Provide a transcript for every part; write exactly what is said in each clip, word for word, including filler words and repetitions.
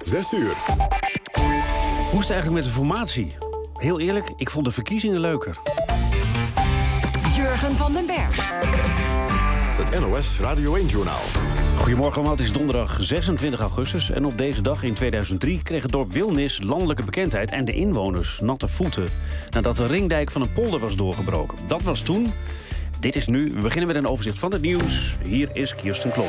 zes uur. Hoe is het eigenlijk met de formatie? Heel eerlijk, ik vond de verkiezingen leuker. Jurgen van den Berg. Het N O S Radio één-journaal. Goedemorgen allemaal, het is donderdag zesentwintig augustus... en op deze dag in tweeduizend drie kreeg het dorp Wilnis landelijke bekendheid... en de inwoners natte voeten nadat de ringdijk van een polder was doorgebroken. Dat was toen. Dit is nu. We beginnen met een overzicht van het nieuws. Hier is Kirsten Klomp.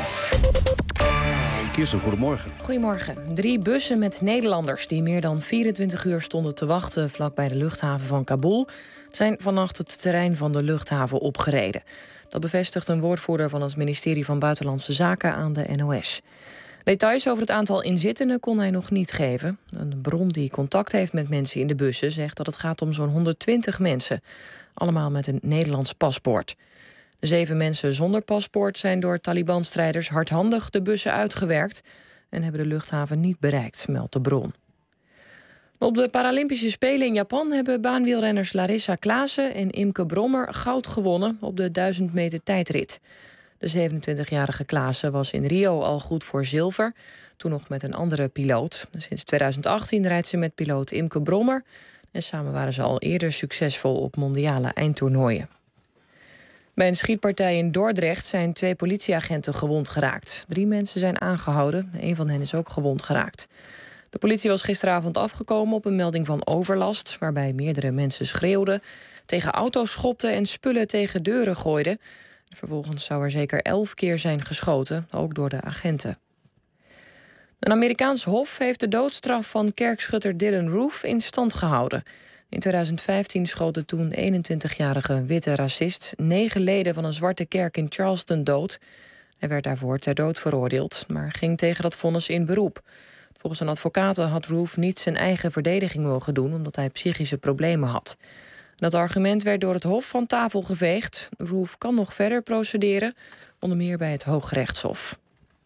Kirsten, goedemorgen. Goedemorgen. Drie bussen met Nederlanders die meer dan vierentwintig uur stonden te wachten vlakbij de luchthaven van Kabul zijn vannacht het terrein van de luchthaven opgereden. Dat bevestigt een woordvoerder van het ministerie van Buitenlandse Zaken aan de N O S. Details over het aantal inzittenden kon hij nog niet geven. Een bron die contact heeft met mensen in de bussen zegt dat het gaat om zo'n honderdtwintig mensen. Allemaal met een Nederlands paspoort. De zeven mensen zonder paspoort zijn door Taliban-strijders hardhandig de bussen uitgewerkt en hebben de luchthaven niet bereikt, meldt de bron. Op de Paralympische Spelen in Japan hebben baanwielrenners Larissa Klaassen en Imke Brommer goud gewonnen op de duizend meter tijdrit. De zevenentwintigjarige Klaassen was in Rio al goed voor zilver, toen nog met een andere piloot. Sinds tweeduizend achttien rijdt ze met piloot Imke Brommer en samen waren ze al eerder succesvol op mondiale eindtoernooien. Bij een schietpartij in Dordrecht zijn twee politieagenten gewond geraakt. Drie mensen zijn aangehouden, een van hen is ook gewond geraakt. De politie was gisteravond afgekomen op een melding van overlast, waarbij meerdere mensen schreeuwden, tegen auto's schopten en spullen tegen deuren gooiden. Vervolgens zou er zeker elf keer zijn geschoten, ook door de agenten. Een Amerikaans hof heeft de doodstraf van kerkschutter Dylann Roof in stand gehouden. In tweeduizend vijftien schoot de toen eenentwintigjarige witte racist negen leden van een zwarte kerk in Charleston dood. Hij werd daarvoor ter dood veroordeeld, maar ging tegen dat vonnis in beroep. Volgens een advocaten had Roof niet zijn eigen verdediging mogen doen omdat hij psychische problemen had. Dat argument werd door het Hof van tafel geveegd. Roof kan nog verder procederen, onder meer bij het Hooggerechtshof.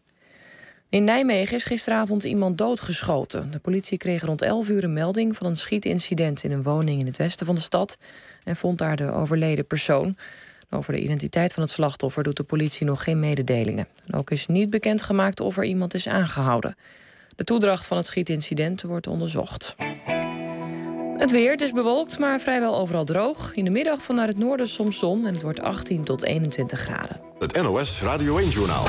In Nijmegen is gisteravond iemand doodgeschoten. De politie kreeg rond elf uur een melding van een schietincident in een woning in het westen van de stad en vond daar de overleden persoon. Over de identiteit van het slachtoffer doet de politie nog geen mededelingen. En ook is niet bekendgemaakt of er iemand is aangehouden. De toedracht van het schietincident wordt onderzocht. Het weer, het is bewolkt, maar vrijwel overal droog. In de middag vanuit het noorden soms zon en het wordt achttien tot eenentwintig graden. Het N O S Radio één-journaal.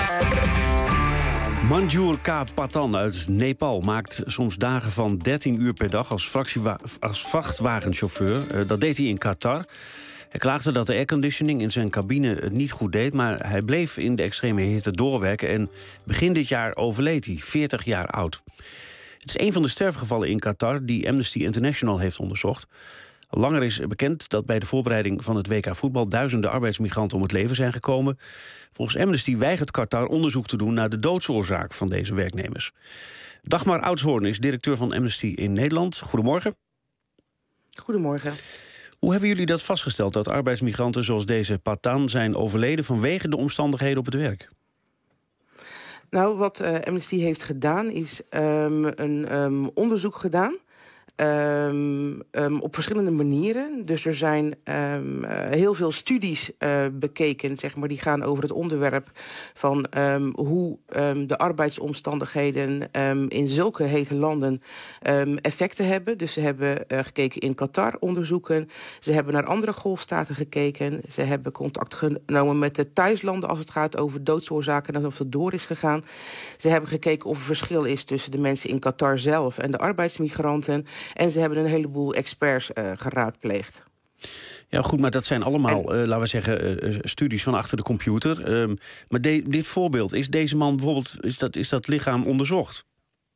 Manjur K. Patan uit Nepal maakt soms dagen van dertien uur per dag als, fractiewa- als vrachtwagenchauffeur. Uh, dat deed hij in Qatar. Hij klaagde dat de airconditioning in zijn cabine het niet goed deed, maar hij bleef in de extreme hitte doorwerken en begin dit jaar overleed hij, veertig jaar oud. Het is een van de sterfgevallen in Qatar die Amnesty International heeft onderzocht. Al langer is bekend dat bij de voorbereiding van het W K voetbal duizenden arbeidsmigranten om het leven zijn gekomen. Volgens Amnesty weigert Qatar onderzoek te doen naar de doodsoorzaak van deze werknemers. Dagmar Oudshoorn is directeur van Amnesty in Nederland. Goedemorgen. Goedemorgen. Hoe hebben jullie dat vastgesteld, dat arbeidsmigranten zoals deze Patan zijn overleden vanwege de omstandigheden op het werk? Nou, wat uh, Amnesty heeft gedaan is um, een um, onderzoek gedaan. Um, um, op verschillende manieren. Dus er zijn um, uh, heel veel studies uh, bekeken, zeg maar, die gaan over het onderwerp van um, hoe um, de arbeidsomstandigheden um, in zulke hete landen um, effecten hebben. Dus ze hebben uh, gekeken in Qatar onderzoeken. Ze hebben naar andere golfstaten gekeken. Ze hebben contact genomen met de thuislanden als het gaat over doodsoorzaken en of het door is gegaan. Ze hebben gekeken of er verschil is tussen de mensen in Qatar zelf en de arbeidsmigranten. En ze hebben een heleboel experts uh, geraadpleegd. Ja, goed, maar dat zijn allemaal, en, uh, laten we zeggen, uh, studies van achter de computer. Um, maar de, dit voorbeeld, is deze man bijvoorbeeld, is dat, is dat lichaam onderzocht?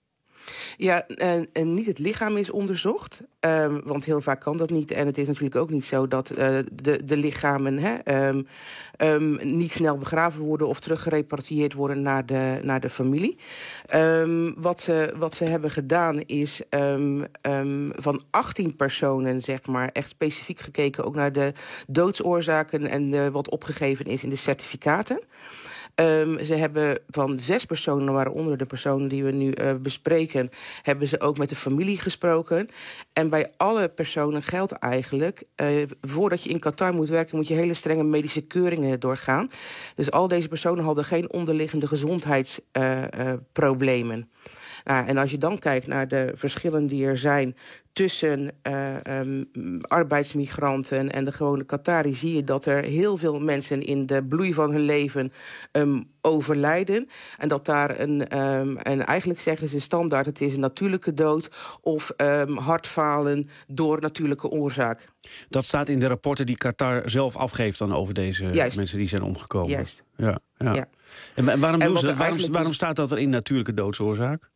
Ja, en, en niet het lichaam is onderzocht. Um, want heel vaak kan dat niet. En het is natuurlijk ook niet zo dat uh, de, de lichamen hè, um, um, niet snel begraven worden of teruggerepatrieerd worden naar de, naar de familie. Um, wat, ze, wat ze hebben gedaan is um, um, van achttien personen, zeg maar, echt specifiek gekeken ook naar de doodsoorzaken en de, wat opgegeven is in de certificaten. Um, ze hebben van zes personen, waaronder de personen die we nu uh, bespreken, hebben ze ook met de familie gesproken. En bij alle personen geldt eigenlijk, uh, voordat je in Qatar moet werken, moet je hele strenge medische keuringen doorgaan. Dus al deze personen hadden geen onderliggende gezondheidsproblemen. Uh, uh, nou, en als je dan kijkt naar de verschillen die er zijn tussen uh, um, arbeidsmigranten en de gewone Qatari, zie je dat er heel veel mensen in de bloei van hun leven um, overlijden. En dat daar een, um, en eigenlijk zeggen ze standaard, het is een natuurlijke dood of um, hartfalen door natuurlijke oorzaak. Dat staat in de rapporten die Qatar zelf afgeeft dan over deze Juist. mensen die zijn omgekomen. Juist. Ja, ja. ja. En waarom, en doen ze, waarom, waarom dus... staat dat er in natuurlijke doodsoorzaak?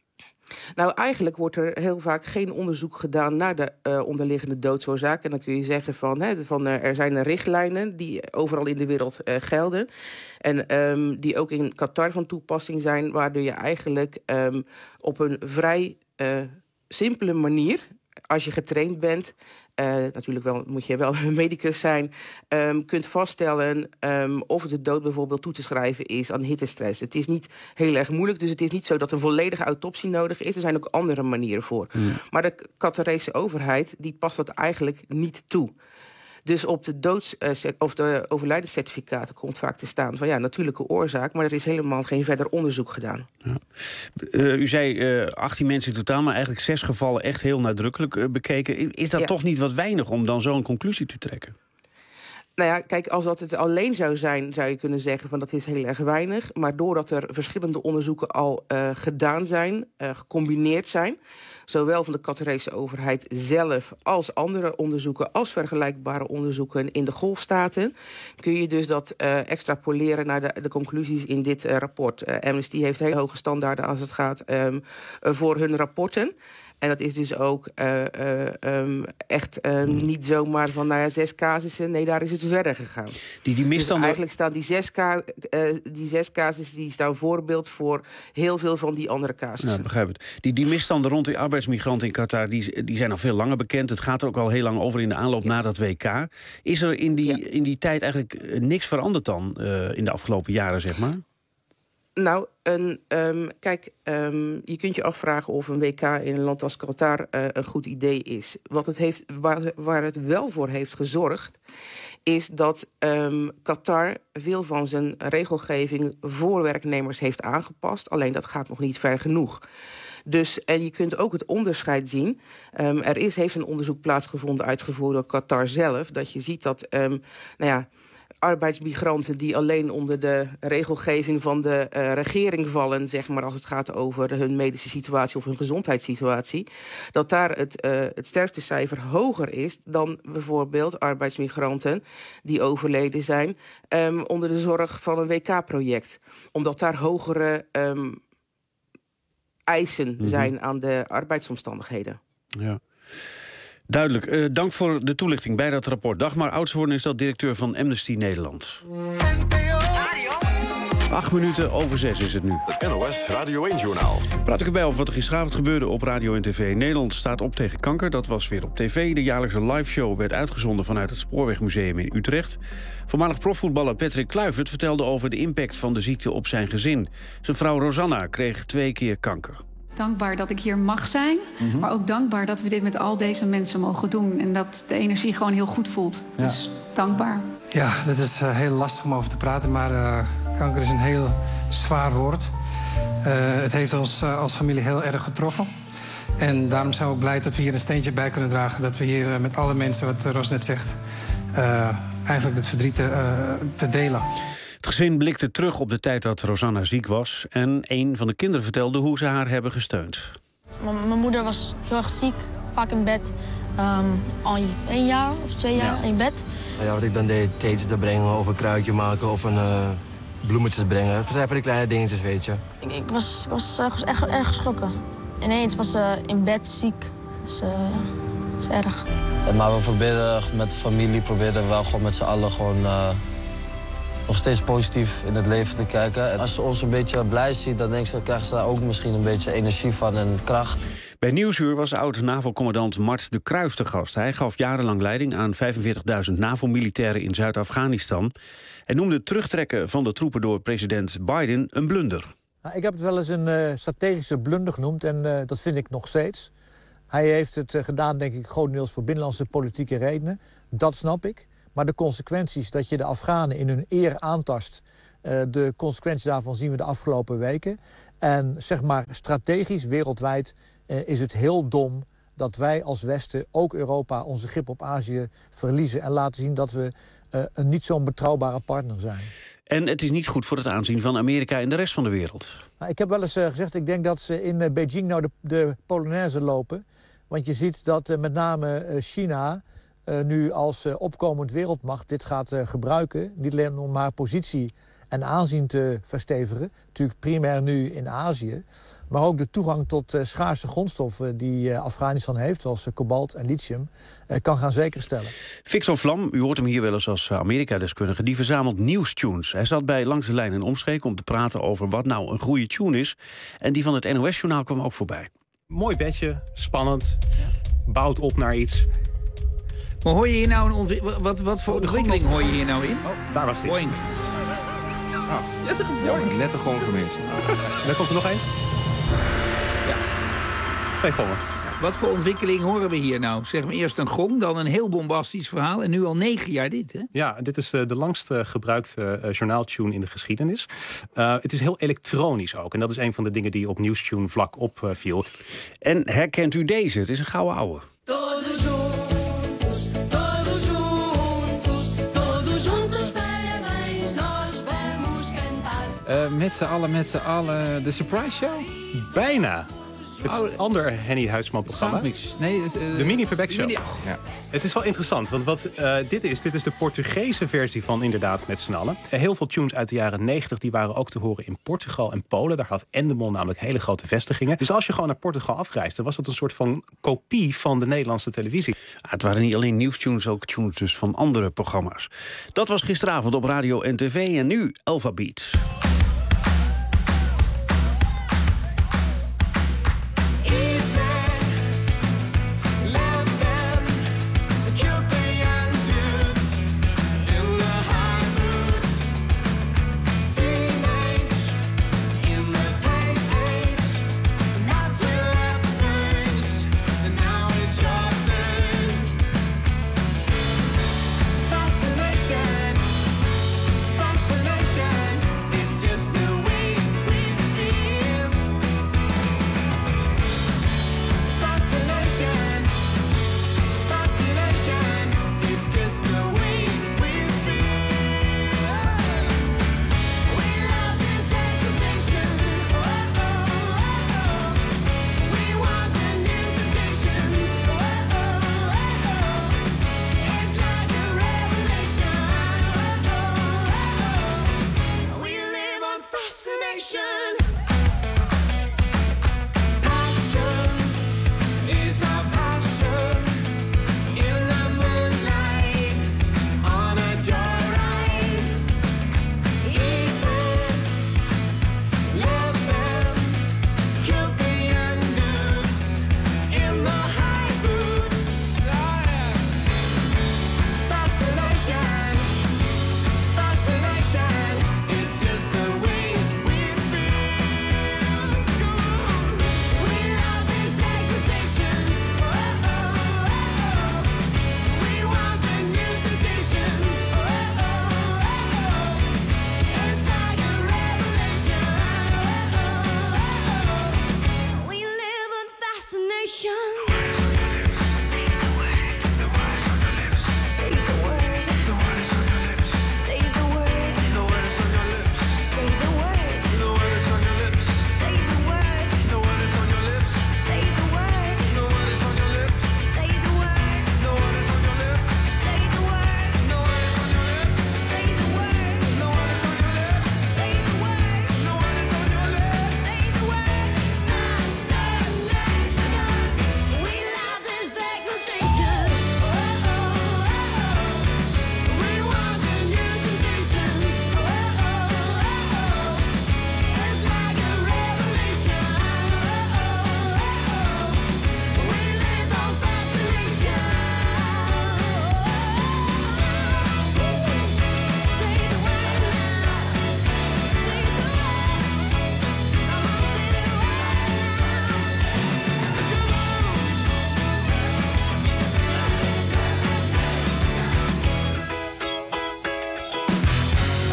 Nou, eigenlijk wordt er heel vaak geen onderzoek gedaan naar de uh, onderliggende doodsoorzaak. En dan kun je zeggen van, hè, van uh, er zijn richtlijnen die overal in de wereld uh, gelden. En um, die ook in Qatar van toepassing zijn, waardoor je eigenlijk um, op een vrij uh, simpele manier, als je getraind bent, uh, natuurlijk wel, moet je wel een medicus zijn, um, kunt vaststellen um, of de dood bijvoorbeeld toe te schrijven is aan hittestress. Het is niet heel erg moeilijk, dus het is niet zo dat een volledige autopsie nodig is. Er zijn ook andere manieren voor. Mm. Maar de Qatarese overheid die past dat eigenlijk niet toe. Dus op de doods- uh, of de overlijdenscertificaten komt vaak te staan van ja, natuurlijke oorzaak, maar er is helemaal geen verder onderzoek gedaan. Ja. Uh, u zei uh, achttien mensen in totaal, maar eigenlijk zes gevallen echt heel nadrukkelijk uh, bekeken. Is dat ja. toch niet wat weinig om dan zo'n conclusie te trekken? Nou ja, kijk, als dat het alleen zou zijn, zou je kunnen zeggen van dat is heel erg weinig. Maar doordat er verschillende onderzoeken al uh, gedaan zijn, uh, gecombineerd zijn, zowel van de Qatarese overheid zelf als andere onderzoeken, als vergelijkbare onderzoeken in de Golfstaten, kun je dus dat uh, extrapoleren naar de, de conclusies in dit uh, rapport. Uh, Amnesty heeft hele hoge standaarden als het gaat um, uh, voor hun rapporten. En dat is dus ook uh, uh, um, echt uh, niet zomaar van nou ja, zes casussen. Nee, daar is het verder gegaan. Die, die misstanden... Dus eigenlijk staan die zes, ka- uh, die zes casussen die staan voorbeeld voor heel veel van die andere casussen. Ja, begrijp het. Die, die misstanden rond die arbeidsmigranten in Qatar, die, die zijn al veel langer bekend. Het gaat er ook al heel lang over in de aanloop ja. na dat W K. Is er in die, ja. in die tijd eigenlijk niks veranderd dan uh, in de afgelopen jaren, zeg maar? Nou, een, um, kijk, um, je kunt je afvragen of een W K in een land als Qatar uh, een goed idee is. Wat het heeft, waar, waar het wel voor heeft gezorgd, is dat um, Qatar veel van zijn regelgeving voor werknemers heeft aangepast. Alleen dat gaat nog niet ver genoeg. Dus, en je kunt ook het onderscheid zien. Um, er is, heeft een onderzoek plaatsgevonden, uitgevoerd door Qatar zelf, dat je ziet dat, um, nou ja, arbeidsmigranten die alleen onder de regelgeving van de uh, regering vallen, zeg maar, als het gaat over hun medische situatie of hun gezondheidssituatie, dat daar het, uh, het sterftecijfer hoger is dan bijvoorbeeld arbeidsmigranten die overleden zijn um, onder de zorg van een W K-project. Omdat daar hogere um, eisen mm-hmm. zijn aan de arbeidsomstandigheden. Ja. Duidelijk. Uh, dank voor de toelichting bij dat rapport. Dagmar Oudshoorn is dat directeur van Amnesty Nederland. Acht minuten over zes is het nu. Het N O S Radio één-journaal. Praat ik erbij over wat er gisteravond gebeurde op radio en tv. Nederland staat op tegen kanker. Dat was weer op tv. De jaarlijkse liveshow werd uitgezonden vanuit het Spoorwegmuseum in Utrecht. Voormalig profvoetballer Patrick Kluivert vertelde over de impact van de ziekte op zijn gezin. Zijn vrouw Rosanna kreeg twee keer kanker. Dankbaar dat ik hier mag zijn, mm-hmm. maar ook dankbaar dat we dit met al deze mensen mogen doen. En dat de energie gewoon heel goed voelt. Ja. Dus dankbaar. Ja, dat is uh, heel lastig om over te praten, maar uh, kanker is een heel zwaar woord. Uh, het heeft ons uh, als familie heel erg getroffen. En daarom zijn we ook blij dat we hier een steentje bij kunnen dragen. Dat we hier uh, met alle mensen, wat Ros net zegt, uh, eigenlijk het verdriet uh, te delen. Het gezin blikte terug op de tijd dat Rosanna ziek was. En een van de kinderen vertelde hoe ze haar hebben gesteund. M- mijn moeder was heel erg ziek, vaak in bed. Um, al één jaar of twee jaar ja. in bed. Ja, wat ik dan deed, theetjes te brengen of een kruidje maken of een uh, bloemetjes brengen. Het zijn van die kleine dingetjes, weet je. Ik, ik was, was, uh, was echt erg geschrokken. Ineens was ze uh, in bed ziek. Dus, uh, dat is erg. Ja, maar we proberen met de familie proberen wel gewoon met z'n allen gewoon... Uh, nog steeds positief in het leven te kijken. En als ze ons een beetje blij ziet, dan denk ik, dan krijgen ze daar ook misschien een beetje energie van en kracht. Bij Nieuwsuur was oud-NAVO-commandant Mart de Kruijf te gast. Hij gaf jarenlang leiding aan vijfenveertigduizend NAVO-militairen in Zuid-Afghanistan. Hij noemde het terugtrekken van de troepen door president Biden een blunder. Nou, ik heb het wel eens een uh, strategische blunder genoemd en uh, dat vind ik nog steeds. Hij heeft het uh, gedaan, denk ik, grotendeels voor binnenlandse politieke redenen. Dat snap ik. Maar de consequenties dat je de Afghanen in hun eer aantast, uh, de consequenties daarvan zien we de afgelopen weken. En zeg maar strategisch, wereldwijd, uh, is het heel dom dat wij als Westen, ook Europa, onze grip op Azië verliezen en laten zien dat we uh, een niet zo'n betrouwbare partner zijn. En het is niet goed voor het aanzien van Amerika en de rest van de wereld. Nou, ik heb wel eens uh, gezegd, ik denk dat ze in uh, Beijing nou de, de Polonaise lopen. Want je ziet dat uh, met name uh, China uh, nu als uh, opkomend wereldmacht dit gaat uh, gebruiken. Niet alleen om haar positie en aanzien te verstevigen. Natuurlijk primair nu in Azië. Maar ook de toegang tot uh, schaarse grondstoffen die uh, Afghanistan heeft, zoals uh, kobalt en lithium, uh, kan gaan zekerstellen. Victor Vlam, u hoort hem hier wel eens als Amerika-deskundige, die verzamelt nieuwstunes. Hij zat bij Langs de Lijn en Omstreken om te praten over wat nou een goede tune is. En die van het N O S-journaal kwam ook voorbij. Mooi bedje, spannend, bouwt op naar iets. Maar hoor je hier nou een ontwikkeling? Wat, wat voor ontwikkeling hoor je hier nou in? Oh, daar was hij. Boing. Oh. Ja, zeg het net de gong gemist. Daar komt er nog één. Ja. Twee gongen. Wat voor ontwikkeling horen we hier nou? Zeg maar eerst een gong, dan een heel bombastisch verhaal en nu al negen jaar dit, hè? Ja, dit is de, de langst uh, gebruikte uh, journaaltune in de geschiedenis. Uh, het is heel elektronisch ook. En dat is een van de dingen die op nieuwstune vlak opviel. Uh, en herkent u deze? Het is een gouden ouwe. Uh, met z'n allen, met z'n allen, de Surprise Show? Bijna. Het is een ander Henny Huisman-programma. Soundmix. Nee, het, uh, de Mini Playback Show. Mini, oh. Ja. Het is wel interessant, want wat uh, dit is, dit is de Portugese versie van inderdaad met z'n allen. Uh, heel veel tunes uit de jaren negentig die waren ook te horen in Portugal en Polen. Daar had Endemol namelijk hele grote vestigingen. Dus als je gewoon naar Portugal afreisde, was het een soort van kopie van de Nederlandse televisie. Ah, het waren niet alleen nieuwstunes, ook tunes dus van andere programma's. Dat was gisteravond op radio en tv en nu Alpha Beat.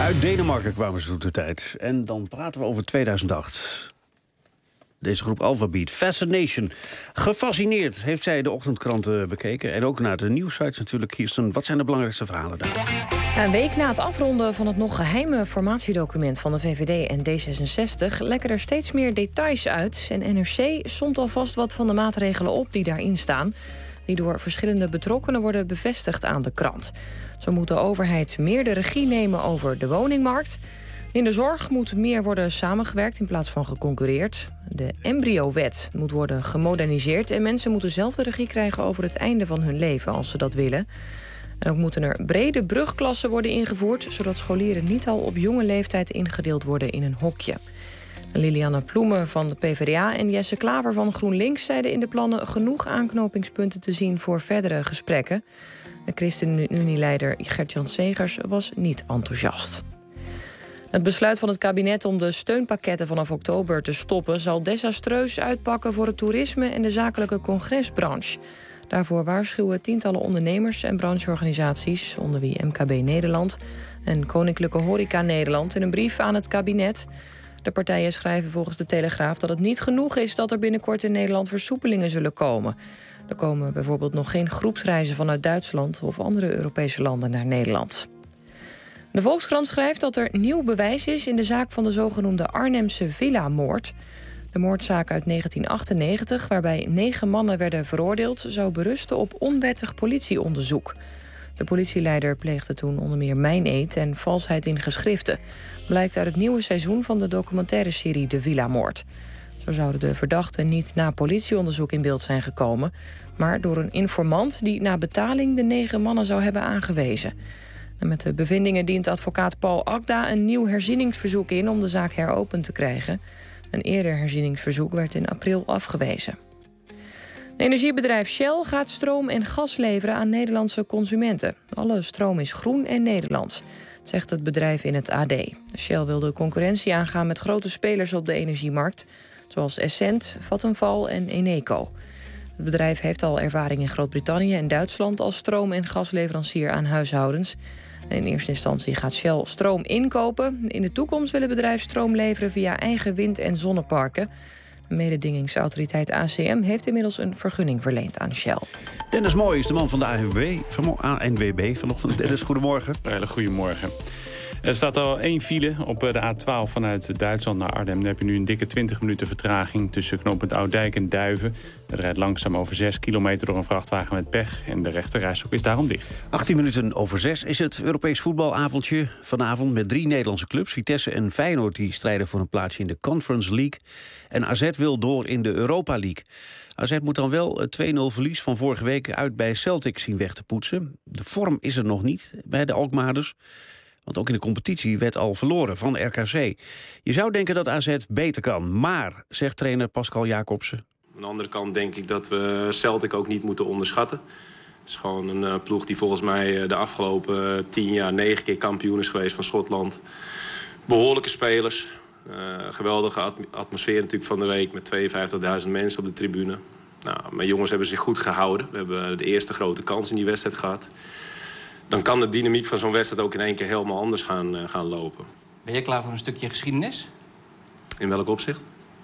Uit Denemarken kwamen ze toen de tijd. En dan praten we over tweeduizend acht. Deze groep Alphabeat, Fascination. Gefascineerd heeft zij de ochtendkranten bekeken. En ook naar de nieuwsites natuurlijk. Kirsten, wat zijn de belangrijkste verhalen daar? Een week na het afronden van het nog geheime formatiedocument van de V V D en D zesenzestig... lekken er steeds meer details uit. En N R C somt alvast wat van de maatregelen op die daarin staan, die door verschillende betrokkenen worden bevestigd aan de krant. Zo moet de overheid meer de regie nemen over de woningmarkt. In de zorg moet meer worden samengewerkt in plaats van geconcurreerd. De embryowet moet worden gemoderniseerd en mensen moeten zelf de regie krijgen over het einde van hun leven als ze dat willen. En ook moeten er brede brugklassen worden ingevoerd, zodat scholieren niet al op jonge leeftijd ingedeeld worden in een hokje. Lilianne Ploemen van de P v d A en Jesse Klaver van GroenLinks zeiden in de plannen genoeg aanknopingspunten te zien voor verdere gesprekken. De ChristenUnie-leider Gert-Jan Segers was niet enthousiast. Het besluit van het kabinet om de steunpakketten vanaf oktober te stoppen zal desastreus uitpakken voor het toerisme en de zakelijke congresbranche. Daarvoor waarschuwen tientallen ondernemers en brancheorganisaties, onder wie M K B Nederland en Koninklijke Horeca Nederland, in een brief aan het kabinet. De partijen schrijven volgens de Telegraaf dat het niet genoeg is dat er binnenkort in Nederland versoepelingen zullen komen. Er komen bijvoorbeeld nog geen groepsreizen vanuit Duitsland of andere Europese landen naar Nederland. De Volkskrant schrijft dat er nieuw bewijs is in de zaak van de zogenoemde Arnhemse villa-moord. De moordzaak uit negentien achtennegentig, waarbij negen mannen werden veroordeeld, zou berusten op onwettig politieonderzoek. De politieleider pleegde toen onder meer mijneed en valsheid in geschriften. Blijkt uit het nieuwe seizoen van de documentaire-serie De Villa-moord. Zo zouden de verdachten niet na politieonderzoek in beeld zijn gekomen, maar door een informant die na betaling de negen mannen zou hebben aangewezen. En met de bevindingen dient advocaat Paul Akda een nieuw herzieningsverzoek in om de zaak heropend te krijgen. Een eerder herzieningsverzoek werd in april afgewezen. Het energiebedrijf Shell gaat stroom en gas leveren aan Nederlandse consumenten. Alle stroom is groen en Nederlands, zegt het bedrijf in het A D. Shell wil de concurrentie aangaan met grote spelers op de energiemarkt, zoals Essent, Vattenfall en Eneco. Het bedrijf heeft al ervaring in Groot-Brittannië en Duitsland als stroom- en gasleverancier aan huishoudens. In eerste instantie gaat Shell stroom inkopen. In de toekomst wil het bedrijf stroom leveren via eigen wind- en zonneparken. De mededingingsautoriteit A C M heeft inmiddels een vergunning verleend aan Shell. Dennis Mooi is de man van de A N W B, van A N W B vanochtend. Dennis, goedemorgen. Een hele goedemorgen. Er staat al één file op de A twaalf vanuit Duitsland naar Arnhem. Dan heb je nu een dikke twintig minuten vertraging tussen knooppunt Oudijk en Duiven. Het rijdt langzaam over zes kilometer door een vrachtwagen met pech. En de rechterrijstrook is daarom dicht. achttien minuten over zes is het Europees voetbalavondje vanavond met drie Nederlandse clubs. Vitesse en Feyenoord die strijden voor een plaatsje in de Conference League. En A Z wil door in de Europa League. A Z moet dan wel het twee nul verlies van vorige week uit bij Celtic zien weg te poetsen. De vorm is er nog niet bij de Alkmaarders. Want ook in de competitie werd al verloren van R K C. Je zou denken dat A Z beter kan. Maar, zegt trainer Pascal Jacobsen. Aan de andere kant denk ik dat we Celtic ook niet moeten onderschatten. Het is gewoon een uh, ploeg die volgens mij uh, de afgelopen uh, tien jaar negen keer kampioen is geweest van Schotland. Behoorlijke spelers. Uh, geweldige at- atmosfeer natuurlijk van de week met tweeënvijftigduizend mensen op de tribune. Nou, mijn jongens hebben zich goed gehouden. We hebben de eerste grote kans in die wedstrijd gehad. Dan kan de dynamiek van zo'n wedstrijd ook in één keer helemaal anders gaan, uh, gaan lopen. Ben je klaar voor een stukje geschiedenis? In welk opzicht?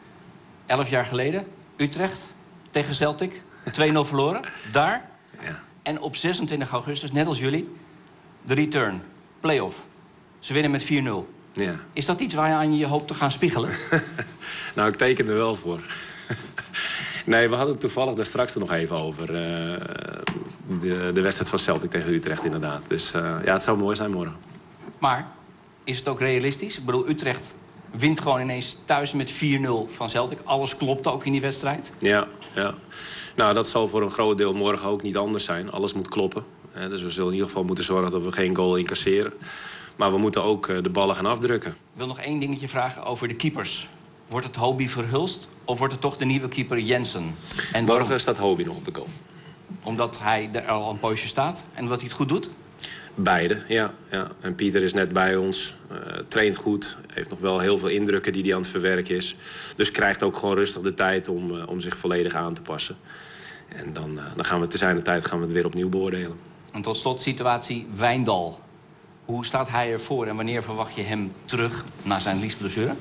Elf jaar geleden, Utrecht tegen Celtic. twee nul verloren, daar. Ja. En op zesentwintig augustus, net als jullie, de return, play-off. Ze winnen met vier nul. Ja. Is dat iets waar je aan je hoopt te gaan spiegelen? Nou, ik teken er wel voor. Nee, we hadden het toevallig daar straks er nog even over. Uh, de, de wedstrijd van Celtic tegen Utrecht, inderdaad. Dus uh, ja, het zou mooi zijn morgen. Maar is het ook realistisch? Ik bedoel, Utrecht wint gewoon ineens thuis met vier nul van Celtic. Alles klopte ook in die wedstrijd. Ja, ja. Nou, dat zal voor een groot deel morgen ook niet anders zijn. Alles moet kloppen. Hè, dus we zullen in ieder geval moeten zorgen dat we geen goal incasseren. Maar we moeten ook uh, de ballen gaan afdrukken. Ik wil nog één dingetje vragen over de keepers. Wordt het Hobie Verhulst of wordt het toch de nieuwe keeper Jensen? En morgen waarom? Staat Hobie nog op de goal. Omdat hij er al een poosje staat en omdat hij het goed doet? Beide, ja. ja. En Pieter is net bij ons, uh, traint goed. Heeft nog wel heel veel indrukken die hij aan het verwerken is. Dus krijgt ook gewoon rustig de tijd om, uh, om zich volledig aan te passen. En dan, uh, dan gaan we te zijn de tijd gaan we het weer opnieuw beoordelen. En tot slot situatie Wijndal. Hoe staat hij ervoor en wanneer verwacht je hem terug na zijn liesblessure?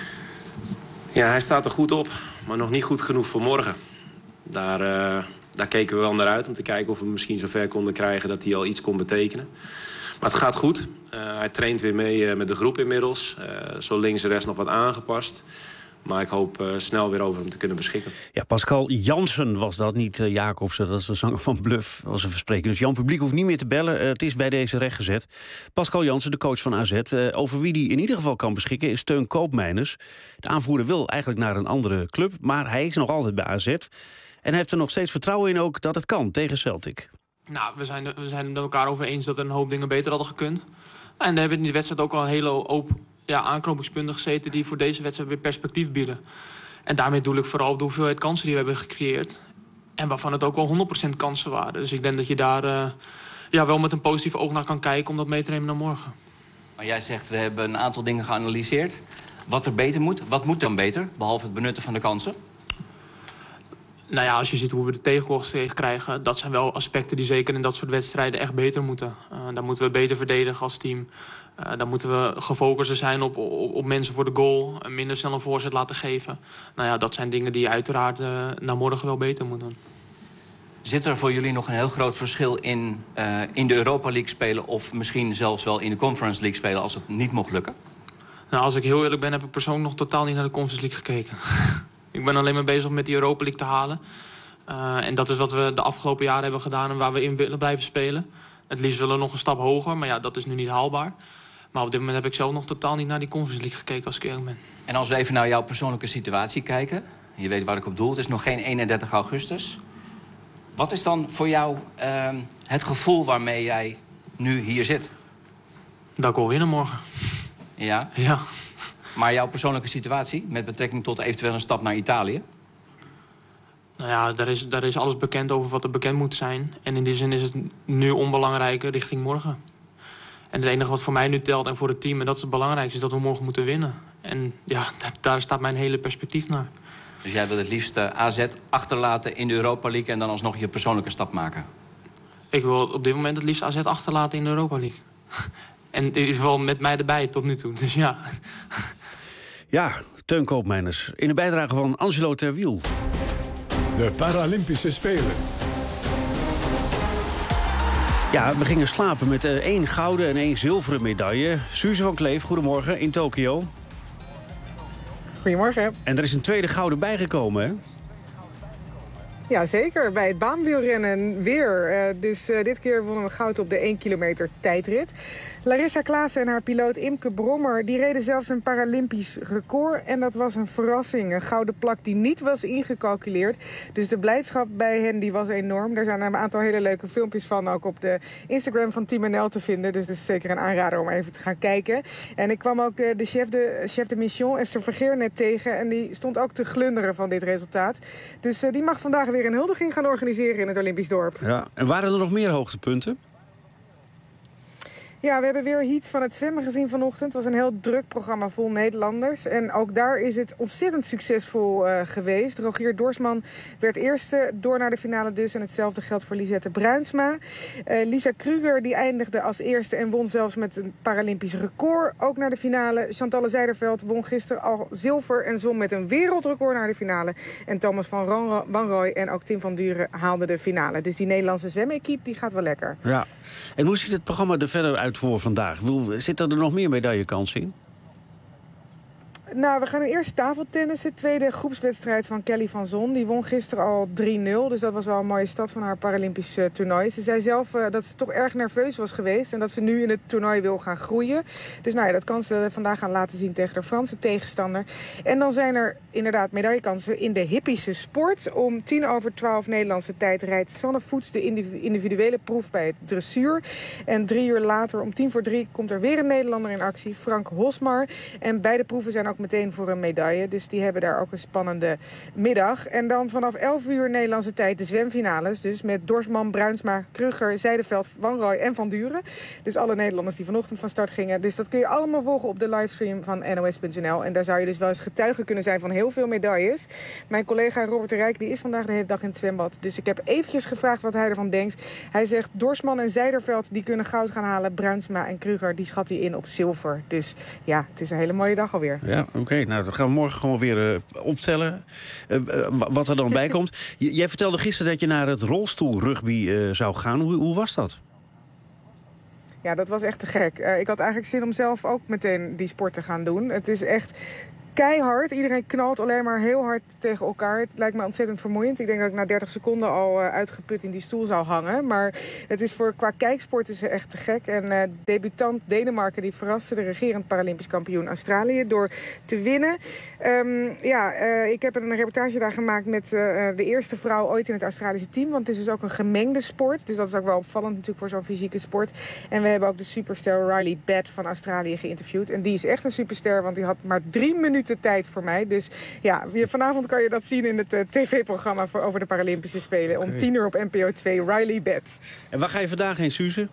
Ja, hij staat er goed op, maar nog niet goed genoeg voor morgen. Daar, uh, daar keken we wel naar uit om te kijken of we hem misschien zover konden krijgen dat hij al iets kon betekenen. Maar het gaat goed. Uh, hij traint weer mee uh, met de groep inmiddels. Uh, zo links en rechts nog wat aangepast. Maar ik hoop uh, snel weer over hem te kunnen beschikken. Ja, Pascal Jansen was dat, niet uh, Jacobsen. Dat is de zanger van Bluff, was een verspreking. Dus Jan Publiek hoeft niet meer te bellen. Uh, het is bij deze rechtgezet. Pascal Jansen, de coach van A Z. Uh, over wie die in ieder geval kan beschikken is Teun Koopmeiners. De aanvoerder wil eigenlijk naar een andere club, maar hij is nog altijd bij A Z. En hij heeft er nog steeds vertrouwen in ook dat het kan tegen Celtic. Nou, we zijn, we zijn het met elkaar over eens dat er een hoop dingen beter hadden gekund. En we hebben in die wedstrijd ook al een hele hoop ja, aanknopingspunten gezeten die voor deze wedstrijd weer perspectief bieden. En daarmee doe ik vooral op de hoeveelheid kansen die we hebben gecreëerd. En waarvan het ook wel honderd procent kansen waren. Dus ik denk dat je daar uh, ja, wel met een positief oog naar kan kijken om dat mee te nemen naar morgen. Maar jij zegt, we hebben een aantal dingen geanalyseerd. Wat er beter moet, wat moet dan beter, behalve het benutten van de kansen? Nou ja, als je ziet hoe we de tegengoals krijgen, dat zijn wel aspecten die zeker in dat soort wedstrijden echt beter moeten. Uh, dan moeten we beter verdedigen als team. Uh, dan moeten we gefocuster zijn op, op, op mensen voor de goal en minder snel een voorzet laten geven. Nou ja, dat zijn dingen die je uiteraard uh, naar morgen wel beter moeten doen. Zit er voor jullie nog een heel groot verschil in, uh, in de Europa League spelen of misschien zelfs wel in de Conference League spelen als het niet mocht lukken? Nou, als ik heel eerlijk ben, heb ik persoonlijk nog totaal niet naar de Conference League gekeken. Ik ben alleen maar bezig met die Europa League te halen. Uh, en dat is wat we de afgelopen jaren hebben gedaan en waar we in willen blijven spelen. Het liefst willen we nog een stap hoger, maar ja, dat is nu niet haalbaar. Maar op dit moment heb ik zelf nog totaal niet naar die Conference League gekeken, als ik eerlijk ben. En als we even naar jouw persoonlijke situatie kijken, je weet waar ik op doel, het is nog geen eenendertig augustus. Wat is dan voor jou uh, het gevoel waarmee jij nu hier zit? Dat ik wil winnen morgen. Ja? Ja. Maar jouw persoonlijke situatie met betrekking tot eventueel een stap naar Italië? Nou ja, daar is, daar is alles bekend over wat er bekend moet zijn. En in die zin is het nu onbelangrijker richting morgen. En het enige wat voor mij nu telt en voor het team, en dat is het belangrijkste, is dat we morgen moeten winnen. En ja, daar, daar staat mijn hele perspectief naar. Dus jij wil het liefst uh, A Z achterlaten in de Europa League en dan alsnog je persoonlijke stap maken? Ik wil op dit moment het liefst A Z achterlaten in de Europa League. En in ieder geval met mij erbij tot nu toe, dus ja. Ja, Teun Koopmeiners. In de bijdrage van Angelo Terwiel. De Paralympische Spelen. Ja, we gingen slapen met uh, één gouden en één zilveren medaille. Suze van Kleef, goedemorgen, in Tokio. Goedemorgen. En er is een tweede gouden bijgekomen, hè? Ja, zeker. Bij het baanwielrennen weer. Uh, dus uh, dit keer wonnen we goud op de één kilometer tijdrit. Larissa Klaassen en haar piloot Imke Brommer die reden zelfs een Paralympisch record. En dat was een verrassing. Een gouden plak die niet was ingecalculeerd. Dus de blijdschap bij hen die was enorm. Daar zijn een aantal hele leuke filmpjes van ook op de Instagram van Team N L te vinden. Dus dat is zeker een aanrader om even te gaan kijken. En ik kwam ook de, de, chef, de chef de mission, Esther Vergeer, net tegen. En die stond ook te glunderen van dit resultaat. Dus uh, die mag vandaag weer een huldiging gaan organiseren in het Olympisch dorp. Ja, en waren er nog meer hoogtepunten? Ja, we hebben weer heats van het zwemmen gezien vanochtend. Het was een heel druk programma vol Nederlanders. En ook daar is het ontzettend succesvol uh, geweest. Rogier Dorsman werd eerste, door naar de finale dus. En hetzelfde geldt voor Lisette Bruinsma. Uh, Lisa Kruger die eindigde als eerste en won zelfs met een Paralympisch record. Ook naar de finale. Chantalle Zijderveld won gisteren al zilver en zwom met een wereldrecord naar de finale. En Thomas van Wanrooy en ook Tim van Duren haalden de finale. Dus die Nederlandse zwemequipe die gaat wel lekker. Ja. En hoe ziet het programma er verder uit voor vandaag? Zit er nog meer medaillekansen in? Nou, we gaan een eerste tafeltennissen. Tweede groepswedstrijd van Kelly van Zon. Die won gisteren al drie nul. Dus dat was wel een mooie start van haar Paralympisch uh, toernooi. Ze zei zelf uh, dat ze toch erg nerveus was geweest. En dat ze nu in het toernooi wil gaan groeien. Dus nou ja, dat kan ze vandaag gaan laten zien tegen de Franse tegenstander. En dan zijn er inderdaad medaillekansen in de hippische sport. Om tien over twaalf Nederlandse tijd rijdt Sanne Voets de individuele proef bij het dressuur. En drie uur later, om tien voor drie, komt er weer een Nederlander in actie. Frank Hosmar. En beide proeven zijn ook ook meteen voor een medaille. Dus die hebben daar ook een spannende middag. En dan vanaf elf uur Nederlandse tijd de zwemfinales. Dus met Dorsman, Bruinsma, Kruger, Zijderveld, Van Rooij en Van Duren. Dus alle Nederlanders die vanochtend van start gingen. Dus dat kun je allemaal volgen op de livestream van N O S punt N L. En daar zou je dus wel eens getuige kunnen zijn van heel veel medailles. Mijn collega Robert de Rijk die is vandaag de hele dag in het zwembad. Dus ik heb eventjes gevraagd wat hij ervan denkt. Hij zegt Dorsman en Zijderveld die kunnen goud gaan halen. Bruinsma en Kruger die schat hij in op zilver. Dus ja, het is een hele mooie dag alweer. Ja, oké. Okay. Nou, dan gaan we morgen gewoon weer uh, optellen uh, uh, wat er dan bij komt. J- jij vertelde gisteren dat je naar het rolstoelrugby uh, zou gaan. Hoe, hoe was dat? Ja, dat was echt te gek. Uh, ik had eigenlijk zin om zelf ook meteen die sport te gaan doen. Het is echt keihard. Iedereen knalt alleen maar heel hard tegen elkaar. Het lijkt me ontzettend vermoeiend. Ik denk dat ik na dertig seconden al uh, uitgeput in die stoel zou hangen. Maar het is voor qua kijksport is echt te gek. En uh, debutant Denemarken die verraste de regerend Paralympisch kampioen Australië door te winnen. Um, ja, uh, ik heb een reportage daar gemaakt met uh, de eerste vrouw ooit in het Australische team. Want het is dus ook een gemengde sport. Dus dat is ook wel opvallend natuurlijk voor zo'n fysieke sport. En we hebben ook de superster Riley Bett van Australië geïnterviewd. En die is echt een superster, want die had maar drie minuten de tijd voor mij. Dus ja, vanavond kan je dat zien in het uh, tv-programma voor over de Paralympische Spelen. Okay. Om tien uur op N P O twee, Riley Bett. En waar ga je vandaag heen, Suze?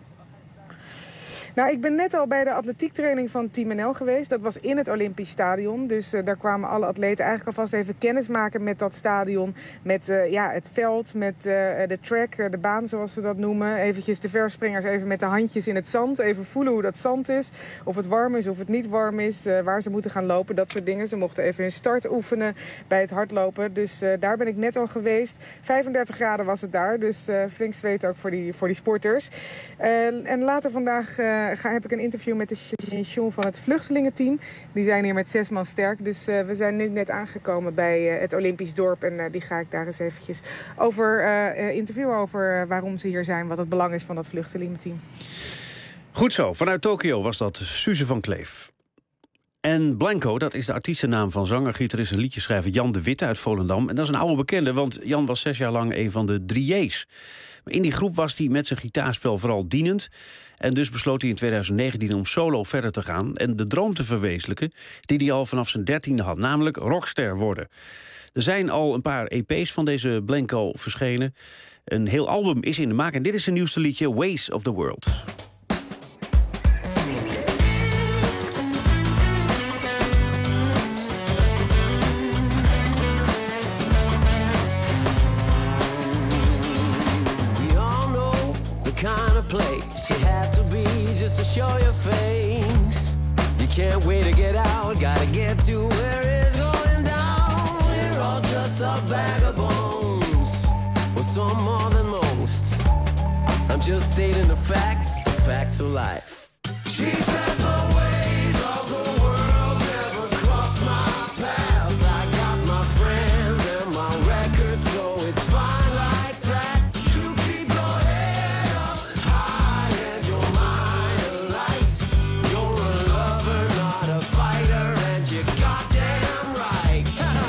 Nou, ik ben net al bij de atletiektraining van Team N L geweest. Dat was in het Olympisch Stadion. Dus uh, daar kwamen alle atleten eigenlijk alvast even kennis maken met dat stadion. Met uh, ja, het veld, met uh, de track, uh, de baan zoals ze dat noemen. Eventjes de verspringers even met de handjes in het zand. Even voelen hoe dat zand is. Of het warm is, of het niet warm is. Uh, waar ze moeten gaan lopen, dat soort dingen. Ze mochten even hun start oefenen bij het hardlopen. Dus uh, daar ben ik net al geweest. vijfendertig graden was het daar. Dus uh, flink zweet ook voor die, voor die sporters. Uh, en later vandaag Uh, Ga, heb ik een interview met de station van het vluchtelingenteam. Die zijn hier met zes man sterk. Dus uh, we zijn nu net aangekomen bij uh, het Olympisch dorp. En uh, die ga ik daar eens eventjes over uh, interviewen over uh, waarom ze hier zijn. Wat het belang is van dat vluchtelingenteam. Goed zo, vanuit Tokio was dat Suze van Kleef. En Blanco, dat is de artiestennaam van zanger, gitarist en liedjeschrijver Jan de Witte uit Volendam. En dat is een oude bekende, want Jan was zes jaar lang een van de drie J's. Maar in die groep was hij met zijn gitaarspel vooral dienend. En dus besloot hij in tweeduizend negentien om solo verder te gaan en de droom te verwezenlijken die hij al vanaf zijn dertiende had, namelijk rockster worden. Er zijn al een paar E P's van deze Blanco verschenen. Een heel album is in de maak en dit is zijn nieuwste liedje, Ways of the World. Place you have to be just to show your face. You can't wait to get out, gotta get to where it's going down. We're all just a bag of bones, well, some more than most. I'm just stating the facts, the facts of life. She said the ways of the world never crossed my path. I got my friends and my records, so it's fine like that. You keep your head up high and your mind light. You're a lover, not a fighter, and you're goddamn right.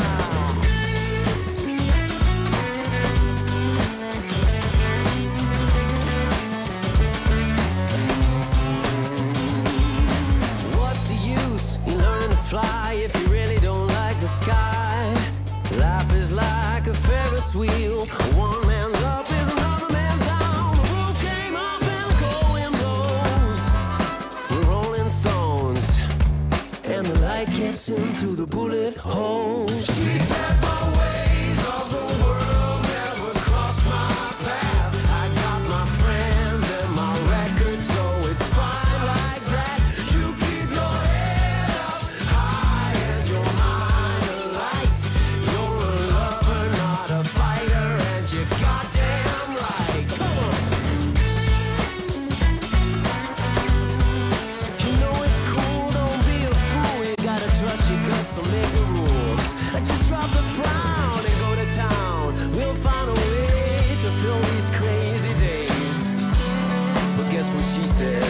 What's the use in learning to fly if you really don't like the sky? Life is like a Ferris wheel. One man's up is another man's down. The roof came off and the cold wind blows. We're rolling stones, and the light gets into the bullet holes. She said the ways of the world never crossed my path. I got my friends and my records, so it's fine like that. You keep your head up high and your mind light. You're a lover, not a fighter, and you're goddamn right. Come on. You know it's cool, don't be a fool. You gotta trust your guts, so make the rules. Just drop the frown and go to town. We'll find a way to fill these crazy days. But guess what she said?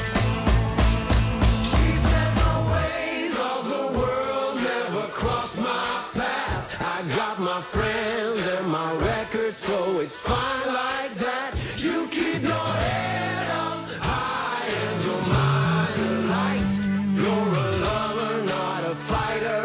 She said the ways of the world never crossed my path. I got my friends and my records, so it's fine like that. You keep your head up high and your mind light. You're a lover, not a fighter,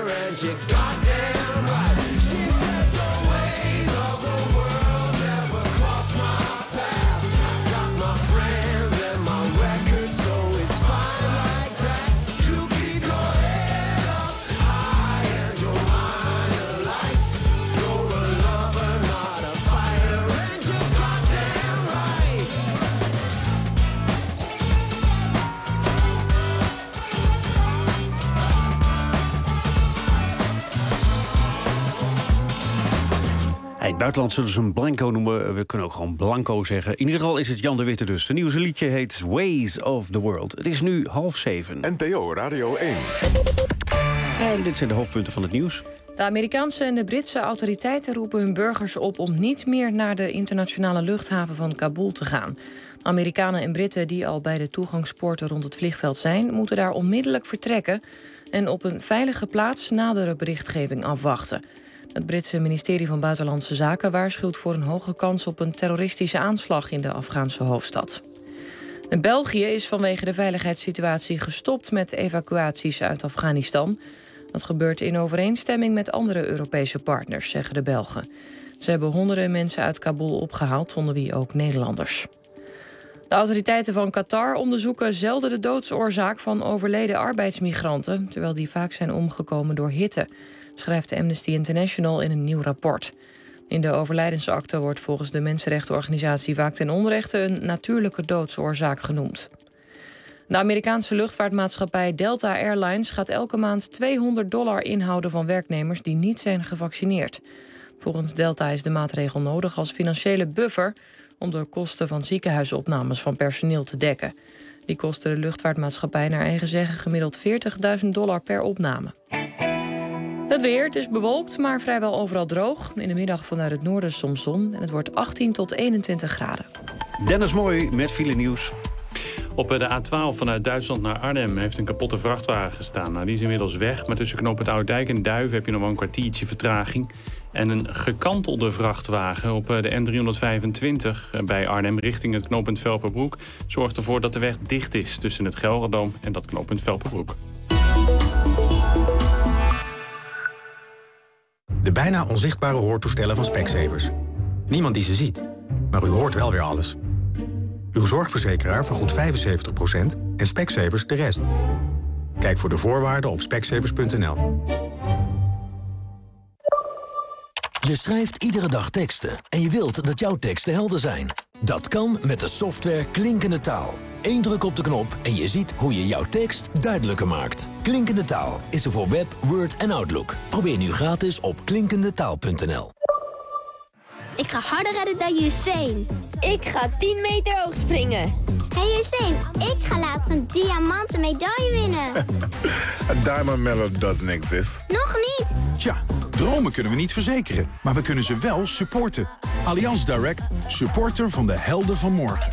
buitenland zullen ze hem Blanco noemen. We kunnen ook gewoon Blanco zeggen. In ieder geval is het Jan de Witte dus. Het nieuwste liedje heet Ways of the World. Het is nu half zeven. N P O Radio één. En dit zijn de hoofdpunten van het nieuws. De Amerikaanse en de Britse autoriteiten roepen hun burgers op om niet meer naar de internationale luchthaven van Kabul te gaan. Amerikanen en Britten die al bij de toegangspoorten rond het vliegveld zijn, moeten daar onmiddellijk vertrekken en op een veilige plaats nadere berichtgeving afwachten. Het Britse ministerie van Buitenlandse Zaken waarschuwt voor een hoge kans op een terroristische aanslag in de Afghaanse hoofdstad. En België is vanwege de veiligheidssituatie gestopt met evacuaties uit Afghanistan. Dat gebeurt in overeenstemming met andere Europese partners, zeggen de Belgen. Ze hebben honderden mensen uit Kabul opgehaald, onder wie ook Nederlanders. De autoriteiten van Qatar onderzoeken zelden de doodsoorzaak van overleden arbeidsmigranten, terwijl die vaak zijn omgekomen door hitte, schrijft Amnesty International in een nieuw rapport. In de overlijdensakte wordt volgens de mensenrechtenorganisatie vaak ten onrechte een natuurlijke doodsoorzaak genoemd. De Amerikaanse luchtvaartmaatschappij Delta Airlines gaat elke maand tweehonderd dollar inhouden van werknemers die niet zijn gevaccineerd. Volgens Delta is de maatregel nodig als financiële buffer om de kosten van ziekenhuisopnames van personeel te dekken. Die kosten de luchtvaartmaatschappij naar eigen zeggen gemiddeld veertigduizend dollar per opname. Het weer, het is bewolkt, maar vrijwel overal droog. In de middag vanuit het noorden soms zon en het wordt achttien tot eenentwintig graden. Dennis Mooi met file nieuws. Op de A twaalf vanuit Duitsland naar Arnhem heeft een kapotte vrachtwagen gestaan. Nou, die is inmiddels weg, maar tussen knooppunt Oudijk en Duiven heb je nog wel een kwartiertje vertraging. En een gekantelde vrachtwagen op de N driehonderdvijfentwintig bij Arnhem richting het knooppunt Velperbroek zorgt ervoor dat de weg dicht is tussen het Gelderdoom en dat knooppunt Velperbroek. De bijna onzichtbare hoortoestellen van Specsavers. Niemand die ze ziet, maar u hoort wel weer alles. Uw zorgverzekeraar vergoedt vijfenzeventig procent en Specsavers de rest. Kijk voor de voorwaarden op specsavers punt n l. Je schrijft iedere dag teksten en je wilt dat jouw teksten helder zijn. Dat kan met de software Klinkende Taal. Eén druk op de knop en je ziet hoe je jouw tekst duidelijker maakt. Klinkende Taal is er voor Web, Word en Outlook. Probeer nu gratis op klinkendetaal punt n l. Ik ga harder rennen dan Usain. Ik ga tien meter hoog springen. Hé hey Usain, ik ga later een diamanten medaille winnen. A diamond medal doesn't exist. Nog niet. Tja, dromen kunnen we niet verzekeren, maar we kunnen ze wel supporten. Allianz Direct, supporter van de helden van morgen.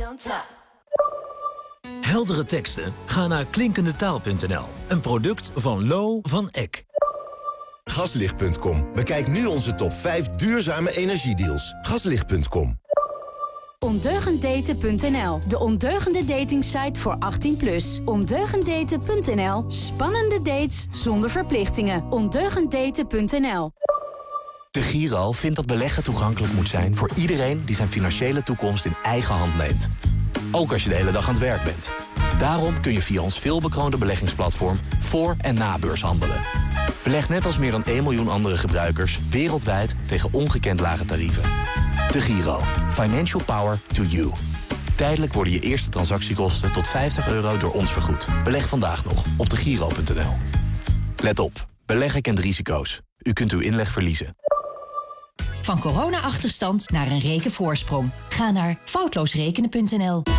Heldere teksten? Ga naar klinkendetaal punt n l. Een product van Lo van Eck. Gaslicht punt com. Bekijk nu onze top vijf duurzame energiedeals. Gaslicht punt com. Ondeugenddaten punt n l. De ondeugende datingsite voor achttien plus. Ondeugenddaten punt n l. Spannende dates zonder verplichtingen. Ondeugenddaten punt n l. De Giro vindt dat beleggen toegankelijk moet zijn voor iedereen die zijn financiële toekomst in eigen hand neemt. Ook als je de hele dag aan het werk bent. Daarom kun je via ons veelbekroonde beleggingsplatform voor- en na-beurs handelen. Beleg net als meer dan één miljoen andere gebruikers wereldwijd tegen ongekend lage tarieven. De Giro. Financial power to you. Tijdelijk worden je eerste transactiekosten tot vijftig euro door ons vergoed. Beleg vandaag nog op de giro punt n l. Let op. Beleggen kent risico's. U kunt uw inleg verliezen. Van corona-achterstand naar een rekenvoorsprong. Ga naar foutloosrekenen punt n l.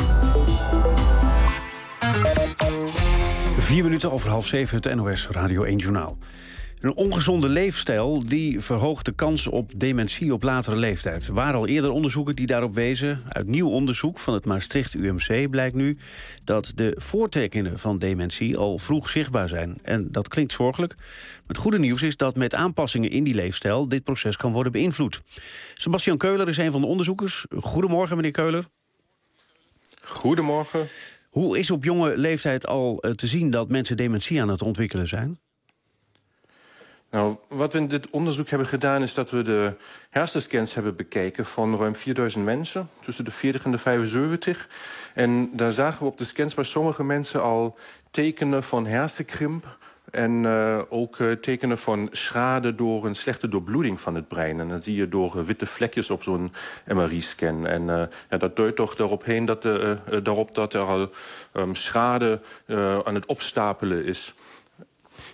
Vier minuten over half zeven, het N O S Radio één Journaal. Een ongezonde leefstijl die verhoogt de kans op dementie op latere leeftijd. Er waren al eerder onderzoeken die daarop wezen. Uit nieuw onderzoek van het Maastricht U M C blijkt nu dat de voortekenen van dementie al vroeg zichtbaar zijn. En dat klinkt zorgelijk. Maar het goede nieuws is dat met aanpassingen in die leefstijl dit proces kan worden beïnvloed. Sebastian Keuler is een van de onderzoekers. Goedemorgen, meneer Keuler. Goedemorgen. Hoe is op jonge leeftijd al te zien dat mensen dementie aan het ontwikkelen zijn? Nou, wat we in dit onderzoek hebben gedaan is dat we de hersenscans hebben bekeken van ruim vierduizend mensen tussen de veertig en de vijfenzeventig. En daar zagen we op de scans bij sommige mensen al tekenen van hersenkrimp en uh, ook uh, tekenen van schade door een slechte doorbloeding van het brein. En dat zie je door uh, witte vlekjes op zo'n M R I-scan. En uh, ja, dat duidt toch daarop heen dat, uh, uh, daarop dat er al um, schade uh, aan het opstapelen is.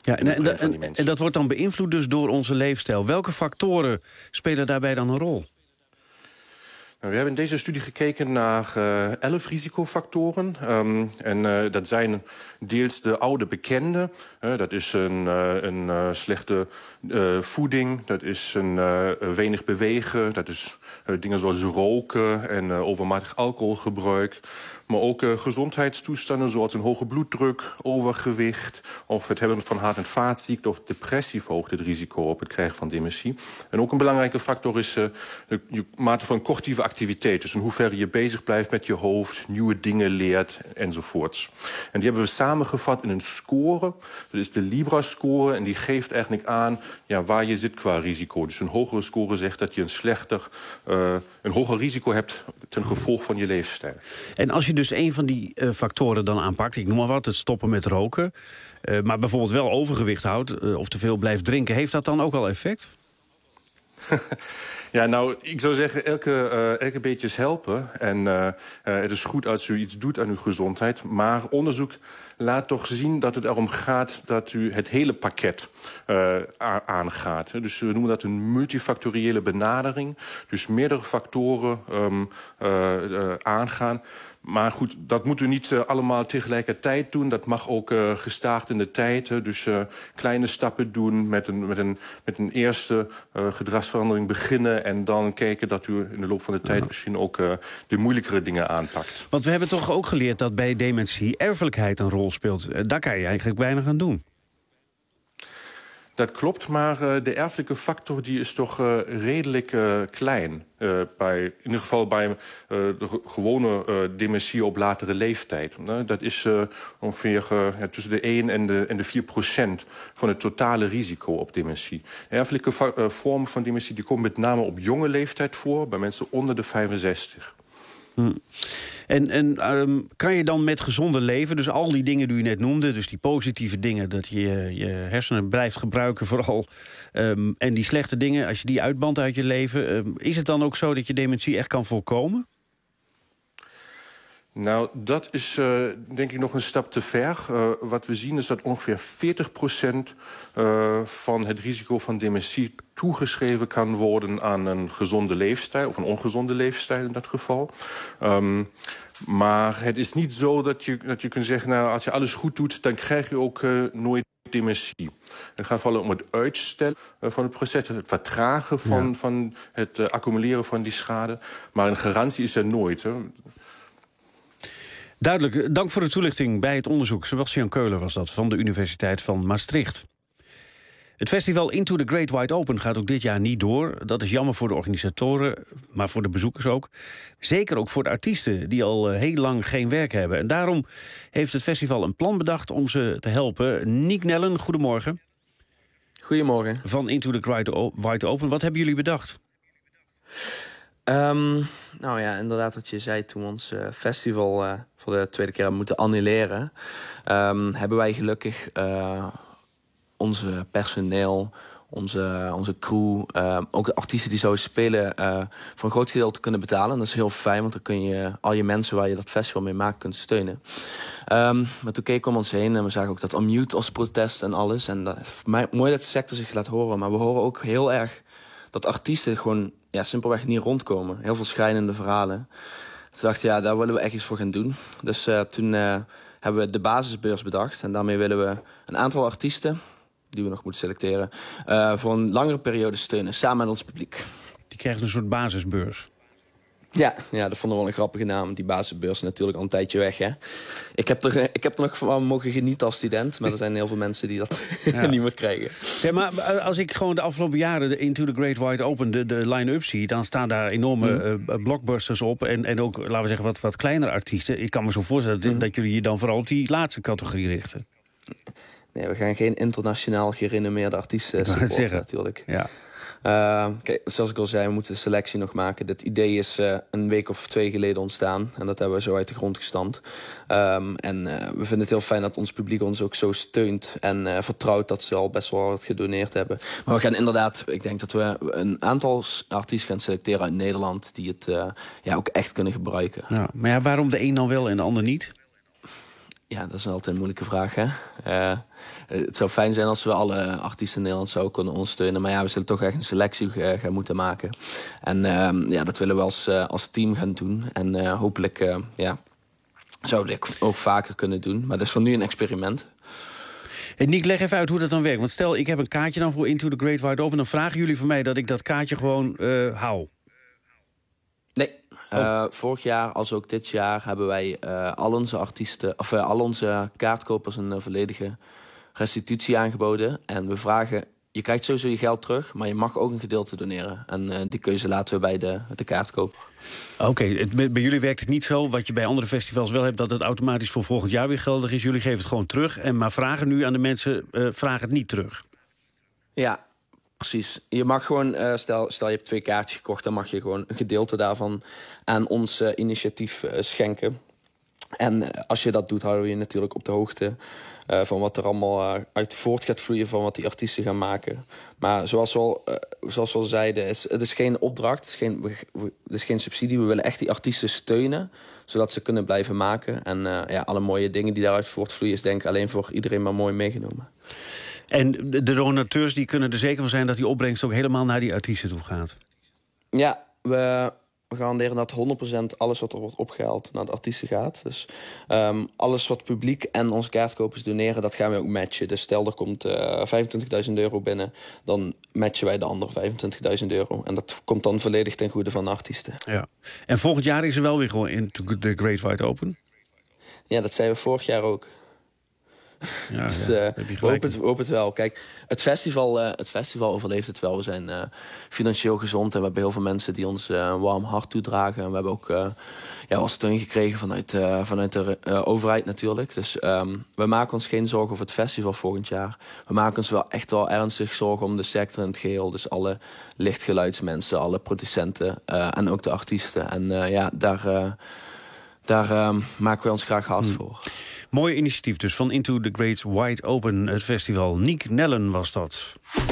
Ja, en, en, en, en dat wordt dan beïnvloed dus door onze leefstijl. Welke factoren spelen daarbij dan een rol? We hebben in deze studie gekeken naar uh, elf risicofactoren. Um, en uh, dat zijn deels de oude bekende. Uh, dat is een, uh, een uh, slechte uh, voeding. Dat is een uh, weinig bewegen. Dat is uh, dingen zoals roken en uh, overmatig alcoholgebruik. Maar ook uh, gezondheidstoestanden zoals een hoge bloeddruk, overgewicht, of het hebben van hart- en vaatziekten of depressie verhoogt het risico op het krijgen van dementie. En ook een belangrijke factor is uh, de, de mate van cognitieve activiteit. Dus in hoeverre je bezig blijft met je hoofd, nieuwe dingen leert enzovoorts. En die hebben we samengevat in een score. Dat is de Libra-score en die geeft eigenlijk aan ja, waar je zit qua risico. Dus een hogere score zegt dat je een slechter, uh, een hoger risico hebt ten gevolge van je leefstijl. En als je dus een van die uh, factoren dan aanpakt, ik noem maar wat, het stoppen met roken, uh, maar bijvoorbeeld wel overgewicht houdt uh, of te veel blijft drinken, heeft dat dan ook al effect? Ja, nou, ik zou zeggen, elke, uh, elke beetje is helpen. En uh, uh, het is goed als u iets doet aan uw gezondheid. Maar onderzoek laat toch zien dat het erom gaat dat u het hele pakket uh, aangaat. Dus we noemen dat een multifactoriële benadering. Dus meerdere factoren um, uh, uh, aangaan. Maar goed, dat moeten we niet uh, allemaal tegelijkertijd doen. Dat mag ook uh, gestaag in de tijd. Hè. Dus uh, kleine stappen doen, met een, met een, met een eerste uh, gedragsverandering beginnen en dan kijken dat u in de loop van de tijd misschien ook uh, de moeilijkere dingen aanpakt. Want we hebben toch ook geleerd dat bij dementie erfelijkheid een rol speelt. Uh, daar kan je eigenlijk weinig aan doen. Dat klopt, maar uh, de erfelijke factor die is toch uh, redelijk uh, klein. Uh, bij, in ieder geval bij uh, de gewone uh, dementie op latere leeftijd. Uh, dat is uh, ongeveer uh, ja, tussen de één en de, en de vier procent van het totale risico op dementie. Erfelijke uh, vormen van dementie die komen met name op jonge leeftijd voor, bij mensen onder de vijfenzestig. Hm. En, en um, kan je dan met gezonder leven, dus al die dingen die u net noemde, dus die positieve dingen, dat je je hersenen blijft gebruiken vooral, um, en die slechte dingen, als je die uitbandt uit je leven, um, is het dan ook zo dat je dementie echt kan voorkomen? Nou, dat is uh, denk ik nog een stap te ver. Uh, wat we zien is dat ongeveer veertig procent uh, van het risico van dementie toegeschreven kan worden aan een gezonde leefstijl, of een ongezonde leefstijl in dat geval. Um, maar het is niet zo dat je, dat je kunt zeggen, nou, als je alles goed doet, dan krijg je ook uh, nooit dementie. Het gaat vooral om het uitstellen van het proces, het vertragen van, ja. van het uh, accumuleren van die schade. Maar een garantie is er nooit. Hè. Duidelijk, dank voor de toelichting bij het onderzoek. Sebastian Keuler was dat, van de Universiteit van Maastricht. Het festival Into the Great Wide Open gaat ook dit jaar niet door. Dat is jammer voor de organisatoren, maar voor de bezoekers ook. Zeker ook voor de artiesten die al heel lang geen werk hebben. En daarom heeft het festival een plan bedacht om ze te helpen. Niek Nellen, goedemorgen. Goedemorgen. Van Into the Great Wide Open. Wat hebben jullie bedacht? Um, nou ja, inderdaad wat je zei toen we ons uh, festival uh, voor de tweede keer hebben moeten annuleren. Um, hebben wij gelukkig uh, onze personeel, onze, onze crew, uh, ook de artiesten die zouden spelen, uh, voor een groot gedeelte kunnen betalen. Dat is heel fijn, want dan kun je al je mensen waar je dat festival mee maakt kunt steunen. Um, maar toen keken we om ons heen en we zagen ook dat Unmute als protest en alles. En dat is mooi dat de sector zich laat horen, maar we horen ook heel erg dat artiesten gewoon ja, simpelweg niet rondkomen. Heel veel schrijnende verhalen. Toen dacht ik, ja, daar willen we echt iets voor gaan doen. Dus uh, toen uh, hebben we de basisbeurs bedacht. En daarmee willen we een aantal artiesten, die we nog moeten selecteren, uh, voor een langere periode steunen, samen met ons publiek. Die krijgen een soort basisbeurs. Ja, ja, dat vonden we wel een grappige naam. Die basisbeurs is natuurlijk al een tijdje weg. Hè? Ik, heb er, ik heb er nog van mogen genieten als student. Maar er zijn heel veel mensen die dat ja. niet meer krijgen. Zeg maar, als ik gewoon de afgelopen jaren de Into the Great Wide Open, de, de line-up zie, dan staan daar enorme mm. uh, blockbusters op. En, en ook, laten we zeggen, wat, wat kleinere artiesten. Ik kan me zo voorstellen mm. dat jullie je dan vooral op die laatste categorie richten. Nee, we gaan geen internationaal gerenommeerde artiesten supporten natuurlijk. Ja. Uh, kijk, zoals ik al zei, we moeten de selectie nog maken. Dit idee is uh, een week of twee geleden ontstaan. En dat hebben we zo uit de grond gestampt. Um, en uh, we vinden het heel fijn dat ons publiek ons ook zo steunt. En uh, vertrouwt dat ze al best wel wat gedoneerd hebben. Maar we gaan inderdaad, ik denk dat we een aantal artiesten gaan selecteren uit Nederland die het uh, ja, ook echt kunnen gebruiken. Ja, maar ja, waarom de een dan wel en de ander niet? Ja, dat is altijd een moeilijke vraag, hè. Uh, het zou fijn zijn als we alle artiesten in Nederland zouden kunnen ondersteunen. Maar ja, we zullen toch echt een selectie uh, gaan moeten maken. En uh, ja, dat willen we als, uh, als team gaan doen. En uh, hopelijk uh, ja, zouden we dit ook vaker kunnen doen. Maar dat is voor nu een experiment. Hey, Nick, leg even uit hoe dat dan werkt. Want stel, ik heb een kaartje dan voor Into the Great Wide Open. Dan vragen jullie van mij dat ik dat kaartje gewoon uh, hou. Nee. Uh, vorig jaar als ook dit jaar hebben wij uh, al onze artiesten, of uh, al onze kaartkopers een uh, volledige restitutie aangeboden. En we vragen, je krijgt sowieso je geld terug, maar je mag ook een gedeelte doneren. En uh, die keuze laten we bij de, de kaartkoper. Oké, okay, bij jullie werkt het niet zo, wat je bij andere festivals wel hebt, dat het automatisch voor volgend jaar weer geldig is. Jullie geven het gewoon terug, en maar vragen nu aan de mensen, uh, vraag het niet terug. Ja. Precies. Je mag gewoon, uh, stel, stel je hebt twee kaartjes gekocht, dan mag je gewoon een gedeelte daarvan aan ons uh, initiatief uh, schenken. En uh, als je dat doet, houden we je natuurlijk op de hoogte uh, van wat er allemaal uh, uit voort gaat vloeien van wat die artiesten gaan maken. Maar zoals we al, uh, zoals we al zeiden, is, het is geen opdracht, het is geen, we, we, het is geen subsidie. We willen echt die artiesten steunen, zodat ze kunnen blijven maken. En uh, ja, alle mooie dingen die daaruit voortvloeien is denk ik alleen voor iedereen maar mooi meegenomen. En de donateurs die kunnen er zeker van zijn dat die opbrengst ook helemaal naar die artiesten toe gaat? Ja, we, we garanderen dat honderd procent alles wat er wordt opgehaald naar de artiesten gaat. Dus um, alles wat het publiek en onze kaartkopers doneren, dat gaan we ook matchen. Dus stel er komt uh, vijfentwintigduizend euro binnen, dan matchen wij de andere vijfentwintigduizend euro. En dat komt dan volledig ten goede van de artiesten. Ja. En volgend jaar is er wel weer gewoon Into the Great Wide Open? Ja, dat zeiden we vorig jaar ook. Ja, dus, ja, uh, we, hopen het, we hopen het wel. Kijk, het festival, uh, het festival overleeft het wel. We zijn uh, financieel gezond en we hebben heel veel mensen die ons uh, een warm hart toedragen. En we hebben ook uh, ja, wel steun gekregen vanuit, uh, vanuit de uh, overheid natuurlijk. Dus um, we maken ons geen zorgen over het festival volgend jaar. We maken ons wel echt wel ernstig zorgen om de sector in het geheel. Dus alle lichtgeluidsmensen, alle producenten uh, en ook de artiesten. En uh, ja, daar, uh, daar uh, maken we ons graag hard hmm. voor. Mooi initiatief dus van Into the Great Wide Open, het festival. Niek Nellen was dat.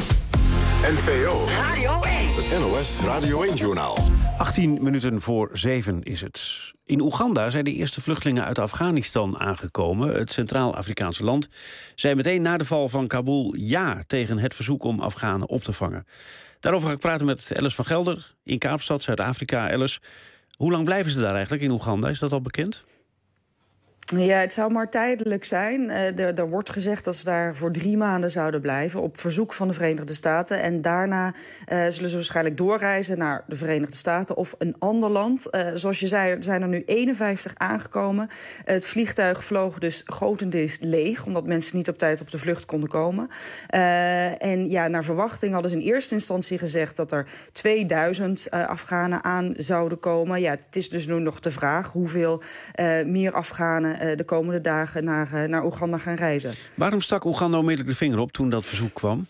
N P O Radio één. Het N O S Radio één-journaal. achttien minuten voor zeven is het. In Oeganda zijn de eerste vluchtelingen uit Afghanistan aangekomen. Het Centraal-Afrikaanse land zei meteen na de val van Kabul ja tegen het verzoek om Afghanen op te vangen. Daarover ga ik praten met Alice van Gelder in Kaapstad, Zuid-Afrika. Alice, hoe lang blijven ze daar eigenlijk in Oeganda? Is dat al bekend? Ja, het zou maar tijdelijk zijn. Uh, er, er wordt gezegd dat ze daar voor drie maanden zouden blijven, op verzoek van de Verenigde Staten. En daarna uh, zullen ze waarschijnlijk doorreizen naar de Verenigde Staten of een ander land. Uh, zoals je zei, er zijn er nu eenenvijftig aangekomen. Uh, het vliegtuig vloog dus grotendeels leeg, omdat mensen niet op tijd op de vlucht konden komen. Uh, en ja, naar verwachting hadden ze in eerste instantie gezegd dat er tweeduizend uh, Afghanen aan zouden komen. Ja, het is dus nu nog de vraag hoeveel uh, meer Afghanen de komende dagen naar, naar Oeganda gaan reizen. Waarom stak Oeganda onmiddellijk de vinger op toen dat verzoek kwam?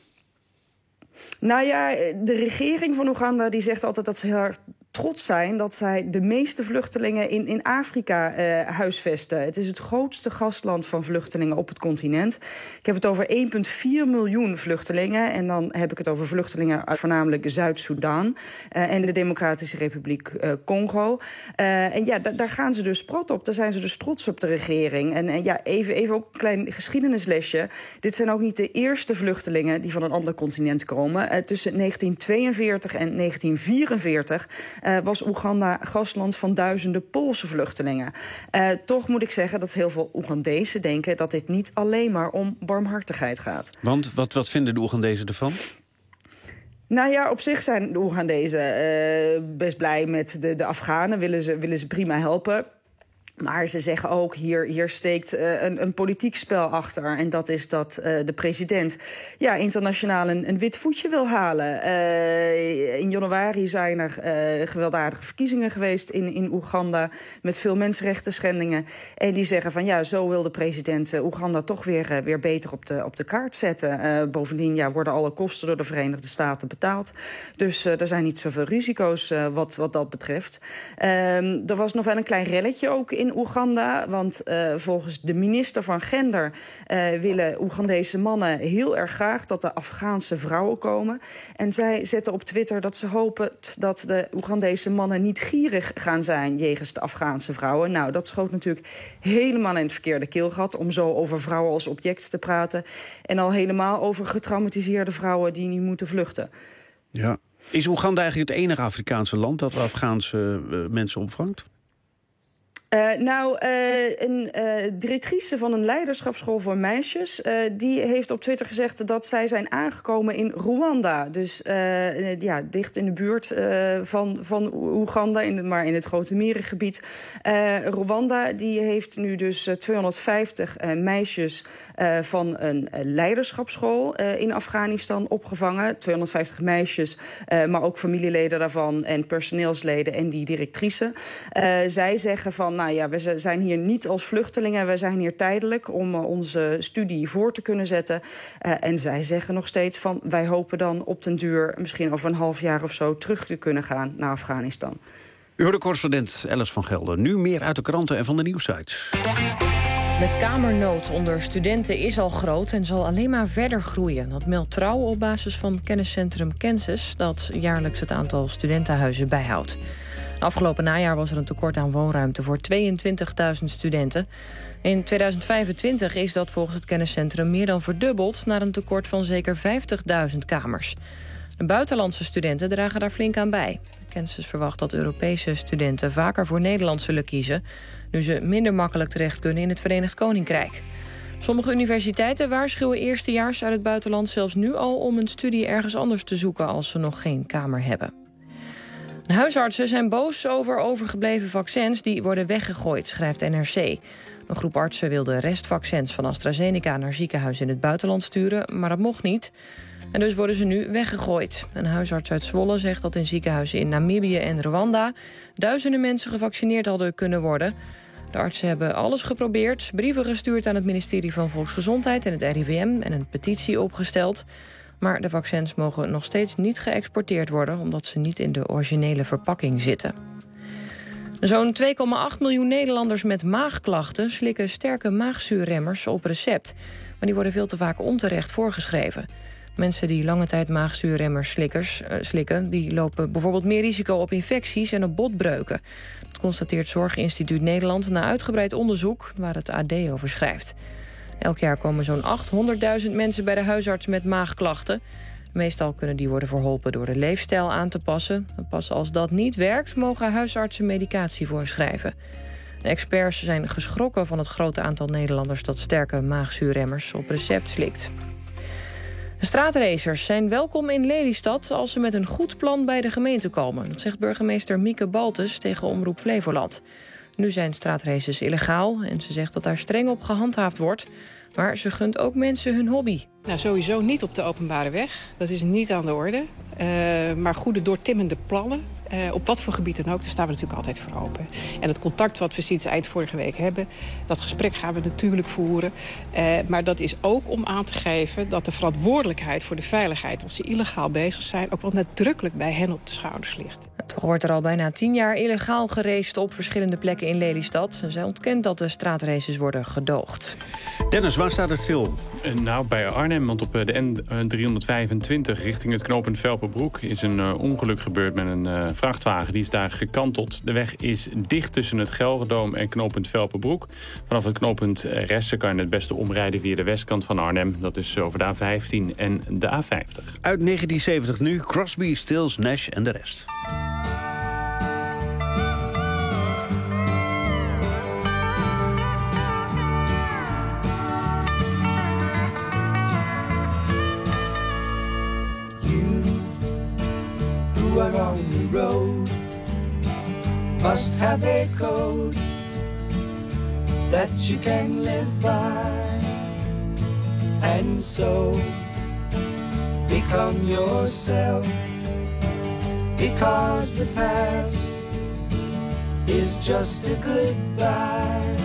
Nou ja, de regering van Oeganda die zegt altijd dat ze heel erg trots zijn dat zij de meeste vluchtelingen in, in Afrika uh, huisvesten. Het is het grootste gastland van vluchtelingen op het continent. Ik heb het over één komma vier miljoen vluchtelingen. En dan heb ik het over vluchtelingen uit voornamelijk Zuid-Soedan uh, en de Democratische Republiek uh, Congo. Uh, en ja, da- daar gaan ze dus prat op. Daar zijn ze dus trots op, de regering. En, en ja, even, even ook een klein geschiedenislesje. Dit zijn ook niet de eerste vluchtelingen die van een ander continent komen. Uh, tussen negentien tweeënveertig en negentien vierenveertig... Uh, was Oeganda gastland van duizenden Poolse vluchtelingen. Uh, toch moet ik zeggen dat heel veel Oegandezen denken dat dit niet alleen maar om barmhartigheid gaat. Want wat, wat vinden de Oegandezen ervan? Nou ja, op zich zijn de Oegandezen uh, best blij met de, de Afghanen. Willen ze, willen ze prima helpen. Maar ze zeggen ook, hier, hier steekt uh, een, een politiek spel achter. En dat is dat uh, de president ja, internationaal een, een wit voetje wil halen. Uh, in januari zijn er uh, gewelddadige verkiezingen geweest in, in Oeganda met veel mensenrechten schendingen. En die zeggen van ja, zo wil de president uh, Oeganda toch weer, uh, weer beter op de, op de kaart zetten. Uh, bovendien ja, worden alle kosten door de Verenigde Staten betaald. Dus uh, er zijn niet zoveel risico's uh, wat, wat dat betreft. Uh, er was nog wel een klein relletje ook in in Oeganda. Want uh, volgens de minister van Gender uh, willen Oegandese mannen heel erg graag dat de Afghaanse vrouwen komen. En zij zetten op Twitter dat ze hopen dat de Oegandese mannen niet gierig gaan zijn jegens de Afghaanse vrouwen. Nou, dat schoot natuurlijk helemaal in het verkeerde keelgat om zo over vrouwen als object te praten. En al helemaal over getraumatiseerde vrouwen die nu moeten vluchten. Ja. Is Oeganda eigenlijk het enige Afrikaanse land dat Afghaanse uh, mensen opvangt? Uh, nou, uh, een uh, directrice van een leiderschapsschool voor meisjes, Uh, die heeft op Twitter gezegd dat zij zijn aangekomen in Rwanda. Dus uh, ja, dicht in de buurt uh, van, van Oeganda, in de, maar in het Grote Merengebied. Uh, Rwanda die heeft nu dus uh, tweehonderdvijftig uh, meisjes uh, van een uh, leiderschapsschool uh, in Afghanistan opgevangen. tweehonderdvijftig meisjes, uh, maar ook familieleden daarvan en personeelsleden en die directrice. Uh, zij zeggen van, nou ja, we zijn hier niet als vluchtelingen, we zijn hier tijdelijk om uh, onze studie voor te kunnen zetten. Uh, en zij zeggen nog steeds van, wij hopen dan op den duur, misschien over een half jaar of zo, terug te kunnen gaan naar Afghanistan. U hoorde correspondent Alice van Gelder. Nu meer uit de kranten en van de nieuwssites. De kamernood onder studenten is al groot en zal alleen maar verder groeien. Dat meldt Trouw op basis van kenniscentrum Kansas, dat jaarlijks het aantal studentenhuizen bijhoudt. Afgelopen najaar was er een tekort aan woonruimte voor tweeëntwintigduizend studenten. In tweeduizend vijfentwintig is dat volgens het kenniscentrum meer dan verdubbeld naar een tekort van zeker vijftigduizend kamers. De buitenlandse studenten dragen daar flink aan bij. Kansas verwacht dat Europese studenten vaker voor Nederland zullen kiezen, nu ze minder makkelijk terecht kunnen in het Verenigd Koninkrijk. Sommige universiteiten waarschuwen eerstejaars uit het buitenland zelfs nu al om een studie ergens anders te zoeken als ze nog geen kamer hebben. De huisartsen zijn boos over overgebleven vaccins die worden weggegooid, schrijft N R C. Een groep artsen wilde restvaccins van AstraZeneca naar ziekenhuizen in het buitenland sturen, maar dat mocht niet. En dus worden ze nu weggegooid. Een huisarts uit Zwolle zegt dat in ziekenhuizen in Namibië en Rwanda duizenden mensen gevaccineerd hadden kunnen worden. De artsen hebben alles geprobeerd, brieven gestuurd aan het ministerie van Volksgezondheid en het R I V M en een petitie opgesteld. Maar de vaccins mogen nog steeds niet geëxporteerd worden, omdat ze niet in de originele verpakking zitten. Zo'n twee komma acht miljoen Nederlanders met maagklachten slikken sterke maagzuurremmers op recept. Maar die worden veel te vaak onterecht voorgeschreven. Mensen die lange tijd maagzuurremmers slikkers, uh, slikken, die lopen bijvoorbeeld meer risico op infecties en op botbreuken. Dat constateert Zorginstituut Nederland na uitgebreid onderzoek waar het A D over schrijft. Elk jaar komen zo'n achthonderdduizend mensen bij de huisarts met maagklachten. Meestal kunnen die worden verholpen door de leefstijl aan te passen. Pas als dat niet werkt, mogen huisartsen medicatie voorschrijven. De experts zijn geschrokken van het grote aantal Nederlanders dat sterke maagzuurremmers op recept slikt. De straatracers zijn welkom in Lelystad als ze met een goed plan bij de gemeente komen. Dat zegt burgemeester Mieke Baltes tegen Omroep Flevoland. Nu zijn straatraces illegaal en ze zegt dat daar streng op gehandhaafd wordt. Maar ze gunt ook mensen hun hobby. Nou, sowieso niet op de openbare weg. Dat is niet aan de orde. Uh, maar goede doortimmende plannen. Uh, op wat voor gebied dan ook, daar staan we natuurlijk altijd voor open. En het contact wat we sinds eind vorige week hebben, dat gesprek gaan we natuurlijk voeren. Uh, maar dat is ook om aan te geven dat de verantwoordelijkheid voor de veiligheid, als ze illegaal bezig zijn, ook wel nadrukkelijk bij hen op de schouders ligt. Toch wordt er al bijna tien jaar illegaal geraced op verschillende plekken in Lelystad. Zij ontkent dat de straatraces worden gedoogd. Dennis, waar staat het stil? Uh, nou, bij Arnhem, want op de N driehonderdvijfentwintig richting het knooppunt Velperbroek is een uh, ongeluk gebeurd met een uh, vrachtwagen. Die is daar gekanteld. De weg is dicht tussen het Gelredoom en knooppunt Velperbroek. Vanaf het knooppunt Ressen kan je het beste omrijden via de westkant van Arnhem. Dat is over de A vijftien en de A vijftig. Uit negentien zeventig nu, Crosby, Stills, Nash en de rest. You are on the road, must have a code that you can live by, and so become yourself, because the past is just a goodbye.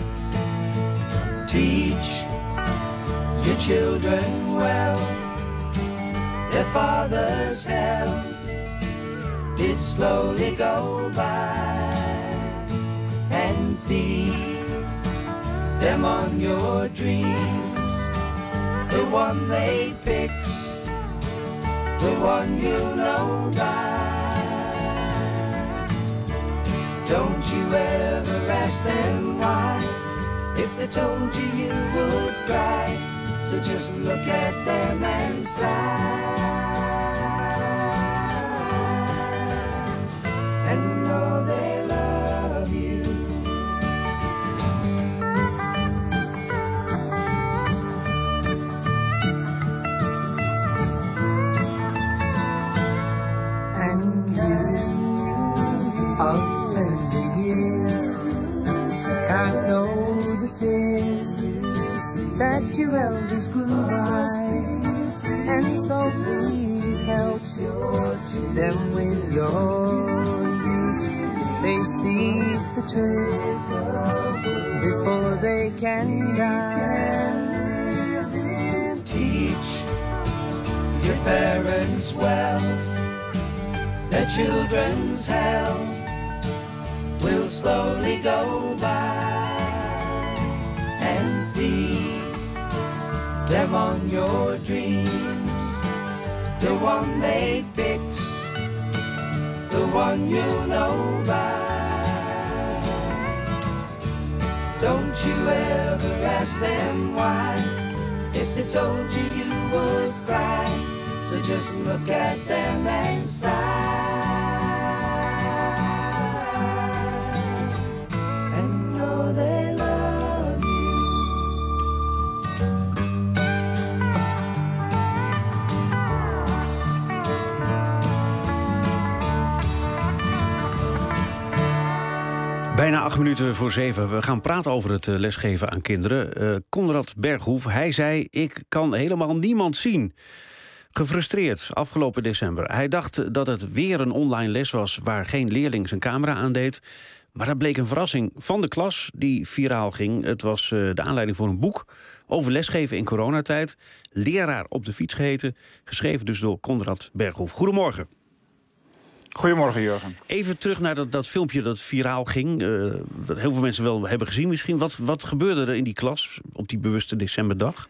Teach your children well, their father's help did slowly go by, and feed them on your dreams. The one they picked, the one you know by. Don't you ever ask them why. If they told you, you would cry. So just look at them and sigh. And know they love you. And you of tender years can't know the fears that your elders grew by. And so please help them with your youth. They see the truth before they can die. Teach your parents well. Their children's hell will slowly go by. And feed them on your dreams. The one they picked, the one you know by. Don't you ever ask them why. If they told you, you would cry. So just look at them and sigh. And know they love you. Bijna acht minuten voor zeven. We gaan praten over het uh, lesgeven aan kinderen. Uh, Konrad Berghoef, hij zei: ik kan helemaal niemand zien. Gefrustreerd afgelopen december. Hij dacht dat het weer een online les was waar geen leerling zijn camera aandeed. Maar dat bleek een verrassing van de klas die viraal ging. Het was uh, de aanleiding voor een boek over lesgeven in coronatijd. Leraar op de fiets geheten. Geschreven dus door Konrad Berghoef. Goedemorgen. Goedemorgen, Jurgen. Even terug naar dat, dat filmpje dat viraal ging. Uh, wat heel veel mensen wel hebben gezien misschien. Wat, wat gebeurde er in die klas op die bewuste decemberdag?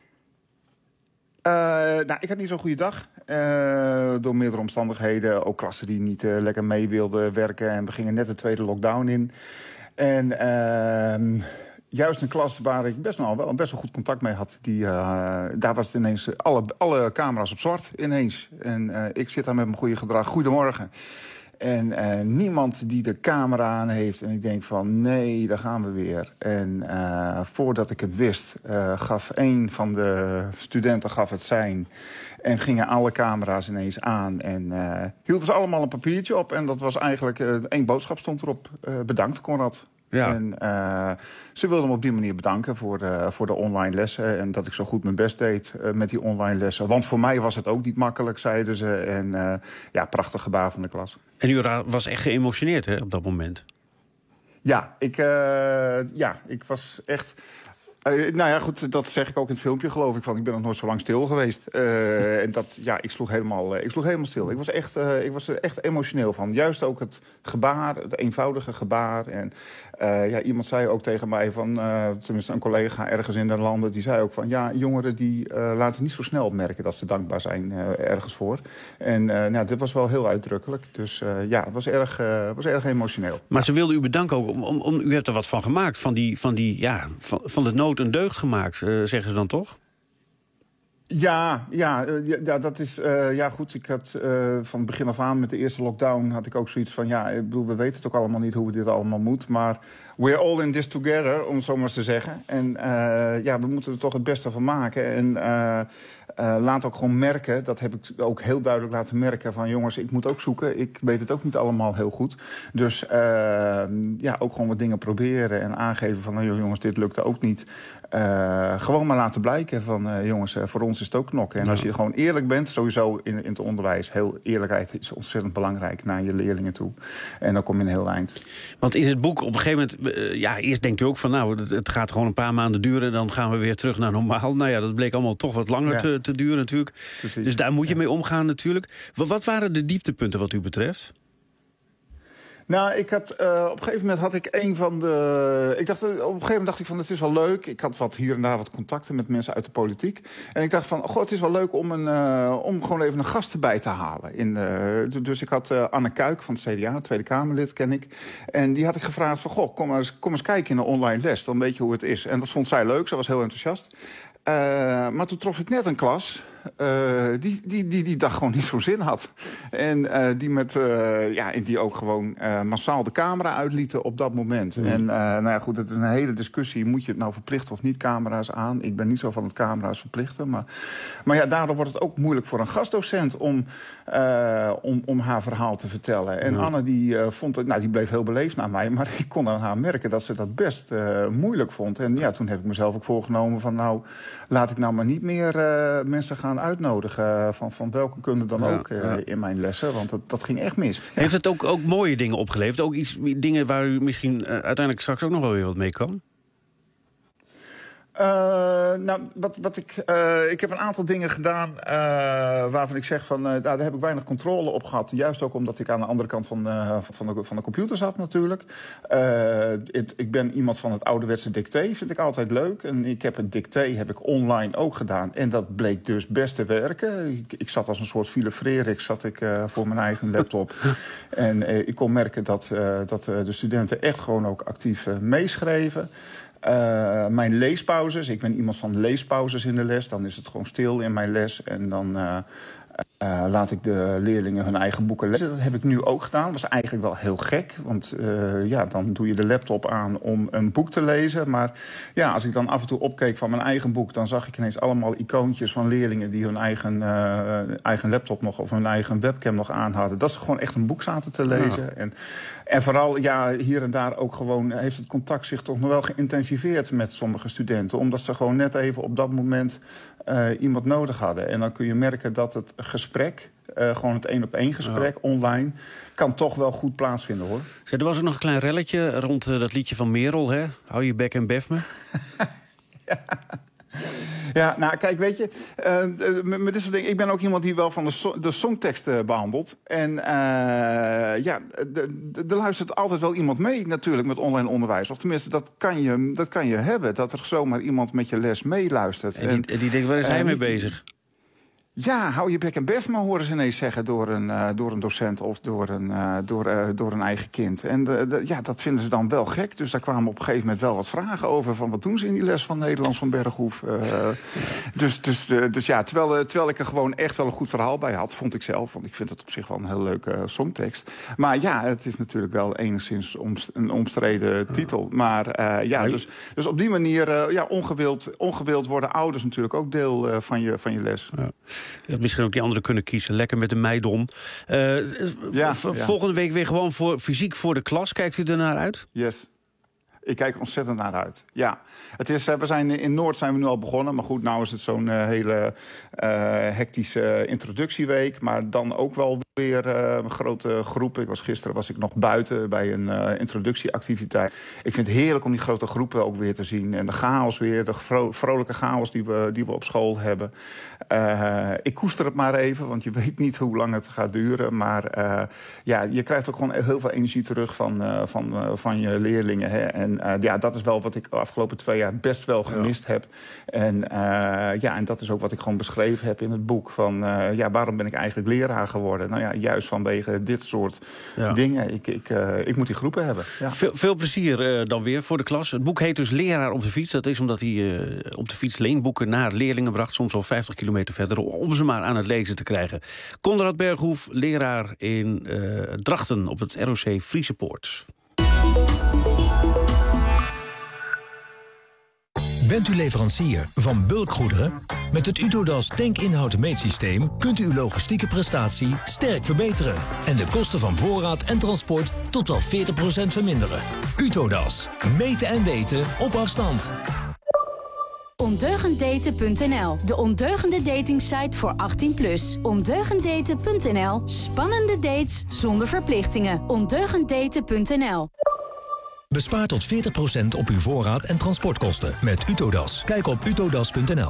Uh, nou, ik had niet zo'n goede dag. Uh, door meerdere omstandigheden. Ook klassen die niet uh, lekker mee wilden werken. En we gingen net de tweede lockdown in. En uh, juist een klas waar ik best wel, wel, best wel goed contact mee had. Die, uh, daar was het ineens alle, alle camera's op zwart ineens. En uh, ik zit daar met mijn goede gedrag. Goedemorgen. En uh, niemand die de camera aan heeft. En ik denk van, nee, daar gaan we weer. En uh, voordat ik het wist, uh, gaf een van de studenten gaf het sein. En gingen alle camera's ineens aan. En uh, hielden ze allemaal een papiertje op. En dat was eigenlijk, uh, één boodschap stond erop. Uh, bedankt, Konrad. Ja. En uh, ze wilden me op die manier bedanken voor de, voor de online lessen. En dat ik zo goed mijn best deed uh, met die online lessen. Want voor mij was het ook niet makkelijk, zeiden ze. En uh, ja, prachtig gebaar van de klas. En u was echt geëmotioneerd, hè, op dat moment? Ja, ik, uh, ja, ik was echt... Uh, nou ja, goed, dat zeg ik ook in het filmpje, geloof ik. Van, ik ben nog nooit zo lang stil geweest. Uh, en dat, ja, ik sloeg helemaal, uh, ik sloeg helemaal stil. Ik was, echt, uh, ik was er echt emotioneel van. Juist ook het gebaar, het eenvoudige gebaar. En uh, ja, iemand zei ook tegen mij, van, uh, tenminste een collega ergens in de landen... die zei ook van, ja, jongeren die uh, laten niet zo snel opmerken... dat ze dankbaar zijn uh, ergens voor. En uh, nou, dit was wel heel uitdrukkelijk. Dus uh, ja, het was erg, uh, was erg emotioneel. Maar ze wilden u bedanken ook. Om, om, om, u hebt er wat van gemaakt, van, die, van, die, ja, van, van de nood een deugd gemaakt, uh, zeggen ze dan toch? Ja, ja, uh, ja, dat is... Uh, ja, goed, ik had uh, van het begin af aan met de eerste lockdown... had ik ook zoiets van, ja, ik bedoel, we weten het ook allemaal niet hoe dit allemaal moet... maar we're all in this together, om het zo maar eens te zeggen. En uh, ja, we moeten er toch het beste van maken. En uh, uh, laat ook gewoon merken, dat heb ik ook heel duidelijk laten merken... van jongens, ik moet ook zoeken, ik weet het ook niet allemaal heel goed. Dus uh, ja, ook gewoon wat dingen proberen en aangeven van... nou jongens, dit lukte ook niet. Uh, gewoon maar laten blijken van, uh, jongens, uh, voor ons is het ook knokken. En als je gewoon eerlijk bent, sowieso in, in het onderwijs... heel eerlijkheid is ontzettend belangrijk naar je leerlingen toe. En dan kom je een heel eind. Want in het boek, op een gegeven moment... Uh, ja, eerst denkt u ook van, nou, het, het gaat gewoon een paar maanden duren... en dan gaan we weer terug naar normaal. Nou ja, dat bleek allemaal toch wat langer ja. te, te duren natuurlijk. Precies. Dus daar moet je ja. mee omgaan natuurlijk. Wat, wat waren de dieptepunten wat u betreft? Nou, ik had, uh, op een gegeven moment had ik een van de... Ik dacht, op een gegeven moment dacht ik van, het is wel leuk. Ik had wat hier en daar wat contacten met mensen uit de politiek. En ik dacht van, goh, het is wel leuk om, een, uh, om gewoon even een gast erbij te halen. In, uh, dus ik had uh, Anne Kuik van het C D A, Tweede Kamerlid, ken ik. En die had ik gevraagd van, goh, kom eens, kom eens kijken in een online les. Dan weet je hoe het is. En dat vond zij leuk, ze was heel enthousiast. Uh, maar toen trof ik net een klas... Uh, die, die, die die dag gewoon niet zo'n zin had. En uh, die, met, uh, ja, die ook gewoon uh, massaal de camera uitlieten op dat moment. Mm. En uh, nou ja, goed, het is een hele discussie. Moet je het nou verplichten of niet, camera's aan? Ik ben niet zo van het camera's verplichten. Maar, maar ja, daardoor wordt het ook moeilijk voor een gastdocent... om, uh, om, om haar verhaal te vertellen. En mm. Anne die, uh, vond het, nou, die bleef heel beleefd naar mij... maar ik kon aan haar merken dat ze dat best uh, moeilijk vond. En ja, toen heb ik mezelf ook voorgenomen van... nou, laat ik nou maar niet meer uh, mensen gaan uitnodigen van, van welke kunde dan ja, ook uh, ja. in mijn lessen. Want dat, dat ging echt mis. Heeft het ook, ook mooie dingen opgeleverd? Ook iets, dingen waar u misschien uh, uiteindelijk straks ook nog wel weer wat mee kan? Uh, nou, wat, wat ik, uh, ik heb een aantal dingen gedaan uh, waarvan ik zeg van, uh, daar heb ik weinig controle op gehad. Juist ook omdat ik aan de andere kant van, uh, van, de, van de computer zat natuurlijk. Uh, het, ik ben iemand van het ouderwetse dicté, vind ik altijd leuk. En ik heb het dicté heb ik online ook gedaan. En dat bleek dus best te werken. Ik, ik zat als een soort Philip Frerick zat ik uh, voor mijn eigen laptop. En uh, ik kon merken dat, uh, dat uh, de studenten echt gewoon ook actief uh, meeschreven. Uh, mijn leespauzes, ik ben iemand van leespauzes in de les. Dan is het gewoon stil in mijn les en dan uh, uh, laat ik de leerlingen hun eigen boeken lezen. Dat heb ik nu ook gedaan. Dat was eigenlijk wel heel gek, want uh, ja, dan doe je de laptop aan om een boek te lezen. Maar ja, als ik dan af en toe opkeek van mijn eigen boek... dan zag ik ineens allemaal icoontjes van leerlingen... die hun eigen, uh, eigen laptop nog of hun eigen webcam nog aan hadden. Dat ze gewoon echt een boek zaten te lezen. Ja. En, En vooral, ja, hier en daar ook gewoon... heeft het contact zich toch nog wel geïntensiveerd met sommige studenten. Omdat ze gewoon net even op dat moment uh, iemand nodig hadden. En dan kun je merken dat het gesprek... Uh, gewoon het één-op-één gesprek ja. online... kan toch wel goed plaatsvinden, hoor. Zeg, er was ook nog een klein relletje rond uh, dat liedje van Merel, hè? Hou je bek en bef me. ja. Ja, nou, kijk, weet je, uh, met, met dit soort dingen... ik ben ook iemand die wel van de, so de songteksten behandelt. En uh, ja, er luistert altijd wel iemand mee natuurlijk met online onderwijs. Of tenminste, dat kan je, dat kan je hebben. Dat er zomaar iemand met je les meeluistert. En die, en die denkt, waar is hij uh, mee bezig? Ja, hou je bek en bef maar, horen ze ineens zeggen door een, uh, door een docent of door een, uh, door, uh, door een eigen kind. En de, de, ja, dat vinden ze dan wel gek. Dus daar kwamen op een gegeven moment wel wat vragen over... van wat doen ze in die les van Nederlands van Berghoef. Uh, dus, dus, uh, dus ja, terwijl, uh, terwijl ik er gewoon echt wel een goed verhaal bij had... vond ik zelf, want ik vind het op zich wel een heel leuke uh, songtekst. Maar ja, het is natuurlijk wel enigszins omst een omstreden titel. Maar uh, ja, dus, dus op die manier, uh, ja, ongewild, ongewild worden ouders natuurlijk ook deel uh, van, je, van je les. Ja. Je had misschien ook die andere kunnen kiezen. Lekker met de meidon. Uh, ja, volgende ja. week weer gewoon voor, fysiek voor de klas. Kijkt u ernaar uit? Yes. Ik kijk er ontzettend naar uit. Ja, het is, we zijn in Noord zijn we nu al begonnen. Maar goed, nou is het zo'n uh, hele uh, hectische introductieweek. Maar dan ook wel weer uh, een grote groep. Ik was, gisteren was ik nog buiten bij een uh, introductieactiviteit. Ik vind het heerlijk om die grote groepen ook weer te zien. En de chaos weer, de vro vrolijke chaos die we, die we op school hebben. Uh, ik koester het maar even, want je weet niet hoe lang het gaat duren. Maar uh, ja, je krijgt ook gewoon heel veel energie terug van, uh, van, uh, van je leerlingen. Hè. En uh, ja, dat is wel wat ik de afgelopen twee jaar best wel gemist ja. heb. En, uh, ja, en dat is ook wat ik gewoon beschreven heb in het boek. Van uh, ja, waarom ben ik eigenlijk leraar geworden? Nou ja, juist vanwege dit soort ja. dingen. Ik, ik, uh, ik moet die groepen hebben. Ja. Veel, veel plezier uh, dan weer voor de klas. Het boek heet dus Leraar op de fiets. Dat is omdat hij uh, op de fiets leenboeken naar leerlingen bracht. Soms al vijftig kilometer verder. Om ze maar aan het lezen te krijgen. Konrad Berghoef, leraar in uh, Drachten op het R O C Friese Poort. Bent u leverancier van bulkgoederen? Met het Utodas tankinhoud meetsysteem kunt u uw logistieke prestatie sterk verbeteren en de kosten van voorraad en transport tot wel veertig procent verminderen. Utodas. Meten en weten op afstand. Ondeugenddaten punt n l, de ondeugende datingsite voor achttien plus. Ondeugenddaten punt n l, spannende dates zonder verplichtingen. Ondeugenddaten punt n l. Bespaar tot veertig procent op uw voorraad en transportkosten met Utodas. Kijk op utodas punt n l.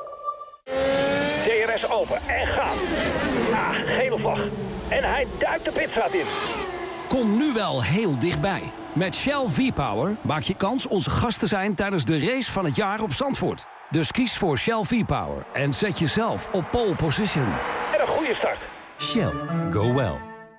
D R S open en gaan. Ah, gele vlag. En hij duikt de pitstraat in. Kom nu wel heel dichtbij. Met Shell V-Power maak je kans onze gast te zijn tijdens de race van het jaar op Zandvoort. Dus kies voor Shell V-Power en zet jezelf op pole position. En een goede start. Shell. Go well.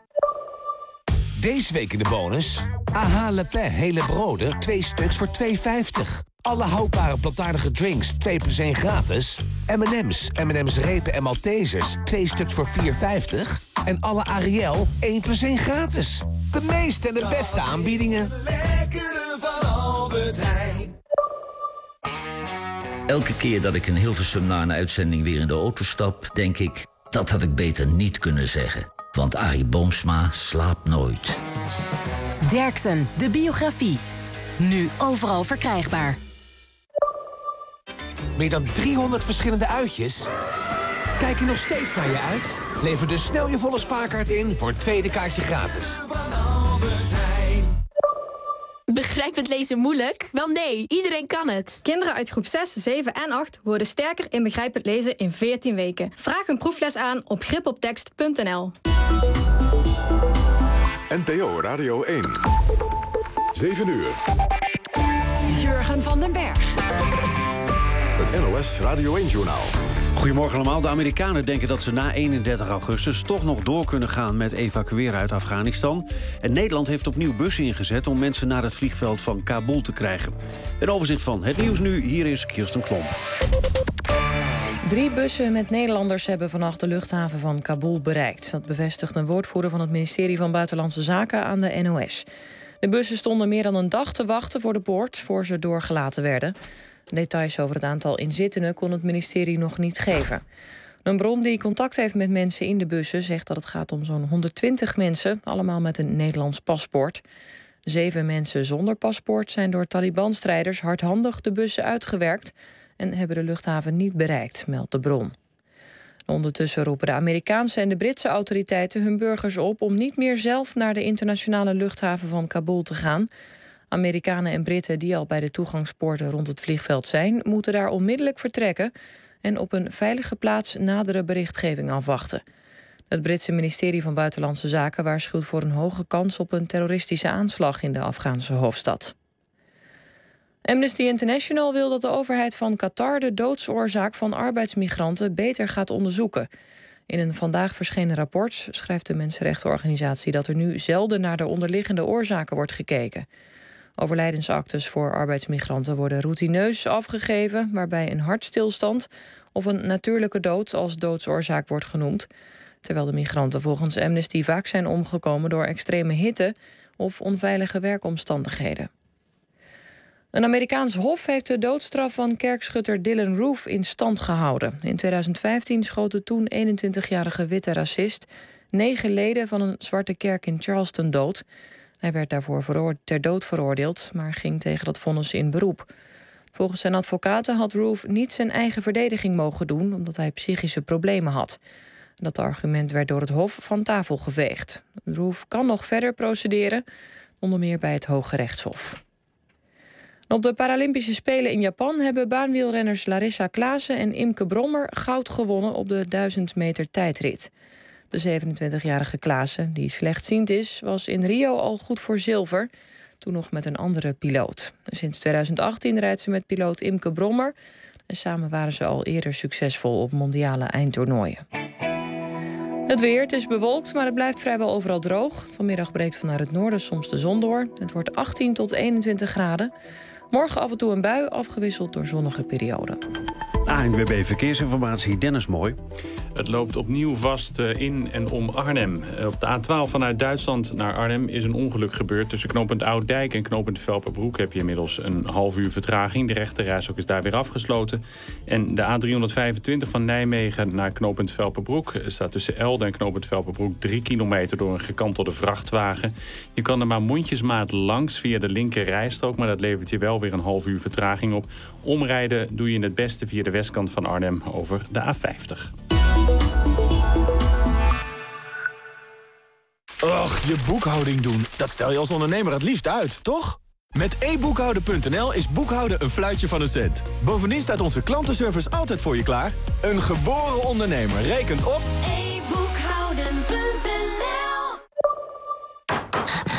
Deze week in de bonus. A H Le Pen hele broden, twee stuks voor twee vijftig. Alle houdbare plantaardige drinks, twee plus één gratis. M en M's, M en M's repen en Maltesers, twee stuks voor vier vijftig. En alle Ariel, één plus één gratis. De meeste en de beste aanbiedingen. Lekkere van Albert Heijn. Elke keer dat ik in Hilversum na een uitzending weer in de auto stap, denk ik, dat had ik beter niet kunnen zeggen. Want Arie Boomsma slaapt nooit. Derksen, de biografie. Nu overal verkrijgbaar. Meer dan driehonderd verschillende uitjes? Kijk je nog steeds naar je uit? Lever dus snel je volle spaarkaart in voor een tweede kaartje gratis. Begrijpend lezen moeilijk? Wel nee, iedereen kan het. Kinderen uit groep zes, zeven en acht worden sterker in begrijpend lezen in veertien weken. Vraag een proefles aan op gripoptekst punt n l. N P O Radio één. zeven uur. Jurgen van den Berg. Het N O S Radio één-journaal. Goedemorgen allemaal. De Amerikanen denken dat ze na eenendertig augustus... toch nog door kunnen gaan met evacueren uit Afghanistan. En Nederland heeft opnieuw bussen ingezet... om mensen naar het vliegveld van Kabul te krijgen. Een overzicht van het nieuws nu. Hier is Kirsten Klomp. Drie bussen met Nederlanders hebben vannacht de luchthaven van Kabul bereikt. Dat bevestigt een woordvoerder van het ministerie van Buitenlandse Zaken aan de N O S. De bussen stonden meer dan een dag te wachten voor de poort... voor ze doorgelaten werden. Details over het aantal inzittenden kon het ministerie nog niet geven. Een bron die contact heeft met mensen in de bussen zegt dat het gaat om zo'n honderdtwintig mensen, allemaal met een Nederlands paspoort. Zeven mensen zonder paspoort zijn door Taliban-strijders hardhandig de bussen uitgewerkt en hebben de luchthaven niet bereikt, meldt de bron. Ondertussen roepen de Amerikaanse en de Britse autoriteiten hun burgers op om niet meer zelf naar de internationale luchthaven van Kabul te gaan. Amerikanen en Britten die al bij de toegangspoorten rond het vliegveld zijn, moeten daar onmiddellijk vertrekken en op een veilige plaats nadere berichtgeving afwachten. Het Britse ministerie van Buitenlandse Zaken waarschuwt voor een hoge kans op een terroristische aanslag in de Afghaanse hoofdstad. Amnesty International wil dat de overheid van Qatar de doodsoorzaak van arbeidsmigranten beter gaat onderzoeken. In een vandaag verschenen rapport schrijft de mensenrechtenorganisatie dat er nu zelden naar de onderliggende oorzaken wordt gekeken. Overlijdensactes voor arbeidsmigranten worden routineus afgegeven, waarbij een hartstilstand of een natuurlijke dood als doodsoorzaak wordt genoemd. Terwijl de migranten volgens Amnesty vaak zijn omgekomen door extreme hitte of onveilige werkomstandigheden. Een Amerikaans hof heeft de doodstraf van kerkschutter Dylann Roof in stand gehouden. In tweeduizend vijftien schoot de toen eenentwintigjarige witte racist negen leden van een zwarte kerk in Charleston dood. Hij werd daarvoor ter dood veroordeeld, maar ging tegen dat vonnis in beroep. Volgens zijn advocaten had Roof niet zijn eigen verdediging mogen doen, omdat hij psychische problemen had. Dat argument werd door het Hof van tafel geveegd. Roof kan nog verder procederen, onder meer bij het Hooggerechtshof. Op de Paralympische Spelen in Japan hebben baanwielrenners Larissa Klaassen en Imke Brommer goud gewonnen op de duizend meter tijdrit. De zevenentwintigjarige Klaassen, die slechtziend is, was in Rio al goed voor zilver, toen nog met een andere piloot. Sinds tweeduizend achttien rijdt ze met piloot Imke Brommer en samen waren ze al eerder succesvol op mondiale eindtoernooien. Het weer, het is bewolkt, maar het blijft vrijwel overal droog. Vanmiddag breekt vanuit het noorden soms de zon door. Het wordt achttien tot eenentwintig graden. Morgen af en toe een bui, afgewisseld door zonnige perioden. A N W B Verkeersinformatie, Dennis Mooi. Het loopt opnieuw vast in en om Arnhem. Op de A twaalf vanuit Duitsland naar Arnhem is een ongeluk gebeurd. Tussen knooppunt Ouddijk en knooppunt Velperbroek heb je inmiddels een half uur vertraging. De rechterrijstrook is daar weer afgesloten. En de A driehonderdvijfentwintig van Nijmegen naar knooppunt Velperbroek staat tussen Elde en knooppunt Velperbroek drie kilometer door een gekantelde vrachtwagen. Je kan er maar mondjesmaat langs via de linker rijstrook, maar dat levert je wel weer een half uur vertraging op. Omrijden doe je het beste via de westkant van Arnhem over de A vijftig. Och, je boekhouding doen. Dat stel je als ondernemer het liefst uit, toch? Met e boekhouden punt n l is boekhouden een fluitje van een cent. Bovendien staat onze klantenservice altijd voor je klaar. Een geboren ondernemer rekent op e boekhouden punt n l.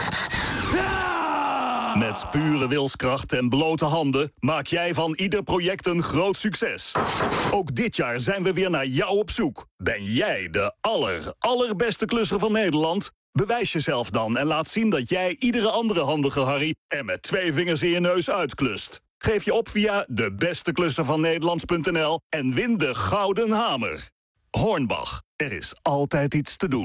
Met pure wilskracht en blote handen maak jij van ieder project een groot succes. Ook dit jaar zijn we weer naar jou op zoek. Ben jij de aller, allerbeste klusser van Nederland? Bewijs jezelf dan en laat zien dat jij iedere andere handige Harry er met twee vingers in je neus uitklust. Geef je op via de beste klusser van Nederland punt n l en win de Gouden Hamer. Hornbach, er is altijd iets te doen.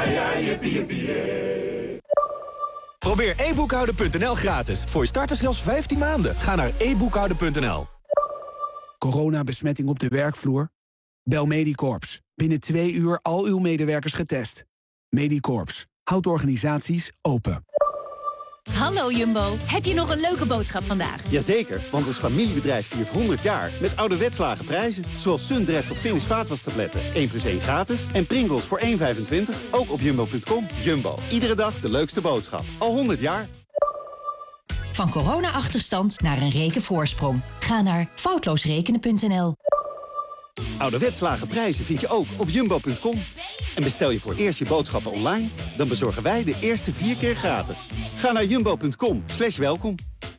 Probeer e boekhouden punt n l gratis. Voor je starters zelfs vijftien maanden. Ga naar e boekhouden punt n l. Coronabesmetting op de werkvloer? Bel Medicorps. Binnen twee uur al uw medewerkers getest. Medicorps. Houdt organisaties open. Hallo Jumbo, heb je nog een leuke boodschap vandaag? Jazeker, want ons familiebedrijf viert honderd jaar met ouderwets lage prijzen. Zoals Sundrecht of Finish vaatwastabletten één plus één gratis. En Pringles voor één vijfentwintig, ook op jumbo punt com. Jumbo, iedere dag de leukste boodschap. Al honderd jaar. Van corona-achterstand naar een rekenvoorsprong. Ga naar foutloosrekenen punt n l. Ouderwets lage prijzen vind je ook op jumbo punt com. En bestel je voor eerst je boodschappen online, dan bezorgen wij de eerste vier keer gratis. Ga naar jumbo punt com slash welkom.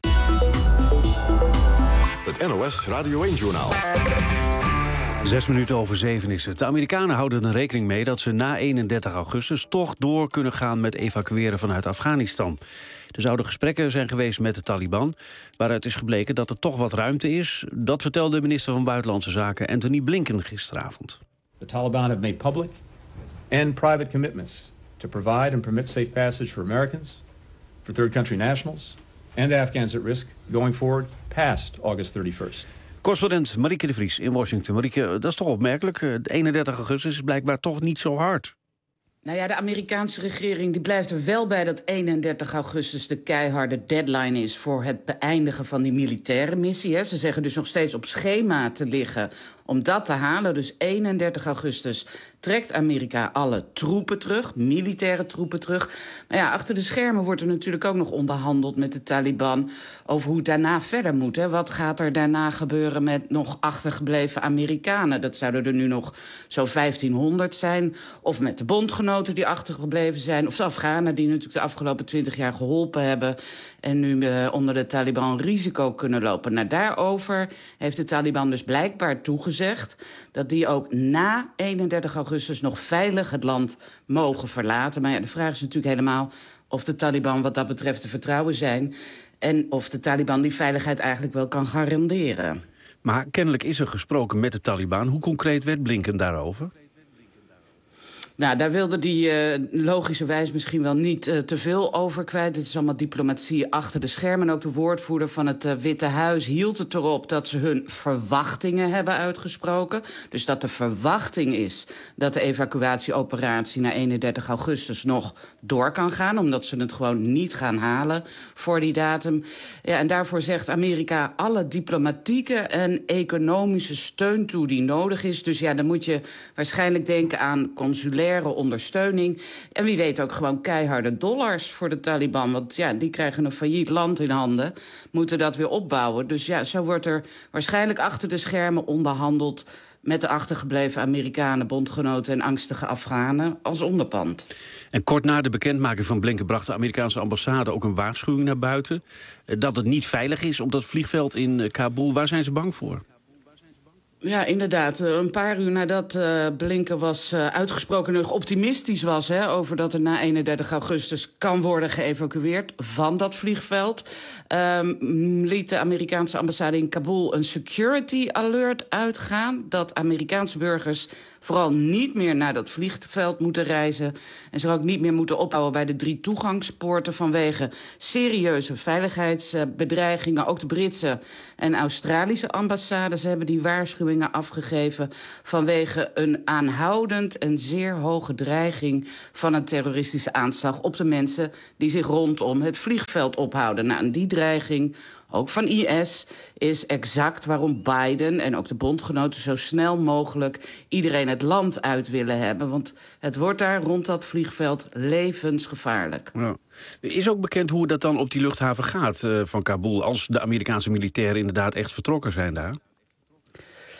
Het N O S Radio één-journaal. Zes minuten over zeven is het. De Amerikanen houden er rekening mee dat ze na eenendertig augustus... toch door kunnen gaan met evacueren vanuit Afghanistan. Er zouden gesprekken zijn geweest met de Taliban... waaruit is gebleken dat er toch wat ruimte is. Dat vertelde de minister van Buitenlandse Zaken Antony Blinken gisteravond. The Taliban have made public and private commitments to provide and permit safe passage for Americans, for third country nationals and Afghans at risk going forward past August thirty-first. Correspondent Marieke de Vries in Washington. Marieke, dat is toch opmerkelijk. eenendertig augustus is blijkbaar toch niet zo hard. Nou ja, de Amerikaanse regering die blijft er wel bij dat eenendertig augustus de keiharde deadline is voor het beëindigen van die militaire missie. Hè. Ze zeggen dus nog steeds op schema te liggen om dat te halen. Dus eenendertig augustus trekt Amerika alle troepen terug, militaire troepen terug. Maar ja, achter de schermen wordt er natuurlijk ook nog onderhandeld met de Taliban over hoe het daarna verder moet. Hè. Wat gaat er daarna gebeuren met nog achtergebleven Amerikanen? Dat zouden er nu nog zo'n vijftienhonderd zijn. Of met de bondgenoten die achtergebleven zijn. Of de Afghanen die natuurlijk de afgelopen twintig jaar geholpen hebben en nu uh, onder de Taliban risico kunnen lopen. Nou, daarover heeft de Taliban dus blijkbaar toegezegd dat die ook na eenendertig augustus nog veilig het land mogen verlaten. Maar ja, de vraag is natuurlijk helemaal of de Taliban wat dat betreft te vertrouwen zijn en of de Taliban die veiligheid eigenlijk wel kan garanderen. Maar kennelijk is er gesproken met de Taliban. Hoe concreet werd Blinken daarover? Nou, daar wilde hij uh, logischerwijs misschien wel niet uh, te veel over kwijt. Het is allemaal diplomatie achter de schermen. En ook de woordvoerder van het uh, Witte Huis hield het erop dat ze hun verwachtingen hebben uitgesproken. Dus dat de verwachting is dat de evacuatieoperatie na eenendertig augustus nog door kan gaan. Omdat ze het gewoon niet gaan halen voor die datum. Ja, en daarvoor zegt Amerika alle diplomatieke en economische steun toe die nodig is. Dus ja, dan moet je waarschijnlijk denken aan consulaire ondersteuning. En wie weet ook gewoon keiharde dollars voor de Taliban. Want ja, die krijgen een failliet land in handen. Moeten dat weer opbouwen. Dus ja, zo wordt er waarschijnlijk achter de schermen onderhandeld met de achtergebleven Amerikanen, bondgenoten en angstige Afghanen als onderpand. En kort na de bekendmaking van Blinken bracht de Amerikaanse ambassade ook een waarschuwing naar buiten. Dat het niet veilig is op dat vliegveld in Kabul. Waar zijn ze bang voor? Ja, inderdaad. Een paar uur nadat uh, Blinken was uh, uitgesproken en optimistisch was hè, over dat er na eenendertig augustus kan worden geëvacueerd van dat vliegveld, um, liet de Amerikaanse ambassade in Kabul een security alert uitgaan dat Amerikaanse burgers vooral niet meer naar dat vliegveld moeten reizen en zich ook niet meer moeten ophouden bij de drie toegangspoorten vanwege serieuze veiligheidsbedreigingen. Ook de Britse en Australische ambassades hebben die waarschuwingen afgegeven vanwege een aanhoudend en zeer hoge dreiging van een terroristische aanslag op de mensen die zich rondom het vliegveld ophouden. Nou, en die dreiging, ook van I S, is exact waarom Biden en ook de bondgenoten zo snel mogelijk iedereen het land uit willen hebben. Want het wordt daar rond dat vliegveld levensgevaarlijk. Ja. Is ook bekend hoe dat dan op die luchthaven gaat uh, van Kabul, als de Amerikaanse militairen inderdaad echt vertrokken zijn daar?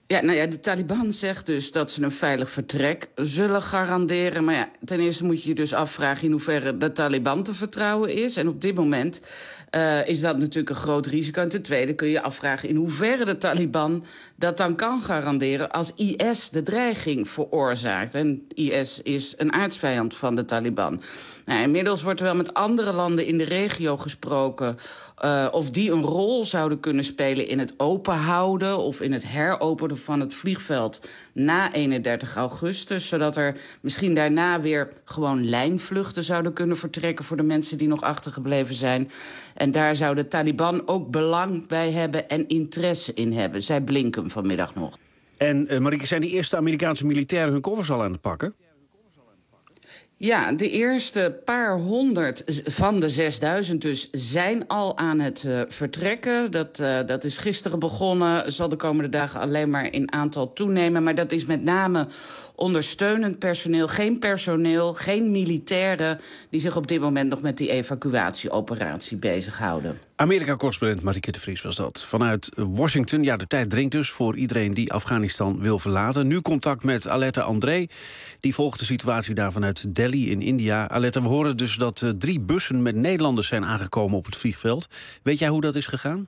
Ja, nou ja, de Taliban zegt dus dat ze een veilig vertrek zullen garanderen. Maar ja, ten eerste moet je je dus afvragen in hoeverre de Taliban te vertrouwen is. En op dit moment uh, is dat natuurlijk een groot risico. En ten tweede kun je je afvragen in hoeverre de Taliban dat dan kan garanderen als I S de dreiging veroorzaakt. En I S is een aardsvijand van de Taliban. Nou, inmiddels wordt er wel met andere landen in de regio gesproken Uh, of die een rol zouden kunnen spelen in het openhouden of in het heropenen van het vliegveld na eenendertig augustus. Zodat er misschien daarna weer gewoon lijnvluchten zouden kunnen vertrekken voor de mensen die nog achtergebleven zijn. En daar zou de Taliban ook belang bij hebben en interesse in hebben. Zij blinken vanmiddag nog. En uh, Marieke, zijn die eerste Amerikaanse militairen hun koffers al aan het pakken? Ja, de eerste paar honderd van de zesduizend dus zijn al aan het uh, vertrekken. Dat, uh, dat is gisteren begonnen, zal de komende dagen alleen maar in aantal toenemen. Maar dat is met name ondersteunend personeel, geen personeel, geen militairen die zich op dit moment nog met die evacuatieoperatie bezighouden. Amerika-correspondent Marieke de Vries was dat. Vanuit Washington, ja, de tijd dringt dus voor iedereen die Afghanistan wil verlaten. Nu contact met Aletta André. Die volgt de situatie daar vanuit Delhi in India. Aletta, we horen dus dat uh, drie bussen met Nederlanders zijn aangekomen op het vliegveld. Weet jij hoe dat is gegaan?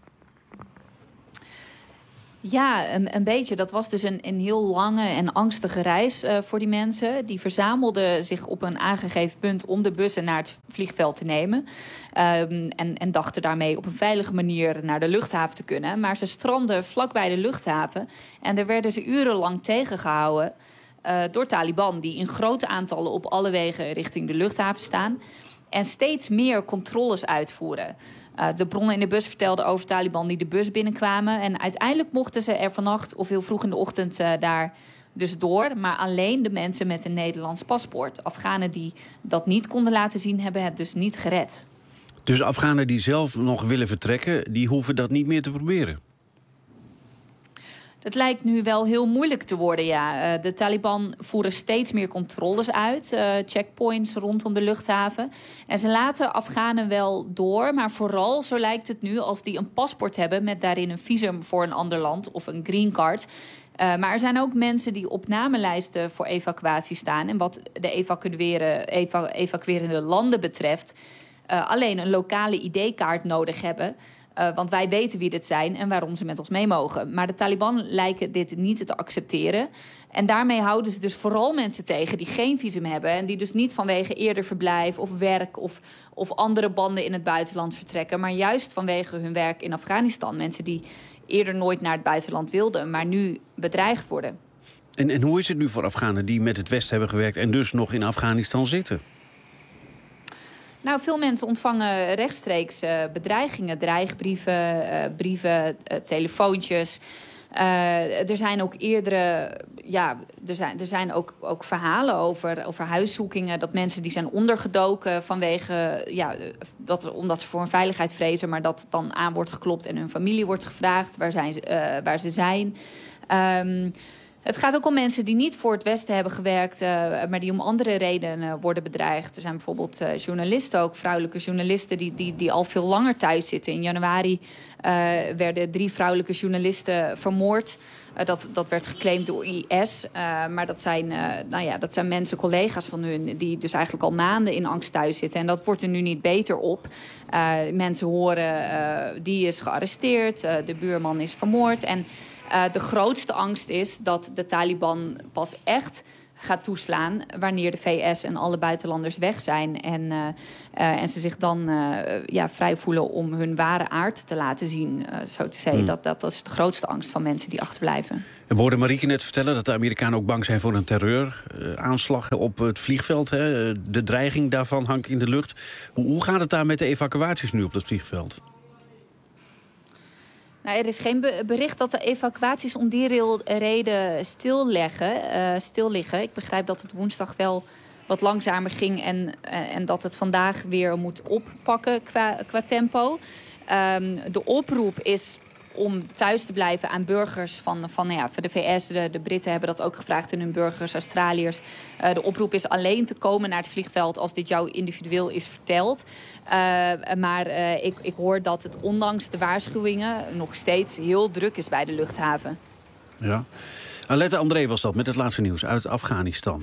Ja, een, een beetje. Dat was dus een, een heel lange en angstige reis uh, voor die mensen. Die verzamelden zich op een aangegeven punt om de bussen naar het vliegveld te nemen. Um, en, en dachten daarmee op een veilige manier naar de luchthaven te kunnen. Maar ze strandden vlakbij de luchthaven. En daar werden ze urenlang tegengehouden uh, door Taliban, die in grote aantallen op alle wegen richting de luchthaven staan. En steeds meer controles uitvoeren. Uh, de bronnen in de bus vertelden over Taliban die de bus binnenkwamen. En uiteindelijk mochten ze er vannacht of heel vroeg in de ochtend uh, daar dus door. Maar alleen de mensen met een Nederlands paspoort. Afghanen die dat niet konden laten zien, hebben het dus niet gered. Dus Afghanen die zelf nog willen vertrekken, die hoeven dat niet meer te proberen? Het lijkt nu wel heel moeilijk te worden, ja. De Taliban voeren steeds meer controles uit, uh, checkpoints rondom de luchthaven. En ze laten Afghanen wel door, maar vooral, zo lijkt het nu, als die een paspoort hebben met daarin een visum voor een ander land of een green card. Uh, maar er zijn ook mensen die op namenlijsten voor evacuatie staan. En wat de evacueren, eva, evacuerende landen betreft, uh, alleen een lokale I D-kaart nodig hebben. Uh, want wij weten wie dit zijn en waarom ze met ons mee mogen. Maar de Taliban lijken dit niet te accepteren. En daarmee houden ze dus vooral mensen tegen die geen visum hebben. En die dus niet vanwege eerder verblijf of werk of, of andere banden in het buitenland vertrekken. Maar juist vanwege hun werk in Afghanistan. Mensen die eerder nooit naar het buitenland wilden, maar nu bedreigd worden. En, en hoe is het nu voor Afghanen die met het Westen hebben gewerkt en dus nog in Afghanistan zitten? Nou, veel mensen ontvangen rechtstreeks uh, bedreigingen, dreigbrieven, uh, brieven, uh, telefoontjes. Uh, er zijn ook eerdere, ja, er zijn, er zijn ook, ook verhalen over, over huiszoekingen. Dat mensen die zijn ondergedoken vanwege, ja, dat, omdat ze voor hun veiligheid vrezen, maar dat dan aan wordt geklopt en hun familie wordt gevraagd waar, zijn ze, uh, waar ze zijn. Um, Het gaat ook om mensen die niet voor het Westen hebben gewerkt, uh, maar die om andere redenen uh, worden bedreigd. Er zijn bijvoorbeeld uh, journalisten, ook vrouwelijke journalisten, die, die, die al veel langer thuis zitten. In januari uh, werden drie vrouwelijke journalisten vermoord. Uh, dat, dat werd geclaimd door I S. Uh, maar dat zijn, uh, nou ja, dat zijn mensen, collega's van hun, die dus eigenlijk al maanden in angst thuis zitten. En dat wordt er nu niet beter op. Uh, mensen horen, uh, die is gearresteerd, uh, de buurman is vermoord. En Uh, de grootste angst is dat de Taliban pas echt gaat toeslaan wanneer de V S en alle buitenlanders weg zijn. En, uh, uh, en ze zich dan uh, ja, vrij voelen om hun ware aard te laten zien, uh, zo te zeggen. Hmm. Dat, dat, dat is de grootste angst van mensen die achterblijven. We hoorden Marieke net vertellen dat de Amerikanen ook bang zijn voor een terreuraanslag op het vliegveld. Hè. De dreiging daarvan hangt in de lucht. Hoe, hoe gaat het daar met de evacuaties nu op dat vliegveld? Nou, er is geen bericht dat de evacuaties om die reden stilleggen, uh, stil liggen. Ik begrijp dat het woensdag wel wat langzamer ging en, uh, en dat het vandaag weer moet oppakken qua, qua tempo. Um, de oproep is om thuis te blijven aan burgers van, van, nou ja, van de V S. De, de Britten hebben dat ook gevraagd aan hun burgers, Australiërs. Uh, de oproep is alleen te komen naar het vliegveld als dit jou individueel is verteld. Uh, maar uh, ik, ik hoor dat het ondanks de waarschuwingen nog steeds heel druk is bij de luchthaven. Ja. Alette André was dat met het laatste nieuws uit Afghanistan.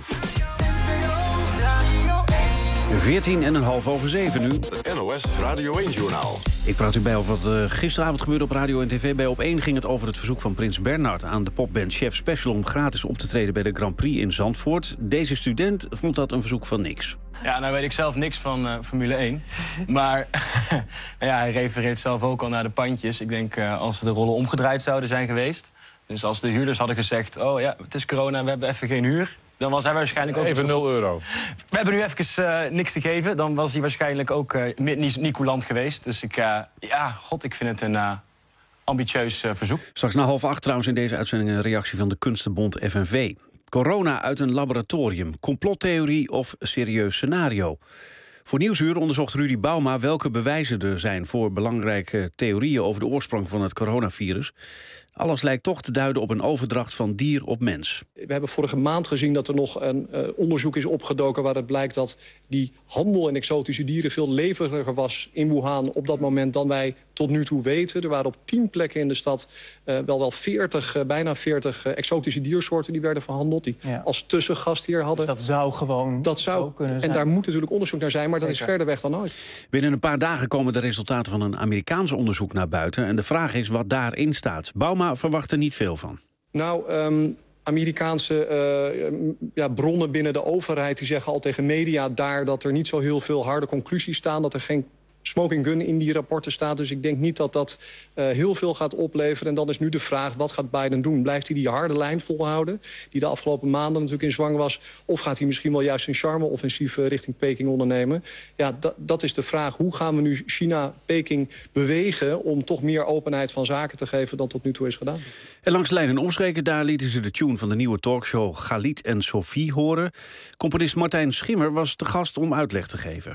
veertien en een half over zeven nu. Het N O S Radio één-journaal. Ik praat u bij over wat uh, gisteravond gebeurde op radio en tv. Bij Op één ging het over het verzoek van Prins Bernhard aan de popband Chef Special om gratis op te treden bij de Grand Prix in Zandvoort. Deze student vond dat een verzoek van niks. Ja, nou weet ik zelf niks van uh, Formule één. Maar nou ja, hij refereert zelf ook al naar de pandjes. Ik denk uh, als de rollen omgedraaid zouden zijn geweest. Dus als de huurders hadden gezegd, oh ja, het is corona, we hebben even geen huur. Dan was hij waarschijnlijk ook... Even nul euro. We hebben nu even uh, niks te geven. Dan was hij waarschijnlijk ook uh, niet, niet coulant geweest. Dus ik, uh, ja, god, ik vind het een uh, ambitieus uh, verzoek. Straks na half acht trouwens in deze uitzending een reactie van de Kunstenbond F N V. Corona uit een laboratorium. Complottheorie of serieus scenario? Voor Nieuwsuur onderzocht Rudy Bauma welke bewijzen er zijn voor belangrijke theorieën over de oorsprong van het coronavirus. Alles lijkt toch te duiden op een overdracht van dier op mens. We hebben vorige maand gezien dat er nog een uh, onderzoek is opgedoken waaruit blijkt dat die handel in exotische dieren veel leveriger was in Wuhan op dat moment dan wij tot nu toe weten. Er waren op tien plekken in de stad uh, wel wel veertig, uh, bijna veertig uh, exotische diersoorten die werden verhandeld. Die ja. als tussengast hier hadden. Dus dat zou gewoon dat zou kunnen zijn. En daar moet natuurlijk onderzoek naar zijn, maar Zeker. Dat is verder weg dan ooit. Binnen een paar dagen komen de resultaten van een Amerikaans onderzoek naar buiten. En de vraag is wat daarin staat. Bauma verwacht er niet veel van. Nou, um, Amerikaanse uh, ja, bronnen binnen de overheid die zeggen al tegen media daar dat er niet zo heel veel harde conclusies staan, dat er geen smoking gun in die rapporten staat. Dus ik denk niet dat dat uh, heel veel gaat opleveren. En dan is nu de vraag, wat gaat Biden doen? Blijft hij die harde lijn volhouden, die de afgelopen maanden natuurlijk in zwang was? Of gaat hij misschien wel juist een charme-offensief uh, richting Peking ondernemen? Ja, dat, dat is de vraag. Hoe gaan we nu China, Peking bewegen om toch meer openheid van zaken te geven dan tot nu toe is gedaan? En langs de lijn en omstreken, daar lieten ze de tune van de nieuwe talkshow Galit en Sophie horen. Componist Martijn Schimmer was te gast om uitleg te geven.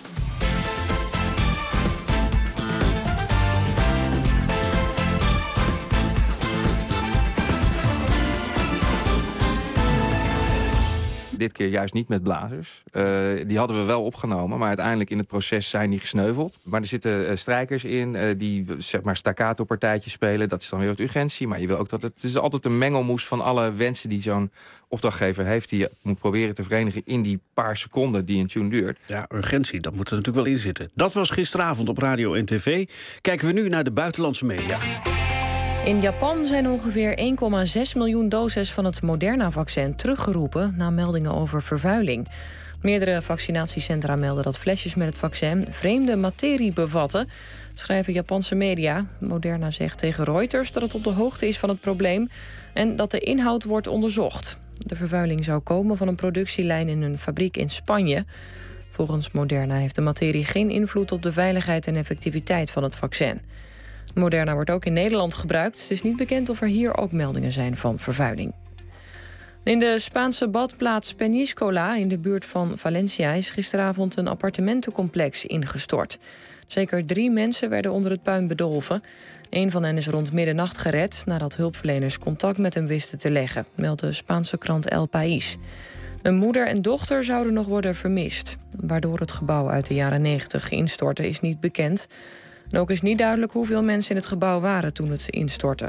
Dit keer juist niet met blazers. Uh, die hadden we wel opgenomen, maar uiteindelijk in het proces zijn die gesneuveld. Maar er zitten uh, strijkers in uh, die zeg maar staccato-partijtjes spelen. Dat is dan weer wat urgentie, maar je wil ook dat het... Het is altijd een mengelmoes van alle wensen die zo'n opdrachtgever heeft, die je moet proberen te verenigen in die paar seconden die een tune duurt. Ja, urgentie, dat moet er natuurlijk wel in zitten. Dat was gisteravond op radio en tv. Kijken we nu naar de buitenlandse media. In Japan zijn ongeveer één komma zes miljoen doses van het Moderna-vaccin teruggeroepen na meldingen over vervuiling. Meerdere vaccinatiecentra melden dat flesjes met het vaccin vreemde materie bevatten, schrijven Japanse media. Moderna zegt tegen Reuters dat het op de hoogte is van het probleem en dat de inhoud wordt onderzocht. De vervuiling zou komen van een productielijn in een fabriek in Spanje. Volgens Moderna heeft de materie geen invloed op de veiligheid en effectiviteit van het vaccin. Moderna wordt ook in Nederland gebruikt. Het is niet bekend of er hier ook meldingen zijn van vervuiling. In de Spaanse badplaats Peñíscola in de buurt van Valencia is gisteravond een appartementencomplex ingestort. Zeker drie mensen werden onder het puin bedolven. Een van hen is rond middernacht gered nadat hulpverleners contact met hem wisten te leggen, meldt de Spaanse krant El País. Een moeder en dochter zouden nog worden vermist. Waardoor het gebouw uit de jaren negentig instortte is niet bekend. En ook is niet duidelijk hoeveel mensen in het gebouw waren toen het instortte.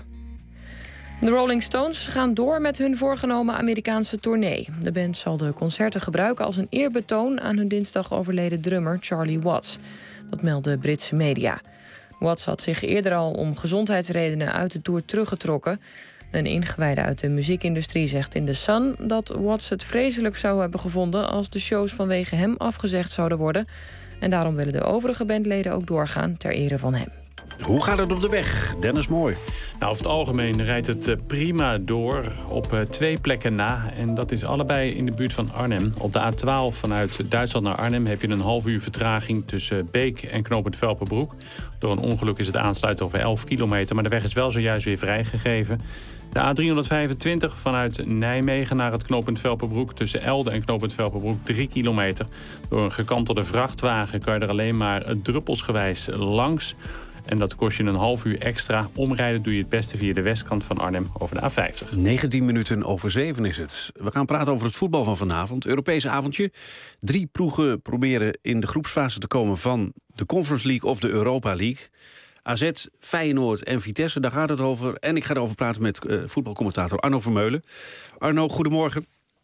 De Rolling Stones gaan door met hun voorgenomen Amerikaanse tournee. De band zal de concerten gebruiken als een eerbetoon aan hun dinsdag overleden drummer Charlie Watts. Dat melden Britse media. Watts had zich eerder al om gezondheidsredenen uit de tour teruggetrokken. Een ingewijde uit de muziekindustrie zegt in The Sun dat Watts het vreselijk zou hebben gevonden als de shows vanwege hem afgezegd zouden worden. En daarom willen de overige bandleden ook doorgaan ter ere van hem. Hoe gaat het op de weg? Dennis Mooi. Nou, over het algemeen rijdt het prima door op twee plekken na. En dat is allebei in de buurt van Arnhem. Op de A twaalf vanuit Duitsland naar Arnhem heb je een half uur vertraging tussen Beek en knooppunt Velpenbroek. Door een ongeluk is het aansluiten over elf kilometer, maar de weg is wel zojuist weer vrijgegeven. De A driehonderdvijfentwintig vanuit Nijmegen naar het knooppunt Velpenbroek tussen Elde en knooppunt Velpenbroek drie kilometer. Door een gekantelde vrachtwagen kan je er alleen maar druppelsgewijs langs. En dat kost je een half uur extra. Omrijden doe je het beste via de westkant van Arnhem over de A vijftig. negentien minuten over zeven is het. We gaan praten over het voetbal van vanavond. Europese avondje. Drie ploegen proberen in de groepsfase te komen van de Conference League of de Europa League. A Z, Feyenoord en Vitesse, daar gaat het over. En ik ga erover praten met uh, voetbalcommentator Arno Vermeulen. Arno, goedemorgen.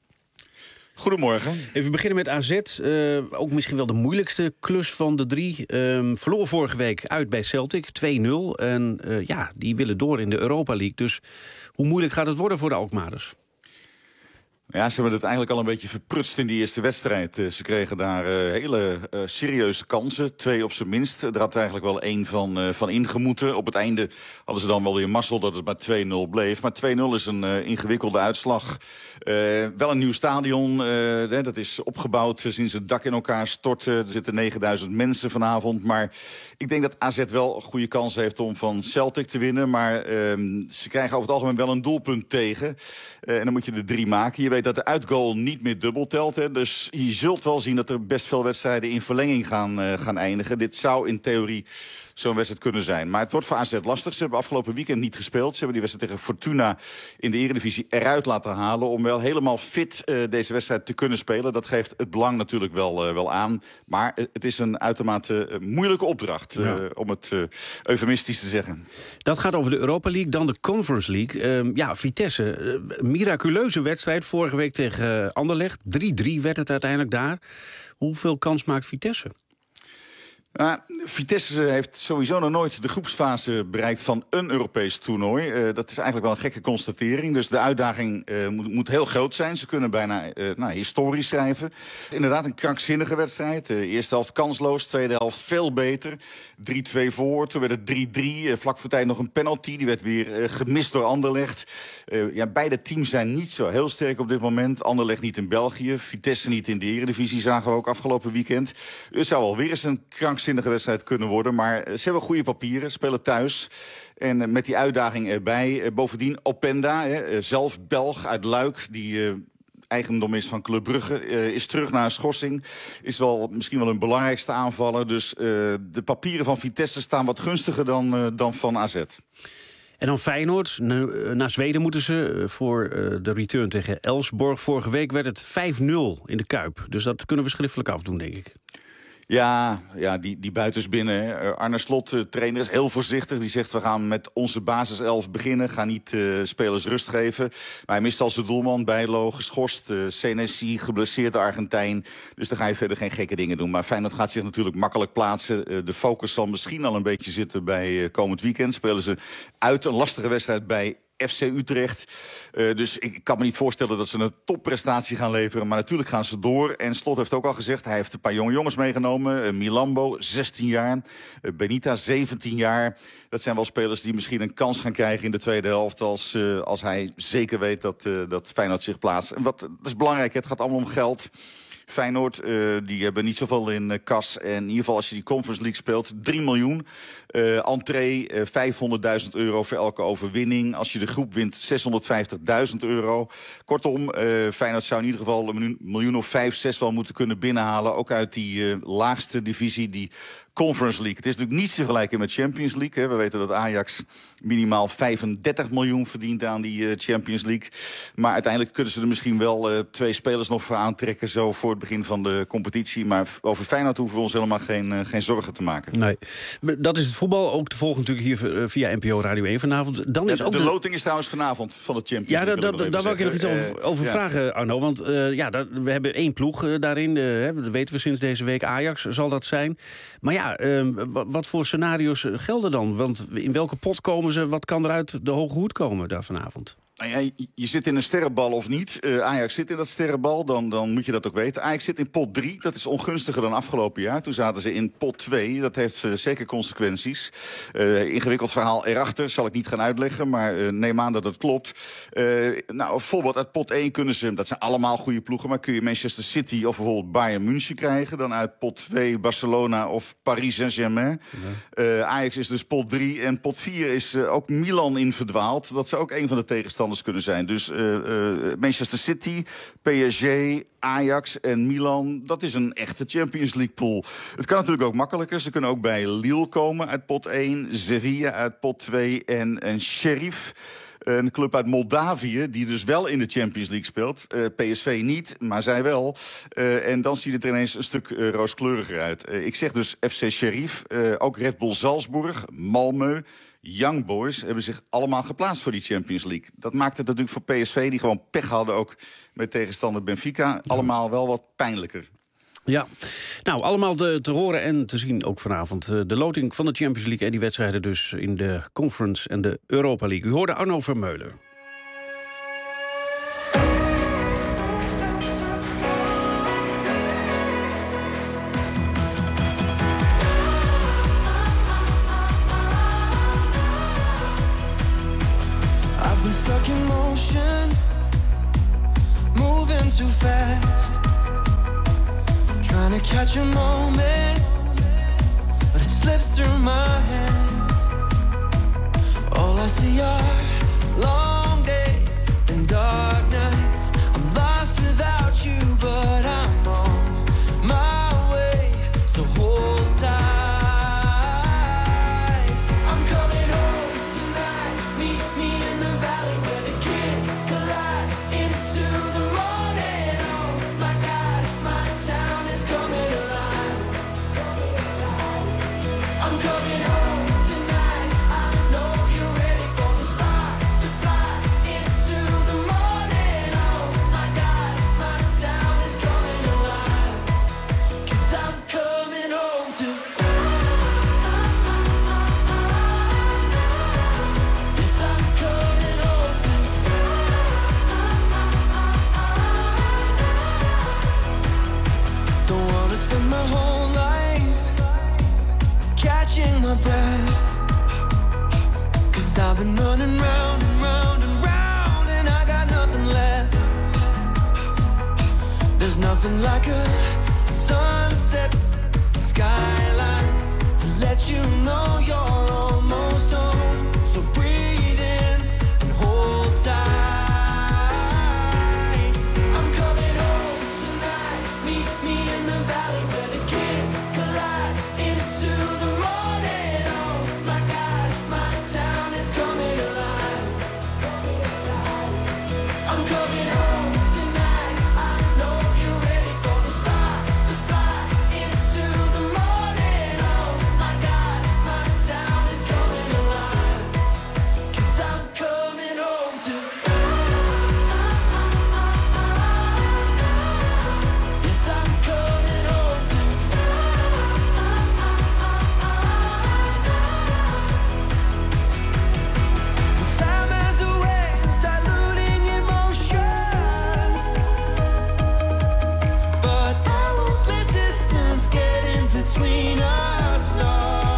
Goedemorgen. Even beginnen met A Z. Uh, ook misschien wel de moeilijkste klus van de drie. Um, verloor vorige week uit bij Celtic, twee nul. En uh, ja, die willen door in de Europa League. Dus hoe moeilijk gaat het worden voor de Alkmaarders? Ja, ze hebben het eigenlijk al een beetje verprutst in die eerste wedstrijd. Uh, ze kregen daar uh, hele uh, serieuze kansen. Twee op zijn minst. Er had eigenlijk wel één van, uh, van ingemoeten. Op het einde hadden ze dan wel weer mazzel dat het maar twee nul bleef. Maar twee nul is een uh, ingewikkelde uitslag. Uh, wel een nieuw stadion. Uh, dat is opgebouwd uh, sinds het dak in elkaar stortte. Er zitten negenduizend mensen vanavond. Maar ik denk dat A Z wel een goede kans heeft om van Celtic te winnen. Maar uh, ze krijgen over het algemeen wel een doelpunt tegen. Uh, en dan moet je er drie maken. Je weet dat de uitgoal niet meer dubbel telt. Hè. Dus je zult wel zien dat er best veel wedstrijden in verlenging gaan, uh, gaan eindigen. Dit zou in theorie zo'n wedstrijd kunnen zijn. Maar het wordt voor A Z lastig. Ze hebben afgelopen weekend niet gespeeld. Ze hebben die wedstrijd tegen Fortuna in de Eredivisie eruit laten halen om wel helemaal fit uh, deze wedstrijd te kunnen spelen. Dat geeft het belang natuurlijk wel, uh, wel aan. Maar uh, het is een uitermate uh, moeilijke opdracht, uh, ja. om het uh, eufemistisch te zeggen. Dat gaat over de Europa League, dan de Conference League. Uh, ja, Vitesse, uh, miraculeuze wedstrijd vorige week tegen uh, Anderlecht. drie drie werd het uiteindelijk daar. Hoeveel kans maakt Vitesse? Nou, Vitesse heeft sowieso nog nooit de groepsfase bereikt van een Europees toernooi. Uh, dat is eigenlijk wel een gekke constatering. Dus de uitdaging uh, moet, moet heel groot zijn. Ze kunnen bijna uh, nou, historie schrijven. Inderdaad een krankzinnige wedstrijd. De eerste helft kansloos, tweede helft veel beter. drie twee voor, toen werd het drie drie. Uh, vlak voor tijd nog een penalty. Die werd weer uh, gemist door Anderlecht. Uh, ja, beide teams zijn niet zo heel sterk op dit moment. Anderlecht niet in België, Vitesse niet in de Eredivisie, zagen we ook afgelopen weekend. Het zou alweer eens een krankzinnige wedstrijd kunnen worden. Maar ze hebben goede papieren, spelen thuis. En met die uitdaging erbij. Bovendien Openda, zelf Belg uit Luik, die eigendom is van Club Brugge, is terug naar een schorsing. Is wel misschien wel hun belangrijkste aanvaller. Dus de papieren van Vitesse staan wat gunstiger dan, dan van A Z. En dan Feyenoord. Naar Zweden moeten ze voor de return tegen Elfsborg. Vorige week werd het vijf nul in de Kuip. Dus dat kunnen we schriftelijk afdoen, denk ik. Ja, ja die, die buitens binnen. Hè. Arne Slot, de trainer, is heel voorzichtig. Die zegt, we gaan met onze basiself beginnen. Gaan niet uh, spelers rust geven. Maar hij mist al zijn doelman, Bijlo, geschorst. Uh, Senesi, geblesseerd, de Argentijn. Dus dan ga je verder geen gekke dingen doen. Maar Feyenoord gaat zich natuurlijk makkelijk plaatsen. Uh, de focus zal misschien al een beetje zitten bij uh, komend weekend. Spelen ze uit een lastige wedstrijd bij F C Utrecht. Uh, dus ik kan me niet voorstellen dat ze een topprestatie gaan leveren. Maar natuurlijk gaan ze door. En Slot heeft ook al gezegd, hij heeft een paar jonge jongens meegenomen. Uh, Milambo, zestien jaar. Uh, Benita, zeventien jaar. Dat zijn wel spelers die misschien een kans gaan krijgen in de tweede helft. Als, uh, als hij zeker weet dat, uh, dat Feyenoord zich plaatst. En wat, dat is belangrijk, het gaat allemaal om geld. Feyenoord, uh, die hebben niet zoveel in uh, kas. En in ieder geval als je die Conference League speelt, drie miljoen. Uh, entree, uh, vijfhonderdduizend euro voor elke overwinning. Als je de groep wint, zeshonderdvijftigduizend euro. Kortom, uh, Feyenoord zou in ieder geval een miljoen of vijf, zes wel moeten kunnen binnenhalen. Ook uit die uh, laagste divisie, die Conference League. Het is natuurlijk niet te vergelijken met Champions League. Hè. We weten dat Ajax minimaal vijfendertig miljoen verdient aan die uh, Champions League. Maar uiteindelijk kunnen ze er misschien wel uh, twee spelers nog voor aantrekken, zo voor het begin van de competitie. Maar over Feyenoord hoeven we ons helemaal geen, uh, geen zorgen te maken. Nee, dat is het voetbal. Ook te volgen natuurlijk hier via N P O Radio één vanavond. Dan is ja, ook de, de loting is trouwens vanavond van de Champions ja, League. Ja, daar wil ik je nog iets over, uh, over ja. vragen, Arno. Want uh, ja, dat, we hebben één ploeg uh, daarin. Uh, dat weten we sinds deze week. Ajax zal dat zijn. Maar ja, uh, wat voor scenario's gelden dan? Want in welke pot komen ze? Wat kan er uit de hoge hoed komen daar vanavond? Nou ja, je zit in een sterrenbal of niet. Uh, Ajax zit in dat sterrenbal, dan, dan moet je dat ook weten. Ajax zit in pot drie, dat is ongunstiger dan afgelopen jaar. Toen zaten ze in pot twee, dat heeft uh, zeker consequenties. Uh, ingewikkeld verhaal erachter, zal ik niet gaan uitleggen, maar uh, neem aan dat het klopt. Uh, nou, bijvoorbeeld uit pot één kunnen ze, dat zijn allemaal goede ploegen, maar kun je Manchester City of bijvoorbeeld Bayern München krijgen. Dan uit pot twee Barcelona of Paris Saint-Germain. Ja. Uh, Ajax is dus pot drie en pot vier is uh, ook Milan in verdwaald. Dat zou ook een van de tegenstanders kunnen zijn. Dus uh, uh, Manchester City, P S G, Ajax en Milan, dat is een echte Champions League pool. Het kan natuurlijk ook makkelijker. Ze kunnen ook bij Lille komen uit pot één, Sevilla uit pot twee en, en Sheriff Een club uit Moldavië, die dus wel in de Champions League speelt. Uh, P S V niet, maar zij wel. Uh, en dan ziet het er ineens een stuk uh, rooskleuriger uit. Uh, ik zeg dus F C Sheriff, uh, ook Red Bull Salzburg, Malmö, Young Boys hebben zich allemaal geplaatst voor die Champions League. Dat maakt het natuurlijk voor P S V, die gewoon pech hadden ook met tegenstander Benfica, allemaal wel wat pijnlijker. Ja, nou, allemaal te, te horen en te zien ook vanavond. De loting van de Champions League en die wedstrijden dus in de Conference en de Europa League. U hoorde Arno Vermeulen. I've been stuck in motion, moving too fast. Trying to catch a moment, but it slips through my hands. All I see are long days and dark nights. I'm lost without you, but I'm on my way, so hold tight. I'm coming home tonight, meet me in the valley where the kids collide into the morning. Oh my God, my town is coming alive. I'm coming home tonight, I know you're ready for the stars to fly into the morning. Oh my God, my town is coming alive. 'Cause I'm coming home to Yes, I'm coming home to Don't wanna spend my whole life catching my breath, 'cause I've been running round and round and round and I got nothing left. There's nothing like a sunset skyline to let you know you're almost home. So breathe in and hold tight. I'm coming home tonight, meet me in the valley where the kids collide into the morning. Oh my God, my town is coming alive. I'm coming home tonight, I know you're ready for the stars to fly into the morning. Oh my God, my town is coming alive. 'Cause I'm coming home to Yes, I'm coming home to Time has a way of diluting emotions, but I won't let distance get in between us, no.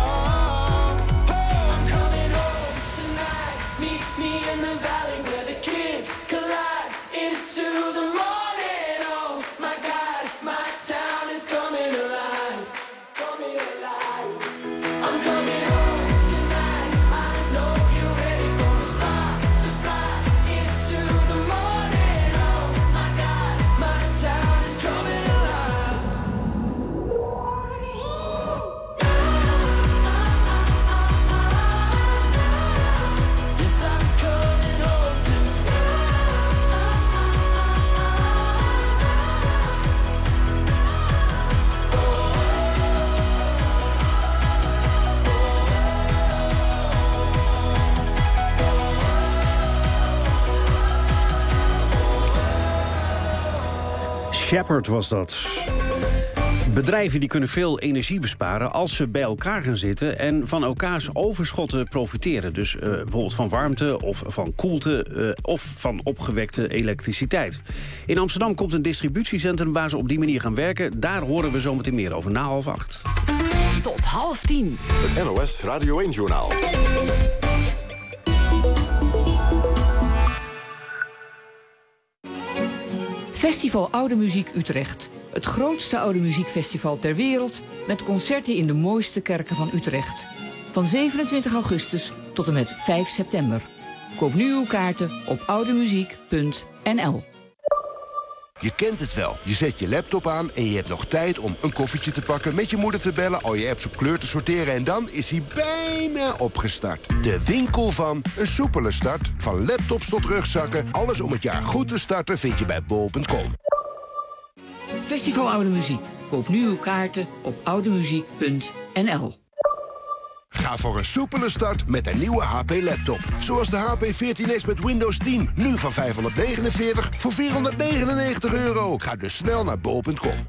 Oh, I'm coming home tonight, meet me in the valley where the kids collide into the morning. Oh my God, my town is coming alive, coming alive. I'm coming home tonight, I know you're ready for the stars to fly into the morning. Oh my God, my town is coming alive. Yes, I'm coming home to Shepherd was dat. Bedrijven die kunnen veel energie besparen als ze bij elkaar gaan zitten en van elkaars overschotten profiteren. Dus uh, bijvoorbeeld van warmte of van koelte uh, of van opgewekte elektriciteit. In Amsterdam komt een distributiecentrum waar ze op die manier gaan werken. Daar horen we zometeen meer over na half acht. Tot half tien. Het N O S Radio één-journaal. Festival Oude Muziek Utrecht. Het grootste oude muziekfestival ter wereld met concerten in de mooiste kerken van Utrecht. Van zevenentwintig augustus tot en met vijf september. Koop nu uw kaarten op oudemuziek punt n l. Je kent het wel. Je zet je laptop aan en je hebt nog tijd om een koffietje te pakken... met je moeder te bellen, al je apps op kleur te sorteren... en dan is hij bijna opgestart. De winkel van een soepele start. Van laptops tot rugzakken. Alles om het jaar goed te starten vind je bij bol punt com. Festival Oude Muziek. Koop nu uw kaarten op oudemuziek punt n l. Ga voor een soepele start met een nieuwe H P-laptop. Zoals de H P veertien S met Windows tien. Nu van vijfhonderdnegenenveertig voor vierhonderdnegenennegentig euro. Ga dus snel naar bol punt com.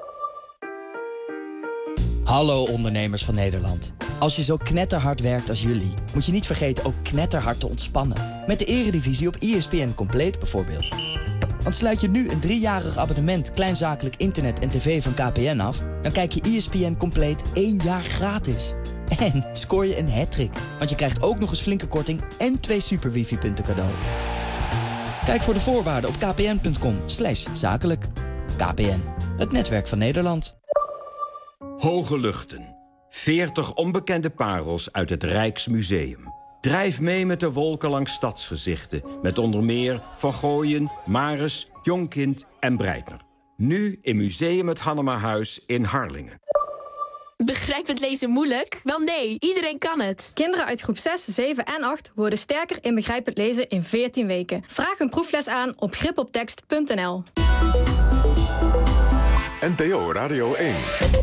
Hallo ondernemers van Nederland. Als je zo knetterhard werkt als jullie, moet je niet vergeten ook knetterhard te ontspannen. Met de Eredivisie op E S P N Compleet bijvoorbeeld. Want sluit je nu een driejarig abonnement kleinzakelijk internet en tv van K P N af... dan kijk je E S P N Compleet één jaar gratis. En scoor je een hattrick, want je krijgt ook nog eens flinke korting en twee super wifi-punten cadeau. Kijk voor de voorwaarden op kpn punt com slash zakelijk. K P N, het netwerk van Nederland. Hoge luchten. veertig onbekende parels uit het Rijksmuseum. Drijf mee met de wolken langs stadsgezichten. Met onder meer Van Gooien, Maris, Jonkind en Breitner. Nu in Museum het Hannemahuis in Harlingen. Begrijpend lezen moeilijk? Wel nee, iedereen kan het. Kinderen uit groep zes, zeven en acht worden sterker in begrijpend lezen in veertien weken. Vraag een proefles aan op gripoptekst punt n l. N P O Radio één.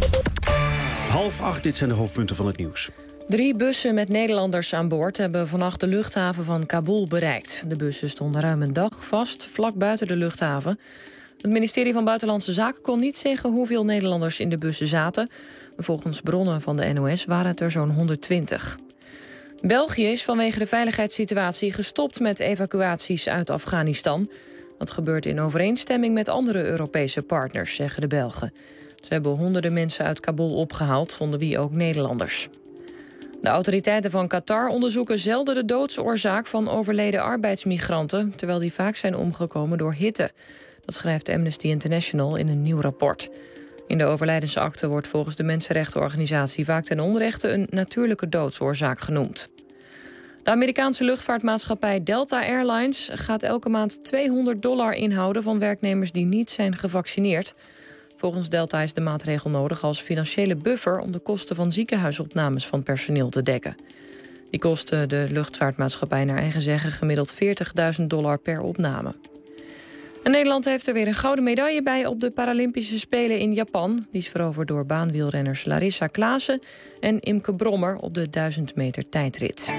Half acht, dit zijn de hoofdpunten van het nieuws. Drie bussen met Nederlanders aan boord hebben vannacht de luchthaven van Kabul bereikt. De bussen stonden ruim een dag vast, vlak buiten de luchthaven. Het ministerie van Buitenlandse Zaken kon niet zeggen hoeveel Nederlanders in de bussen zaten. Volgens bronnen van de N O S waren het er zo'n honderdtwintig. België is vanwege de veiligheidssituatie gestopt met evacuaties uit Afghanistan. Dat gebeurt in overeenstemming met andere Europese partners, zeggen de Belgen. Ze hebben honderden mensen uit Kabul opgehaald, onder wie ook Nederlanders. De autoriteiten van Qatar onderzoeken zelden de doodsoorzaak van overleden arbeidsmigranten, terwijl die vaak zijn omgekomen door hitte. Dat schrijft Amnesty International in een nieuw rapport. In de overlijdensakte wordt volgens de mensenrechtenorganisatie vaak ten onrechte een natuurlijke doodsoorzaak genoemd. De Amerikaanse luchtvaartmaatschappij Delta Airlines gaat elke maand tweehonderd dollar inhouden van werknemers die niet zijn gevaccineerd. Volgens Delta is de maatregel nodig als financiële buffer om de kosten van ziekenhuisopnames van personeel te dekken. Die kosten de luchtvaartmaatschappij naar eigen zeggen gemiddeld veertigduizend dollar per opname. En Nederland heeft er weer een gouden medaille bij op de Paralympische Spelen in Japan. Die is veroverd door baanwielrenners Larissa Klaassen en Imke Brommer op de duizend meter tijdrit.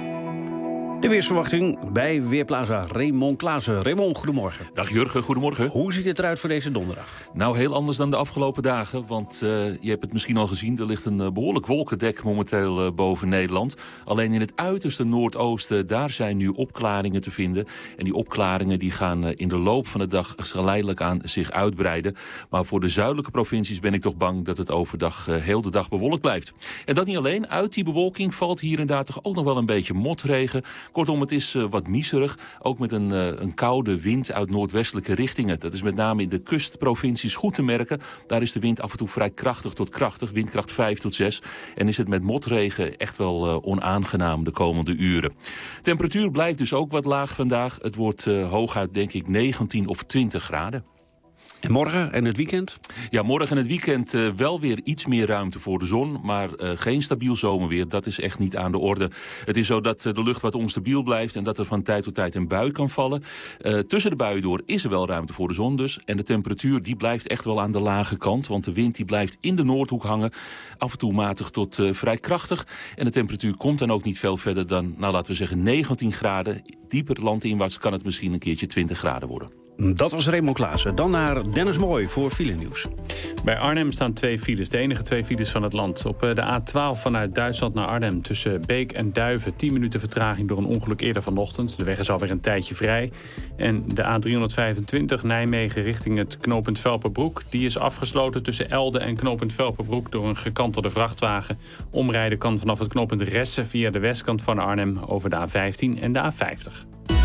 De weersverwachting bij Weerplaza Raymond Klaassen. Raymond, goedemorgen. Dag Jurgen, goedemorgen. Hoe ziet het eruit voor deze donderdag? Nou, heel anders dan de afgelopen dagen. Want uh, je hebt het misschien al gezien, er ligt een uh, behoorlijk wolkendek momenteel uh, boven Nederland. Alleen in het uiterste noordoosten, daar zijn nu opklaringen te vinden. En die opklaringen die gaan uh, in de loop van de dag geleidelijk aan zich uitbreiden. Maar voor de zuidelijke provincies ben ik toch bang dat het overdag uh, heel de dag bewolkt blijft. En dat niet alleen, uit die bewolking valt hier en daar toch ook nog wel een beetje motregen. Kortom, het is uh, wat miserig, ook met een, uh, een koude wind uit noordwestelijke richtingen. Dat is met name in de kustprovincies goed te merken. Daar is de wind af en toe vrij krachtig tot krachtig, windkracht vijf tot zes. En is het met motregen echt wel uh, onaangenaam de komende uren. Temperatuur blijft dus ook wat laag vandaag. Het wordt uh, hooguit denk ik negentien of twintig graden. En morgen en het weekend? Ja, morgen en het weekend uh, wel weer iets meer ruimte voor de zon. Maar uh, geen stabiel zomerweer, dat is echt niet aan de orde. Het is zo dat uh, de lucht wat onstabiel blijft en dat er van tijd tot tijd een bui kan vallen. Uh, tussen de buien door is er wel ruimte voor de zon dus. En de temperatuur die blijft echt wel aan de lage kant. Want de wind die blijft in de Noordhoek hangen. Af en toe matig tot uh, vrij krachtig. En de temperatuur komt dan ook niet veel verder dan, nou laten we zeggen, negentien graden. Dieper landinwaarts kan het misschien een keertje twintig graden worden. Dat was Raymond Klaassen. Dan naar Dennis Mooi voor filenieuws. Bij Arnhem staan twee files, de enige twee files van het land. Op de A twaalf vanuit Duitsland naar Arnhem tussen Beek en Duiven. tien minuten vertraging door een ongeluk eerder vanochtend. De weg is alweer een tijdje vrij. En de A driehonderdvijfentwintig Nijmegen richting het knooppunt Velperbroek. Die is afgesloten tussen Elde en knooppunt Velperbroek door een gekantelde vrachtwagen. Omrijden kan vanaf het knooppunt Ressen via de westkant van Arnhem over de A vijftien en de A vijftig.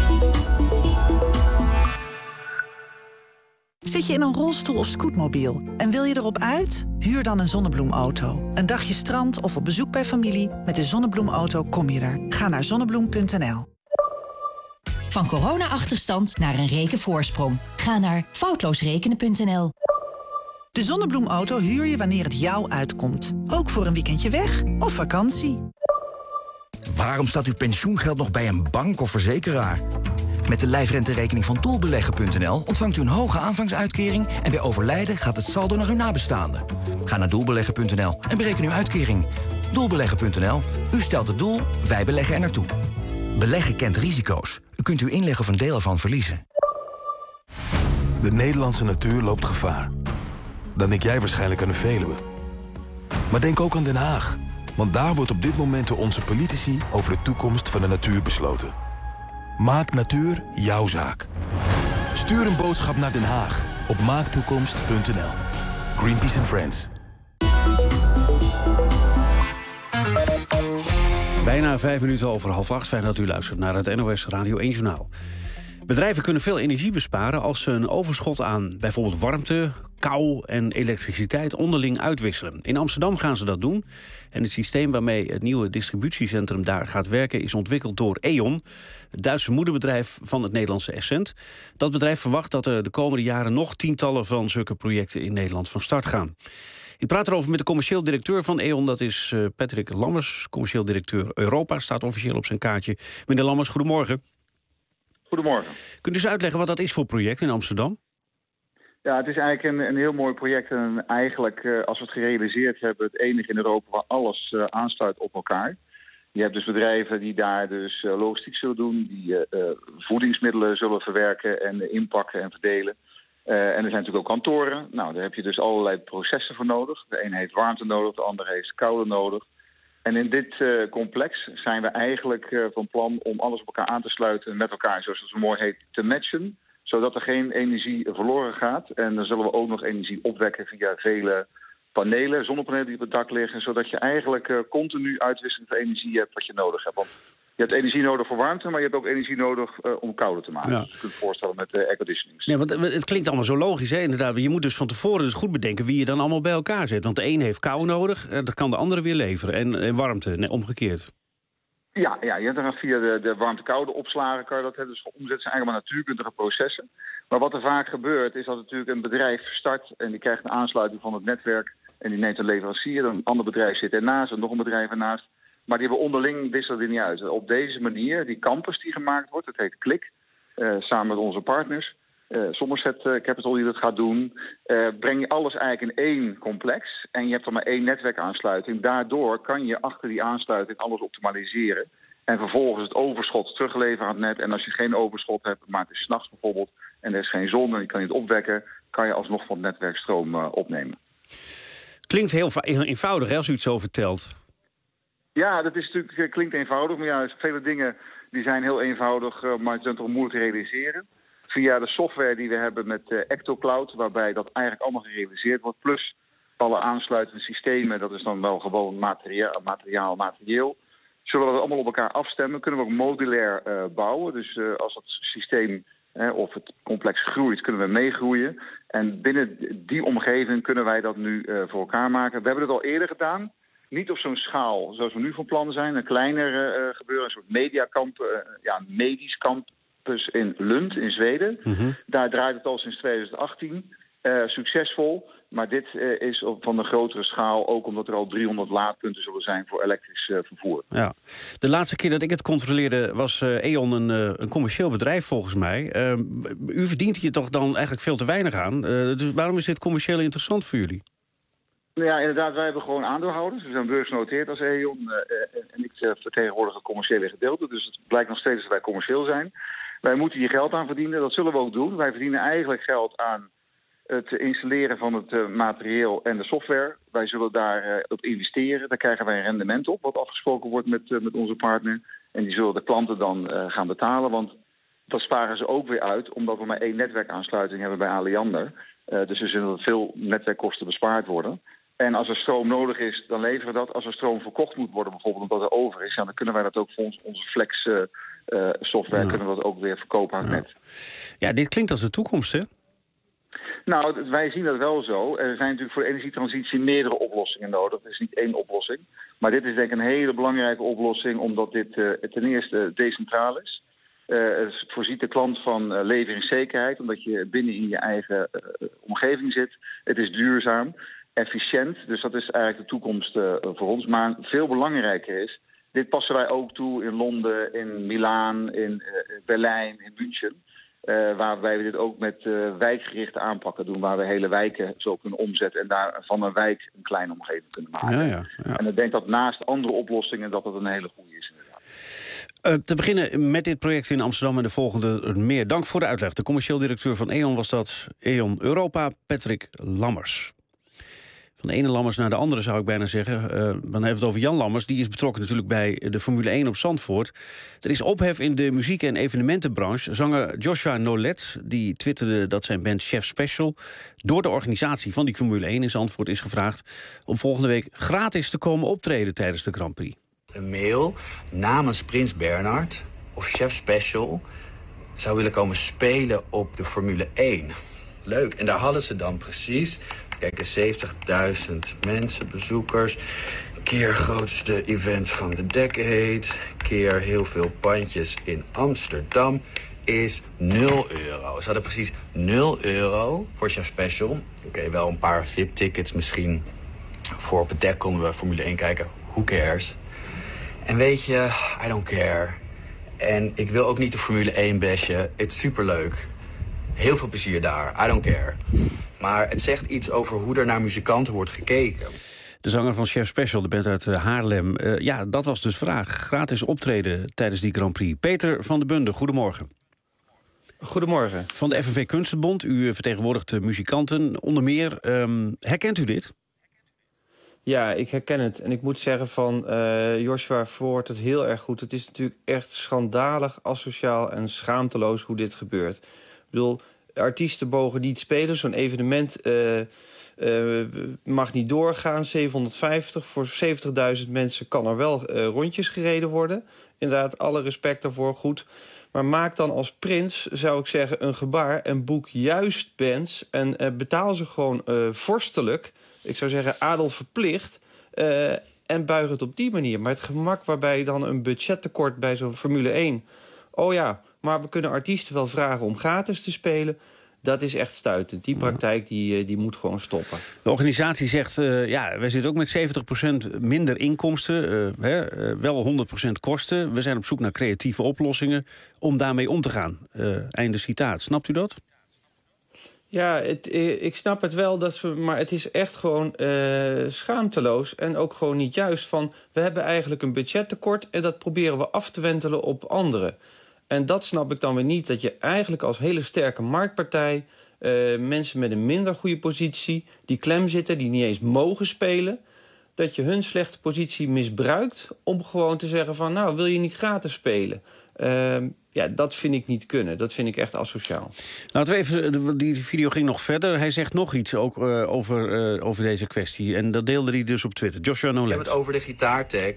Zit je in een rolstoel of scootmobiel en wil je erop uit? Huur dan een zonnebloemauto. Een dagje strand of op bezoek bij familie. Met de Zonnebloemauto kom je er. Ga naar zonnebloem punt n l. Van corona-achterstand naar een rekenvoorsprong. Ga naar foutloosrekenen punt n l. De Zonnebloemauto huur je wanneer het jou uitkomt. Ook voor een weekendje weg of vakantie. Waarom staat uw pensioengeld nog bij een bank of verzekeraar? Met de lijfrenterekening van doelbeleggen punt n l ontvangt u een hoge aanvangsuitkering en bij overlijden gaat het saldo naar uw nabestaanden. Ga naar doelbeleggen punt n l en bereken uw uitkering. doelbeleggen punt n l. U stelt het doel, wij beleggen er naartoe. Beleggen kent risico's. U kunt uw inleg of een deel ervan verliezen. De Nederlandse natuur loopt gevaar. Dan denk jij waarschijnlijk aan de Veluwe. Maar denk ook aan Den Haag. Want daar wordt op dit moment door onze politici over de toekomst van de natuur besloten. Maak natuur jouw zaak. Stuur een boodschap naar Den Haag op maaktoekomst punt n l. Greenpeace and Friends. Bijna vijf minuten over half acht. Fijn dat u luistert naar het N O S Radio één Journaal. Bedrijven kunnen veel energie besparen als ze een overschot aan bijvoorbeeld warmte, kou en elektriciteit onderling uitwisselen. In Amsterdam gaan ze dat doen. En het systeem waarmee het nieuwe distributiecentrum daar gaat werken is ontwikkeld door E.ON, het Duitse moederbedrijf van het Nederlandse Essent. Dat bedrijf verwacht dat er de komende jaren nog tientallen van zulke projecten in Nederland van start gaan. Ik praat erover met de commercieel directeur van E.ON, dat is uh, Patrick Lammers, commercieel directeur Europa, staat officieel op zijn kaartje. Meneer Lammers, goedemorgen. Goedemorgen. Kunt u eens uitleggen wat dat is voor project in Amsterdam? Ja, het is eigenlijk een, een heel mooi project. En eigenlijk, uh, als we het gerealiseerd hebben, het enige in Europa waar alles uh, aansluit op elkaar. Je hebt dus bedrijven die daar dus uh, logistiek zullen doen, die uh, uh, voedingsmiddelen zullen verwerken en uh, inpakken en verdelen. Uh, en er zijn natuurlijk ook kantoren. Nou, daar heb je dus allerlei processen voor nodig. De een heeft warmte nodig, de ander heeft koude nodig. En in dit uh, complex zijn we eigenlijk uh, van plan om alles op elkaar aan te sluiten met elkaar, zoals het zo mooi heet, te matchen. Zodat er geen energie verloren gaat. En dan zullen we ook nog energie opwekken via vele panelen, zonnepanelen die op het dak liggen. Zodat je eigenlijk uh, continu uitwisseling van energie hebt wat je nodig hebt. Want je hebt energie nodig voor warmte, maar je hebt ook energie nodig uh, om koude te maken. Ja. Dus je kunt je voorstellen met uh, airconditionings. Nee, want het klinkt allemaal zo logisch, hè? Inderdaad. Je moet dus van tevoren dus goed bedenken wie je dan allemaal bij elkaar zet. Want de een heeft kou nodig, dat kan de andere weer leveren. En, en warmte, nee, omgekeerd. Ja, ja, je hebt dan via de, de warmte-koude opslagen kan je dat, hè, dus omzetten zijn eigenlijk maar natuurkundige processen. Maar wat er vaak gebeurt is dat natuurlijk een bedrijf start en die krijgt een aansluiting van het netwerk en die neemt een leverancier, dan een ander bedrijf zit ernaast en nog een bedrijf ernaast. Maar die hebben onderling wisselen die niet uit. Op deze manier, die campus die gemaakt wordt, dat heet Klik, uh, samen met onze partners, uh, Somerset uh, Capital die dat gaat doen, uh, breng je alles eigenlijk in één complex en je hebt dan maar één netwerkaansluiting. Daardoor kan je achter die aansluiting alles optimaliseren en vervolgens het overschot terugleveren aan het net. En als je geen overschot hebt, maar het is 's nachts bijvoorbeeld en er is geen zon en je kan niet opwekken, kan je alsnog van het netwerk stroom uh, opnemen. Klinkt heel eenvoudig, hè, als u het zo vertelt. Ja, dat is natuurlijk, klinkt eenvoudig, maar ja, vele dingen die zijn heel eenvoudig, uh, maar het zijn toch moeilijk te realiseren. Via de software die we hebben met uh, EctoCloud, waarbij dat eigenlijk allemaal gerealiseerd wordt, plus alle aansluitende systemen, dat is dan wel gewoon materiaal, materiaal, materieel. Zullen we dat allemaal op elkaar afstemmen, kunnen we ook modulair uh, bouwen. Dus uh, als het systeem uh, of het complex groeit, kunnen we meegroeien. En binnen die omgeving kunnen wij dat nu uh, voor elkaar maken. We hebben het al eerder gedaan. Niet op zo'n schaal zoals we nu van plan zijn. Een kleiner uh, gebeuren, een soort mediacamp, uh, ja, medisch campus in Lund in Zweden. Mm-hmm. Daar draait het al sinds twintig achttien. Uh, succesvol. Maar dit uh, is op, van een grotere schaal, ook omdat er al driehonderd laadpunten zullen zijn voor elektrisch uh, vervoer. Ja. De laatste keer dat ik het controleerde was uh, E.ON een, uh, een commercieel bedrijf volgens mij. Uh, u verdient hier toch dan eigenlijk veel te weinig aan. Uh, dus waarom is dit commercieel interessant voor jullie? Nou ja, inderdaad, wij hebben gewoon aandeelhouders. We zijn beursgenoteerd als E.ON uh, en ik uh, vertegenwoordig het commerciële gedeelte. Dus het blijkt nog steeds dat wij commercieel zijn. Wij moeten hier geld aan verdienen, dat zullen we ook doen. Wij verdienen eigenlijk geld aan het installeren van het uh, materieel en de software. Wij zullen daar uh, op investeren. Daar krijgen wij een rendement op, wat afgesproken wordt met, uh, met onze partner. En die zullen de klanten dan uh, gaan betalen, want dat sparen ze ook weer uit, omdat we maar één netwerkaansluiting hebben bij Alliander. Uh, dus er zullen veel netwerkkosten bespaard worden. En als er stroom nodig is, dan leveren we dat. Als er stroom verkocht moet worden, bijvoorbeeld omdat er over is, ja, dan kunnen wij dat ook voor ons, onze Flex uh, uh, software, ja. kunnen we dat ook weer verkopen aan het ja. net. Ja, dit klinkt als de toekomst, hè? Nou, wij zien dat wel zo. Er zijn natuurlijk voor de energietransitie meerdere oplossingen nodig. Het is niet één oplossing. Maar dit is denk ik een hele belangrijke oplossing, omdat dit uh, ten eerste decentraal is. Uh, het voorziet de klant van uh, leveringszekerheid, omdat je binnen in je eigen uh, omgeving zit. Het is duurzaam, efficiënt, dus dat is eigenlijk de toekomst uh, voor ons. Maar veel belangrijker is, dit passen wij ook toe in Londen, in Milaan, in uh, Berlijn, in München. Uh, waarbij we dit ook met uh, wijkgerichte aanpakken doen, waar we hele wijken zo kunnen omzetten en daar van een wijk een kleine omgeving kunnen maken. Ja, ja, ja. En ik denk dat naast andere oplossingen dat dat een hele goede is. Uh, te beginnen met dit project in Amsterdam en de volgende meer. Dank voor de uitleg. De commercieel directeur van E.ON was dat, E.ON Europa, Patrick Lammers. Van de ene Lammers naar de andere zou ik bijna zeggen. Uh, dan hebben we het over Jan Lammers. Die is betrokken natuurlijk bij de Formule één op Zandvoort. Er is ophef in de muziek- en evenementenbranche. Zanger Joshua Nolet die twitterde dat zijn band Chef Special door de organisatie van die Formule één in Zandvoort is gevraagd om volgende week gratis te komen optreden tijdens de Grand Prix. Een mail namens Prins Bernhard of Chef Special zou willen komen spelen op de Formule één. Leuk, en daar hadden ze dan precies, kijk, zeventigduizend mensen, bezoekers, keer grootste event van de decade, keer heel veel pandjes in Amsterdam, is nul euro. Ze hadden precies nul euro voor Chef Special. Oké, okay, wel een paar V I P-tickets misschien. Voor op het dek konden we Formule één kijken. Who cares? En weet je, I don't care. En ik wil ook niet de Formule één bashen. Het is superleuk. Heel veel plezier daar. I don't care. Maar het zegt iets over hoe er naar muzikanten wordt gekeken. De zanger van Chef Special, de band uit Haarlem. Uh, ja, dat was dus vraag. Gratis optreden tijdens die Grand Prix. Peter van de Bunde, goedemorgen. Goedemorgen. Van de F N V Kunstenbond. U vertegenwoordigt de muzikanten. Onder meer, um, herkent u dit? Ja, ik herken het. En ik moet zeggen van uh, Joshua verwoordt het heel erg goed. Het is natuurlijk echt schandalig, asociaal en schaamteloos hoe dit gebeurt. Ik bedoel, artiesten mogen niet spelen. Zo'n evenement uh, uh, mag niet doorgaan. zevenhonderdvijftig voor zeventigduizend mensen kan er wel uh, rondjes gereden worden. Inderdaad, alle respect daarvoor, goed. Maar maak dan als Prins, zou ik zeggen, een gebaar en boek juist bands en uh, betaal ze gewoon uh, vorstelijk. Ik zou zeggen adelverplicht. Uh, en buig het op die manier. Maar het gemak waarbij dan een budgettekort bij zo'n Formule één... oh ja, maar we kunnen artiesten wel vragen om gratis te spelen. Dat is echt stuitend. Die praktijk die, die moet gewoon stoppen. De organisatie zegt, uh, ja, wij zitten ook met zeventig procent minder inkomsten. Uh, hè, uh, wel honderd procent kosten. We zijn op zoek naar creatieve oplossingen om daarmee om te gaan. Uh, einde citaat. Snapt u dat? Ja, het, ik snap het wel, dat we, maar het is echt gewoon uh, schaamteloos en ook gewoon niet juist van, we hebben eigenlijk een budgettekort en dat proberen we af te wentelen op anderen. En dat snap ik dan weer niet, dat je eigenlijk als hele sterke marktpartij uh, mensen met een minder goede positie, die klem zitten, die niet eens mogen spelen, dat je hun slechte positie misbruikt om gewoon te zeggen van, nou, wil je niet gratis spelen? Uh, Ja, dat vind ik niet kunnen. Dat vind ik echt asociaal. Laten we even, die video ging nog verder. Hij zegt nog iets ook uh, over, uh, over deze kwestie. En dat deelde hij dus op Twitter. Joshua Nolet. Ik heb het over de gitaartech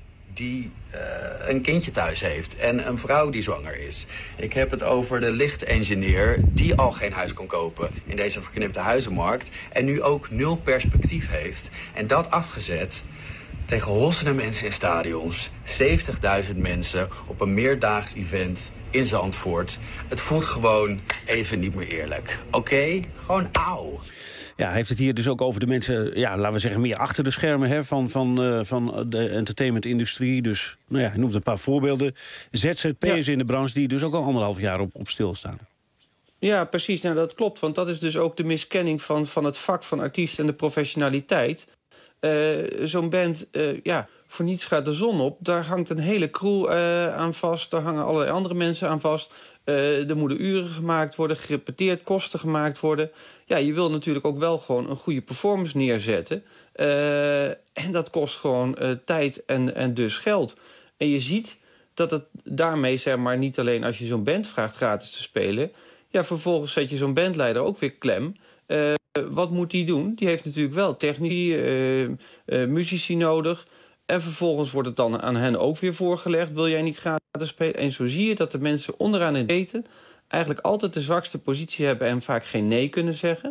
die uh, een kindje thuis heeft en een vrouw die zwanger is. Ik heb het over de lichtengineer die al geen huis kon kopen in deze verknipte huizenmarkt en nu ook nul perspectief heeft. En dat afgezet tegen hossende mensen in stadions, zeventigduizend mensen op een meerdaags event in Zandvoort. Het voelt gewoon even niet meer eerlijk. Oké? Okay? Gewoon auw. Ja, hij heeft het hier dus ook over de mensen, ja, laten we zeggen, meer achter de schermen hè, van, van, uh, van de entertainmentindustrie. Dus nou ja, hij noemt een paar voorbeelden. Z Z P'ers ja. in de branche die dus ook al anderhalf jaar op, op stilstaan. Ja, precies. Nou, dat klopt. Want dat is dus ook de miskenning van, van het vak van artiest en de professionaliteit. Uh, Zo'n band, uh, ja, voor niets gaat de zon op. Daar hangt een hele crew uh, aan vast. Daar hangen allerlei andere mensen aan vast. Uh, er moeten uren gemaakt worden, gerepeteerd, kosten gemaakt worden. Ja, je wil natuurlijk ook wel gewoon een goede performance neerzetten. Uh, en dat kost gewoon uh, tijd en, en dus geld. En je ziet dat het daarmee, zeg maar, niet alleen als je zo'n band vraagt gratis te spelen. Ja, vervolgens zet je zo'n bandleider ook weer klem. Uh, wat moet die doen? Die heeft natuurlijk wel technici, uh, uh, muzici nodig. En vervolgens wordt het dan aan hen ook weer voorgelegd. Wil jij niet gratis spelen? En zo zie je dat de mensen onderaan het eten eigenlijk altijd de zwakste positie hebben en vaak geen nee kunnen zeggen.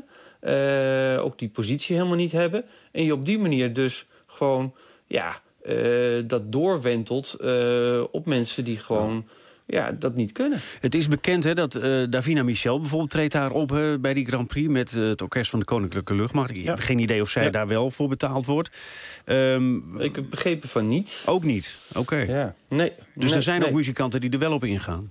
Uh, ook die positie helemaal niet hebben. En je op die manier dus gewoon ja, uh, dat doorwentelt uh, op mensen die gewoon ja, dat niet kunnen. Het is bekend hè, dat uh, Davina Michel bijvoorbeeld treedt daar op uh, bij die Grand Prix met uh, het orkest van de Koninklijke Luchtmacht. Ik ja. heb geen idee of zij ja. daar wel voor betaald wordt. Um, Ik heb begrepen van niet. Ook niet? Oké. Okay. Ja. Nee. Dus nee, er zijn nee. ook muzikanten die er wel op ingaan.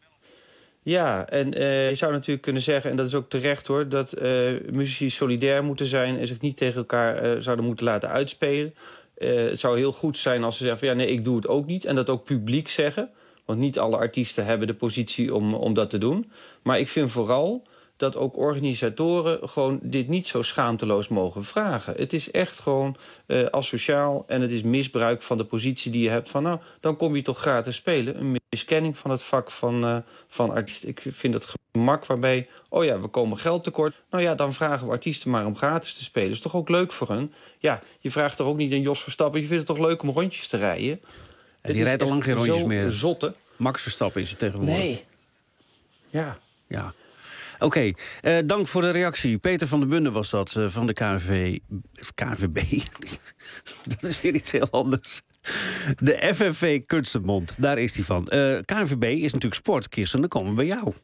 Ja, en uh, je zou natuurlijk kunnen zeggen, en dat is ook terecht hoor, dat uh, muzici solidair moeten zijn en zich niet tegen elkaar uh, zouden moeten laten uitspelen. Uh, het zou heel goed zijn als ze zeggen van ja, nee, ik doe het ook niet. En dat ook publiek zeggen. Want niet alle artiesten hebben de positie om, om dat te doen. Maar ik vind vooral dat ook organisatoren gewoon dit niet zo schaamteloos mogen vragen. Het is echt gewoon uh, asociaal en het is misbruik van de positie die je hebt. Van nou, dan kom je toch gratis spelen. Een miskenning van het vak van, uh, van artiesten. Ik vind het gemak waarbij, oh ja, we komen geld tekort. Nou ja, dan vragen we artiesten maar om gratis te spelen. Dat is toch ook leuk voor hen? Ja, je vraagt toch ook niet aan Jos Verstappen. Je vindt het toch leuk om rondjes te rijden? En die rijdt al lang geen rondjes meer. Zotte. Max Verstappen is het tegenwoordig. Nee. Ja. Ja. Oké, okay. uh, dank voor de reactie. Peter van der Bunde was dat, uh, van de K N V... K N V B. Dat is weer iets heel anders. De F N V Kunstenbond, daar is hij van. Uh, K N V B is natuurlijk sport. Kirsten, dan komen we bij jou.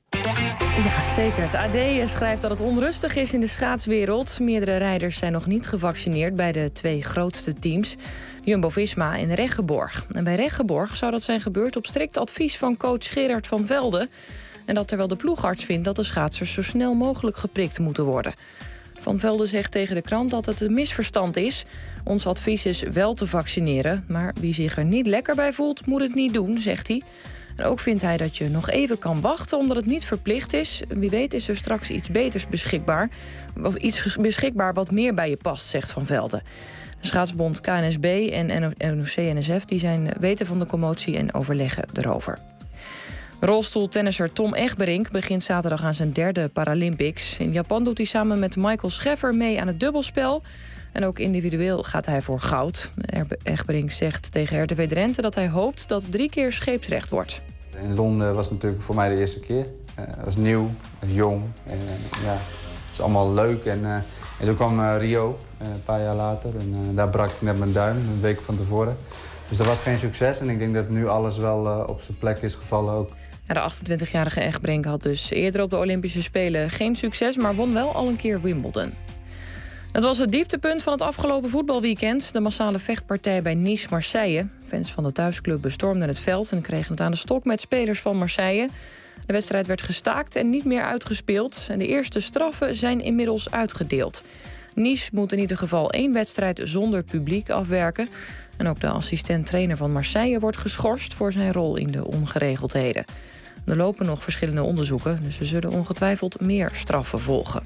Ja, zeker. Het A D schrijft dat het onrustig is in de schaatswereld. Meerdere rijders zijn nog niet gevaccineerd bij de twee grootste teams, Jumbo-Visma en Reggeborg. En bij Reggeborg zou dat zijn gebeurd op strikt advies van coach Gerard van Velde. En dat terwijl de ploegarts vindt dat de schaatsers zo snel mogelijk geprikt moeten worden. Van Velde zegt tegen de krant dat het een misverstand is. Ons advies is wel te vaccineren, maar wie zich er niet lekker bij voelt, moet het niet doen, zegt hij. En ook vindt hij dat je nog even kan wachten omdat het niet verplicht is. Wie weet is er straks iets beters beschikbaar. Of iets beschikbaar wat meer bij je past, zegt Van Velde. De schaatsbond K N S B en N O C N S F die zijn weten van de commotie en overleggen erover. Rolstoeltennisser Tom Egberink begint zaterdag aan zijn derde Paralympics. In Japan doet hij samen met Michael Scheffer mee aan het dubbelspel. En ook individueel gaat hij voor goud. Egberink zegt tegen R T V Drenthe dat hij hoopt dat drie keer scheepsrecht wordt. In Londen was het natuurlijk voor mij de eerste keer. Uh, het was nieuw, jong. En, uh, ja, het is allemaal leuk. En, uh, en toen kwam uh, Rio, uh, een paar jaar later. En uh, daar brak ik net mijn duim, een week van tevoren. Dus dat was geen succes. En ik denk dat nu alles wel uh, op zijn plek is gevallen ook. Ja, de achtentwintigjarige Egberink had dus eerder op de Olympische Spelen geen succes, maar won wel al een keer Wimbledon. Het was het dieptepunt van het afgelopen voetbalweekend. De massale vechtpartij bij Nice-Marseille. Fans van de thuisclub bestormden het veld en kregen het aan de stok met spelers van Marseille. De wedstrijd werd gestaakt en niet meer uitgespeeld. En de eerste straffen zijn inmiddels uitgedeeld. Nice moet in ieder geval één wedstrijd zonder publiek afwerken. En ook de assistent-trainer van Marseille wordt geschorst voor zijn rol in de ongeregeldheden. Er lopen nog verschillende onderzoeken, dus er zullen ongetwijfeld meer straffen volgen.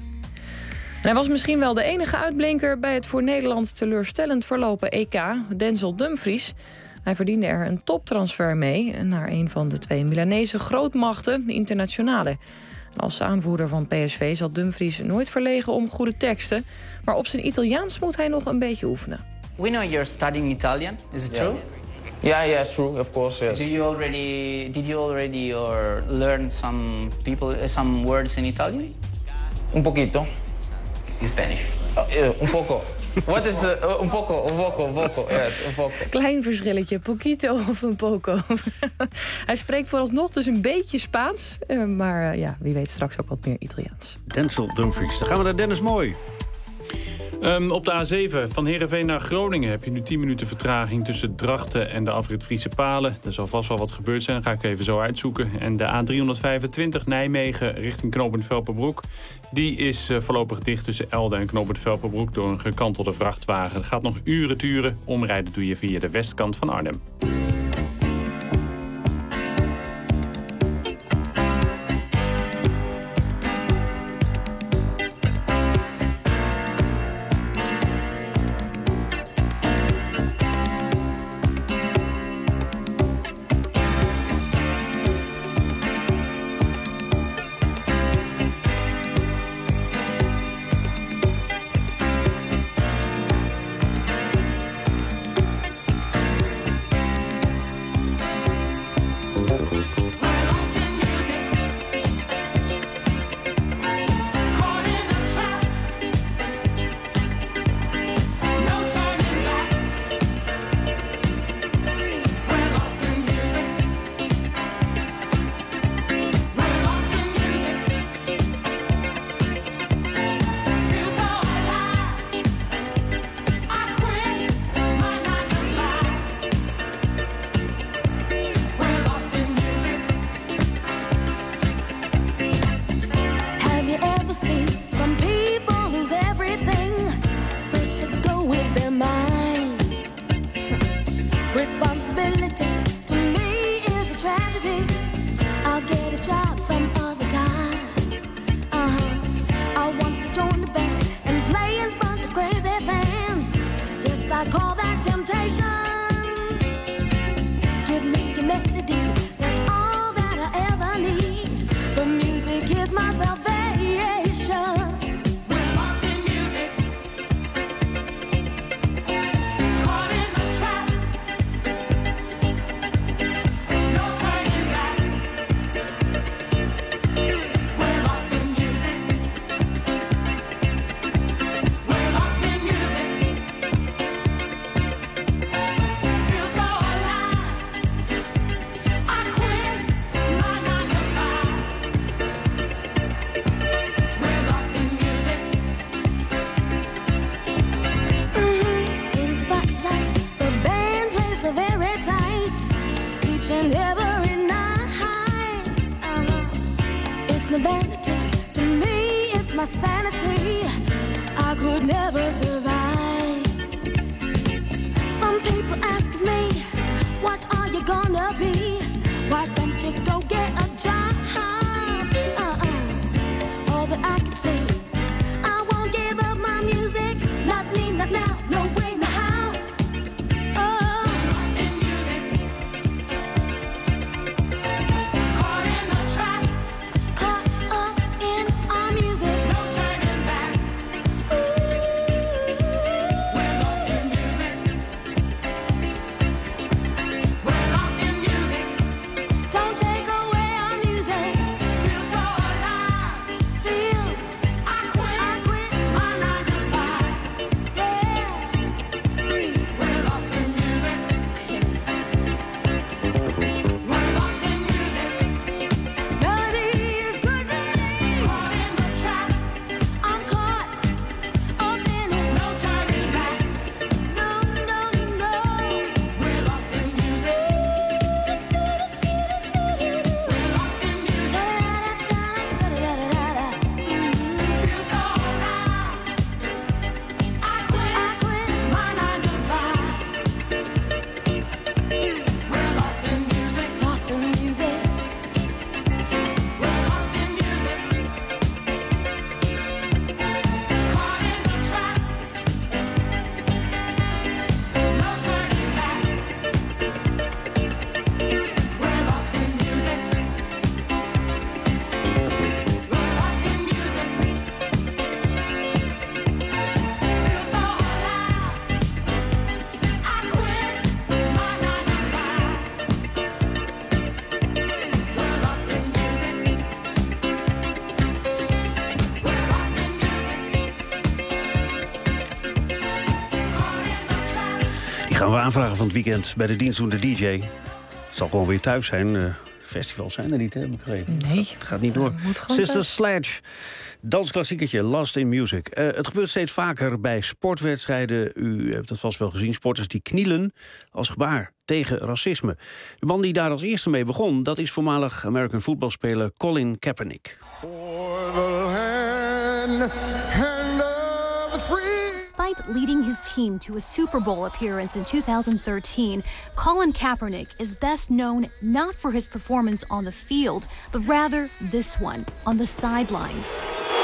En hij was misschien wel de enige uitblinker bij het voor Nederland teleurstellend verlopen E K, Denzel Dumfries. Hij verdiende er een toptransfer mee naar een van de twee Milanese grootmachten, de Internationale. En als aanvoerder van P S V zat Dumfries nooit verlegen om goede teksten, maar op zijn Italiaans moet hij nog een beetje oefenen. We know you're studying Italian. Is it true? Yeah, yeah, it's true. Of course, yes. Do you already did you already or learn some people some words in Italian? Un poquito. In Spanish. Uh, yeah, un poco. What is uh, uh, un poco, un poco, un poco. Yes, un poco. Klein verschilletje, poquito of un poco. Hij spreekt vooralsnog dus een beetje Spaans, maar uh, ja, wie weet straks ook wat meer Italiaans. Denzel Dumfries. Dan gaan we naar Dennis Mooi. Um, op de A zeven van Heerenveen naar Groningen heb je nu tien minuten vertraging tussen Drachten en de afrit Friese Palen. Er zal vast wel wat gebeurd zijn, dat ga ik even zo uitzoeken. En de A driehonderdvijfentwintig Nijmegen richting knooppunt Velperbroek, die is uh, voorlopig dicht tussen Elden en knooppunt Velperbroek door een gekantelde vrachtwagen. Het gaat nog uren duren. Omrijden doe je via de westkant van Arnhem. Responsibility to me is a tragedy. I'll get a job some other time. Uh-huh. I want to join the band and play in front of crazy fans. Yes, I call that temptation. Give me your melody, that's all that I ever need. The music is my salvation. We're lost in music, caught in the trap. No turning back. We're lost in music. We're lost in music. Feel so alive. I quit my nine to five. We're lost in music. Mm-hmm. In spotlight, the band plays so very tight. Each and every night. Uh-huh. It's no vanity to me, it's my sanity. I could never survive. Some people ask me, what are you gonna be? Why don't you go get a job? Uh-uh. All that I can say, I won't give up my music. Not me, not now, no way, no how. Oh. Lost in music, caught in the trap, caught up in our music. No turning back. Ooh. We're lost in music. We're lost in music. Don't take away our music. Feel so alive. Feel I quit. I quit my nine to five. Yeah. We're lost in music. We're lost in music. Melody is good to me. Caught in the trap. I'm caught up in it. No turning back. No, no, no. We're lost in music. We're lost in music. Feel so alive. I quit. I quit my nine to five. We're lost in music. Lost in music. We're lost in music. Caught in the trap. No turning back. We're lost in music. We're lost in music. Feel so alive. I quit my nine to five. We're lost in music. We're lost in music. Die gaan we aanvragen van het weekend bij de dienstdoende D J. Zal gewoon weer thuis zijn. Uh, festivals zijn er niet, hè, heb ik begrepen. Nee. Het gaat niet door. moet gewoon Sister thuis. Sledge. Dansklassiekertje, Lost in Music. Uh, het gebeurt steeds vaker bij sportwedstrijden. U hebt het vast wel gezien. Sporters die knielen als gebaar tegen racisme. De man die daar als eerste mee begon, dat is voormalig American voetbalspeler Colin Kaepernick. Despite leading his team to a Super Bowl appearance in two thousand thirteen, Colin Kaepernick is best known not for his performance on the field, but rather this one, on the sidelines.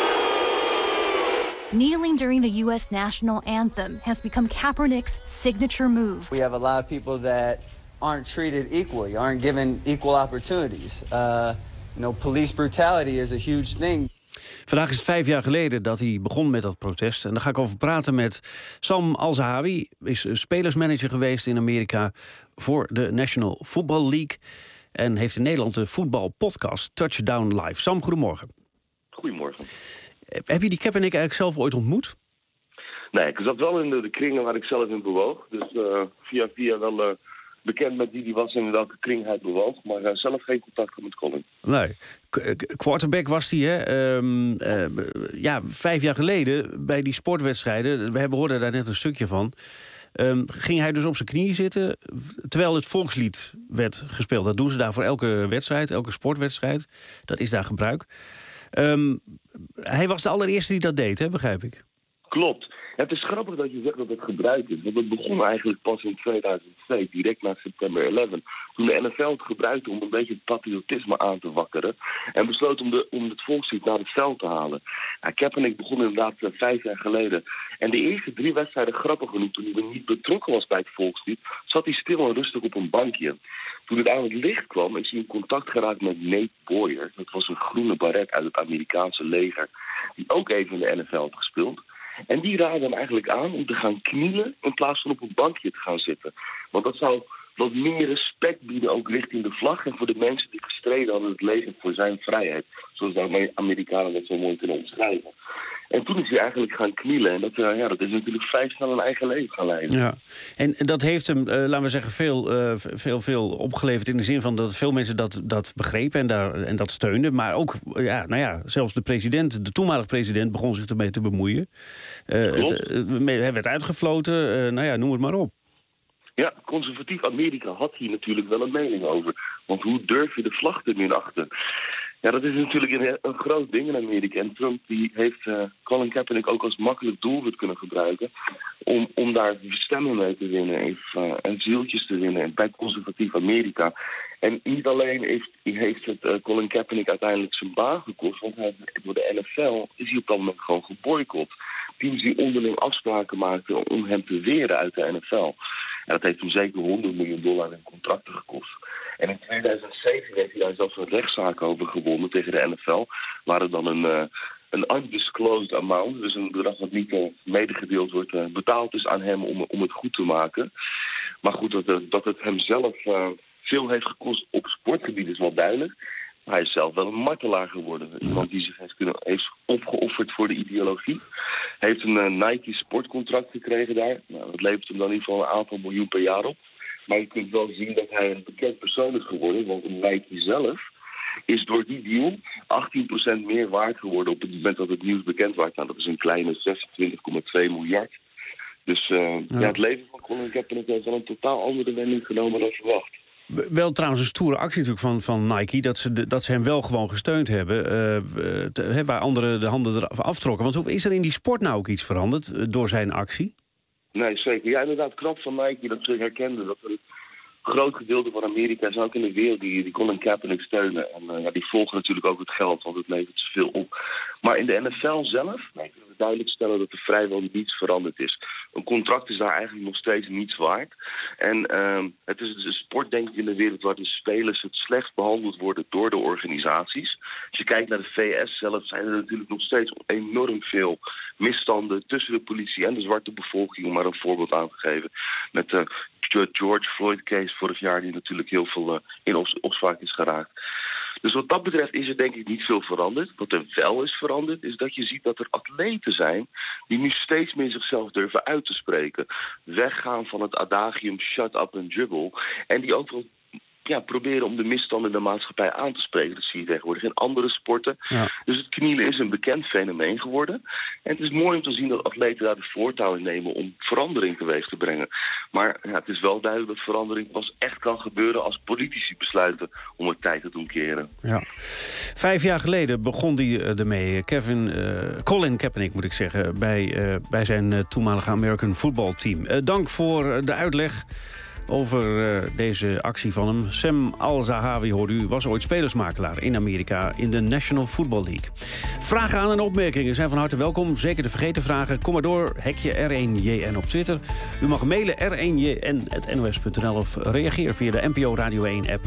Kneeling during the U S national anthem has become Kaepernick's signature move. We have a lot of people that aren't treated equally, aren't given equal opportunities. Uh, you know, police brutality is a huge thing. Vandaag is het vijf jaar geleden dat hij begon met dat protest. En daar ga ik over praten met Sam Alzahawi. Is spelersmanager geweest in Amerika voor de National Football League. En heeft in Nederland de voetbalpodcast Touchdown Live. Sam, goedemorgen. Goedemorgen. Heb je die Kaepernick eigenlijk zelf ooit ontmoet? Nee, ik zat wel in de, de kringen waar ik zelf in bewoog. Dus uh, via via wel uh, bekend met wie die was en in welke kring hij bewoog. Maar uh, zelf geen contact met Colin. Nee. K- quarterback was hij, hè? Um, uh, ja, vijf jaar geleden bij die sportwedstrijden. We hoorden daar net een stukje van. Um, ging hij dus op zijn knieën zitten terwijl het volkslied werd gespeeld. Dat doen ze daar voor elke wedstrijd, elke sportwedstrijd. Dat is daar gebruik. Um, hij was de allereerste die dat deed, hè, begrijp ik? Klopt. Ja, het is grappig dat je zegt dat het gebruikt is. Want het begon eigenlijk pas in tweeduizend twee, direct na September elf. Toen de N F L het gebruikte om een beetje het patriotisme aan te wakkeren. En besloot om, de, om het volkslied naar het veld te halen. Ja, Kaepernick begon inderdaad uh, vijf jaar geleden. En de eerste drie wedstrijden, grappig genoeg, toen hij niet betrokken was bij het volkslied, zat hij stil en rustig op een bankje. Toen het aan het licht kwam, is hij in contact geraakt met Nate Boyer. Dat was een groene baret uit het Amerikaanse leger, die ook even in de N F L had gespeeld. En die raadde hem eigenlijk aan om te gaan knielen in plaats van op een bankje te gaan zitten. Want dat zou wat meer respect bieden ook richting de vlag en voor de mensen die gestreden hadden het leger voor zijn vrijheid. Zoals de Amerikanen dat zo mooi kunnen omschrijven. En toen is hij eigenlijk gaan knielen. En dat, uh, ja, dat is natuurlijk vrij snel een eigen leven gaan leiden. Ja. En dat heeft hem, uh, laten we zeggen, veel, uh, veel, veel opgeleverd in de zin van dat veel mensen dat, dat begrepen en, daar, en dat steunden. Maar ook, uh, ja, nou ja, zelfs de president, de toenmalige president, begon zich ermee te bemoeien. Uh, het, uh, hij werd uitgefloten, uh, nou ja, noem het maar op. Ja, conservatief Amerika had hier natuurlijk wel een mening over. Want hoe durf je de vlag te minachten? Ja, dat is natuurlijk een, een groot ding in Amerika. En Trump die heeft uh, Colin Kaepernick ook als makkelijk doelwit kunnen gebruiken om, om daar stemmen mee te winnen en, uh, en zieltjes te winnen bij conservatief Amerika. En niet alleen heeft, heeft het uh, Colin Kaepernick uiteindelijk zijn baan gekost, want hij, door de N F L is hij op dat moment gewoon geboycott. Teams die onderling afspraken maakten om hem te weren uit de N F L. En dat heeft hem zeker honderd miljoen dollar in contracten gekost. En in tweeduizend zeven heeft hij daar zelfs een rechtszaak over gewonnen tegen de N F L. Waar er dan een, uh, een undisclosed amount, dus een bedrag dat niet uh, medegedeeld wordt, uh, betaald is aan hem om, om het goed te maken. Maar goed, dat, uh, dat het hem zelf uh, veel heeft gekost op sportgebied is wel duidelijk. Hij is zelf wel een martelaar geworden. Iemand die zich heeft, kunnen, heeft opgeofferd voor de ideologie. Hij heeft een uh, Nike sportcontract gekregen daar. Nou, dat levert hem dan in ieder geval een aantal miljoen per jaar op. Maar je kunt wel zien dat hij een bekend persoon is geworden. Want Nike zelf is door die deal achttien procent meer waard geworden op het moment dat het nieuws bekend werd. Nou, dat is een kleine zesentwintig komma twee miljard. Dus uh, ja. Ja, het leven van Colin Kaepernick heeft wel een totaal andere wending genomen dan verwacht. Wel trouwens een stoere actie natuurlijk van, van Nike, dat ze, de, dat ze hem wel gewoon gesteund hebben, uh, te, he, waar anderen de handen eraf aftrokken. Want is er in die sport nou ook iets veranderd uh, door zijn actie? Nee, zeker. Ja, inderdaad, knap van Nike dat ze herkenden dat er een groot gedeelte van Amerika en ook in de wereld die, die Colin Kaepernick steunen. En uh, ja, die volgen natuurlijk ook het geld, want het levert zoveel op. Maar in de N F L zelf, nee, kunnen we duidelijk stellen dat er vrijwel niets veranderd is. Een contract is daar eigenlijk nog steeds niets waard. En uh, het is dus een sport, denk ik, in de wereld waar de spelers het slechtst behandeld worden door de organisaties. Als je kijkt naar de V S zelf, zijn er natuurlijk nog steeds enorm veel misstanden tussen de politie en de zwarte bevolking, om maar een voorbeeld aan te geven. Met de uh, George Floyd case vorig jaar, die natuurlijk heel veel uh, in op- opspraak is geraakt. Dus wat dat betreft is er denk ik niet veel veranderd. Wat er wel is veranderd, is dat je ziet dat er atleten zijn die nu steeds meer zichzelf durven uit te spreken. Weggaan van het adagium shut up and dribble. En die ook wel ja, proberen om de misstanden in de maatschappij aan te spreken. Dat zie je tegenwoordig in andere sporten. Ja. Dus het knielen is een bekend fenomeen geworden. En het is mooi om te zien dat atleten daar de voortouw in nemen om verandering teweeg te brengen. Maar ja, het is wel duidelijk dat verandering pas echt kan gebeuren als politici besluiten om het tijd te doen keren. Ja. Vijf jaar geleden begon die uh, ermee, Kevin, uh, Colin Kaepernick moet ik zeggen, bij, uh, bij zijn uh, toenmalige American Football Team. Uh, dank voor de uitleg over uh, deze actie van hem. Sam Al-Zahawi, hoorde u, was ooit spelersmakelaar in Amerika in de National Football League. Vragen aan en opmerkingen zijn van harte welkom. Zeker de vergeten vragen. Kom maar door. Hekje R één J N op Twitter. U mag mailen r één j n apenstaartje n o s punt n l of reageer via de N P O Radio één app.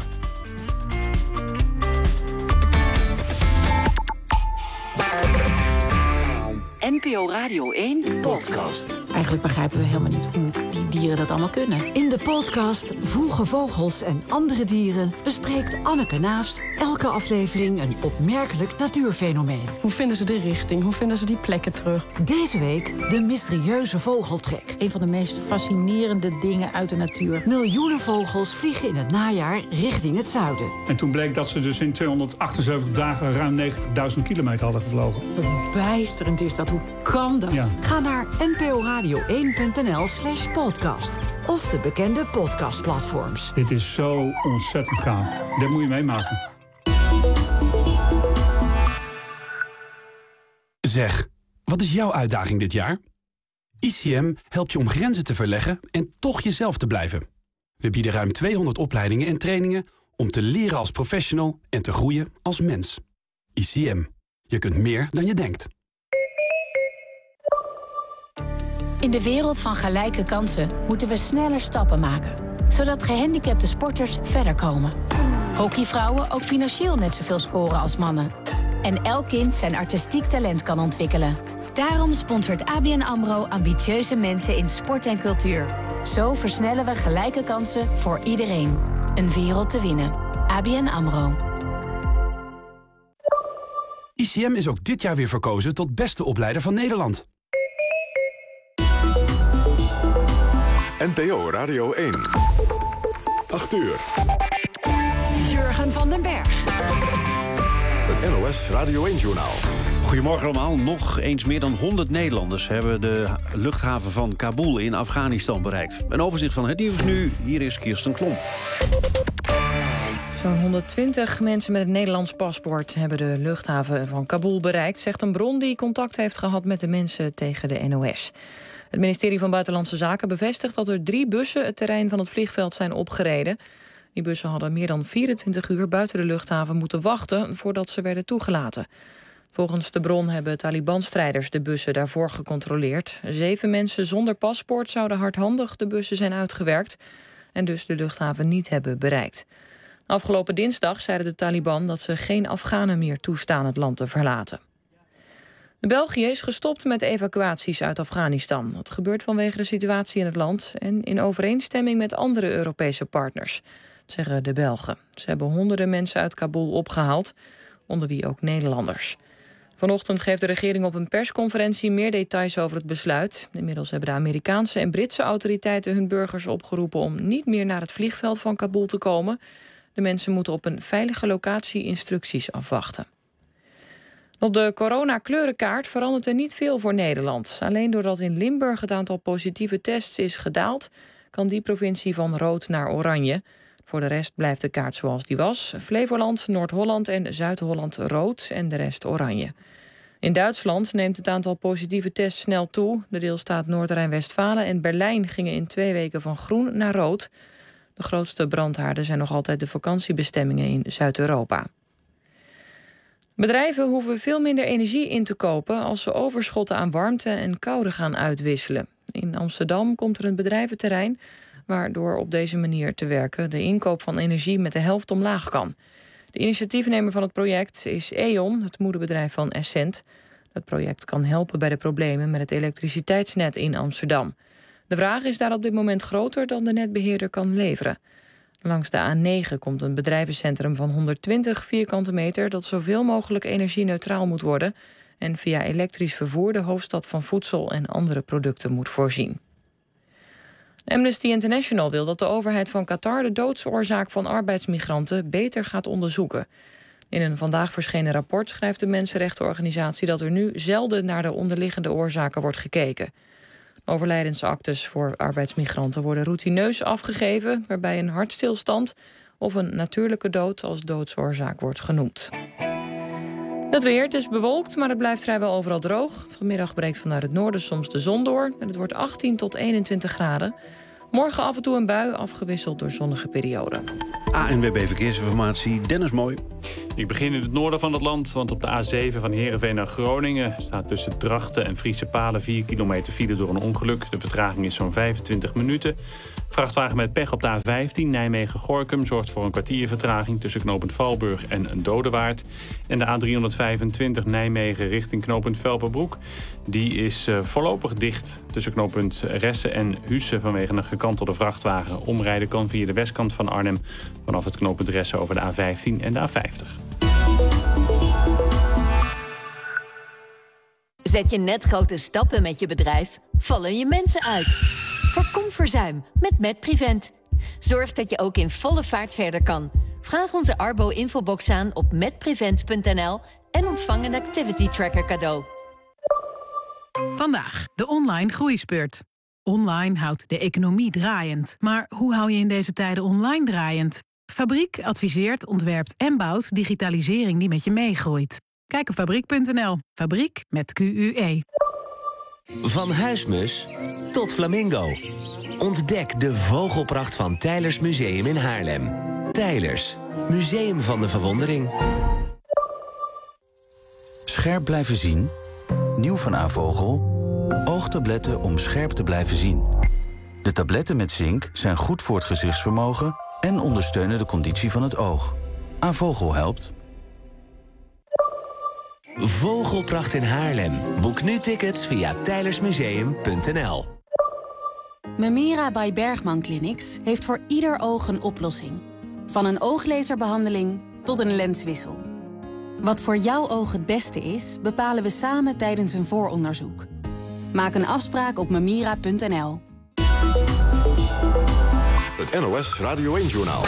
N P O Radio één podcast. Eigenlijk begrijpen we helemaal niet hoe die dieren dat allemaal kunnen. In de podcast Vroege Vogels en Andere Dieren bespreekt Anneke Naafs elke aflevering een opmerkelijk natuurfenomeen. Hoe vinden ze de richting? Hoe vinden ze die plekken terug? Deze week de mysterieuze vogeltrek. Een van de meest fascinerende dingen uit de natuur. Miljoenen vogels vliegen in het najaar richting het zuiden. En toen bleek dat ze dus in tweehonderdachtenzeventig dagen ruim negentigduizend kilometer hadden gevlogen. Verbijsterend is dat. Hoe kan dat? Ja. Ga naar n p o radio één punt n l slash podcast. Of de bekende podcastplatforms. Dit is zo ontzettend gaaf. Dit moet je meemaken. Zeg, wat is jouw uitdaging dit jaar? I C M helpt je om grenzen te verleggen en toch jezelf te blijven. We bieden ruim tweehonderd opleidingen en trainingen om te leren als professional en te groeien als mens. I C M. Je kunt meer dan je denkt. In de wereld van gelijke kansen moeten we sneller stappen maken, zodat gehandicapte sporters verder komen. Hockeyvrouwen ook financieel net zoveel scoren als mannen. En elk kind zijn artistiek talent kan ontwikkelen. Daarom sponsort A B N AMRO ambitieuze mensen in sport en cultuur. Zo versnellen we gelijke kansen voor iedereen. Een wereld te winnen. A B N AMRO. I C M is ook dit jaar weer verkozen tot beste opleider van Nederland. N P O Radio één. acht uur. Jurgen van den Berg. Het N O S Radio één-journaal. Goedemorgen allemaal. Nog eens meer dan honderd Nederlanders hebben de luchthaven van Kabul in Afghanistan bereikt. Een overzicht van het nieuws nu. Hier is Kirsten Klomp. Zo'n honderdtwintig mensen met een Nederlands paspoort hebben de luchthaven van Kabul bereikt, zegt een bron die contact heeft gehad met de mensen tegen de N O S. Het ministerie van Buitenlandse Zaken bevestigt dat er drie bussen het terrein van het vliegveld zijn opgereden. Die bussen hadden meer dan vierentwintig uur buiten de luchthaven moeten wachten voordat ze werden toegelaten. Volgens de bron hebben Taliban-strijders de bussen daarvoor gecontroleerd. Zeven mensen zonder paspoort zouden hardhandig de bussen zijn uitgewerkt en dus de luchthaven niet hebben bereikt. Afgelopen dinsdag zeiden de Taliban dat ze geen Afghanen meer toestaan het land te verlaten. De België is gestopt met evacuaties uit Afghanistan. Dat gebeurt vanwege de situatie in het land en in overeenstemming met andere Europese partners, zeggen de Belgen. Ze hebben honderden mensen uit Kabul opgehaald, onder wie ook Nederlanders. Vanochtend geeft de regering op een persconferentie meer details over het besluit. Inmiddels hebben de Amerikaanse en Britse autoriteiten hun burgers opgeroepen om niet meer naar het vliegveld van Kabul te komen. De mensen moeten op een veilige locatie instructies afwachten. Op de coronakleurenkaart verandert er niet veel voor Nederland. Alleen doordat in Limburg het aantal positieve tests is gedaald, kan die provincie van rood naar oranje. Voor de rest blijft de kaart zoals die was. Flevoland, Noord-Holland en Zuid-Holland rood en de rest oranje. In Duitsland neemt het aantal positieve tests snel toe. De deelstaat Noord-Rijn-Westfalen en Berlijn gingen in twee weken van groen naar rood. De grootste brandhaarden zijn nog altijd de vakantiebestemmingen in Zuid-Europa. Bedrijven hoeven veel minder energie in te kopen als ze overschotten aan warmte en koude gaan uitwisselen. In Amsterdam komt er een bedrijventerrein waardoor op deze manier te werken de inkoop van energie met de helft omlaag kan. De initiatiefnemer van het project is E.ON, het moederbedrijf van Essent. Het project kan helpen bij de problemen met het elektriciteitsnet in Amsterdam. De vraag is daar op dit moment groter dan de netbeheerder kan leveren. Langs de A negen komt een bedrijvencentrum van honderdtwintig vierkante meter dat zoveel mogelijk energie-neutraal moet worden en via elektrisch vervoer de hoofdstad van voedsel en andere producten moet voorzien. Amnesty International wil dat de overheid van Qatar de doodsoorzaak van arbeidsmigranten beter gaat onderzoeken. In een vandaag verschenen rapport schrijft de mensenrechtenorganisatie dat er nu zelden naar de onderliggende oorzaken wordt gekeken. Overlijdensactes voor arbeidsmigranten worden routineus afgegeven, waarbij een hartstilstand of een natuurlijke dood als doodsoorzaak wordt genoemd. Het weer, het is bewolkt, maar het blijft vrijwel overal droog. Vanmiddag breekt vanuit het noorden soms de zon door en het wordt achttien tot eenentwintig graden. Morgen af en toe een bui, afgewisseld door zonnige perioden. A N W B Verkeersinformatie, Dennis Mooi. Ik begin in het noorden van het land, want op de A zeven van Heerenveen naar Groningen staat tussen Drachten en Friese Palen vier kilometer file door een ongeluk. De vertraging is zo'n vijfentwintig minuten. Vrachtwagen met pech op de A vijftien Nijmegen-Gorinchem zorgt voor een kwartier vertraging tussen knooppunt Valburg en Dodewaard. En de A driehonderdvijfentwintig Nijmegen richting knooppunt Velperbroek. Die is uh, voorlopig dicht tussen knooppunt Ressen en Husse vanwege een gekantelde vrachtwagen. Omrijden kan via de westkant van Arnhem vanaf het knooppunt Ressen over de A vijftien en de A vijftig. Zet je net grote stappen met je bedrijf? Vallen je mensen uit? Voorkom verzuim met MedPrevent. Zorg dat je ook in volle vaart verder kan. Vraag onze Arbo-infobox aan op medprevent punt n l en ontvang een activity tracker cadeau. Vandaag de online groeispurt. Online houdt de economie draaiend. Maar hoe hou je in deze tijden online draaiend? Fabriek adviseert, ontwerpt en bouwt digitalisering die met je meegroeit. Kijk op fabriek punt n l. Fabriek met Q U E. Van huismus tot flamingo. Ontdek de vogelpracht van Teylers Museum in Haarlem. Teylers, Museum van de Verwondering. Scherp blijven zien? Nieuw van Avogel. Oogtabletten om scherp te blijven zien. De tabletten met zink zijn goed voor het gezichtsvermogen en ondersteunen de conditie van het oog. Avogel helpt. Vogelpracht in Haarlem. Boek nu tickets via tijlersmuseum punt n l. Memira by Bergman Clinics heeft voor ieder oog een oplossing. Van een ooglaserbehandeling tot een lenswissel. Wat voor jouw oog het beste is, bepalen we samen tijdens een vooronderzoek. Maak een afspraak op memira punt n l. Het N O S Radio één-journaal.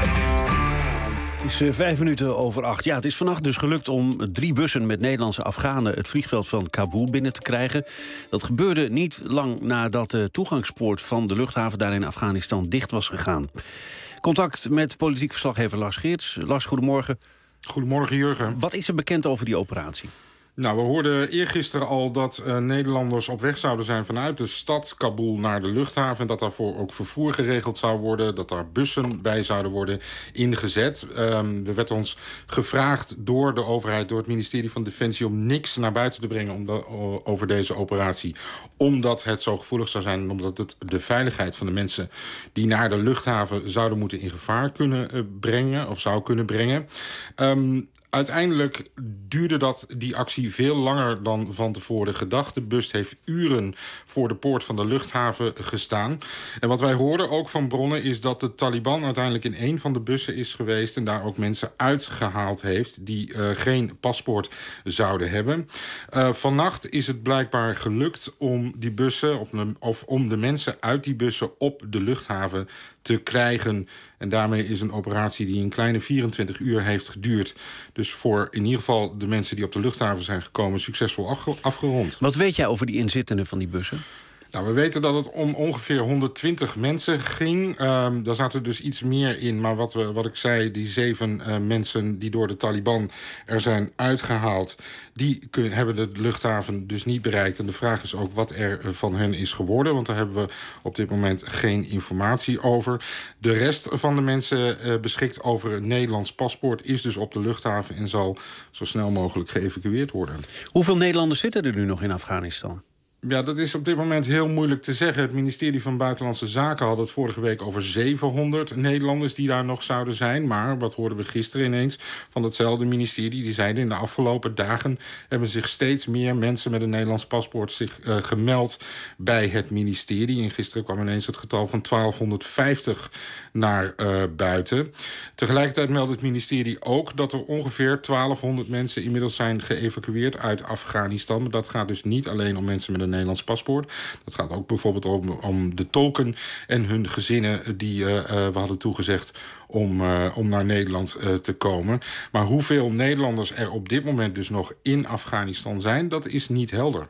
Het is uh, vijf minuten over acht. Ja, het is vannacht dus gelukt om drie bussen met Nederlandse Afghanen het vliegveld van Kabul binnen te krijgen. Dat gebeurde niet lang nadat de toegangspoort van de luchthaven daar in Afghanistan dicht was gegaan. Contact met politiek verslaggever Lars Geerts. Lars, goedemorgen. Goedemorgen, Jurgen. Wat is er bekend over die operatie? Nou, we hoorden eergisteren al dat uh, Nederlanders op weg zouden zijn vanuit de stad Kabul naar de luchthaven. En dat daarvoor ook vervoer geregeld zou worden. Dat daar bussen bij zouden worden ingezet. Um, er werd ons gevraagd door de overheid, door het ministerie van Defensie, om niks naar buiten te brengen om de, over deze operatie. Omdat het zo gevoelig zou zijn en omdat het de veiligheid van de mensen die naar de luchthaven zouden moeten in gevaar kunnen uh, brengen of zou kunnen brengen. Um, Uiteindelijk duurde dat, die actie veel langer dan van tevoren gedacht. De bus heeft uren voor de poort van de luchthaven gestaan. En wat wij hoorden ook van bronnen is dat de Taliban uiteindelijk in een van de bussen is geweest en daar ook mensen uitgehaald heeft die uh, geen paspoort zouden hebben. Uh, vannacht is het blijkbaar gelukt om die bussen, of, of om de mensen uit die bussen op de luchthaven te krijgen. En daarmee is een operatie die een kleine vierentwintig uur heeft geduurd. Dus voor in ieder geval de mensen die op de luchthaven zijn gekomen succesvol afge- afgerond. Wat weet jij over die inzittenden van die bussen? Nou, we weten dat het om ongeveer honderdtwintig mensen ging. Um, daar zaten dus iets meer in. Maar wat, we, wat ik zei, die zeven uh, mensen die door de Taliban er zijn uitgehaald, die kun, hebben de luchthaven dus niet bereikt. En de vraag is ook wat er van hen is geworden. Want daar hebben we op dit moment geen informatie over. De rest van de mensen uh, beschikt over een Nederlands paspoort, is dus op de luchthaven en zal zo snel mogelijk geëvacueerd worden. Hoeveel Nederlanders zitten er nu nog in Afghanistan? Ja, dat is op dit moment heel moeilijk te zeggen. Het ministerie van Buitenlandse Zaken had het vorige week over zevenhonderd Nederlanders die daar nog zouden zijn. Maar, wat hoorden we gisteren ineens van hetzelfde ministerie, die zeiden in de afgelopen dagen hebben zich steeds meer mensen met een Nederlands paspoort zich uh, gemeld bij het ministerie. En gisteren kwam ineens het getal van twaalfhonderdvijftig naar uh, buiten. Tegelijkertijd meldt het ministerie ook dat er ongeveer twaalfhonderd mensen inmiddels zijn geëvacueerd uit Afghanistan. Maar dat gaat dus niet alleen om mensen met een Nederlands paspoort. Dat gaat ook bijvoorbeeld om, om de tolken en hun gezinnen die uh, uh, we hadden toegezegd om, uh, om naar Nederland uh, te komen. Maar hoeveel Nederlanders er op dit moment dus nog in Afghanistan zijn, dat is niet helder.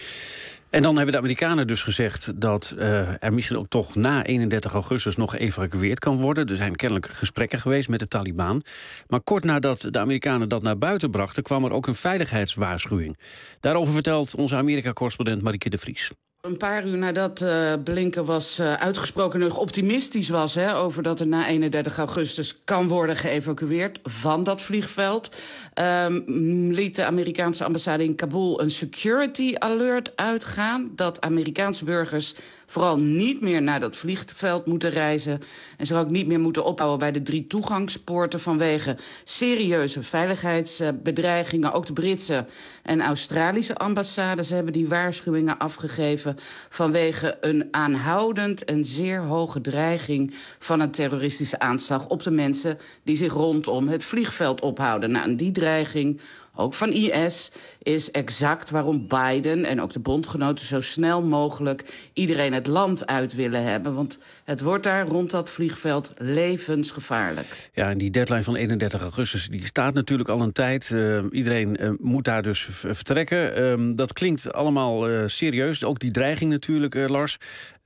En dan hebben de Amerikanen dus gezegd dat uh, er misschien ook toch na eenendertig augustus nog geëvacueerd kan worden. Er zijn kennelijk gesprekken geweest met de Taliban. Maar kort nadat de Amerikanen dat naar buiten brachten, kwam er ook een veiligheidswaarschuwing. Daarover vertelt onze Amerika-correspondent Marieke de Vries. Een paar uur nadat uh, Blinken was uh, uitgesproken nog optimistisch was, hè, over dat er na eenendertig augustus kan worden geëvacueerd van dat vliegveld, um, liet de Amerikaanse ambassade in Kabul een security alert uitgaan dat Amerikaanse burgers vooral niet meer naar dat vliegveld moeten reizen en zich ook niet meer moeten ophouden bij de drie toegangspoorten vanwege serieuze veiligheidsbedreigingen. Ook de Britse en Australische ambassades hebben die waarschuwingen afgegeven vanwege een aanhoudend en zeer hoge dreiging van een terroristische aanslag op de mensen die zich rondom het vliegveld ophouden. Nou, en die dreiging, ook van I S, is exact waarom Biden en ook de bondgenoten zo snel mogelijk iedereen het land uit willen hebben. Want het wordt daar rond dat vliegveld levensgevaarlijk. Ja, en die deadline van eenendertig augustus die staat natuurlijk al een tijd. Uh, iedereen uh, moet daar dus vertrekken. Uh, dat klinkt allemaal uh, serieus. Ook die dreiging natuurlijk, uh, Lars.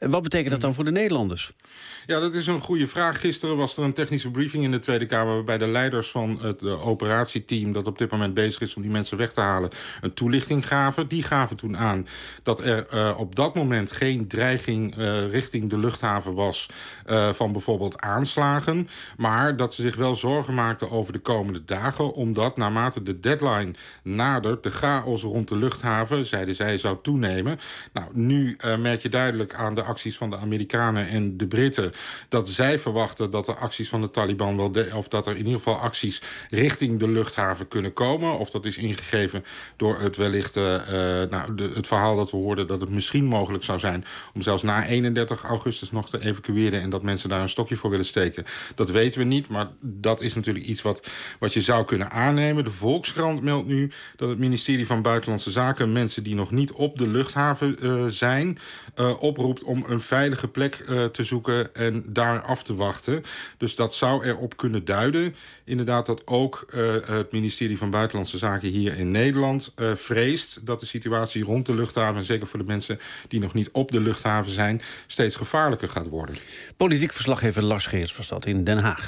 Wat betekent dat dan voor de Nederlanders? Ja, dat is een goede vraag. Gisteren was er een technische briefing in de Tweede Kamer, waarbij de leiders van het uh, operatieteam dat op dit moment bezig is om die mensen weg te halen, een toelichting gaven. Die gaven toen aan dat er uh, op dat moment geen dreiging uh, richting de luchthaven was uh, van bijvoorbeeld aanslagen. Maar dat ze zich wel zorgen maakten over de komende dagen, omdat naarmate de deadline nadert, de chaos rond de luchthaven, zeiden zij, zou toenemen. Nou, nu uh, merk je duidelijk aan de acties van de Amerikanen en de Britten dat zij verwachten dat er acties van de Taliban wel de, of dat er in ieder geval acties richting de luchthaven kunnen komen. Of dat is ingegeven door het wellicht uh, nou, de, het verhaal dat we hoorden dat het misschien mogelijk zou zijn om zelfs na eenendertig augustus nog te evacueren en dat mensen daar een stokje voor willen steken. Dat weten we niet, maar dat is natuurlijk iets wat, wat je zou kunnen aannemen. De Volkskrant meldt nu dat het ministerie van Buitenlandse Zaken mensen die nog niet op de luchthaven uh, zijn, uh, oproept om een veilige plek uh, te zoeken en daar af te wachten. Dus dat zou erop kunnen duiden, inderdaad, dat ook uh, het ministerie van Buitenlandse Zaken hier in Nederland uh, vreest dat de situatie rond de luchthaven, en zeker voor de mensen die nog niet op de luchthaven zijn, steeds gevaarlijker gaat worden. Politiek verslaggever Lars Geerts was dat in Den Haag.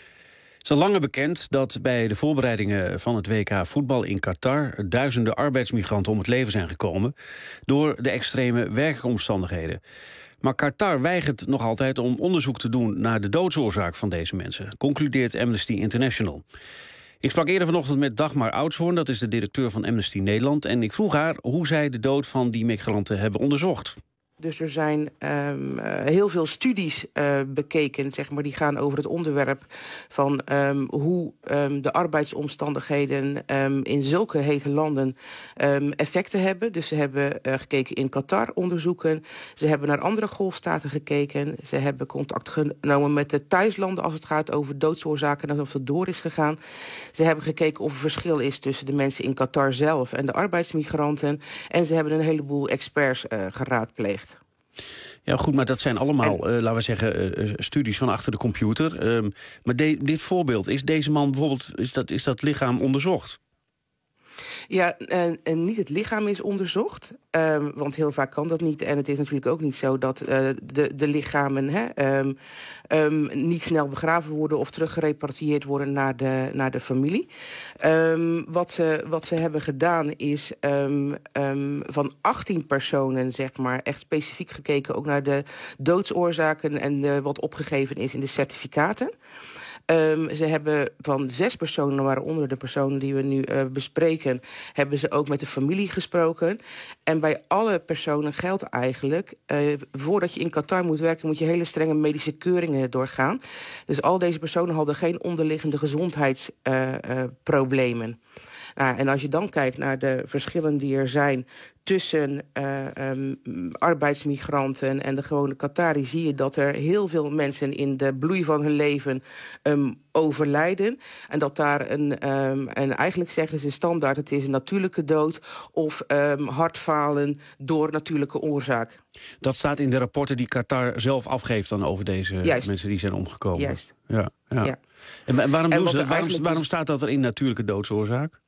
Het is al langer bekend dat bij de voorbereidingen van het W K voetbal in Qatar duizenden arbeidsmigranten om het leven zijn gekomen door de extreme werkomstandigheden. Maar Qatar weigert nog altijd om onderzoek te doen naar de doodsoorzaak van deze mensen, concludeert Amnesty International. Ik sprak eerder vanochtend met Dagmar Oudshoorn, dat is de directeur van Amnesty Nederland, en ik vroeg haar hoe zij de dood van die migranten hebben onderzocht. Dus er zijn um, heel veel studies uh, bekeken, zeg maar, die gaan over het onderwerp van um, hoe um, de arbeidsomstandigheden um, in zulke hete landen um, effecten hebben. Dus ze hebben uh, gekeken in Qatar onderzoeken. Ze hebben naar andere golfstaten gekeken. Ze hebben contact genomen met de thuislanden als het gaat over doodsoorzaken en of het door is gegaan. Ze hebben gekeken of er verschil is tussen de mensen in Qatar zelf en de arbeidsmigranten. En ze hebben een heleboel experts uh, geraadpleegd. Ja, goed, maar dat zijn allemaal, en, uh, laten we zeggen, uh, studies van achter de computer. Um, maar de, dit voorbeeld, is deze man bijvoorbeeld, is dat, is dat lichaam onderzocht? Ja, en, en niet het lichaam is onderzocht, um, want heel vaak kan dat niet. En het is natuurlijk ook niet zo dat uh, de, de lichamen hè, um, um, niet snel begraven worden of teruggerepatrieerd worden naar de, naar de familie. Um, wat, ze, wat ze hebben gedaan is um, um, van achttien personen, zeg maar, echt specifiek gekeken ook naar de doodsoorzaken en uh, wat opgegeven is in de certificaten. Um, ze hebben van zes personen, waaronder de personen die we nu uh, bespreken, hebben ze ook met de familie gesproken. En bij alle personen geldt eigenlijk, uh, voordat je in Qatar moet werken, moet je hele strenge medische keuringen doorgaan. Dus al deze personen hadden geen onderliggende gezondheidsproblemen. Uh, uh, nou, en als je dan kijkt naar de verschillen die er zijn tussen uh, um, arbeidsmigranten en de gewone Qatari, zie je dat er heel veel mensen in de bloei van hun leven um, overlijden. En dat daar een, um, en eigenlijk zeggen ze standaard, het is een natuurlijke dood of um, hartfalen door natuurlijke oorzaak. Dat staat in de rapporten die Qatar zelf afgeeft dan over deze Juist. mensen die zijn omgekomen. Juist. Ja, ja. ja. En waarom, en doen ze dat? waarom, eigenlijk... waarom staat dat er in natuurlijke doodsoorzaak?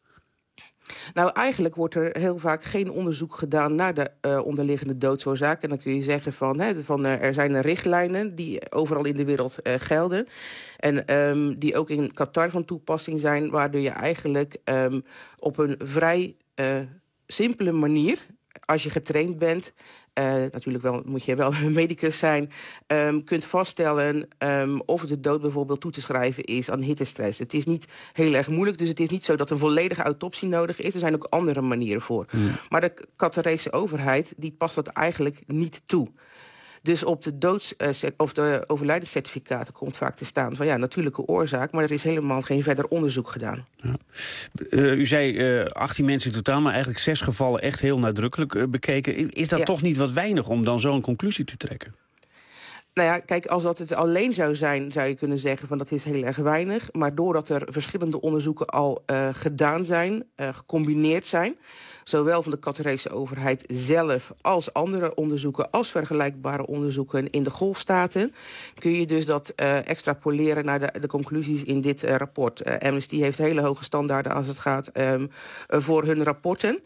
Nou, eigenlijk wordt er heel vaak geen onderzoek gedaan naar de uh, onderliggende doodsoorzaak. En dan kun je zeggen van, hè, van uh, er zijn richtlijnen die overal in de wereld uh, gelden. En um, die ook in Qatar van toepassing zijn, waardoor je eigenlijk um, op een vrij uh, simpele manier, als je getraind bent, uh, natuurlijk wel, moet je wel een medicus zijn, um, kunt vaststellen um, of de dood bijvoorbeeld toe te schrijven is aan hittestress. Het is niet heel erg moeilijk, dus het is niet zo dat een volledige autopsie nodig is. Er zijn ook andere manieren voor. Hmm. Maar de Qatarese overheid die past dat eigenlijk niet toe. Dus op de doods- uh, of de overlijdenscertificaten komt vaak te staan van ja, natuurlijke oorzaak, maar er is helemaal geen verder onderzoek gedaan. Ja. Uh, u zei uh, achttien mensen in totaal, maar eigenlijk zes gevallen echt heel nadrukkelijk uh, bekeken. Is dat ja. toch niet wat weinig om dan zo'n conclusie te trekken? Nou ja, kijk, als dat het alleen zou zijn, zou je kunnen zeggen van dat is heel erg weinig. Maar doordat er verschillende onderzoeken al uh, gedaan zijn, uh, gecombineerd zijn, zowel van de Qatarese overheid zelf als andere onderzoeken, als vergelijkbare onderzoeken in de golfstaten, kun je dus dat uh, extrapoleren naar de, de conclusies in dit uh, rapport. Uh, Amnesty heeft hele hoge standaarden als het gaat um, uh, voor hun rapporten.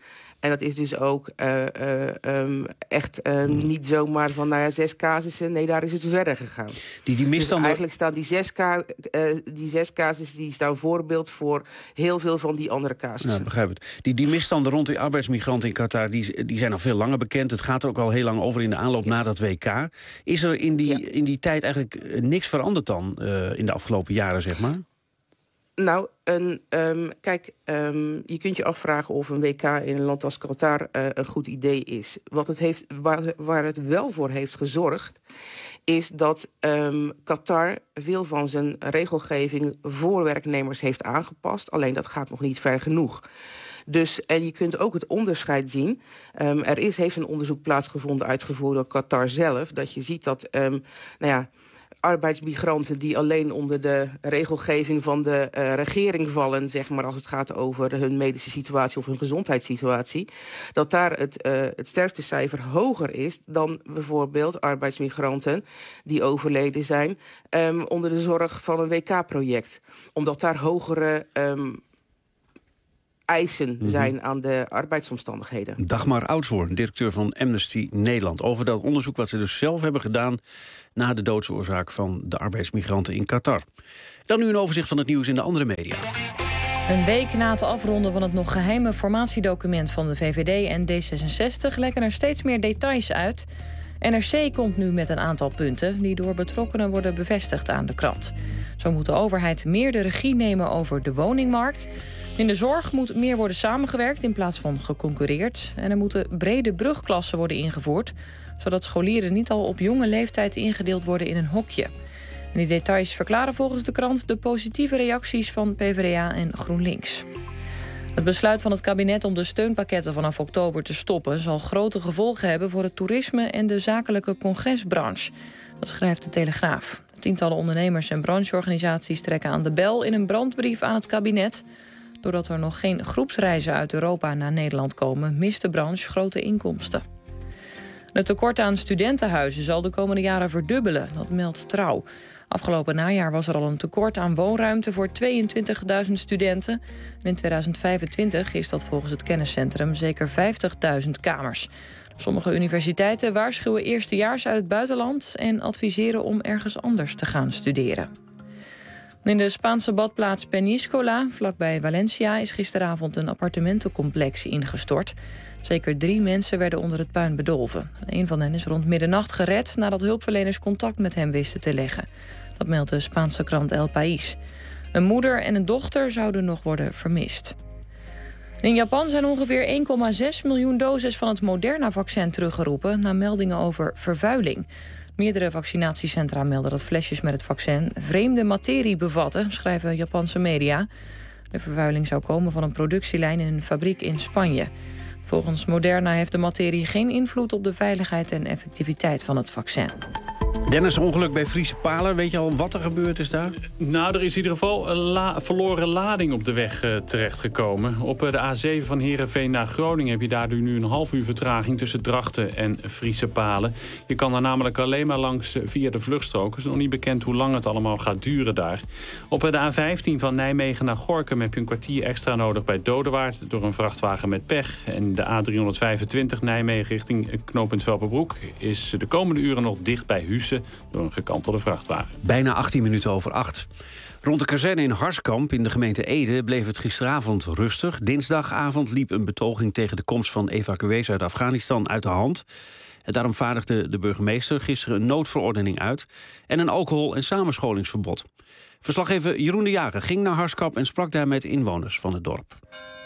En dat is dus ook uh, uh, um, echt uh, niet zomaar van nou ja, zes casussen. Nee, daar is het verder gegaan. Die, die misstanden... Dus eigenlijk staan die zes, ka- uh, die zes casussen die staan voorbeeld voor heel veel van die andere casussen. Nou, begrijp het. Die, die misstanden rond die arbeidsmigranten in Qatar, die, die zijn al veel langer bekend. Het gaat er ook al heel lang over in de aanloop ja. na dat W K. Is er in die, ja. in die tijd eigenlijk niks veranderd dan uh, in de afgelopen jaren, zeg maar? Nou, een, um, kijk, um, je kunt je afvragen of een W K in een land als Qatar uh, een goed idee is. Wat het heeft, waar, waar het wel voor heeft gezorgd, is dat um, Qatar veel van zijn regelgeving voor werknemers heeft aangepast. Alleen dat gaat nog niet ver genoeg. Dus, en je kunt ook het onderscheid zien. Um, er is, heeft een onderzoek plaatsgevonden, uitgevoerd door Qatar zelf, dat je ziet dat, um, nou ja, arbeidsmigranten die alleen onder de regelgeving van de uh, regering vallen, zeg maar, als het gaat over hun medische situatie of hun gezondheidssituatie, dat daar het, uh, het sterftecijfer hoger is dan bijvoorbeeld arbeidsmigranten die overleden zijn um, onder de zorg van een W K-project. Omdat daar hogere um, eisen zijn mm-hmm. aan de arbeidsomstandigheden. Dagmar Oudshoorn, directeur van Amnesty Nederland, over dat onderzoek wat ze dus zelf hebben gedaan na de doodsoorzaak van de arbeidsmigranten in Qatar. Dan nu een overzicht van het nieuws in de andere media. Een week na het afronden van het nog geheime formatiedocument van de V V D en D zesenzestig lekken er steeds meer details uit. N R C komt nu met een aantal punten die door betrokkenen worden bevestigd aan de krant. Zo moet de overheid meer de regie nemen over de woningmarkt. In de zorg moet meer worden samengewerkt in plaats van geconcurreerd. En er moeten brede brugklassen worden ingevoerd, zodat scholieren niet al op jonge leeftijd ingedeeld worden in een hokje. En die details verklaren volgens de krant de positieve reacties van P v d A en GroenLinks. Het besluit van het kabinet om de steunpakketten vanaf oktober te stoppen zal grote gevolgen hebben voor het toerisme en de zakelijke congresbranche. Dat schrijft de Telegraaf. Tientallen ondernemers en brancheorganisaties trekken aan de bel in een brandbrief aan het kabinet. Doordat er nog geen groepsreizen uit Europa naar Nederland komen, mist de branche grote inkomsten. Het tekort aan studentenhuizen zal de komende jaren verdubbelen, dat meldt Trouw. Afgelopen najaar was er al een tekort aan woonruimte voor tweeëntwintigduizend studenten. En in tweeduizend vijfentwintig is dat volgens het kenniscentrum zeker vijftigduizend kamers. Sommige universiteiten waarschuwen eerstejaars uit het buitenland en adviseren om ergens anders te gaan studeren. In de Spaanse badplaats Peñíscola, vlakbij Valencia, is gisteravond een appartementencomplex ingestort. Zeker drie mensen werden onder het puin bedolven. Een van hen is rond middernacht gered nadat hulpverleners contact met hem wisten te leggen. Dat meldt de Spaanse krant El País. Een moeder en een dochter zouden nog worden vermist. In Japan zijn ongeveer één komma zes miljoen doses van het Moderna-vaccin teruggeroepen na meldingen over vervuiling. Meerdere vaccinatiecentra melden dat flesjes met het vaccin vreemde materie bevatten, schrijven Japanse media. De vervuiling zou komen van een productielijn in een fabriek in Spanje. Volgens Moderna heeft de materie geen invloed op de veiligheid en effectiviteit van het vaccin. Dennis, ongeluk bij Friese Palen. Weet je al wat er gebeurd is daar? Nou, er is in ieder geval een la- verloren lading op de weg uh, terechtgekomen. Op uh, de A zeven van Heerenveen naar Groningen heb je daardoor nu een half uur vertraging tussen Drachten en Friese Palen. Je kan daar namelijk alleen maar langs uh, via de vluchtstrook. Het is nog niet bekend hoe lang het allemaal gaat duren daar. Op uh, de A vijftien van Nijmegen naar Gorinchem heb je een kwartier extra nodig bij Dodewaard door een vrachtwagen met pech. En de A driehonderdvijfentwintig Nijmegen richting knooppunt Velperbroek is de komende uren nog dicht bij Husse door een gekantelde vrachtwagen. Bijna achttien minuten over acht. Rond de kazerne in Harskamp in de gemeente Ede bleef het gisteravond rustig. Dinsdagavond liep een betoging tegen de komst van evacuees uit Afghanistan uit de hand. En daarom vaardigde de burgemeester gisteren een noodverordening uit en een alcohol- en samenscholingsverbod. Verslaggever Jeroen de Jager ging naar Harskamp en sprak daar met inwoners van het dorp.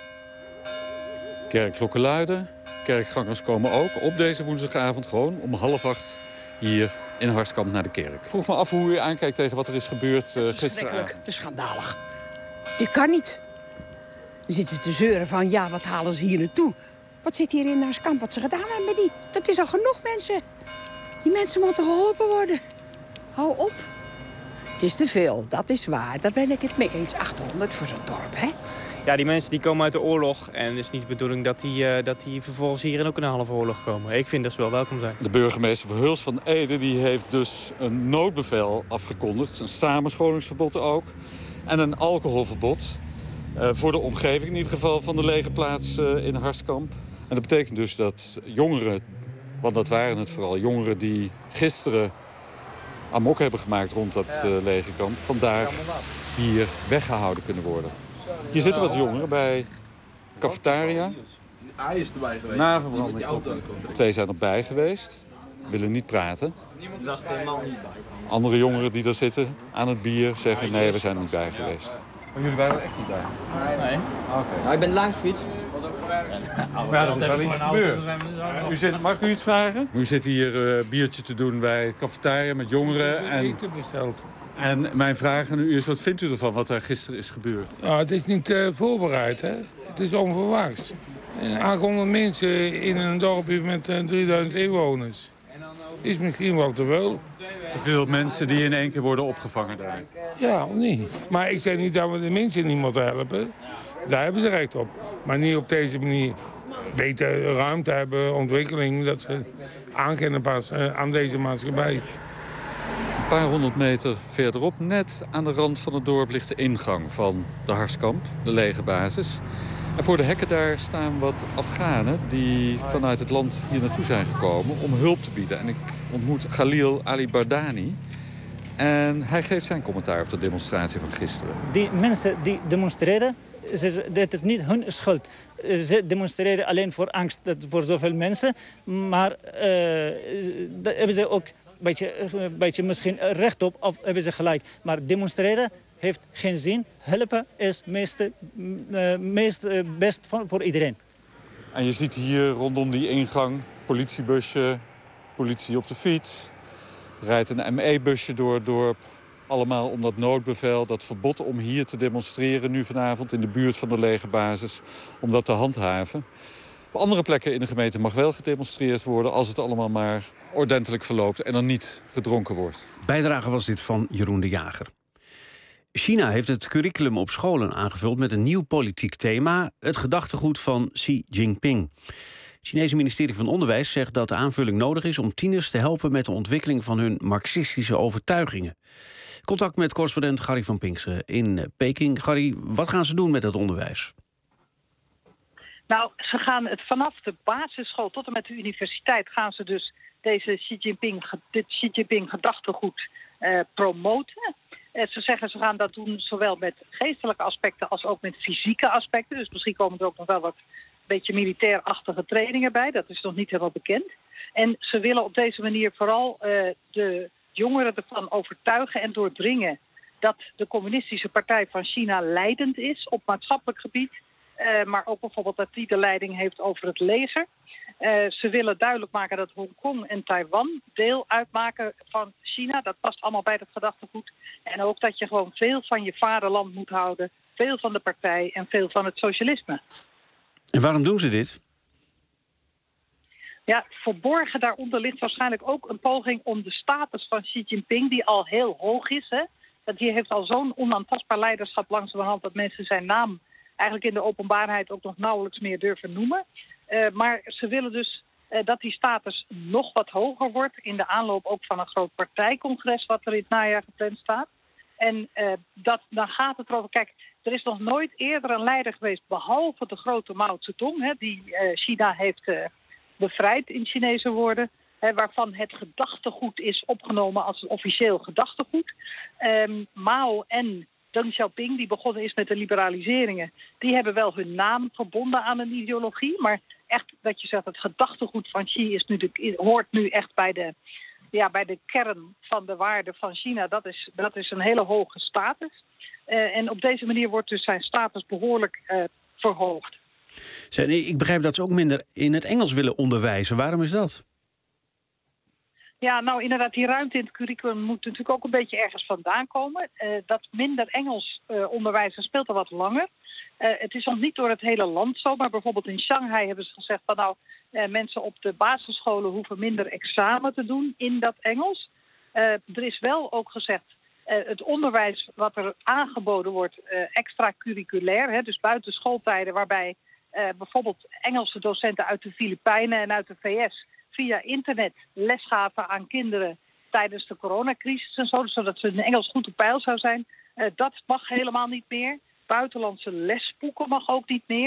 Kerkklokken luiden, kerkgangers komen ook op deze woensdagavond gewoon om half acht hier in Harskamp naar de kerk. Ik vroeg me af hoe u aankijkt tegen wat er is gebeurd uh, gisteravond. Het is schandalig. Dit kan niet. We zitten te zeuren van, ja, wat halen ze hier naartoe? Wat zit hier in Harskamp, wat ze gedaan hebben met die? Dat is al genoeg, mensen. Die mensen moeten geholpen worden. Hou op. Het is te veel, dat is waar. Daar ben ik het mee eens. achthonderd voor zo'n dorp, hè? Ja, die mensen die komen uit de oorlog. En het is niet de bedoeling dat die, uh, dat die vervolgens hierin ook in een halve oorlog komen. Ik vind dat ze wel welkom zijn. De burgemeester Verhulst van Ede die heeft dus een noodbevel afgekondigd. Een samenscholingsverbod ook. En een alcoholverbod. Uh, voor de omgeving in ieder geval van de legerplaats uh, in Harskamp. En dat betekent dus dat jongeren, want dat waren het vooral, jongeren die gisteren amok hebben gemaakt rond dat uh, legerkamp, vandaag hier weggehouden kunnen worden. Hier zitten wat jongeren bij cafetaria. Hij is erbij geweest. Na verbranding. Twee zijn erbij geweest, willen niet praten. Dat is helemaal niet bij. Andere jongeren die daar zitten aan het bier zeggen nee, we zijn er niet bij geweest. Maar jullie waren er echt niet bij? Nee. nee. Okay. Nou, ik ben langs fiets. Ja, dat is wel iets gebeurd. U zit, mag ik u iets vragen? U zit hier een uh, biertje te doen bij het cafetaria met jongeren. En, besteld. en mijn vraag aan u is, wat vindt u ervan wat er gisteren is gebeurd? Ja, het is niet uh, voorbereid, hè. Het is onverwachts. achthonderd mensen in een dorpje met uh, drieduizend inwoners. Is misschien wel te veel. Te veel mensen die in één keer worden opgevangen daar. Ja, of niet? Maar ik zeg niet dat we de mensen niet moeten helpen. Daar hebben ze recht op. Maar niet op deze manier. Beter ruimte hebben, ontwikkeling, dat ze aan kunnen passen aan deze maatschappij. Een paar honderd meter verderop, net aan de rand van het dorp, ligt de ingang van de Harskamp, de legerbasis. En voor de hekken daar staan wat Afghanen die vanuit het land hier naartoe zijn gekomen om hulp te bieden. En ik ontmoet Khalil Ali Bardani. En hij geeft zijn commentaar op de demonstratie van gisteren. Die mensen die demonstreren, dit is niet hun schuld. Ze demonstreren alleen voor angst voor zoveel mensen. Maar uh, hebben ze ook een beetje, een beetje misschien recht op of hebben ze gelijk. Maar demonstreren heeft geen zin. Helpen is meest, uh, meest uh, best voor, voor iedereen. En je ziet hier rondom die ingang politiebusje, politie op de fiets. Rijdt een M E-busje door het dorp. Allemaal om dat noodbevel, dat verbod om hier te demonstreren nu vanavond in de buurt van de legerbasis, om dat te handhaven. Op andere plekken in de gemeente mag wel gedemonstreerd worden als het allemaal maar ordentelijk verloopt en er niet gedronken wordt. Bijdrage was dit van Jeroen de Jager. China heeft het curriculum op scholen aangevuld met een nieuw politiek thema, het gedachtegoed van Xi Jinping. Het Chinese ministerie van Onderwijs zegt dat de aanvulling nodig is om tieners te helpen met de ontwikkeling van hun marxistische overtuigingen. Contact met correspondent Gary van Pinkse in Peking. Gary, wat gaan ze doen met het onderwijs? Nou, ze gaan het vanaf de basisschool tot en met de universiteit gaan ze dus deze Xi Jinping, dit Xi Jinping gedachtegoed uh, promoten. Uh, ze zeggen ze gaan dat doen zowel met geestelijke aspecten als ook met fysieke aspecten. Dus misschien komen er ook nog wel wat beetje militairachtige trainingen bij. Dat is nog niet helemaal bekend. En ze willen op deze manier vooral uh, de jongeren ervan overtuigen en doordringen dat de communistische partij van China leidend is op maatschappelijk gebied. Uh, maar ook bijvoorbeeld dat die de leiding heeft over het leger. Uh, ze willen duidelijk maken dat Hongkong en Taiwan deel uitmaken van China. Dat past allemaal bij het gedachtegoed. En ook dat je gewoon veel van je vaderland moet houden. Veel van de partij en veel van het socialisme. En waarom doen ze dit? Ja, verborgen daaronder ligt waarschijnlijk ook een poging om de status van Xi Jinping, die al heel hoog is. Hè? Dat die heeft al zo'n onaantastbaar leiderschap langzamerhand dat mensen zijn naam eigenlijk in de openbaarheid ook nog nauwelijks meer durven noemen. Uh, maar ze willen dus uh, dat die status nog wat hoger wordt in de aanloop ook van een groot partijcongres wat er in het najaar gepland staat. En uh, dat, dan gaat het erover, kijk, er is nog nooit eerder een leider geweest, behalve de grote Mao Zedong, hè, die uh, China heeft uh, bevrijd in Chinese woorden, hè, waarvan het gedachtegoed is opgenomen als een officieel gedachtegoed. Um, Mao en Deng Xiaoping, die begonnen is met de liberaliseringen, die hebben wel hun naam verbonden aan een ideologie, maar echt dat je zegt, het gedachtegoed van Xi is nu de, hoort nu echt bij de, ja, bij de kern van de waarden van China. Dat is, dat is een hele hoge status. Uh, en op deze manier wordt dus zijn status behoorlijk uh, verhoogd. Ik begrijp dat ze ook minder in het Engels willen onderwijzen. Waarom is dat? Ja, nou inderdaad, die ruimte in het curriculum moet natuurlijk ook een beetje ergens vandaan komen. Uh, dat minder Engels uh, onderwijzen speelt al wat langer. Uh, het is nog niet door het hele land zo, maar bijvoorbeeld in Shanghai hebben ze gezegd van nou, uh, mensen op de basisscholen hoeven minder examen te doen in dat Engels. Uh, er is wel ook gezegd, uh, het onderwijs wat er aangeboden wordt, uh, extra-curriculair, hè, dus buiten schooltijden, waarbij uh, bijvoorbeeld Engelse docenten uit de Filipijnen en uit de V S via internet les gaven aan kinderen tijdens de coronacrisis en zo, zodat ze in Engels goed op peil zou zijn. Uh, dat mag helemaal niet meer. Buitenlandse lesboeken mag ook niet meer.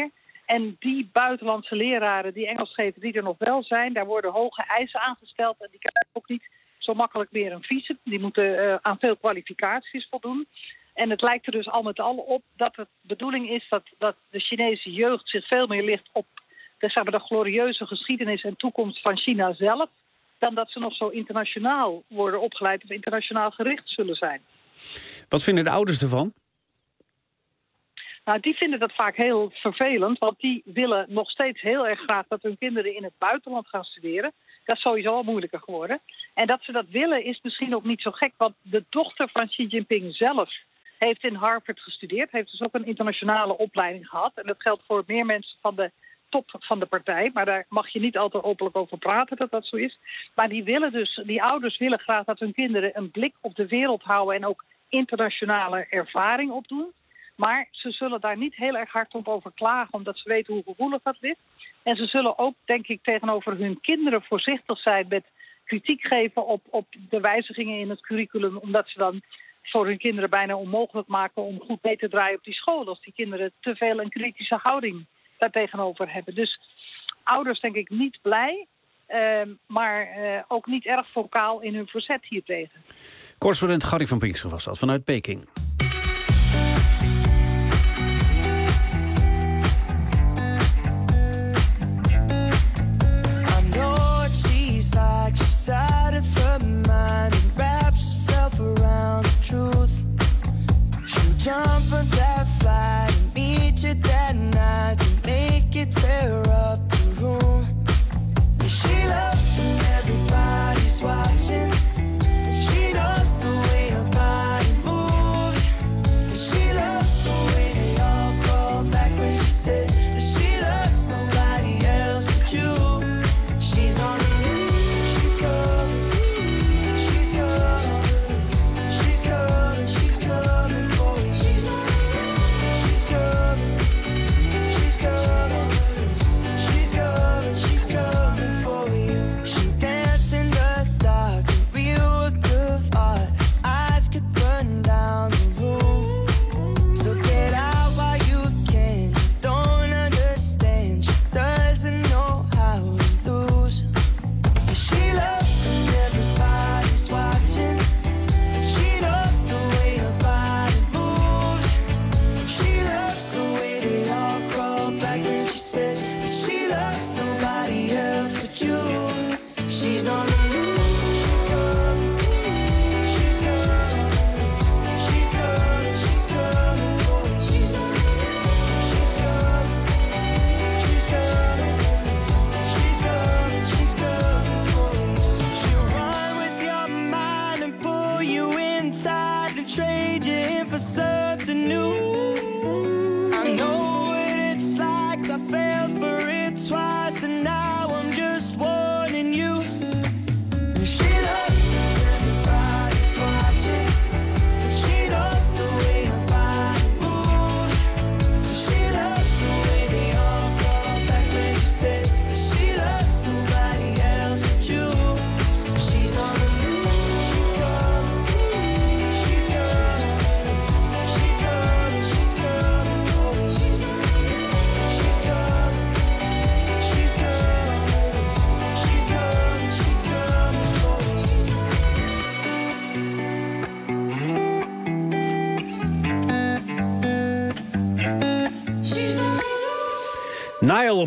En die buitenlandse leraren die Engels geven, die er nog wel zijn, daar worden hoge eisen aangesteld. En die krijgen ook niet zo makkelijk meer een visum. Die moeten uh, aan veel kwalificaties voldoen. En het lijkt er dus al met al op dat het de bedoeling is dat, dat de Chinese jeugd zich veel meer ligt op de, zeg maar, de glorieuze geschiedenis en toekomst van China zelf, dan dat ze nog zo internationaal worden opgeleid of internationaal gericht zullen zijn. Wat vinden de ouders ervan? Nou, die vinden dat vaak heel vervelend, want die willen nog steeds heel erg graag dat hun kinderen in het buitenland gaan studeren. Dat is sowieso al moeilijker geworden. En dat ze dat willen is misschien ook niet zo gek, want de dochter van Xi Jinping zelf heeft in Harvard gestudeerd, heeft dus ook een internationale opleiding gehad. En dat geldt voor meer mensen van de top van de partij, maar daar mag je niet altijd openlijk over praten dat dat zo is. Maar die willen dus, die ouders willen graag dat hun kinderen een blik op de wereld houden en ook internationale ervaring opdoen. Maar ze zullen daar niet heel erg hard op over klagen, omdat ze weten hoe gevoelig dat ligt. En ze zullen ook, denk ik, tegenover hun kinderen voorzichtig zijn met kritiek geven op, op de wijzigingen in het curriculum, omdat ze dan voor hun kinderen bijna onmogelijk maken om goed mee te draaien op die school, als die kinderen te veel een kritische houding daar tegenover hebben. Dus ouders denk ik niet blij, uh, maar uh, ook niet erg vocaal in hun verzet hiertegen. Correspondent Gary van Pinkster was dat, vanuit Peking. She's out of her mind and wraps herself around the truth. She'll jump on that flight and meet you that night and make you tear up the room. Yeah, she loves when everybody's watching. She knows the way her body moves. And she loves the way they all crawl back when she said that she loves nobody else but you. She's on the Niall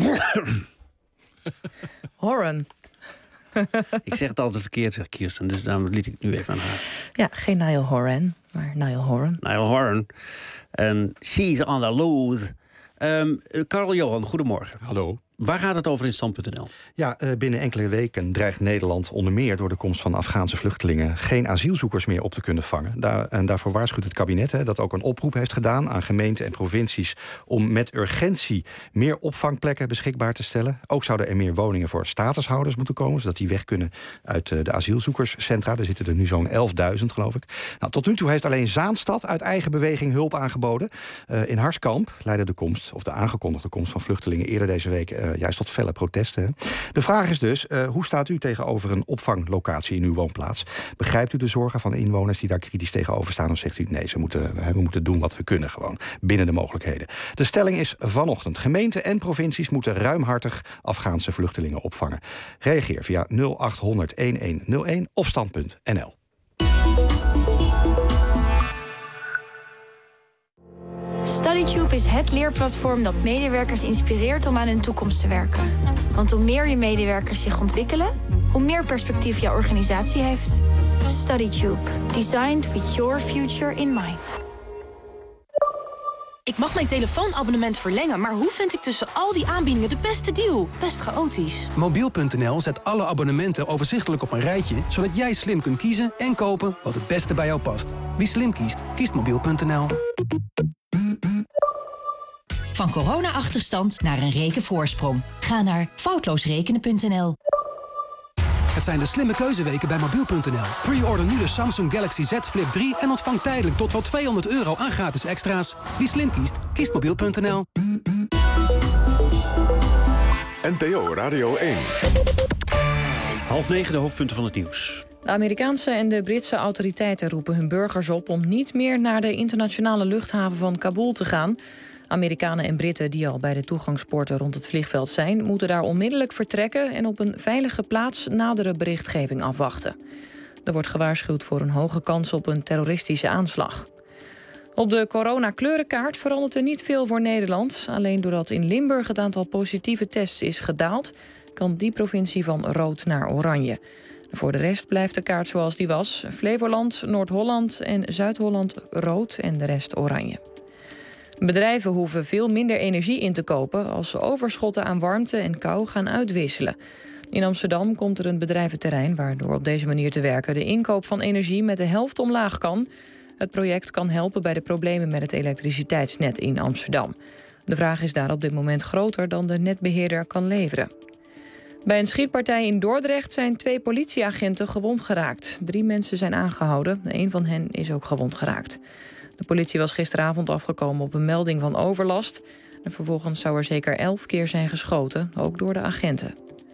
Horan. Ik zeg het altijd verkeerd, zegt Kirsten, dus daarom liet ik het nu even aan haar. Ja, geen Niall Horan, maar Niall Horan. Niall Horan. En She's on the Loose. Um, Karel Johan, goedemorgen. Hallo. Waar gaat het over in stand punt n l? Ja, uh, binnen enkele weken dreigt Nederland onder meer door de komst van Afghaanse vluchtelingen geen asielzoekers meer op te kunnen vangen. Daar, en daarvoor waarschuwt het kabinet, hè, dat ook een oproep heeft gedaan aan gemeenten en provincies om met urgentie meer opvangplekken beschikbaar te stellen. Ook zouden er meer woningen voor statushouders moeten komen, zodat die weg kunnen uit uh, de asielzoekerscentra. Er zitten er nu zo'n elfduizend, geloof ik. Nou, tot nu toe heeft alleen Zaanstad uit eigen beweging hulp aangeboden. Uh, in Harskamp leidde de komst, of de aangekondigde komst van vluchtelingen eerder deze week uh, uh, juist tot felle protesten. Hè. De vraag is dus, uh, hoe staat u tegenover een opvanglocatie in uw woonplaats? Begrijpt u de zorgen van inwoners die daar kritisch tegenover staan? Of zegt u, nee, ze moeten, we moeten doen wat we kunnen gewoon, binnen de mogelijkheden. De stelling is vanochtend. Gemeenten en provincies moeten ruimhartig Afghaanse vluchtelingen opvangen. Reageer via nul acht honderd elf één of stand punt n l. StudyTube is het leerplatform dat medewerkers inspireert om aan hun toekomst te werken. Want hoe meer je medewerkers zich ontwikkelen, hoe meer perspectief jouw organisatie heeft. StudyTube. Designed with your future in mind. Ik mag mijn telefoonabonnement verlengen, maar hoe vind ik tussen al die aanbiedingen de beste deal? Best chaotisch. Mobiel punt n l zet alle abonnementen overzichtelijk op een rijtje, zodat jij slim kunt kiezen en kopen wat het beste bij jou past. Wie slim kiest, kiest mobiel punt n l. Van corona-achterstand naar een rekenvoorsprong. Ga naar foutloosrekenen punt n l. Het zijn de slimme keuzeweken bij mobiel punt n l. Pre-order nu de Samsung Galaxy Z Flip drie en ontvang tijdelijk tot wel tweehonderd euro aan gratis extra's. Wie slim kiest, kiest mobiel punt n l. N P O Radio één. Half negen, de hoofdpunten van het nieuws. De Amerikaanse en de Britse autoriteiten roepen hun burgers op om niet meer naar de internationale luchthaven van Kabul te gaan. Amerikanen en Britten die al bij de toegangspoorten rond het vliegveld zijn, moeten daar onmiddellijk vertrekken en op een veilige plaats nadere berichtgeving afwachten. Er wordt gewaarschuwd voor een hoge kans op een terroristische aanslag. Op de coronakleurenkaart verandert er niet veel voor Nederland. Alleen doordat in Limburg het aantal positieve tests is gedaald, kan die provincie van rood naar oranje. Voor de rest blijft de kaart zoals die was. Flevoland, Noord-Holland en Zuid-Holland rood en de rest oranje. Bedrijven hoeven veel minder energie in te kopen als ze overschotten aan warmte en kou gaan uitwisselen. In Amsterdam komt er een bedrijventerrein waar door op deze manier te werken de inkoop van energie met de helft omlaag kan. Het project kan helpen bij de problemen met het elektriciteitsnet in Amsterdam. De vraag is daar op dit moment groter dan de netbeheerder kan leveren. Bij een schietpartij in Dordrecht zijn twee politieagenten gewond geraakt. Drie mensen zijn aangehouden. Een van hen is ook gewond geraakt. De politie was gisteravond afgekomen op een melding van overlast. En vervolgens zou er zeker elf keer zijn geschoten, ook door de agenten.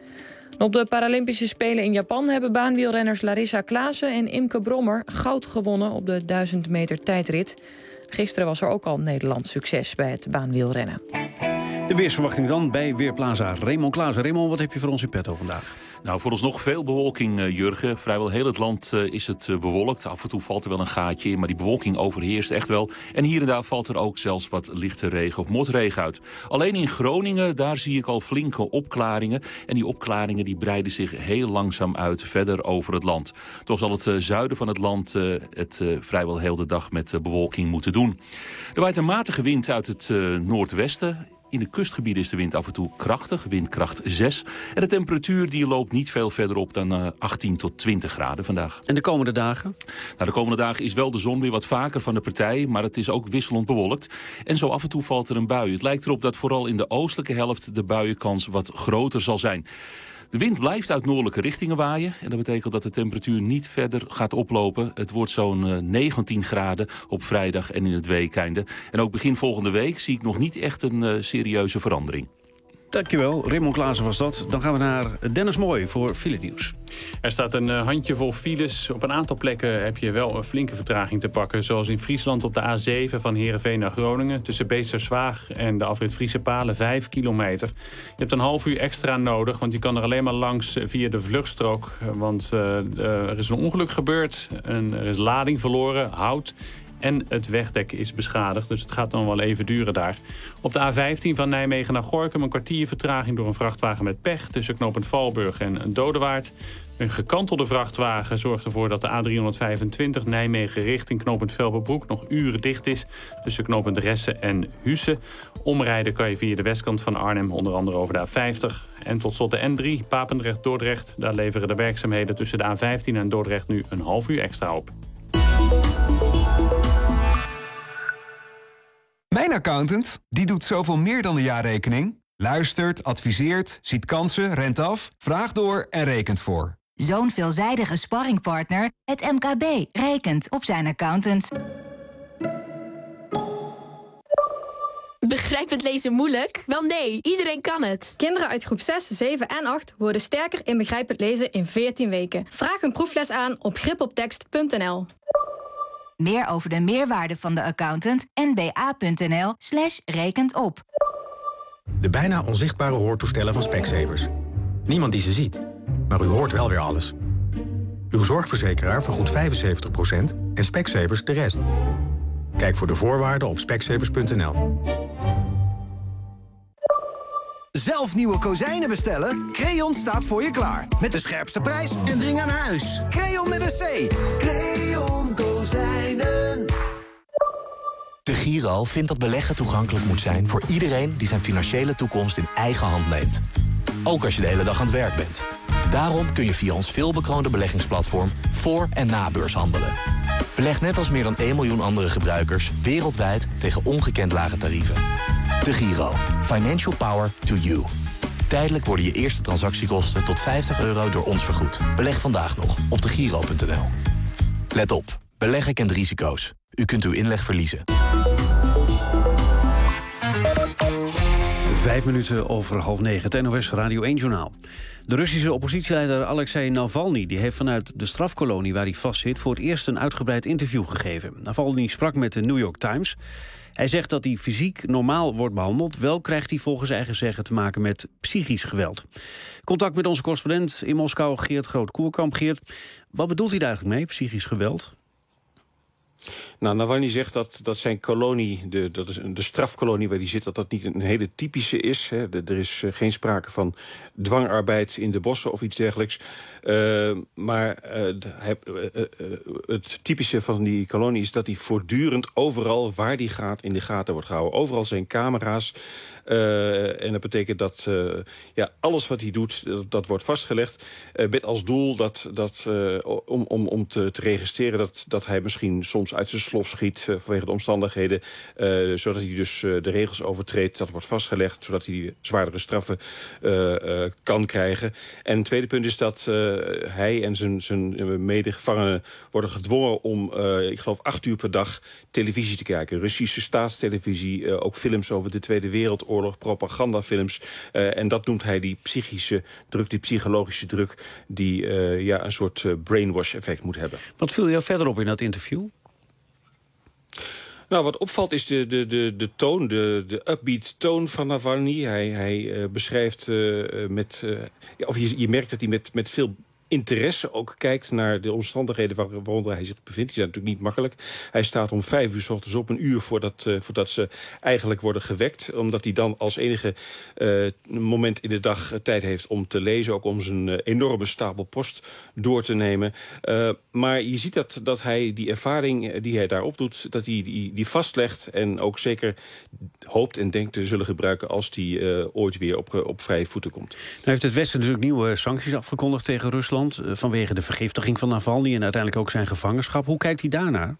Op de Paralympische Spelen in Japan hebben baanwielrenners Larissa Klaassen en Imke Brommer goud gewonnen op de duizend meter tijdrit. Gisteren was er ook al Nederlands succes bij het baanwielrennen. De weersverwachting dan bij Weerplaza Raymond Klaassen. Raymond, wat heb je voor ons in petto vandaag? Nou, vooralsnog veel bewolking, uh, Jurgen. Vrijwel heel het land uh, is het uh, bewolkt. Af en toe valt er wel een gaatje in, maar die bewolking overheerst echt wel. En hier en daar valt er ook zelfs wat lichte regen of motregen uit. Alleen in Groningen, daar zie ik al flinke opklaringen. En die opklaringen die breiden zich heel langzaam uit verder over het land. Toch zal het uh, zuiden van het land uh, het uh, vrijwel heel de dag met uh, bewolking moeten doen. Er waait een matige wind uit het uh, noordwesten. In de kustgebieden is de wind af en toe krachtig, windkracht zes. En de temperatuur die loopt niet veel verder op dan uh, achttien tot twintig graden vandaag. En de komende dagen? Nou, de komende dagen is wel de zon weer wat vaker van de partij, maar het is ook wisselend bewolkt. En zo af en toe valt er een bui. Het lijkt erop dat vooral in de oostelijke helft de buienkans wat groter zal zijn. De wind blijft uit noordelijke richtingen waaien. En dat betekent dat de temperatuur niet verder gaat oplopen. Het wordt zo'n negentien graden op vrijdag en in het weekeinde. En ook begin volgende week zie ik nog niet echt een uh, serieuze verandering. Dankjewel, Raymond Klaassen was dat. Dan gaan we naar Dennis Mooi voor File Nieuws. Er staat een handjevol files. Op een aantal plekken heb je wel een flinke vertraging te pakken. Zoals in Friesland op de A zeven van Heerenveen naar Groningen. Tussen Beesterswaag en de afrit Friese Palen, vijf kilometer. Je hebt een half uur extra nodig, want je kan er alleen maar langs via de vluchtstrook. Want uh, er is een ongeluk gebeurd. En er is lading verloren, hout. En het wegdek is beschadigd, dus het gaat dan wel even duren daar. Op de A vijftien van Nijmegen naar Gorinchem een kwartier vertraging door een vrachtwagen met pech tussen knooppunt Valburg en Dodewaard. Een gekantelde vrachtwagen zorgt ervoor dat de A driehonderdvijfentwintig Nijmegen richting knooppunt Velperbroek nog uren dicht is tussen knooppunt Ressen en Husse. Omrijden kan je via de westkant van Arnhem, onder andere over de A vijftig. En tot slot de N drie, Papendrecht-Dordrecht. Daar leveren de werkzaamheden tussen de A vijftien en Dordrecht nu een half uur extra op. Mijn accountant, die doet zoveel meer dan de jaarrekening. Luistert, adviseert, ziet kansen, rent af, vraagt door en rekent voor. Zo'n veelzijdige sparringpartner, het M K B, rekent op zijn accountants. Begrijpend lezen moeilijk? Wel nee, iedereen kan het. Kinderen uit groep zes, zeven en acht worden sterker in begrijpend lezen in veertien weken. Vraag een proefles aan op gripoptekst punt n l. Meer over de meerwaarde van de accountant n b a punt n l slash rekent op. De bijna onzichtbare hoortoestellen van Specsavers. Niemand die ze ziet, maar u hoort wel weer alles. Uw zorgverzekeraar vergoedt vijfenzeventig procent en Specsavers de rest. Kijk voor de voorwaarden op specsavers punt n l. Zelf nieuwe kozijnen bestellen? Creon staat voor je klaar. Met de scherpste prijs en dring aan huis. Creon met een C. Creon Kozijnen. De Giro vindt dat beleggen toegankelijk moet zijn voor iedereen die zijn financiële toekomst in eigen hand neemt. Ook als je de hele dag aan het werk bent. Daarom kun je via ons veelbekroonde beleggingsplatform voor- en na-beurs handelen. Beleg net als meer dan één miljoen andere gebruikers wereldwijd tegen ongekend lage tarieven. De Giro. Financial power to you. Tijdelijk worden je eerste transactiekosten tot vijftig euro door ons vergoed. Beleg vandaag nog op de giro punt n l. Let op. Beleggen kent risico's. U kunt uw inleg verliezen. Vijf minuten over half negen, het N O S Radio één-journaal. De Russische oppositieleider Alexei Navalny die heeft vanuit de strafkolonie waar hij vastzit voor het eerst een uitgebreid interview gegeven. Navalny sprak met de New York Times. Hij zegt dat hij fysiek normaal wordt behandeld. Wel krijgt hij volgens eigen zeggen te maken met psychisch geweld. Contact met onze correspondent in Moskou, Geert Groot-Koerkamp. Geert, wat bedoelt hij daar eigenlijk mee, psychisch geweld? Nou, Navalny zegt dat, dat zijn kolonie, de, dat is de strafkolonie waar hij zit, dat dat niet een hele typische is. Hè. De, er is uh, geen sprake van dwangarbeid in de bossen of iets dergelijks. Uh, maar uh, de, hij, uh, uh, het typische van die kolonie is dat hij voortdurend overal waar hij gaat in de gaten wordt gehouden. Overal zijn camera's. Uh, en dat betekent dat uh, ja, alles wat hij doet, dat, dat wordt vastgelegd. Uh, met als doel dat, dat, uh, om, om, om te, te registreren dat, dat hij misschien soms uit zijn slof schiet uh, vanwege de omstandigheden. Uh, zodat hij dus uh, de regels overtreedt. Dat wordt vastgelegd, zodat hij zwaardere straffen uh, uh, kan krijgen. En het tweede punt is dat uh, hij en zijn, zijn medegevangenen worden gedwongen om, uh, ik geloof, acht uur per dag televisie te kijken. Russische staatstelevisie, uh, ook films over de Tweede Wereldoorlog, propagandafilms. Uh, en dat noemt hij die psychische druk, die psychologische druk, die uh, ja, een soort uh, brainwash-effect moet hebben. Wat viel jou verder op in dat interview? Nou, wat opvalt is de, de, de, de toon, de, de upbeat toon van Navalny. Hij, hij uh, beschrijft uh, met... Uh, ja, of je, je merkt dat hij met, met veel interesse ook kijkt naar de omstandigheden waar, waaronder hij zich bevindt. Die zijn natuurlijk niet makkelijk. Hij staat om vijf uur 's ochtends op, een uur voordat, uh, voordat ze eigenlijk worden gewekt. Omdat hij dan als enige uh, moment in de dag uh, tijd heeft om te lezen. Ook om zijn uh, enorme stapel post door te nemen. Uh, maar je ziet dat, dat hij die ervaring die hij daar opdoet, dat hij die, die vastlegt en ook zeker hoopt en denkt te zullen gebruiken als hij uh, ooit weer op, op vrije voeten komt. Nou heeft het Westen natuurlijk nieuwe sancties afgekondigd tegen Rusland vanwege de vergiftiging van Navalny en uiteindelijk ook zijn gevangenschap. Hoe kijkt hij daarnaar?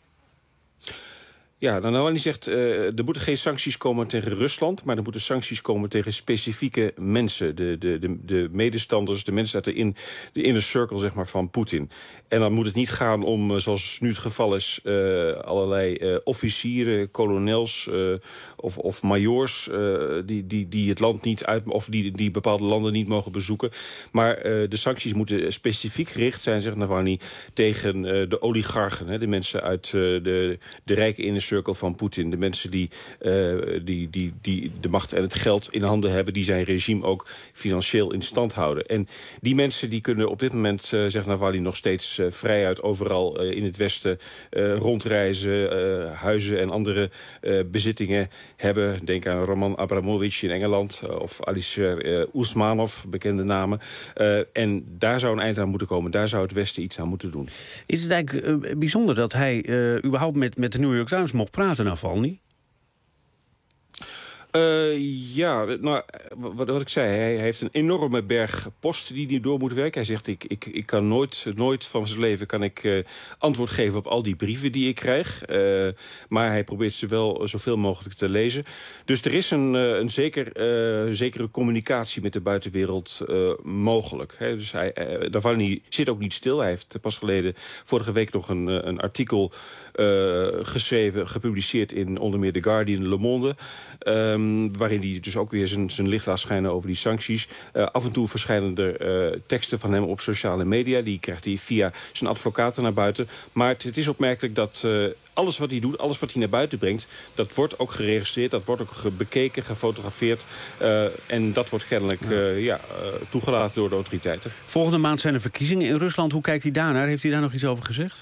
Ja, nou, Navalny zegt, uh, er moeten geen sancties komen tegen Rusland, maar er moeten sancties komen tegen specifieke mensen. De, de, de, de medestanders, de mensen uit de, in, de inner circle zeg maar, van Poetin. En dan moet het niet gaan om, zoals nu het geval is, uh, allerlei uh, officieren, kolonels uh, of, of majoors uh, die, die, die het land niet uit, of die, die bepaalde landen niet mogen bezoeken. Maar uh, de sancties moeten specifiek gericht zijn, zegt Navalny, tegen uh, de oligarchen, hè, de mensen uit uh, de, de rijke inner circle van Poetin. De mensen die, uh, die, die, die de macht en het geld in handen hebben, die zijn regime ook financieel in stand houden. En die mensen die kunnen op dit moment, uh, zegt Navalny, nog steeds uh, vrijuit overal uh, in het Westen uh, rondreizen, uh, huizen en andere uh, bezittingen hebben. Denk aan Roman Abramovich in Engeland uh, of Alisher uh, Usmanov, bekende namen. Uh, en daar zou een eind aan moeten komen. Daar zou het Westen iets aan moeten doen. Is het eigenlijk uh, bijzonder dat hij uh, überhaupt met, met de New York Times mocht praten, Navalny? Uh, ja, nou, wat, wat ik zei, hij, hij heeft een enorme berg posten die hij door moet werken. Hij zegt, ik, ik, ik kan nooit, nooit van zijn leven kan ik uh, antwoord geven op al die brieven die ik krijg. Uh, maar hij probeert ze wel zoveel mogelijk te lezen. Dus er is een, uh, een zeker, uh, zekere communicatie met de buitenwereld uh, mogelijk. Hè. Dus hij, uh, Navalny zit ook niet stil. Hij heeft pas geleden, vorige week nog een, een artikel uh, geschreven, gepubliceerd in onder meer The Guardian, Le Monde. Um, waarin hij dus ook weer zijn, zijn licht laat schijnen over die sancties. Uh, af en toe verschijnen er uh, teksten van hem op sociale media. Die krijgt hij via zijn advocaten naar buiten. Maar het, het is opmerkelijk dat uh, alles wat hij doet, alles wat hij naar buiten brengt, dat wordt ook geregistreerd, dat wordt ook bekeken, gefotografeerd. Uh, en dat wordt kennelijk uh, ja, uh, toegelaten door de autoriteiten. Volgende maand zijn er verkiezingen in Rusland. Hoe kijkt hij daarnaar? Heeft hij daar nog iets over gezegd?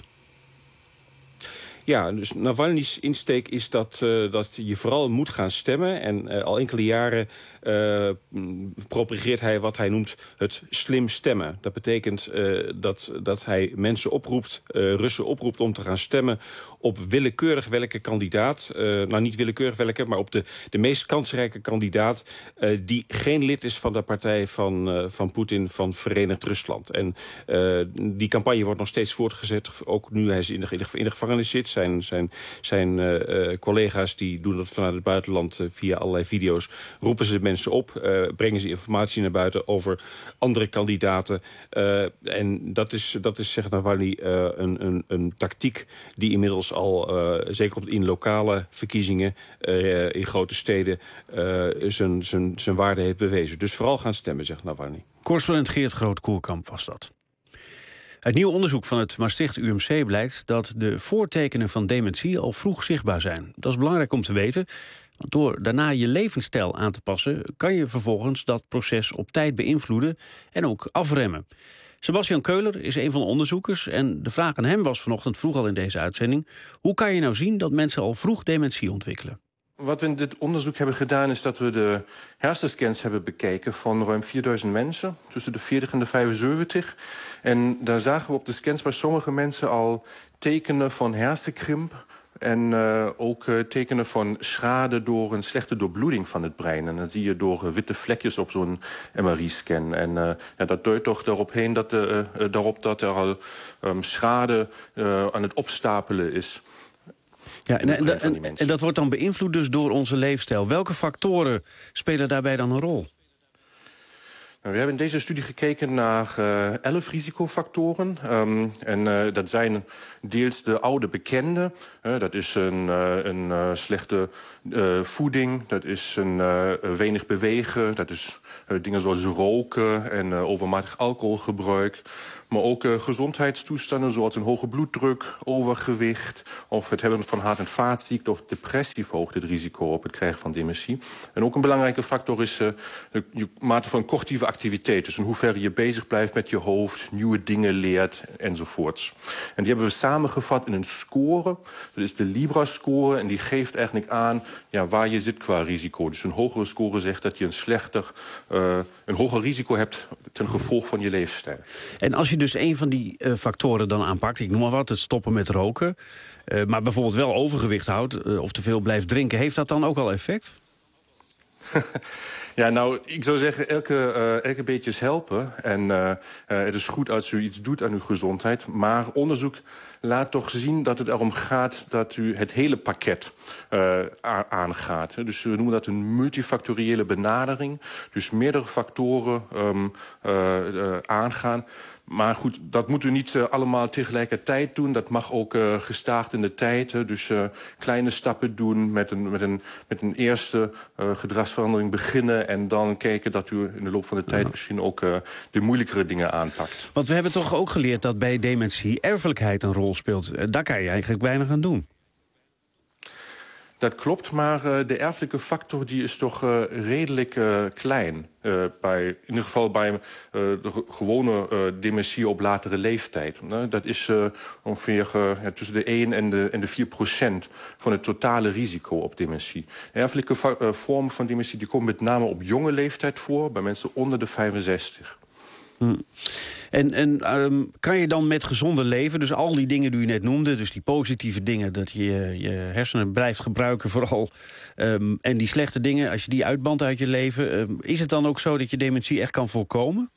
Ja, dus Navalny's insteek is dat, uh, dat je vooral moet gaan stemmen. En uh, al enkele jaren uh, propageert hij wat hij noemt het slim stemmen. Dat betekent uh, dat, dat hij mensen oproept, uh, Russen oproept om te gaan stemmen op willekeurig welke kandidaat. Uh, nou, niet willekeurig welke, maar op de, de meest kansrijke kandidaat uh, die geen lid is van de partij van, uh, van Poetin, van Verenigd Rusland. En uh, die campagne wordt nog steeds voortgezet, ook nu hij in de, in de gevangenis zit. Zijn, zijn, zijn uh, collega's die doen dat vanuit het buitenland uh, via allerlei video's. Roepen ze de mensen op, uh, brengen ze informatie naar buiten over andere kandidaten. Uh, en dat is, dat is zegt Navalny, uh, een, een, een tactiek die inmiddels al, uh, zeker op, in lokale verkiezingen uh, in grote steden, uh, zijn, zijn, zijn waarde heeft bewezen. Dus vooral gaan stemmen, zegt Navalny. Correspondent Geert Groot-Koerkamp was dat. Uit nieuw onderzoek van het Maastricht U M C blijkt dat de voortekenen van dementie al vroeg zichtbaar zijn. Dat is belangrijk om te weten, want door daarna je levensstijl aan te passen kan je vervolgens dat proces op tijd beïnvloeden en ook afremmen. Sebastian Keuler is een van de onderzoekers en de vraag aan hem was vanochtend vroeg al in deze uitzending: hoe kan je nou zien dat mensen al vroeg dementie ontwikkelen? Wat we in dit onderzoek hebben gedaan is dat we de hersenscans hebben bekeken van ruim vierduizend mensen tussen de veertig en de vijfenzeventig. En daar zagen we op de scans bij sommige mensen al tekenen van hersenkrimp en uh, ook uh, tekenen van schade door een slechte doorbloeding van het brein. En dat zie je door uh, witte vlekjes op zo'n M R I-scan. En uh, ja, dat duidt toch daarop heen dat, uh, uh, daarop dat er al um, schade uh, aan het opstapelen is. Ja, en, en, en, en dat wordt dan beïnvloed dus door onze leefstijl. Welke factoren spelen daarbij dan een rol? Nou, we hebben in deze studie gekeken naar uh, elf risicofactoren. Um, en uh, dat zijn deels de oude bekende. Uh, dat is een, uh, een uh, slechte uh, voeding, dat is een uh, weinig bewegen, dat is uh, dingen zoals roken en uh, overmatig alcoholgebruik. Maar ook uh, gezondheidstoestanden zoals een hoge bloeddruk, overgewicht, of het hebben van hart- en vaatziekten of depressie verhoogt het risico op het krijgen van dementie. En ook een belangrijke factor is uh, de mate van cognitieve activiteit. Dus in hoeverre je bezig blijft met je hoofd, nieuwe dingen leert enzovoorts. En die hebben we samengevat in een score. Dat is de Libra-score en die geeft eigenlijk aan ja, waar je zit qua risico. Dus een hogere score zegt dat je een slechter, uh, een hoger risico hebt ten gevolge van je levensstijl. En als je dus een van die uh, factoren dan aanpakt, ik noem maar wat, het stoppen met roken, uh, maar bijvoorbeeld wel overgewicht houdt uh, of te veel blijft drinken, heeft dat dan ook al effect? Ja, nou, ik zou zeggen, elke, uh, elke beetje is helpen. En uh, uh, het is goed als u iets doet aan uw gezondheid. Maar onderzoek laat toch zien dat het erom gaat dat u het hele pakket uh, aangaat. Dus we noemen dat een multifactoriële benadering. Dus meerdere factoren um, uh, uh, aangaan. Maar goed, dat moeten we niet uh, allemaal tegelijkertijd doen. Dat mag ook uh, gestaag in de tijd. Hè. Dus uh, kleine stappen doen, met een, met een, met een eerste uh, gedragsverandering beginnen en dan kijken dat u in de loop van de tijd ja. misschien ook uh, de moeilijkere dingen aanpakt. Want we hebben toch ook geleerd dat bij dementie erfelijkheid een rol speelt. Uh, daar kan je eigenlijk weinig aan doen. Dat klopt, maar uh, de erfelijke factor die is toch uh, redelijk uh, klein. Uh, bij, in ieder geval bij uh, de gewone uh, dementie op latere leeftijd. Uh, dat is uh, ongeveer uh, ja, tussen de één en de, en de vier procent van het totale risico op dementie. De erfelijke uh, vorm van dementie die komt met name op jonge leeftijd voor, bij mensen onder de vijfenzestig. Hm. En, en um, kan je dan met gezonde leven, dus al die dingen die u net noemde, dus die positieve dingen, dat je je hersenen blijft gebruiken vooral, um, en die slechte dingen, als je die uitbandt uit je leven, um, is het dan ook zo dat je dementie echt kan voorkomen?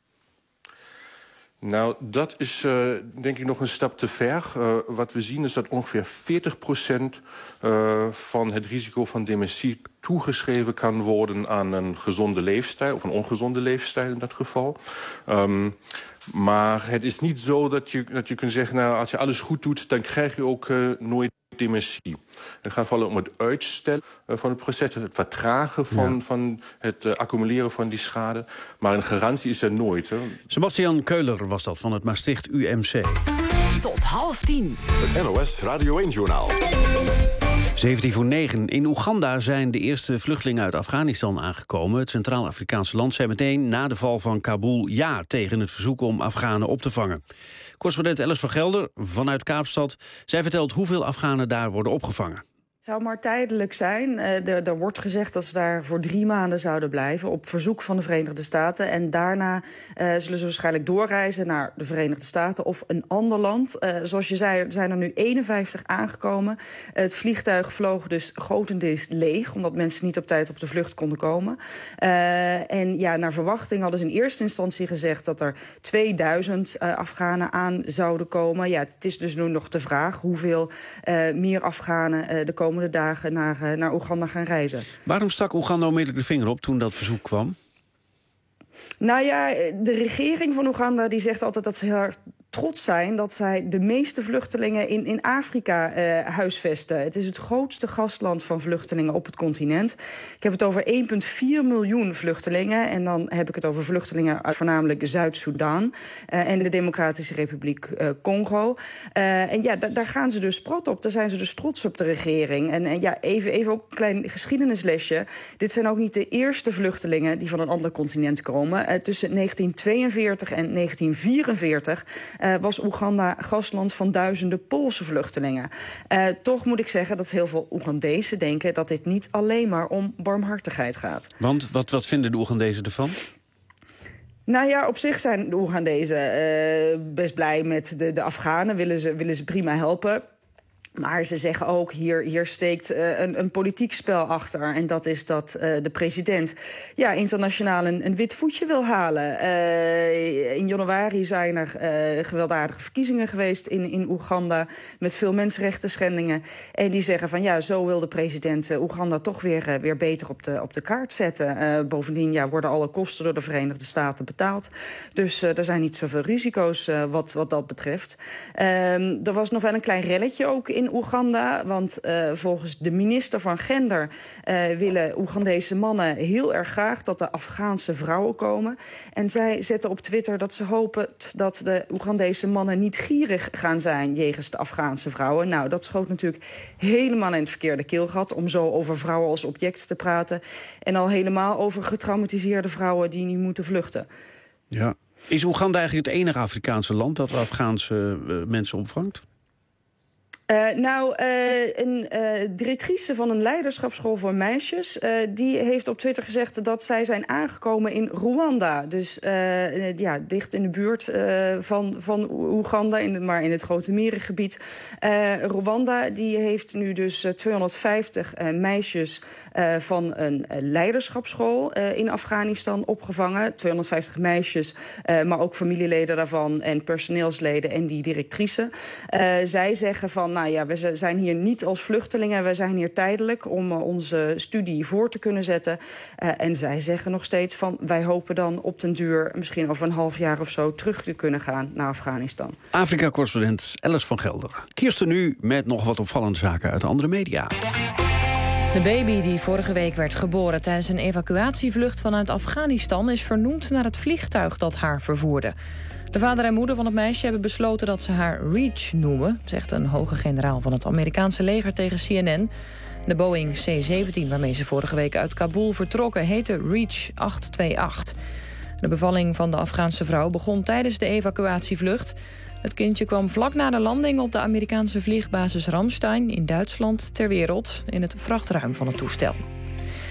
Nou, dat is uh, denk ik nog een stap te ver. Uh, wat we zien is dat ongeveer veertig procent uh, van het risico van dementie toegeschreven kan worden aan een gezonde leefstijl, of een ongezonde leefstijl in dat geval. Um, maar het is niet zo dat je, dat je kunt zeggen, nou, als je alles goed doet, dan krijg je ook uh, nooit dementie. Het gaat vooral om het uitstellen van het proces, het vertragen van, ja. van het uh, accumuleren van die schade. Maar een garantie is er nooit. Hè. Sebastian Keuler was dat van het Maastricht U M C. Tot half tien. Het N O S Radio één-journaal. zeventien voor negen. In Oeganda zijn de eerste vluchtelingen uit Afghanistan aangekomen. Het Centraal-Afrikaanse land zei meteen na de val van Kabul ja tegen het verzoek om Afghanen op te vangen. Correspondent Alice van Gelder vanuit Kaapstad. Zij vertelt hoeveel Afghanen daar worden opgevangen. Het zou maar tijdelijk zijn. Uh, er, er wordt gezegd dat ze daar voor drie maanden zouden blijven op verzoek van de Verenigde Staten. En daarna uh, zullen ze waarschijnlijk doorreizen naar de Verenigde Staten of een ander land. Uh, zoals je zei, er zijn er nu eenenvijftig aangekomen. Uh, het vliegtuig vloog dus grotendeels leeg, omdat mensen niet op tijd op de vlucht konden komen. Uh, en ja, naar verwachting hadden ze in eerste instantie gezegd dat er tweeduizend uh, Afghanen aan zouden komen. Ja, het is dus nu nog de vraag hoeveel uh, meer Afghanen uh, de komende de dagen naar, uh, naar Oeganda gaan reizen. Waarom stak Oeganda onmiddellijk de vinger op toen dat verzoek kwam? Nou ja, de regering van Oeganda die zegt altijd dat ze heel erg trots zijn dat zij de meeste vluchtelingen in, in Afrika uh, huisvesten. Het is het grootste gastland van vluchtelingen op het continent. Ik heb het over één komma vier miljoen vluchtelingen. En dan heb ik het over vluchtelingen uit voornamelijk Zuid-Soedan uh, en de Democratische Republiek uh, Congo. Uh, en ja, da- daar gaan ze dus prat op. Daar zijn ze dus trots op, de regering. En, en ja, even, even ook een klein geschiedenislesje. Dit zijn ook niet de eerste vluchtelingen die van een ander continent komen. Uh, tussen negentien tweeënveertig en negentien vierenveertig... Uh, was Oeganda gastland van duizenden Poolse vluchtelingen. Uh, toch moet ik zeggen dat heel veel Oegandezen denken dat dit niet alleen maar om barmhartigheid gaat. Want wat, wat vinden de Oegandezen ervan? Nou ja, op zich zijn de Oegandezen uh, best blij met de, de Afghanen. Willen ze, willen ze prima helpen. Maar ze zeggen ook, hier, hier steekt uh, een, een politiek spel achter. En dat is dat uh, de president ja, internationaal een, een wit voetje wil halen. Uh, in januari zijn er uh, gewelddadige verkiezingen geweest in, in Oeganda met veel mensenrechten schendingen. En die zeggen van ja, zo wil de president uh, Oeganda toch weer, uh, weer beter op de, op de kaart zetten. Uh, bovendien ja, worden alle kosten door de Verenigde Staten betaald. Dus uh, er zijn niet zoveel risico's uh, wat, wat dat betreft. Uh, er was nog wel een klein relletje ook in Oeganda, want uh, volgens de minister van Gender uh, willen Oegandese mannen heel erg graag dat de Afghaanse vrouwen komen. En zij zetten op Twitter dat ze hopen dat de Oegandese mannen niet gierig gaan zijn jegens de Afghaanse vrouwen. Nou, dat schoot natuurlijk helemaal in het verkeerde keelgat om zo over vrouwen als object te praten. En al helemaal over getraumatiseerde vrouwen die nu moeten vluchten. Ja. Is Oeganda eigenlijk het enige Afrikaanse land dat Afghaanse uh, mensen opvangt? Uh, nou, uh, een uh, directrice van een leiderschapsschool voor meisjes, Uh, die heeft op Twitter gezegd dat zij zijn aangekomen in Rwanda. Dus uh, ja, dicht in de buurt uh, van, van Oeganda, in, maar in het Grote Merengebied. Uh, Rwanda die heeft nu dus uh, tweehonderdvijftig uh, meisjes uh, van een uh, leiderschapsschool uh, in Afghanistan opgevangen. tweehonderdvijftig meisjes, uh, maar ook familieleden daarvan en personeelsleden en die directrice. Uh, zij zeggen van, nou ja, we zijn hier niet als vluchtelingen, we zijn hier tijdelijk om uh, onze studie voor te kunnen zetten. Uh, en zij zeggen nog steeds van, wij hopen dan op den duur, misschien over een half jaar of zo, terug te kunnen gaan naar Afghanistan. Afrika-correspondent Alice van Gelder. Kirsten nu met nog wat opvallende zaken uit de andere media. De baby die vorige week werd geboren tijdens een evacuatievlucht vanuit Afghanistan is vernoemd naar het vliegtuig dat haar vervoerde. De vader en moeder van het meisje hebben besloten dat ze haar Reach noemen, zegt een hoge generaal van het Amerikaanse leger tegen C N N. De Boeing C zeventien waarmee ze vorige week uit Kabul vertrokken heette Reach acht twee acht. De bevalling van de Afghaanse vrouw begon tijdens de evacuatievlucht. Het kindje kwam vlak na de landing op de Amerikaanse vliegbasis Ramstein in Duitsland ter wereld in het vrachtruim van het toestel.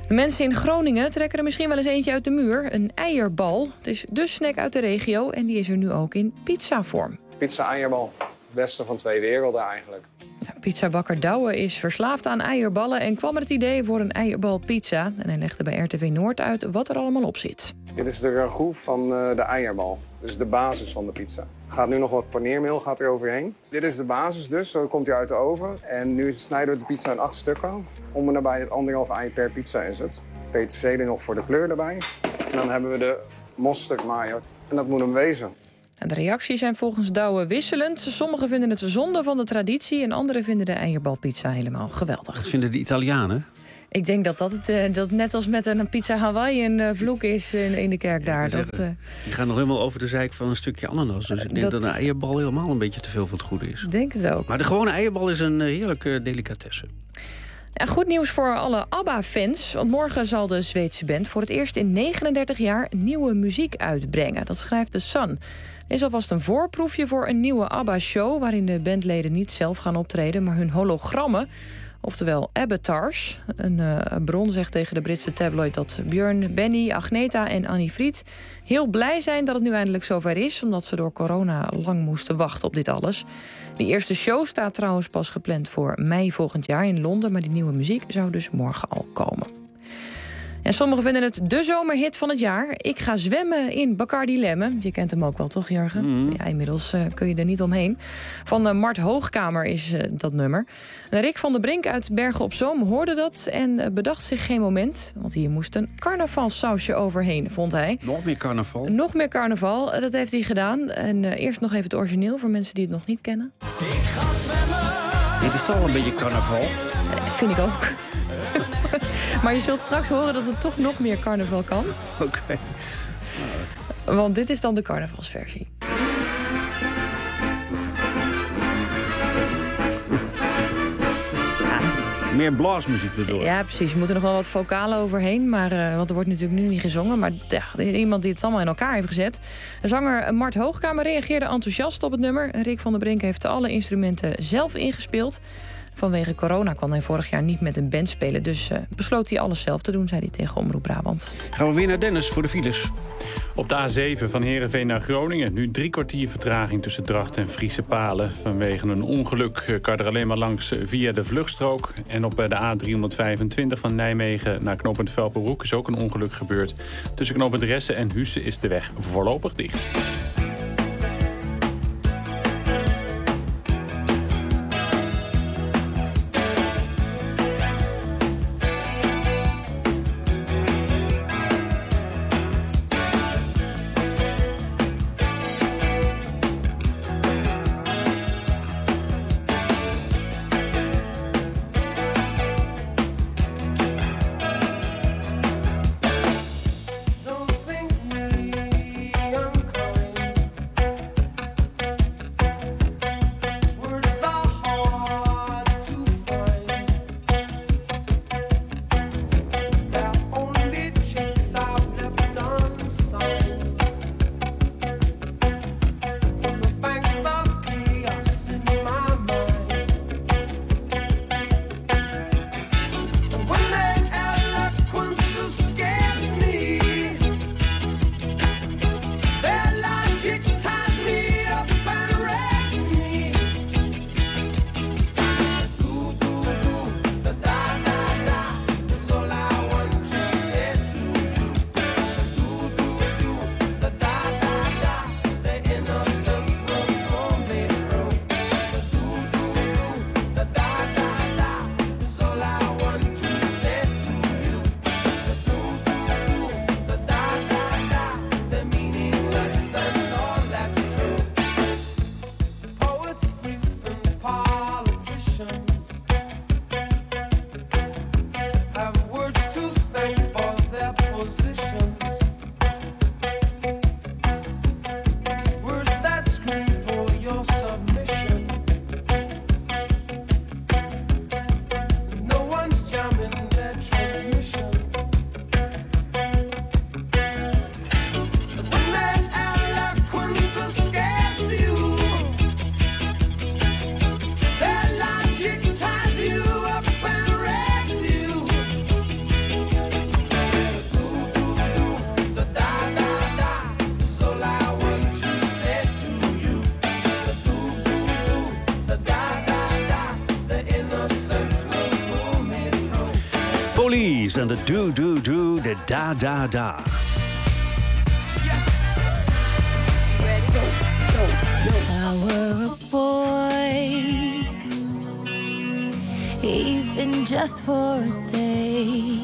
De mensen in Groningen trekken er misschien wel eens eentje uit de muur. Een eierbal. Het is de snack uit de regio en die is er nu ook in pizzavorm. Pizza-eierbal. Het beste van twee werelden eigenlijk. Ja, pizzabakker Douwe is verslaafd aan eierballen en kwam met het idee voor een eierbalpizza. En hij legde bij R T V Noord uit wat er allemaal op zit. Dit is de ragout van uh, de eierbal. Dus de basis van de pizza. Er gaat nu nog wat paneermeel gaat er overheen. Dit is de basis dus, zo komt hij uit de oven. En nu snijden we de pizza in acht stukken. Om en nabij het anderhalf ei per pizza is het. Peterselie nog voor de kleur erbij. En dan hebben we de mosterd mayo. En dat moet hem wezen. En de reacties zijn volgens Douwe wisselend. Sommigen vinden het zonde van de traditie en anderen vinden de eierbalpizza helemaal geweldig. Wat vinden de Italianen? Ik denk dat dat, het, uh, dat net als met een pizza Hawaii een uh, vloek is in, in de kerk daar. Ja, dat, uh, die gaan nog helemaal over de zeik van een stukje ananas. Dus ik denk dat, dat een eierbal helemaal een beetje te veel van het goede is. Ik denk het ook. Maar de gewone eierbal is een uh, heerlijke delicatesse. Ja, goed nieuws voor alle ABBA-fans. Want morgen zal de Zweedse band voor het eerst in negenendertig jaar nieuwe muziek uitbrengen. Dat schrijft The Sun. Er is alvast een voorproefje voor een nieuwe ABBA-show... waarin de bandleden niet zelf gaan optreden, maar hun hologrammen... oftewel avatars. Een uh, bron zegt tegen de Britse tabloid dat Björn, Benny, Agneta en Annie Fried heel blij zijn dat het nu eindelijk zover is, omdat ze door corona lang moesten wachten op dit alles. Die eerste show staat trouwens pas gepland voor mei volgend jaar in Londen, maar die nieuwe muziek zou dus morgen al komen. En sommigen vinden het de zomerhit van het jaar. Ik ga zwemmen in Bacardi Lemmen. Je kent hem ook wel, toch, Jurgen? Mm. Ja, inmiddels uh, kun je er niet omheen. Van uh, Mart Hoogkamer is uh, dat nummer. En Rick van der Brink uit Bergen op Zoom hoorde dat en uh, bedacht zich geen moment. Want hier moest een carnavalsausje overheen, vond hij. Nog meer carnaval? Nog meer carnaval, uh, dat heeft hij gedaan. En uh, eerst nog even het origineel voor mensen die het nog niet kennen. Ik ga zwemmen. Dit is toch wel een beetje carnaval? Uh, vind ik ook. Maar je zult straks horen dat het toch nog meer carnaval kan. Oké. Okay. Want dit is dan de carnavalsversie. Meer blasmuziek erdoor. Ja, precies. Er moeten nog wel wat vocalen overheen. Maar, uh, want er wordt natuurlijk nu niet gezongen. Maar ja, iemand die het allemaal in elkaar heeft gezet. De zanger Mart Hoogkamer reageerde enthousiast op het nummer. Rick van der Brink heeft alle instrumenten zelf ingespeeld. Vanwege corona kon hij vorig jaar niet met een band spelen. Dus uh, besloot hij alles zelf te doen, zei hij tegen Omroep Brabant. Gaan we weer naar Dennis voor de files. Op de A zeven van Heerenveen naar Groningen. Nu drie kwartier vertraging tussen Drachten en Friese Palen. Vanwege een ongeluk kan je er alleen maar langs via de vluchtstrook. En op de A driehonderdvijfentwintig van Nijmegen naar knooppunt Velperbroek is ook een ongeluk gebeurd. Tussen knooppunt Ressen en Husse is de weg voorlopig dicht. Don't think me unkind. Keys en de do, do, do, de da, da, da. I were a boy, even just for a day.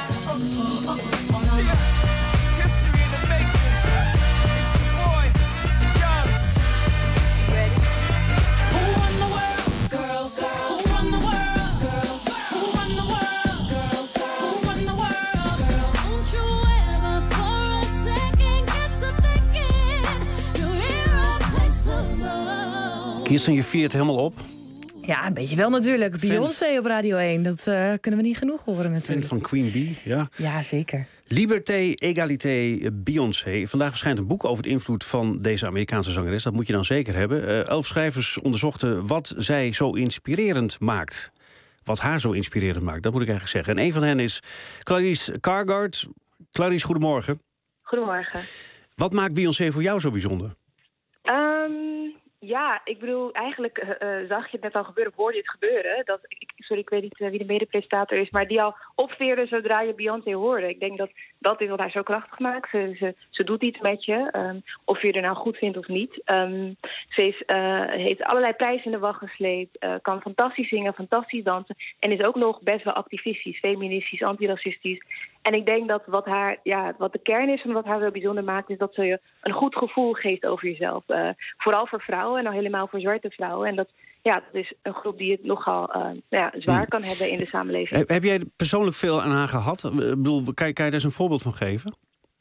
Kirsten, je viert helemaal op. Ja, een beetje wel natuurlijk. Beyoncé op Radio één, dat uh, kunnen we niet genoeg horen natuurlijk. Fan van Queen Bee, ja. Ja, zeker. Liberté, égalité, Beyoncé. Vandaag verschijnt een boek over de invloed van deze Amerikaanse zangeres. Dat moet je dan zeker hebben. Uh, elf schrijvers onderzochten wat zij zo inspirerend maakt. Wat haar zo inspirerend maakt, dat moet ik eigenlijk zeggen. En een van hen is Clarice Cargard. Clarice, goedemorgen. Goedemorgen. Wat maakt Beyoncé voor jou zo bijzonder? Um... Ja, ik bedoel, eigenlijk uh, uh, zag je het net al gebeuren, hoorde je het gebeuren. Dat, ik, sorry, ik weet niet uh, wie de medepresentator is, maar die al opveerde zodra je Beyoncé hoorde. Ik denk dat dat is wat haar zo krachtig maakt. Ze, ze, ze doet iets met je, um, of je er nou goed vindt of niet. Um, ze is, uh, heeft allerlei prijzen in de wacht gesleept, uh, kan fantastisch zingen, fantastisch dansen. En is ook nog best wel activistisch, feministisch, antiracistisch. En ik denk dat wat, haar, ja, wat de kern is van wat haar zo bijzonder maakt, is dat ze je een goed gevoel geeft over jezelf. Uh, vooral voor vrouwen en al helemaal voor zwarte vrouwen. En dat, ja, dat is een groep die het nogal uh, nou ja, zwaar kan hebben in de samenleving. Heb, heb jij persoonlijk veel aan haar gehad? Ik bedoel, kan, kan je daar eens een voorbeeld van geven?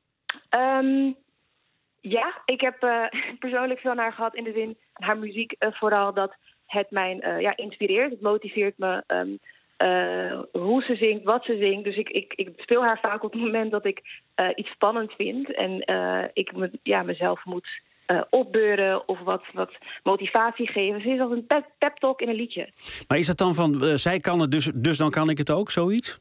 Um, ja, ik heb uh, persoonlijk veel aan haar gehad in de zin haar muziek uh, vooral dat het mij uh, ja, inspireert. Het motiveert me. Um, Uh, hoe ze zingt, wat ze zingt. Dus ik, ik, ik speel haar vaak op het moment dat ik uh, iets spannend vind. En uh, ik me, ja, mezelf moet uh, opbeuren of wat, wat motivatie geven. Ze is als een pep, pep talk in een liedje. Maar is dat dan van, uh, zij kan het, dus, dus dan kan ik het ook, zoiets?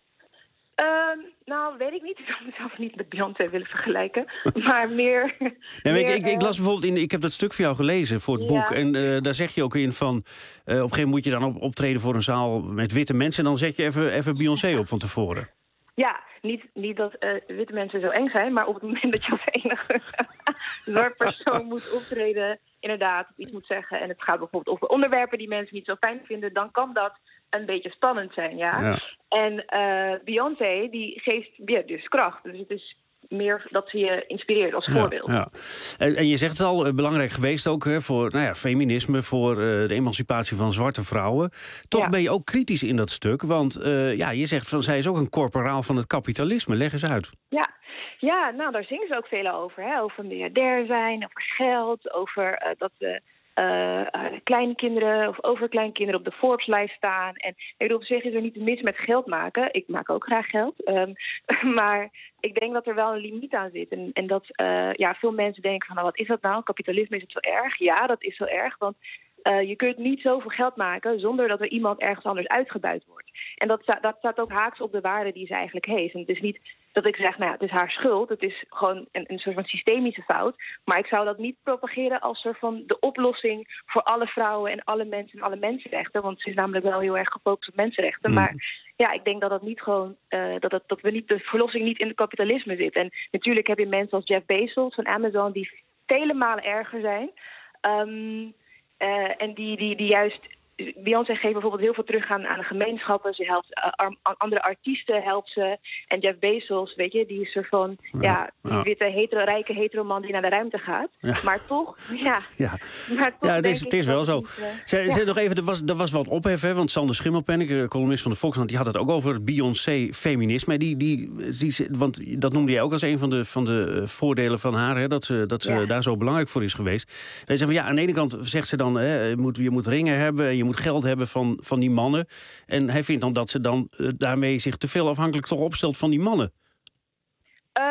Uh, nou, weet ik niet. Ik zou mezelf niet met Beyoncé willen vergelijken. Maar meer... Nee, maar meer ik, ik, ik las bijvoorbeeld, in, ik heb dat stuk van jou gelezen voor het ja. boek. En uh, daar zeg je ook in van, uh, op een gegeven moment moet je dan op, optreden voor een zaal met witte mensen. En dan zet je even, even Beyoncé op van tevoren. Ja, niet, niet dat uh, witte mensen zo eng zijn, maar op het moment dat je als enige zwarte persoon moet optreden, inderdaad iets moet zeggen. En het gaat bijvoorbeeld over onderwerpen die mensen niet zo fijn vinden, dan kan dat een beetje spannend zijn, ja. ja. En uh, Beyoncé, die geeft ja, dus kracht. Dus het is meer dat ze je inspireert als voorbeeld. Ja, ja. En, en je zegt het al, belangrijk geweest ook hè, voor nou ja, feminisme, voor uh, de emancipatie van zwarte vrouwen. Toch ja. ben je ook kritisch in dat stuk, want uh, ja, je zegt van zij is ook een corporaal van het kapitalisme. Leg eens uit. Ja, ja nou daar zingen ze ook veel over. Hè? Over miljardair zijn, over geld, over uh, dat... Uh, Uh, uh, kleinkinderen of overkleinkinderen op de Forbes-lijst staan. En ik bedoel, op zich is er niet mis met geld maken. Ik maak ook graag geld. Um, maar ik denk dat er wel een limiet aan zit. En, en dat uh, ja, veel mensen denken van, nou, wat is dat nou? Kapitalisme, is het zo erg? Ja, dat is zo erg. Want uh, je kunt niet zoveel geld maken zonder dat er iemand ergens anders uitgebuit wordt. En dat, sta, dat staat ook haaks op de waarde die ze eigenlijk heeft. En het is niet dat ik zeg, nou ja, het is haar schuld. Het is gewoon een, een soort van systemische fout. Maar ik zou dat niet propageren als soort van de oplossing voor alle vrouwen en alle mensen en alle mensenrechten. Want ze is namelijk wel heel erg gefocust op mensenrechten. Mm. Maar ja, ik denk dat dat niet gewoon uh, dat, dat, dat we niet de verlossing niet in het kapitalisme zit. En natuurlijk heb je mensen als Jeff Bezos van Amazon die vele malen erger zijn. Um, uh, en die, die, die juist. Beyoncé geeft bijvoorbeeld heel veel terug aan, aan de gemeenschappen. Ze helpt uh, ar- andere artiesten, helpt ze. En Jeff Bezos, weet je, die is er van... Ja, ja die ja. witte, hetero, rijke heteroman die naar de ruimte gaat. Ja. Maar toch, ja... Ja, maar toch ja het is, het is wel zo. Niet, uh, Zij, ja. nog even, er, was, er was wat ophef, hè, want Sander Schimmelpenninck, columnist van de Volkskrant, die had het ook over Beyoncé-feminisme. Die, die, die, want dat noemde jij ook als een van de, van de voordelen van haar, hè, dat ze, dat ze ja. daar zo belangrijk voor is geweest. Wij zeggen van, ja, aan de ene kant zegt ze dan, hè, je, moet, je moet ringen hebben en je moet geld hebben van, van die mannen. En hij vindt dan dat ze dan uh, daarmee zich te veel afhankelijk toch opstelt van die mannen. Um,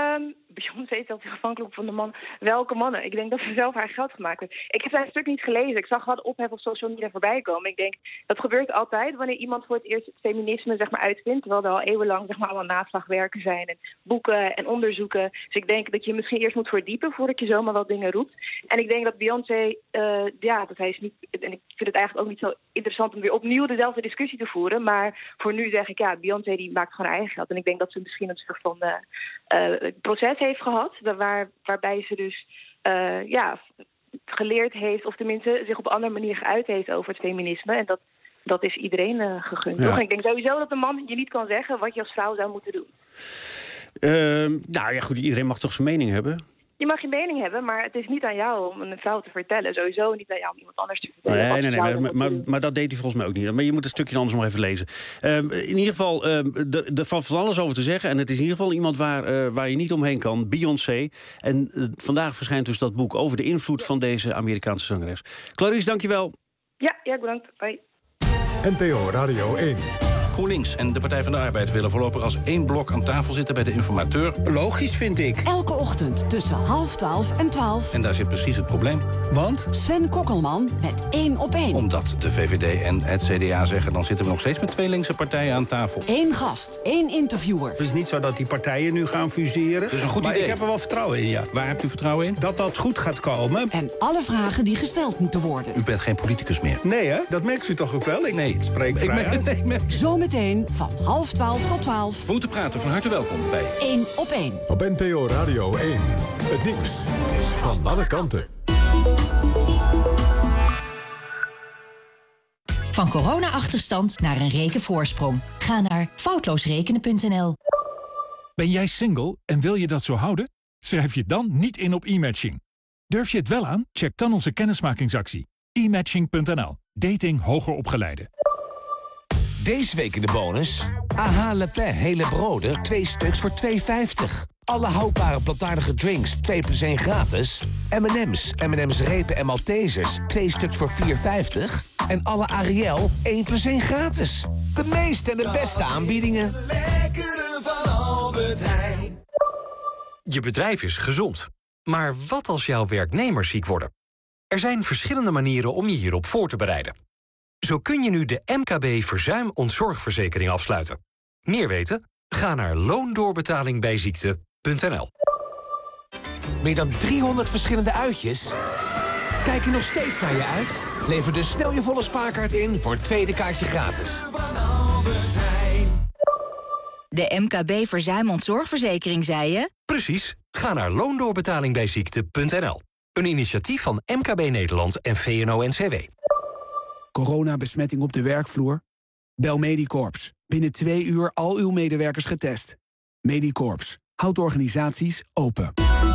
Beyoncé is altijd afhankelijk van de man. Welke mannen? Ik denk dat ze zelf haar geld gemaakt heeft. Ik heb zijn stuk niet gelezen. Ik zag wat ophef op social media voorbij komen. Ik denk, dat gebeurt altijd wanneer iemand voor het eerst het feminisme zeg maar, uitvindt. Terwijl er al eeuwenlang zeg maar, allemaal naslagwerken zijn en boeken en onderzoeken. Dus ik denk dat je misschien eerst moet verdiepen voordat je zomaar wat dingen roept. En ik denk dat Beyoncé, uh, ja, dat hij is niet. En ik vind het eigenlijk ook niet zo interessant om weer opnieuw dezelfde discussie te voeren. Maar voor nu zeg ik, ja, Beyoncé die maakt gewoon haar eigen geld. En ik denk dat ze misschien een soort van uh, uh, proces heeft gehad, waar, waarbij ze dus uh, ja, geleerd heeft, of tenminste zich op een andere manier geuit heeft over het feminisme. En dat, dat is iedereen uh, gegund. Ja. Toch? En ik denk sowieso dat een man je niet kan zeggen wat je als vrouw zou moeten doen. Uh, nou ja, goed, iedereen mag toch zijn mening hebben? Je mag je mening hebben, maar het is niet aan jou om een vrouw te vertellen. Sowieso niet aan jou om iemand anders te vertellen. Nee, nee, nee, maar, maar, maar dat deed hij volgens mij ook niet. Maar je moet een stukje anders nog even lezen. Uh, in ieder geval, uh, er valt van alles over te zeggen. En het is in ieder geval iemand waar, uh, waar je niet omheen kan. Beyoncé. En uh, vandaag verschijnt dus dat boek over de invloed van deze Amerikaanse zangeres. Clarice, dankjewel. Ja, ja, bedankt. Bye. N P O Radio één. GroenLinks en de Partij van de Arbeid willen voorlopig als één blok aan tafel zitten bij de informateur. Logisch, vind ik. Elke ochtend tussen half twaalf en twaalf. En daar zit precies het probleem. Want? Sven Kokkelman met één op één. Omdat de V V D en het C D A zeggen, dan zitten we nog steeds met twee linkse partijen aan tafel. Eén gast, één interviewer. Het is niet zo dat die partijen nu gaan fuseren. Dat is een goed maar idee. Maar ik heb er wel vertrouwen in, ja. Waar hebt u vertrouwen in? Dat dat goed gaat komen. En alle vragen die gesteld moeten worden. U bent geen politicus meer. Nee, hè? Dat merkt u toch ook wel? Ik nee, spreek vrij uit. Nee, nee. Zometeen van half twaalf tot twaalf. Voor te praten, van harte welkom bij één op één. Op N P O Radio één. Het nieuws van alle kanten. Van corona-achterstand naar een rekenvoorsprong. Ga naar foutloosrekenen punt n l. Ben jij single en wil je dat zo houden? Schrijf je dan niet in op e-matching. Durf je het wel aan? Check dan onze kennismakingsactie. e matching punt n l. Dating hoger opgeleiden. Deze week in de bonus. Aha Le Pen hele broden, twee stuks voor twee vijftig. Alle houdbare plantaardige drinks, twee plus één gratis. M en M's, M en M's repen en Maltesers, twee stuks voor vier vijftig. En alle Ariel, één plus één gratis. De meeste en de beste aanbiedingen. Lekkere van Albert Heijn. Je bedrijf is gezond. Maar wat als jouw werknemers ziek worden? Er zijn verschillende manieren om je hierop voor te bereiden. Zo kun je nu de M K B verzuim-ontzorgverzekering afsluiten. Meer weten? Ga naar loondoorbetalingbijziekte punt n l. Meer dan driehonderd verschillende uitjes? Kijk je nog steeds naar je uit? Lever dus snel je volle spaarkaart in voor een tweede kaartje gratis. De M K B verzuim-ontzorgverzekering, zei je? Precies. Ga naar loondoorbetalingbijziekte punt n l. Een initiatief van M K B Nederland en V N O N C W. Coronabesmetting op de werkvloer? Bel Medicorps. Binnen twee uur al uw medewerkers getest. Medicorps. Houdt organisaties open.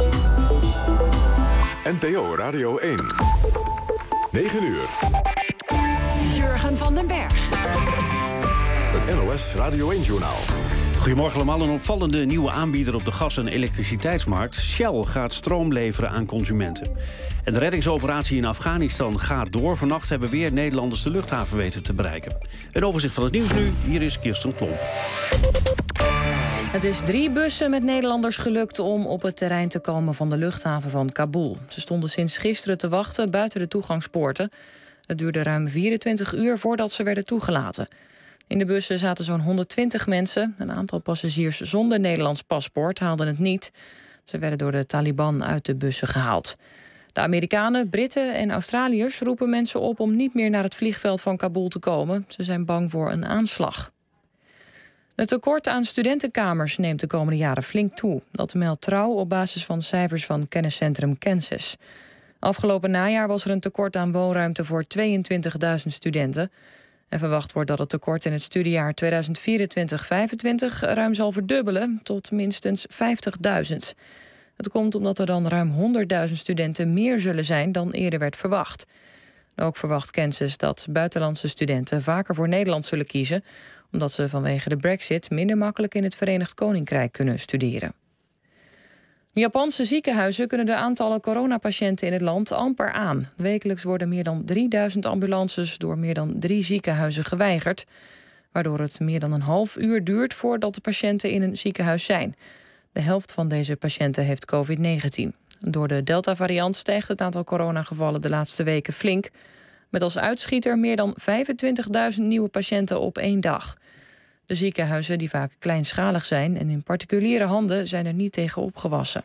N P O Radio één. negen uur. Jurgen van den Berg. Het N O S Radio één-journaal. Goedemorgen allemaal. Een opvallende nieuwe aanbieder op de gas- en elektriciteitsmarkt. Shell gaat stroom leveren aan consumenten. En de reddingsoperatie in Afghanistan gaat door. Vannacht hebben weer Nederlanders de luchthaven weten te bereiken. Een overzicht van het nieuws nu. Hier is Kirsten Klomp. Het is drie bussen met Nederlanders gelukt om op het terrein te komen van de luchthaven van Kabul. Ze stonden sinds gisteren te wachten buiten de toegangspoorten. Het duurde ruim vierentwintig uur voordat ze werden toegelaten. In de bussen zaten zo'n honderdtwintig mensen. Een aantal passagiers zonder Nederlands paspoort haalden het niet. Ze werden door de Taliban uit de bussen gehaald. De Amerikanen, Britten en Australiërs roepen mensen op om niet meer naar het vliegveld van Kabul te komen. Ze zijn bang voor een aanslag. Het tekort aan studentenkamers neemt de komende jaren flink toe. Dat meldt Trouw op basis van cijfers van kenniscentrum Kansas. Afgelopen najaar was er een tekort aan woonruimte voor tweeëntwintigduizend studenten. En verwacht wordt dat het tekort in het studiejaar tweeduizend vierentwintig vijfentwintig ruim zal verdubbelen tot minstens vijftigduizend. Dat komt omdat er dan ruim honderdduizend studenten meer zullen zijn dan eerder werd verwacht. Ook verwacht Kansas dat buitenlandse studenten vaker voor Nederland zullen kiezen, omdat ze vanwege de Brexit minder makkelijk in het Verenigd Koninkrijk kunnen studeren. Japanse ziekenhuizen kunnen de aantallen coronapatiënten in het land amper aan. Wekelijks worden meer dan drieduizend ambulances door meer dan drie ziekenhuizen geweigerd, waardoor het meer dan een half uur duurt voordat de patiënten in een ziekenhuis zijn. De helft van deze patiënten heeft covid negentien. Door de Delta-variant stijgt het aantal coronagevallen de laatste weken flink. Met als uitschieter meer dan vijfentwintigduizend nieuwe patiënten op één dag. De ziekenhuizen, die vaak kleinschalig zijn en in particuliere handen, zijn er niet tegen opgewassen.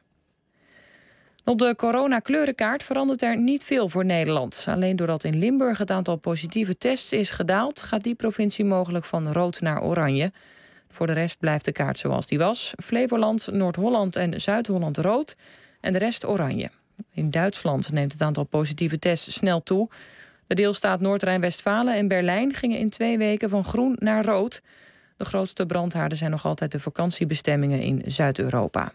Op de coronakleurenkaart verandert er niet veel voor Nederland. Alleen doordat in Limburg het aantal positieve tests is gedaald, gaat die provincie mogelijk van rood naar oranje. Voor de rest blijft de kaart zoals die was. Flevoland, Noord-Holland en Zuid-Holland rood en de rest oranje. In Duitsland neemt het aantal positieve tests snel toe. De deelstaat Noord-Rijn-Westfalen en Berlijn gingen in twee weken van groen naar rood. De grootste brandhaarden zijn nog altijd de vakantiebestemmingen in Zuid-Europa.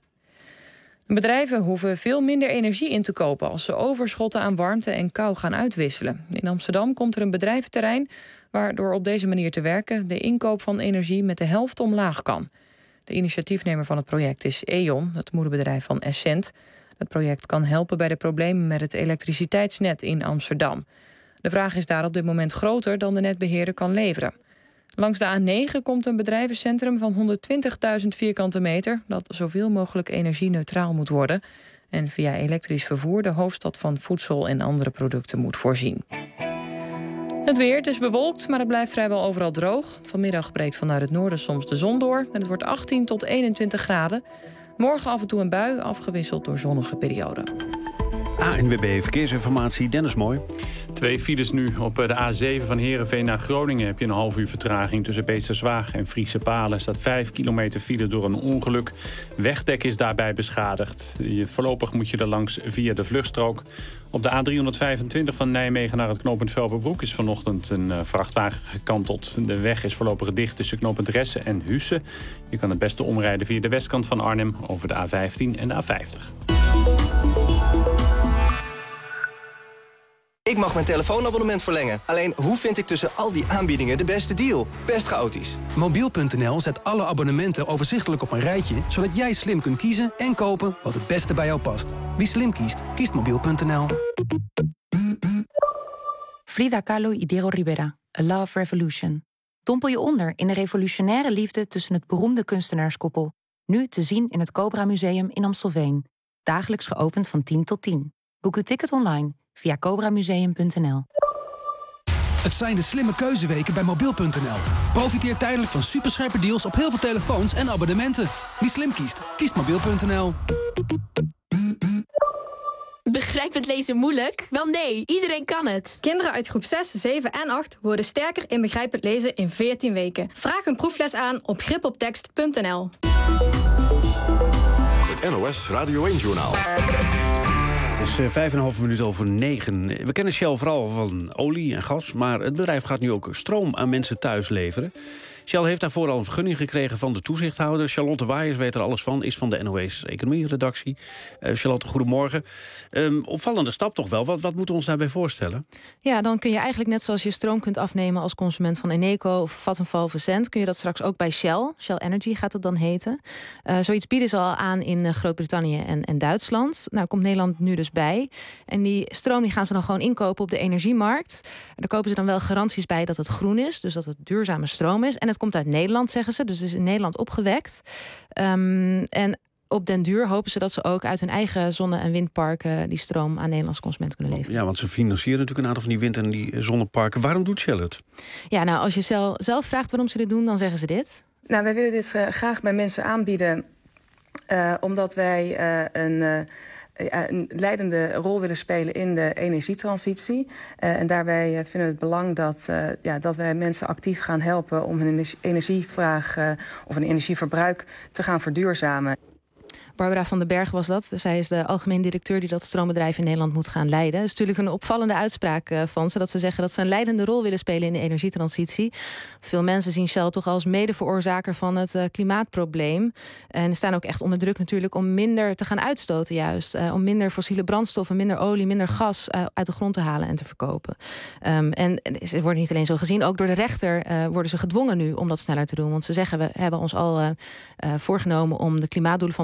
Bedrijven hoeven veel minder energie in te kopen als ze overschotten aan warmte en kou gaan uitwisselen. In Amsterdam komt er een bedrijventerrein waar door op deze manier te werken de inkoop van energie met de helft omlaag kan. De initiatiefnemer van het project is E.ON, het moederbedrijf van Essent. Het project kan helpen bij de problemen met het elektriciteitsnet in Amsterdam. De vraag is daar op dit moment groter dan de netbeheerder kan leveren. Langs de A negen komt een bedrijvencentrum van honderdtwintigduizend vierkante meter dat zoveel mogelijk energie-neutraal moet worden en via elektrisch vervoer de hoofdstad van voedsel en andere producten moet voorzien. Het weer, het is bewolkt, maar het blijft vrijwel overal droog. Vanmiddag breekt vanuit het noorden soms de zon door en het wordt achttien tot eenentwintig graden. Morgen af en toe een bui, afgewisseld door zonnige perioden. A N W B Verkeersinformatie, Dennis Mooi. Twee files nu. Op de A zeven van Heerenveen naar Groningen heb je een half uur vertraging. Tussen Beesterswaag en Friese Palen staat vijf kilometer file door een ongeluk. Wegdek is daarbij beschadigd. Je, voorlopig moet je er langs via de vluchtstrook. Op de A driehonderdvijfentwintig van Nijmegen naar het knooppunt Velperbroek is vanochtend een uh, vrachtwagen gekanteld. De weg is voorlopig dicht tussen knooppunt Ressen en Husse. Je kan het beste omrijden via de westkant van Arnhem over de A vijftien en de A vijftig. Ik mag mijn telefoonabonnement verlengen. Alleen, hoe vind ik tussen al die aanbiedingen de beste deal? Best chaotisch. Mobiel punt n l zet alle abonnementen overzichtelijk op een rijtje, zodat jij slim kunt kiezen en kopen wat het beste bij jou past. Wie slim kiest, kiest mobiel punt n l. Frida Kahlo y Diego Rivera, A Love Revolution. Dompel je onder in de revolutionaire liefde tussen het beroemde kunstenaarskoppel. Nu te zien in het Cobra Museum in Amstelveen. Dagelijks geopend van tien tot tien. Boek uw ticket online via cobra museum punt n l. Het zijn de slimme keuzeweken bij mobiel punt n l. Profiteer tijdelijk van superscherpe deals op heel veel telefoons en abonnementen. Wie slim kiest, kiest mobiel punt n l. Begrijpend lezen moeilijk? Wel nee, iedereen kan het. Kinderen uit groep zes, zeven en acht worden sterker in begrijpend lezen in veertien weken. Vraag een proefles aan op grip op tekst punt n l. Het N O S Radio één-journaal. Het is vijf en een half minuut over negen. We kennen Shell vooral van olie en gas, maar het bedrijf gaat nu ook stroom aan mensen thuis leveren. Shell heeft daarvoor al een vergunning gekregen van de toezichthouder. Charlotte Waaiers weet er alles van, is van de N O S Economie-redactie. Uh, Charlotte, goedemorgen. Um, opvallende stap toch wel. Wat, wat moeten we ons daarbij voorstellen? Ja, dan kun je eigenlijk net zoals je stroom kunt afnemen als consument van Eneco of Vattenfall of Essent, kun je dat straks ook bij Shell. Shell Energy gaat het dan heten. Uh, zoiets bieden ze al aan in Groot-Brittannië en, en Duitsland. Nou, komt Nederland nu dus bij. En die stroom die gaan ze dan gewoon inkopen op de energiemarkt. Daar kopen ze dan wel garanties bij dat het groen is, dus dat het duurzame stroom is. En het komt uit Nederland, zeggen ze. Dus het is in Nederland opgewekt. Um, en op den duur hopen ze dat ze ook uit hun eigen zonne- en windparken die stroom aan Nederlandse consumenten kunnen leveren. Ja, want ze financieren natuurlijk een aantal van die wind- en die zonneparken. Waarom doet Shell het? Ja, nou, als je zelf, zelf vraagt waarom ze dit doen, dan zeggen ze dit. Nou, wij willen dit uh, graag bij mensen aanbieden, uh, omdat wij uh, een... Uh, een leidende rol willen spelen in de energietransitie. Uh, en daarbij uh, vinden we het belang dat, uh, ja, dat wij mensen actief gaan helpen om hun energievraag uh, of een energieverbruik te gaan verduurzamen. Barbara van den Berg was dat. Zij is de algemeen directeur die dat stroombedrijf in Nederland moet gaan leiden. Het is natuurlijk een opvallende uitspraak van ze, dat ze zeggen dat ze een leidende rol willen spelen in de energietransitie. Veel mensen zien Shell toch als medeveroorzaker van het uh, klimaatprobleem. En staan ook echt onder druk natuurlijk om minder te gaan uitstoten juist. Uh, om minder fossiele brandstoffen, minder olie, minder gas uh, uit de grond te halen en te verkopen. Um, en ze worden niet alleen zo gezien, ook door de rechter uh, worden ze gedwongen nu om dat sneller te doen. Want ze zeggen, we hebben ons al uh, uh, voorgenomen om de klimaatdoelen van Parijs te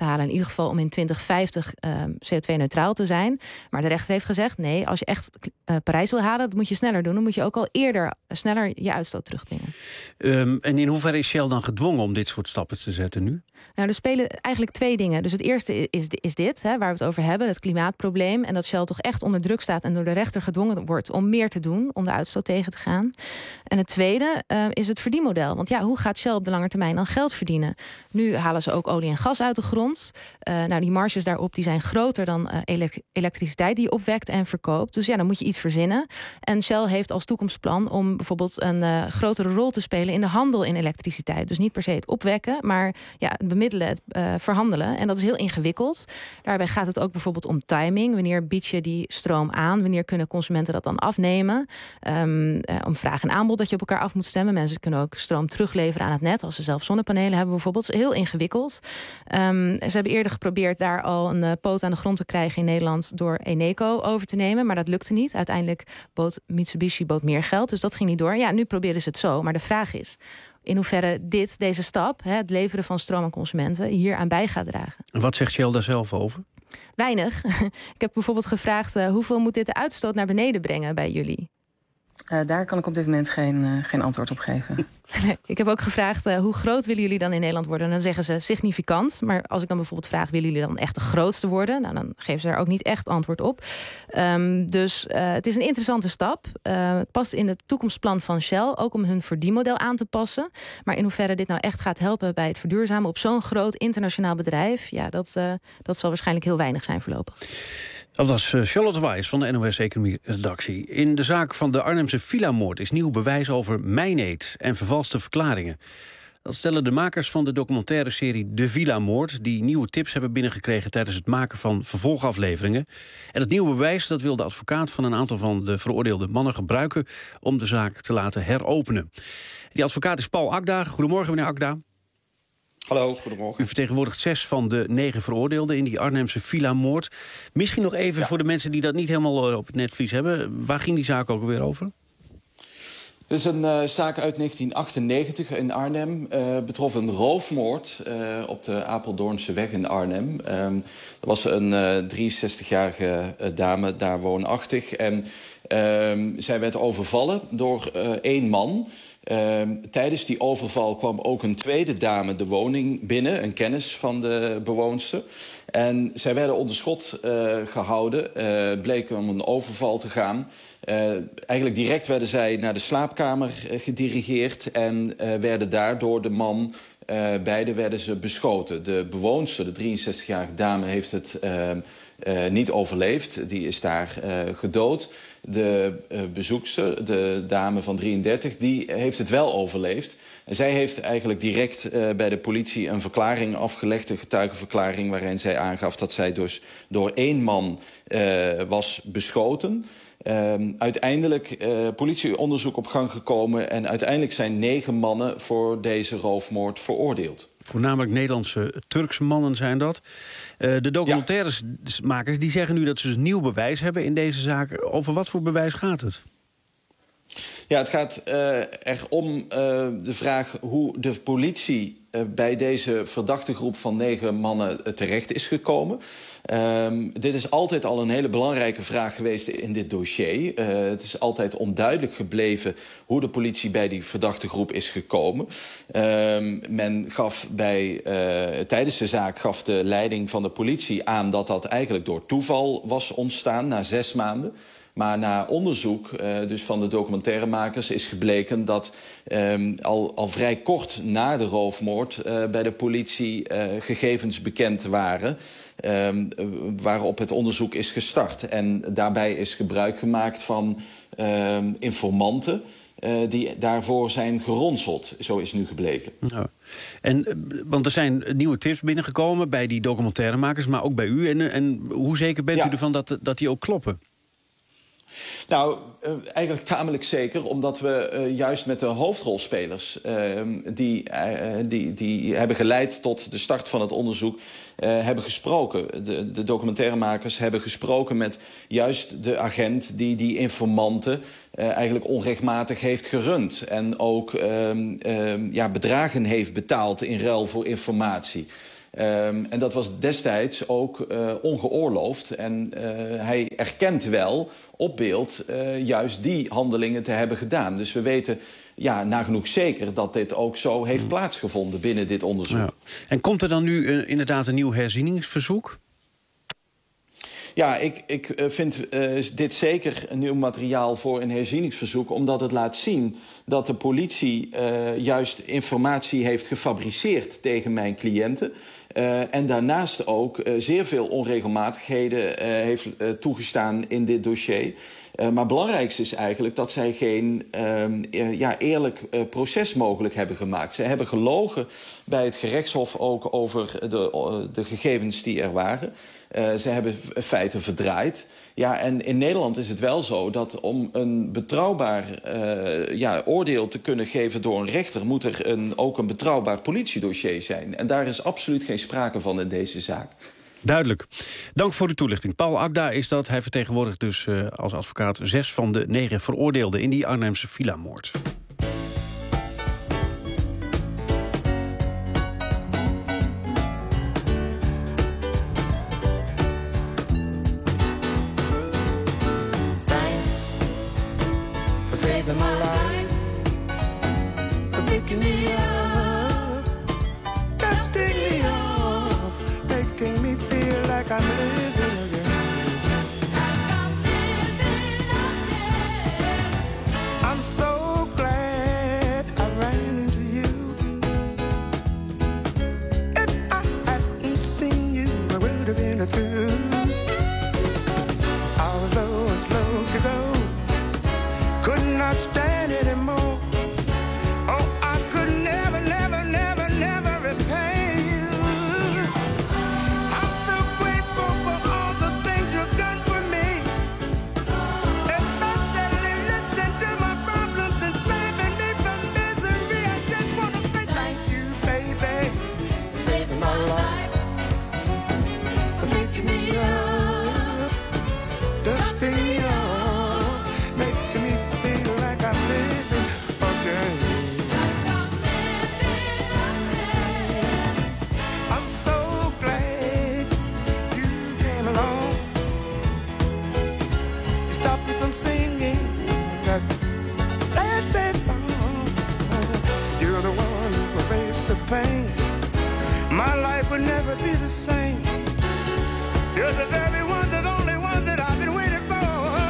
te halen. In ieder geval om in twintig vijftig uh, C O twee neutraal te zijn. Maar de rechter heeft gezegd, nee, als je echt uh, Parijs wil halen, dat moet je sneller doen. Dan moet je ook al eerder uh, sneller je uitstoot terugdwingen. Um, en in hoeverre is Shell dan gedwongen om dit soort stappen te zetten nu? Nou, er spelen eigenlijk twee dingen. Dus het eerste is, is dit, hè, waar we het over hebben, het klimaatprobleem. En dat Shell toch echt onder druk staat en door de rechter gedwongen wordt om meer te doen, om de uitstoot tegen te gaan. En het tweede uh, is het verdienmodel. Want ja, hoe gaat Shell op de lange termijn dan geld verdienen? Nu halen ze ook olie en gas uit de grond. Uh, nou, die marges daarop die zijn groter dan uh, elek- elektriciteit die je opwekt en verkoopt. Dus ja, dan moet je iets verzinnen. En Shell heeft als toekomstplan om bijvoorbeeld een uh, grotere rol te spelen in de handel in elektriciteit. Dus niet per se het opwekken, maar ja, het bemiddelen, het uh, verhandelen. En dat is heel ingewikkeld. Daarbij gaat het ook bijvoorbeeld om timing. Wanneer bied je die stroom aan? Wanneer kunnen consumenten dat dan afnemen? Um, uh, om vraag en aanbod dat je op elkaar af moet stemmen. Mensen kunnen ook stroom terugleveren aan het net als ze zelf zonnepanelen hebben bijvoorbeeld. Het is heel ingewikkeld. Um, ze hebben eerder geprobeerd daar al een uh, poot aan de grond te krijgen in Nederland door Eneco over te nemen, maar dat lukte niet. Uiteindelijk bood Mitsubishi bood meer geld, dus dat ging niet door. Ja, nu proberen ze het zo, maar de vraag is in hoeverre dit, deze stap, hè, het leveren van stroom aan consumenten, hier aan bij gaat dragen. En wat zegt Shell daar zelf over? Weinig. Ik heb bijvoorbeeld gevraagd, uh, hoeveel moet dit de uitstoot naar beneden brengen bij jullie? Uh, daar kan ik op dit moment geen, uh, geen antwoord op geven. Nee, ik heb ook gevraagd, uh, hoe groot willen jullie dan in Nederland worden? En dan zeggen ze significant. Maar als ik dan bijvoorbeeld vraag, willen jullie dan echt de grootste worden? Nou, dan geven ze daar ook niet echt antwoord op. Um, dus uh, het is een interessante stap. Uh, het past in het toekomstplan van Shell, ook om hun verdienmodel aan te passen. Maar in hoeverre dit nou echt gaat helpen bij het verduurzamen op zo'n groot internationaal bedrijf, ja, dat, uh, dat zal waarschijnlijk heel weinig zijn voorlopig. Dat was Charlotte Wijs van de N O S-economie-redactie. In de zaak van de Arnhemse villamoord is nieuw bewijs over mijneed en vervalste verklaringen. Dat stellen de makers van de documentaire serie De Villamoord, die nieuwe tips hebben binnengekregen tijdens het maken van vervolgafleveringen. En het nieuwe bewijs dat wil de advocaat van een aantal van de veroordeelde mannen gebruiken om de zaak te laten heropenen. Die advocaat is Paul Akda. Goedemorgen, meneer Akda. Hallo, goedemorgen. U vertegenwoordigt zes van de negen veroordeelden in die Arnhemse villamoord. Misschien nog even ja. voor de mensen die dat niet helemaal op het netvlies hebben. Waar ging die zaak ook alweer over? Dit is een uh, zaak uit negentien achtennegentig in Arnhem. Uh, betrof een roofmoord uh, op de Apeldoornse weg in Arnhem. Um, er was een uh, drieënzestigjarige uh, dame daar woonachtig. En uh, zij werd overvallen door uh, één man. Uh, tijdens die overval kwam ook een tweede dame de woning binnen, een kennis van de bewoonster. En zij werden onder schot uh, gehouden, uh, bleek om een overval te gaan. Uh, eigenlijk direct werden zij naar de slaapkamer uh, gedirigeerd en uh, werden daar door de man, uh, beide werden ze beschoten. De bewoonster, de drieënzestigjarige dame, heeft het uh, uh, niet overleefd. Die is daar uh, gedood. De uh, bezoekster, de dame van drieëndertig, die heeft het wel overleefd. En zij heeft eigenlijk direct uh, bij de politie een verklaring afgelegd, een getuigenverklaring, waarin zij aangaf dat zij dus door één man uh, was beschoten. Uh, uiteindelijk uh, politieonderzoek op gang gekomen en uiteindelijk zijn negen mannen voor deze roofmoord veroordeeld. Voornamelijk Nederlandse, Turkse mannen zijn dat. Uh, de documentairesmakers die zeggen nu dat ze dus nieuw bewijs hebben in deze zaak. Over wat voor bewijs gaat het? Ja, het gaat uh, er om uh, de vraag hoe de politie uh, bij deze verdachte groep van negen mannen uh, terecht is gekomen. Um, dit is altijd al een hele belangrijke vraag geweest in dit dossier. Uh, het is altijd onduidelijk gebleven hoe de politie bij die verdachte groep is gekomen. Um, men gaf bij, uh, tijdens de zaak gaf de leiding van de politie aan dat dat eigenlijk door toeval was ontstaan na zes maanden. Maar na onderzoek uh, dus van de documentairemakers is gebleken dat um, al, al vrij kort na de roofmoord uh, bij de politie uh, gegevens bekend waren, Um, waarop het onderzoek is gestart. En daarbij is gebruik gemaakt van um, informanten uh, die daarvoor zijn geronseld. Zo is nu gebleken. Ja. En, want er zijn nieuwe tips binnengekomen bij die documentairemakers, maar ook bij u. En, en hoe zeker bent ja. u ervan dat, dat die ook kloppen? Nou, uh, eigenlijk tamelijk zeker, omdat we uh, juist met de hoofdrolspelers Uh, die, uh, die, die hebben geleid tot de start van het onderzoek, Uh, hebben gesproken. De, de documentairemakers hebben gesproken met juist de agent die die informanten uh, eigenlijk onrechtmatig heeft gerund. En ook um, um, ja, bedragen heeft betaald in ruil voor informatie. Um, en dat was destijds ook uh, ongeoorloofd. En uh, hij erkent wel op beeld uh, juist die handelingen te hebben gedaan. Dus we weten ja, nagenoeg zeker dat dit ook zo heeft hmm. plaatsgevonden binnen dit onderzoek. Ja. En komt er dan nu uh, inderdaad een nieuw herzieningsverzoek? Ja, ik, ik vind uh, dit zeker een nieuw materiaal voor een herzieningsverzoek, omdat het laat zien dat de politie uh, juist informatie heeft gefabriceerd tegen mijn cliënten. Uh, en daarnaast ook uh, zeer veel onregelmatigheden uh, heeft uh, toegestaan in dit dossier. Uh, maar het belangrijkste is eigenlijk dat zij geen uh, uh, ja, eerlijk uh, proces mogelijk hebben gemaakt. Ze hebben gelogen bij het gerechtshof ook over de, uh, de gegevens die er waren. Uh, ze hebben feiten verdraaid. Ja, en in Nederland is het wel zo dat om een betrouwbaar uh, ja, oordeel te kunnen geven door een rechter, moet er een, ook een betrouwbaar politiedossier zijn. En daar is absoluut geen sprake van in deze zaak. Duidelijk. Dank voor de toelichting. Paul Agda is dat. Hij vertegenwoordigt dus uh, als advocaat zes van de negen veroordeelden in die Arnhemse villamoord. Saving my life, for picking me up, dusting me off, making me feel like I'm living again. I'm so glad I ran into you. If I hadn't seen you, I would have been through. Although it's long ago, could not stand anymore. Oh, I could never, never, never, never repay you. I'm so grateful for all the things you've done for me. Especially listening to my problems and saving me from misery. I just want to say thank you, baby, for saving my life, for picking me up, dusting me off, making me pain. My life would never be the same. You're the very one, the only one that I've been waiting for.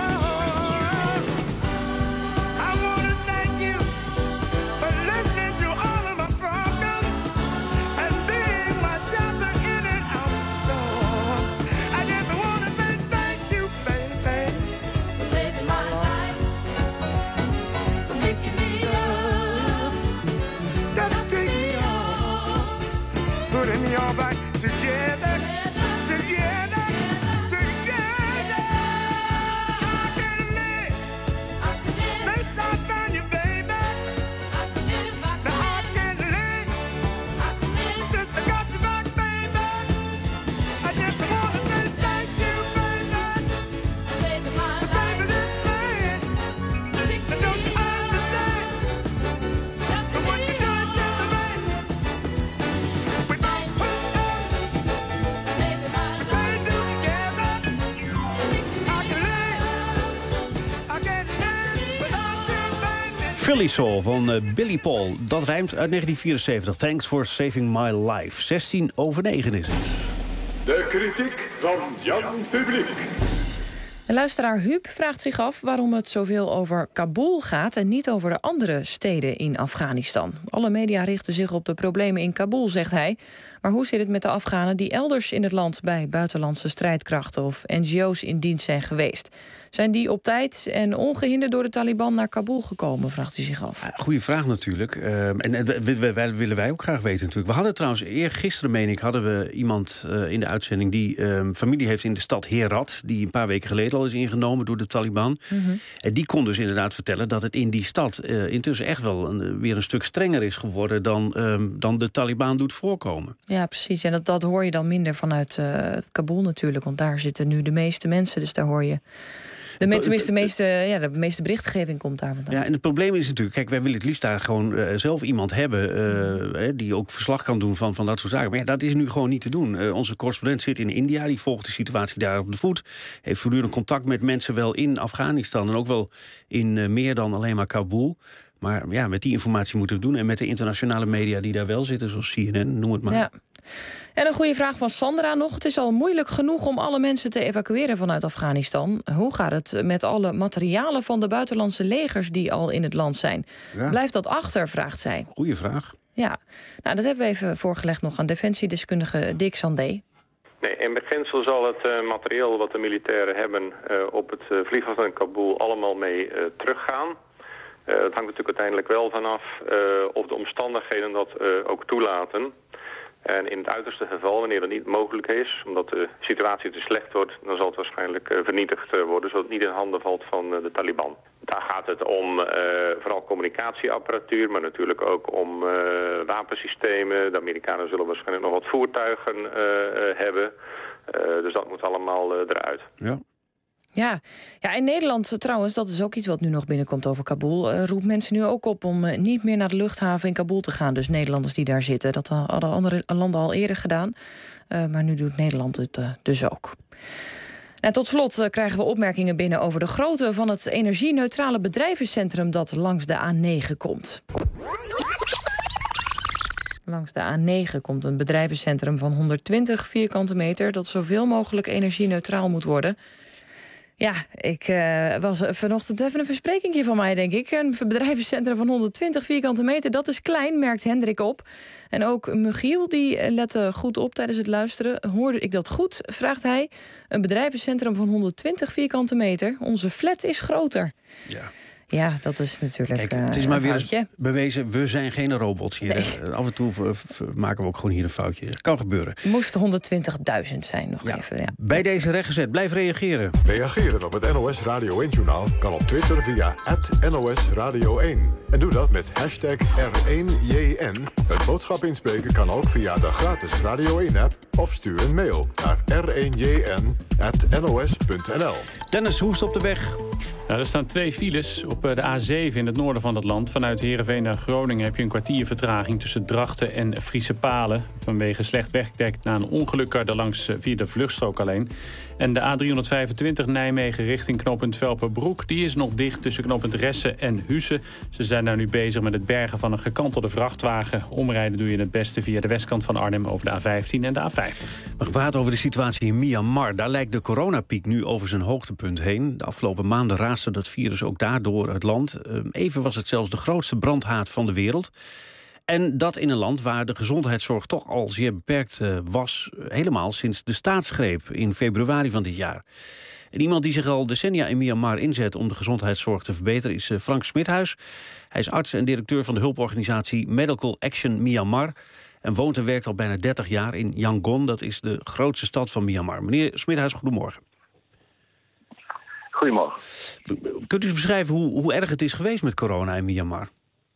I want to thank you for listening to all of my problems and being my shelter in and out the storm. I just want to say thank you, baby, for saving my life, for picking me up, dusting me off, putting me all back together, together, together. I can live, since I found you, baby. Now I can live, since I got you back, baby. I just want to say thank you, baby, for saving my life, saving this man. And don't you understand for what you done to me? We both put up, saving my life, together. I can live, I can live without you, baby. Philly Soul van uh, Billy Paul. Dat rijmt uit negentien vierenzeventig. Thanks for saving my life. zestien over negen is het. De kritiek van Jan Publiek. De luisteraar Huub vraagt zich af waarom het zoveel over Kabul gaat en niet over de andere steden in Afghanistan. Alle media richten zich op de problemen in Kabul, zegt hij. Maar hoe zit het met de Afghanen die elders in het land bij buitenlandse strijdkrachten of N G O's in dienst zijn geweest? Zijn die op tijd en ongehinderd door de Taliban naar Kabul gekomen, vraagt hij zich af. Goeie vraag natuurlijk. Uh, en en dat willen wij ook graag weten natuurlijk. We hadden trouwens eergisteren, meen ik, hadden we iemand uh, in de uitzending die uh, familie heeft in de stad Herat, die een paar weken geleden al is ingenomen door de Taliban. Mm-hmm. En die kon dus inderdaad vertellen dat het in die stad uh, intussen echt wel een, weer een stuk strenger is geworden dan, uh, dan de Taliban doet voorkomen. Ja, precies. En dat, dat hoor je dan minder vanuit uh, Kabul natuurlijk, want daar zitten nu de meeste mensen, dus daar hoor je De, me- tenminste, de meeste, ja, de meeste berichtgeving komt daar vandaan. Ja, en het probleem is natuurlijk, kijk, wij willen het liefst daar gewoon uh, zelf iemand hebben uh, die ook verslag kan doen van, van dat soort zaken. Maar ja, dat is nu gewoon niet te doen. Uh, onze correspondent zit in India, die volgt de situatie daar op de voet. Heeft voortdurend contact met mensen wel in Afghanistan en ook wel in uh, meer dan alleen maar Kabul. Maar ja, met die informatie moeten we het doen. En met de internationale media die daar wel zitten, zoals C N N, noem het maar. Ja. En een goede vraag van Sandra nog. Het is al moeilijk genoeg om alle mensen te evacueren vanuit Afghanistan. Hoe gaat het met alle materialen van de buitenlandse legers die al in het land zijn? Ja. Blijft dat achter, vraagt zij. Goeie vraag. Ja, nou, dat hebben we even voorgelegd nog aan defensiedeskundige Dick Sandé. Nee, in beginsel zal het uh, materieel wat de militairen hebben uh, op het uh, vliegveld in Kabul allemaal mee uh, teruggaan. Uh, dat hangt natuurlijk uiteindelijk wel vanaf uh, of de omstandigheden dat uh, ook toelaten. En in het uiterste geval, wanneer dat niet mogelijk is, omdat de situatie te slecht wordt, dan zal het waarschijnlijk uh, vernietigd uh, worden, zodat het niet in handen valt van uh, de Taliban. Daar gaat het om uh, vooral communicatieapparatuur, maar natuurlijk ook om uh, wapensystemen. De Amerikanen zullen waarschijnlijk nog wat voertuigen uh, uh, hebben. Uh, dus dat moet allemaal uh, eruit. Ja. Ja. ja, in Nederland trouwens, dat is ook iets wat nu nog binnenkomt over Kabul, uh, roept mensen nu ook op om uh, niet meer naar de luchthaven in Kabul te gaan. Dus Nederlanders die daar zitten. Dat hadden andere landen al eerder gedaan. Uh, maar nu doet Nederland het uh, dus ook. En tot slot uh, krijgen we opmerkingen binnen over de grootte van het energie-neutrale bedrijvencentrum dat langs de A negen komt. Langs de A negen komt een bedrijvencentrum van honderdtwintig vierkante meter dat zoveel mogelijk energie-neutraal moet worden. Ja, ik uh, was vanochtend even een versprekingje van mij, denk ik. Een bedrijvencentrum van honderdtwintig vierkante meter, dat is klein, merkt Hendrik op. En ook Michiel, die lette goed op tijdens het luisteren. Hoorde ik dat goed, vraagt hij. Een bedrijvencentrum van honderdtwintig vierkante meter. Onze flat is groter. Ja. Ja, dat is natuurlijk. Kijk, het is maar uh, weer eens bewezen, we zijn geen robots hier. Nee. Af en toe v- v- maken we ook gewoon hier een foutje. Dat kan gebeuren. Moest honderdtwintigduizend zijn nog ja. even. Ja. Bij deze rechtgezet, blijf reageren. Reageren op het N O S Radio één-journaal kan op Twitter via at N O S Radio één. En doe dat met hashtag R één J N. Het boodschap inspreken kan ook via de gratis Radio één-app... of stuur een mail naar r één j n at n o s punt n l. Dennis, hoe is het op de weg? Nou, er staan twee files op de A zeven in het noorden van het land. Vanuit Heerenveen naar Groningen heb je een kwartier vertraging tussen Drachten en Friese Palen. Vanwege slecht wegdek na een ongeluk er langs via de vluchtstrook alleen. En de A driehonderdvijfentwintig Nijmegen richting knooppunt Velperbroek. Die is nog dicht tussen knooppunt Ressen en Husse. Ze zijn daar nu bezig met het bergen van een gekantelde vrachtwagen. Omrijden doe je het beste via de westkant van Arnhem over de A vijftien en de A vijftig. We praten over de situatie in Myanmar. Daar lijkt de coronapiek nu over zijn hoogtepunt heen. De afgelopen maanden raasde dat virus ook daardoor het land. Even was het zelfs de grootste brandhaard van de wereld. En dat in een land waar de gezondheidszorg toch al zeer beperkt was, helemaal sinds de staatsgreep in februari van dit jaar. En iemand die zich al decennia in Myanmar inzet om de gezondheidszorg te verbeteren is Frank Smithuis. Hij is arts en directeur van de hulporganisatie Medical Action Myanmar en woont en werkt al bijna dertig jaar in Yangon. Dat is de grootste stad van Myanmar. Meneer Smithuis, goedemorgen. Goedemorgen. Kunt u eens beschrijven hoe, hoe erg het is geweest met corona in Myanmar?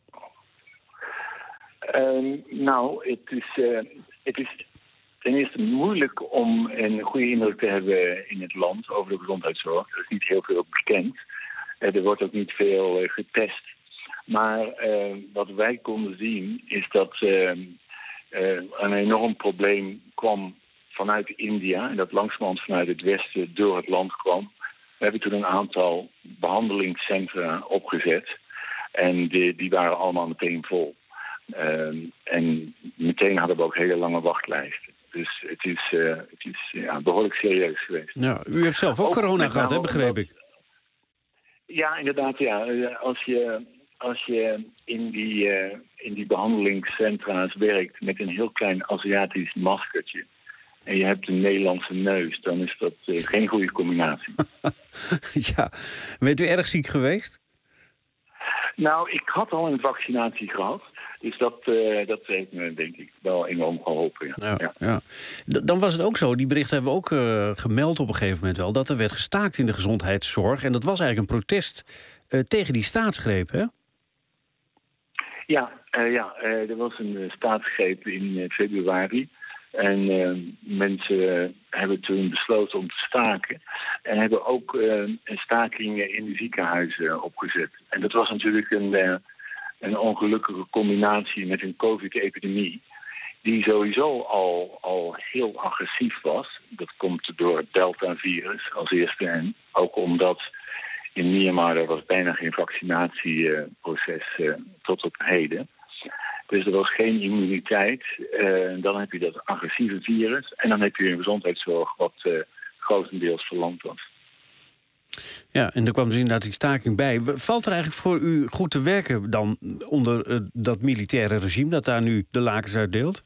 Uh, nou, het is, uh, het is ten eerste moeilijk om een goede indruk te hebben in het land over de gezondheidszorg. Er is niet heel veel bekend. Uh, er wordt ook niet veel uh, getest. Maar uh, wat wij konden zien is dat uh, uh, een enorm probleem kwam vanuit India. En dat langzamerhand vanuit het westen door het land kwam. We hebben toen een aantal behandelingscentra opgezet. En die, die waren allemaal meteen vol. Uh, en meteen hadden we ook hele lange wachtlijsten. Dus het is, uh, het is ja, behoorlijk serieus geweest. Ja, u heeft zelf ook, ook corona gehad, hè, begreep ik? Ja, inderdaad. Ja. Als je, als je in, die, uh, in die behandelingscentra's werkt met een heel klein Aziatisch maskertje en je hebt een Nederlandse neus, dan is dat uh, geen goede combinatie. Ja, bent u erg ziek geweest? Nou, ik had al een vaccinatie gehad. Dus dat, uh, dat heeft me, denk ik, wel enorm geholpen. Ja. Ja, ja. ja. Dan was het ook zo, die berichten hebben we ook uh, gemeld op een gegeven moment wel, dat er werd gestaakt in de gezondheidszorg. En dat was eigenlijk een protest uh, tegen die staatsgreep, hè? Ja, uh, ja uh, er was een uh, staatsgreep in uh, februari. En uh, mensen hebben toen besloten om te staken. En hebben ook uh, stakingen in de ziekenhuizen opgezet. En dat was natuurlijk een, uh, een ongelukkige combinatie met een covid-epidemie. Die sowieso al, al heel agressief was. Dat komt door het Delta-virus als eerste. En ook omdat in Myanmar er was bijna geen vaccinatieproces uh, tot op heden. Dus er was geen immuniteit. Uh, dan heb je dat agressieve virus. En dan heb je een gezondheidszorg wat uh, grotendeels verlamd was. Ja, en er kwam dus inderdaad die staking bij. Valt er eigenlijk voor u goed te werken dan onder uh, dat militaire regime dat daar nu de lakens uitdeelt?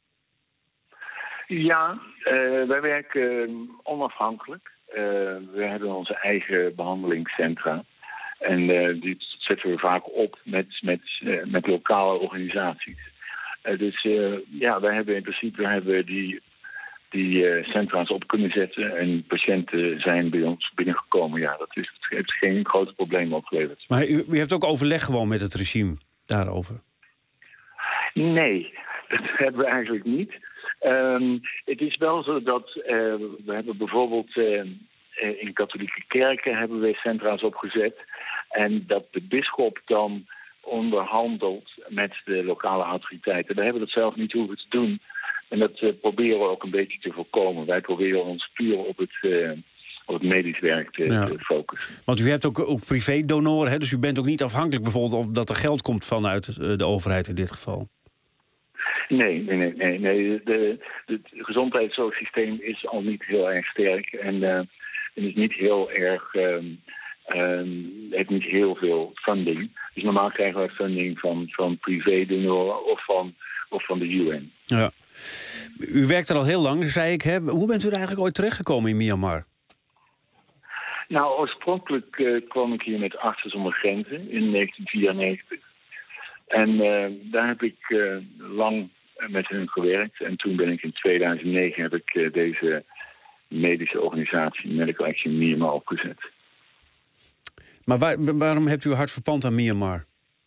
Ja, uh, wij werken uh, onafhankelijk. Uh, we hebben onze eigen behandelingscentra. En uh, die zetten we vaak op met, met, uh, met lokale organisaties. Uh, dus uh, ja, wij hebben in principe wij hebben die, die uh, centra's op kunnen zetten. En patiënten zijn bij ons binnengekomen. Ja, dat is, heeft geen grote probleem opgeleverd. Maar u, u heeft ook overleg gewoon met het regime daarover? Nee, dat hebben we eigenlijk niet. Um, het is wel zo dat uh, we hebben bijvoorbeeld uh, in katholieke kerken hebben we centra's opgezet. En dat de bisschop dan onderhandelt met de lokale autoriteiten. We hebben dat zelf niet hoeven te doen. En dat uh, proberen we ook een beetje te voorkomen. Wij proberen ons puur op het, uh, op het medisch werk te, ja. te focussen. Want u hebt ook, ook privé-donoren, hè? Dus u bent ook niet afhankelijk bijvoorbeeld of dat er geld komt vanuit de overheid in dit geval. Nee, nee, nee. nee, nee. De, de, het gezondheidszorgsysteem is al niet heel erg sterk. En uh, het is niet heel erg... Um, um, heeft niet heel veel funding. Dus normaal krijgen we funding van, van privé-donoren of van, of van de U N. Ja. U werkt er al heel lang, zei ik. Hè? Hoe bent u er eigenlijk ooit terechtgekomen in Myanmar? Nou, oorspronkelijk uh, kwam ik hier met Artsen zonder Grenzen in negentien vierennegentig. En uh, daar heb ik uh, lang met hen gewerkt. En toen ben ik in tweeduizend negen heb ik uh, deze medische organisatie Medical Action Myanmar opgezet. Maar waar, waarom hebt u hart verpand aan Myanmar?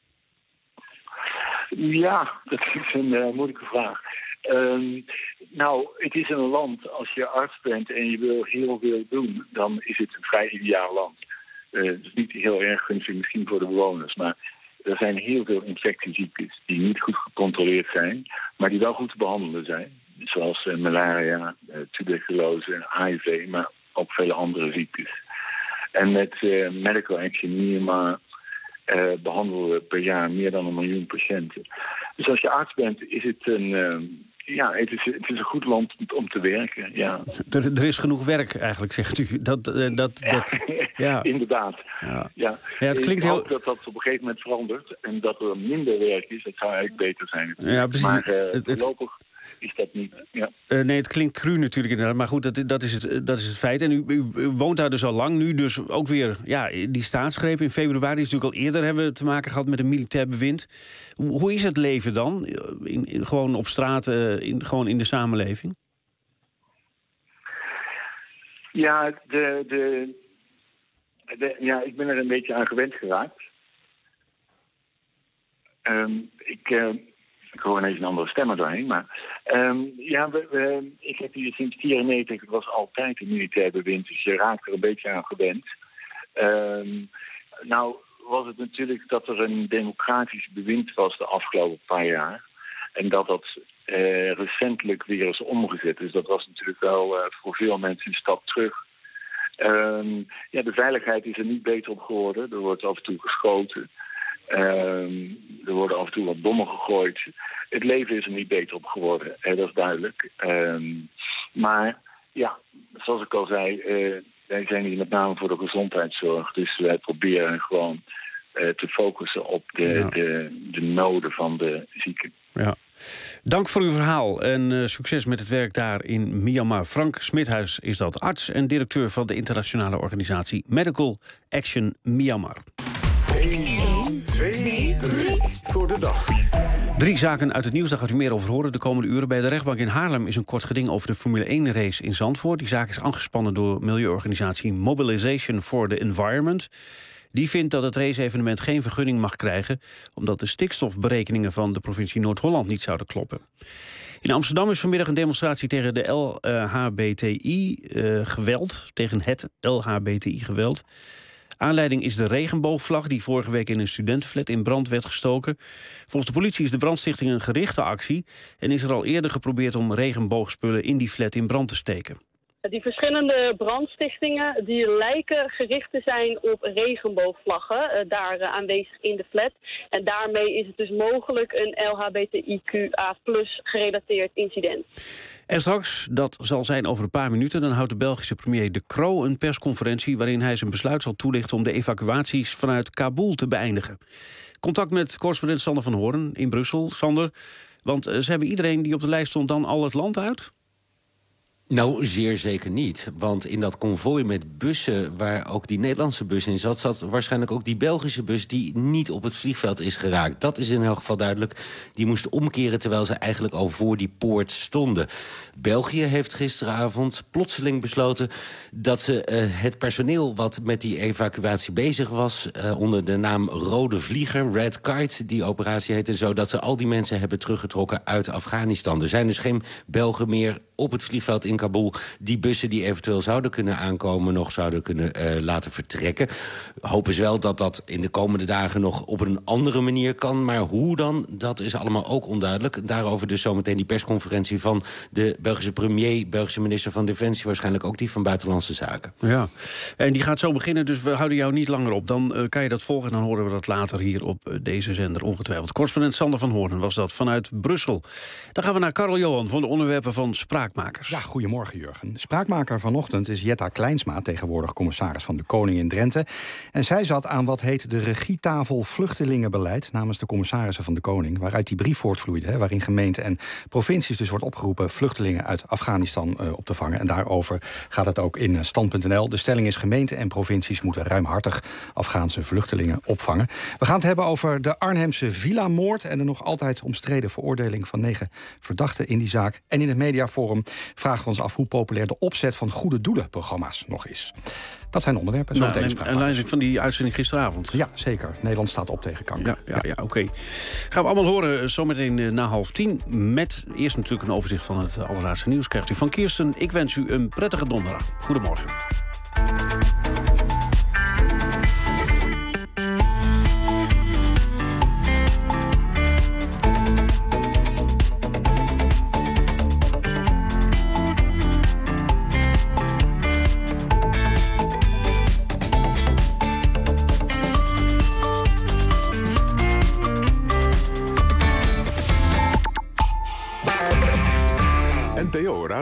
Ja, dat is een uh, moeilijke vraag. Um, nou, het is een land, als je arts bent en je wil heel veel doen, dan is het een vrij ideaal land. Uh, het is niet heel erg gunstig misschien voor de bewoners, maar er zijn heel veel infectieziektes die niet goed gecontroleerd zijn, maar die wel goed te behandelen zijn. Zoals uh, malaria, uh, tuberculose, H I V, maar ook vele andere ziektes. En met uh, Medical Action Myanmar uh, behandelen we per jaar meer dan een miljoen patiënten. Dus als je arts bent, is het een, uh, ja, het is, het is een goed land om te werken. Ja. Er, er is genoeg werk eigenlijk, zegt u. Dat, uh, dat, dat, ja. Inderdaad. Ja. Ja. Ja, het klinkt Ik hoop heel... dat dat op een gegeven moment verandert en dat er minder werk is. Dat zou eigenlijk beter zijn. Ja, precies. Maar uh, het, het... voorlopig is dat niet. Ja. Uh, nee, het klinkt cru natuurlijk inderdaad. Maar goed, dat, dat, is, het, dat is het feit. En u, u, u woont daar dus al lang. Nu dus ook weer ja, die staatsgreep in februari. Is natuurlijk al eerder hebben we te maken gehad met een militair bewind. Hoe, hoe is het leven dan? In, in, gewoon op straat, uh, in, gewoon in de samenleving? Ja, de, de, de, ja, ik ben er een beetje aan gewend geraakt. Um, ik... Uh, Ik hoor ineens een andere stem er doorheen. Maar um, ja, we, we, ik heb hier sinds vierennegentig, het was altijd een militair bewind, dus je raakt er een beetje aan gewend. Um, nou was het natuurlijk dat er een democratisch bewind was de afgelopen paar jaar. En dat dat uh, recentelijk weer is omgezet. Dus dat was natuurlijk wel uh, voor veel mensen een stap terug. Um, ja, de veiligheid is er niet beter op geworden. Er wordt af en toe geschoten. Um, er worden af en toe wat bommen gegooid. Het leven is er niet beter op geworden, hè, dat is duidelijk. Um, maar ja, zoals ik al zei, uh, wij zijn hier met name voor de gezondheidszorg. Dus wij proberen gewoon uh, te focussen op de, ja. de, de noden van de zieken. Ja. Dank voor uw verhaal en uh, succes met het werk daar in Myanmar. Frank Smithuis is dat, arts en directeur van de internationale organisatie Medical Action Myanmar. één, twee, drie voor de dag. Drie zaken uit het nieuws, daar gaat u meer over horen de komende uren. Bij de rechtbank in Haarlem is een kort geding over de Formule één race in Zandvoort. Die zaak is aangespannen door milieuorganisatie Mobilization for the Environment. Die vindt dat het race-evenement geen vergunning mag krijgen, omdat de stikstofberekeningen van de provincie Noord-Holland niet zouden kloppen. In Amsterdam is vanmiddag een demonstratie tegen de L H B T I-geweld, tegen het L H B T I-geweld. Aanleiding is de regenboogvlag die vorige week in een studentenflat in brand werd gestoken. Volgens de politie is de brandstichting een gerichte actie en is er al eerder geprobeerd om regenboogspullen in die flat in brand te steken. Die verschillende brandstichtingen die lijken gericht te zijn op regenboogvlaggen, uh, daar uh, aanwezig in de flat. En daarmee is het dus mogelijk een L H B T I Q A plus gerelateerd incident. En straks, dat zal zijn over een paar minuten, dan houdt de Belgische premier De Croo een persconferentie waarin hij zijn besluit zal toelichten om de evacuaties vanuit Kabul te beëindigen. Contact met correspondent Sander van Hoorn in Brussel. Sander, want uh, ze hebben iedereen die op de lijst stond dan al het land uit? Nou, zeer zeker niet. Want in dat konvooi met bussen, waar ook die Nederlandse bus in zat, zat waarschijnlijk ook die Belgische bus die niet op het vliegveld is geraakt. Dat is in elk geval duidelijk. Die moest omkeren terwijl ze eigenlijk al voor die poort stonden. België heeft gisteravond plotseling besloten dat ze uh, het personeel wat met die evacuatie bezig was, uh, onder de naam Rode Vlieger, Red Kite, die operatie heette zo, dat ze al die mensen hebben teruggetrokken uit Afghanistan. Er zijn dus geen Belgen meer op het vliegveld in Kabul die bussen die eventueel zouden kunnen aankomen nog zouden kunnen uh, laten vertrekken. Hopen ze wel dat dat in de komende dagen nog op een andere manier kan. Maar hoe dan, dat is allemaal ook onduidelijk. Daarover dus zometeen die persconferentie van de Belgische premier, Belgische minister van Defensie, waarschijnlijk ook die van Buitenlandse Zaken. Ja, en die gaat zo beginnen, dus we houden jou niet langer op. Dan uh, kan je dat volgen en dan horen we dat later hier op uh, deze zender ongetwijfeld. Correspondent Sander van Hoorn was dat vanuit Brussel. Dan gaan we naar Karel Johan van de onderwerpen van Spraakmakers. Ja, goedemorgen Jurgen. Spraakmaker vanochtend is Jetta Kleinsma, tegenwoordig commissaris van de Koning in Drenthe. En zij zat aan wat heet de regietafel vluchtelingenbeleid namens de commissarissen van de Koning, waaruit die brief voortvloeide, hè, waarin gemeenten en provincies dus wordt opgeroepen vluchtelingen uit Afghanistan uh, op te vangen. En daarover gaat het ook in stand punt n l. De stelling is: gemeenten en provincies moeten ruimhartig Afghaanse vluchtelingen opvangen. We gaan het hebben over de Arnhemse villa-moord en de nog altijd omstreden veroordeling van negen verdachten in die zaak. En in het mediaforum vragen we ons af hoe populair de opzet van goede doelenprogramma's nog is. Dat zijn onderwerpen. Nou, en en luister van die uitzending gisteravond. Ja, zeker. Nederland staat op tegen kanker. Ja, ja, ja, oké. Okay. Gaan we allemaal horen zometeen na half tien. Met eerst natuurlijk een overzicht van het allerlaatste nieuws. Krijgt u van Kirsten. Ik wens u een prettige donderdag. Goedemorgen.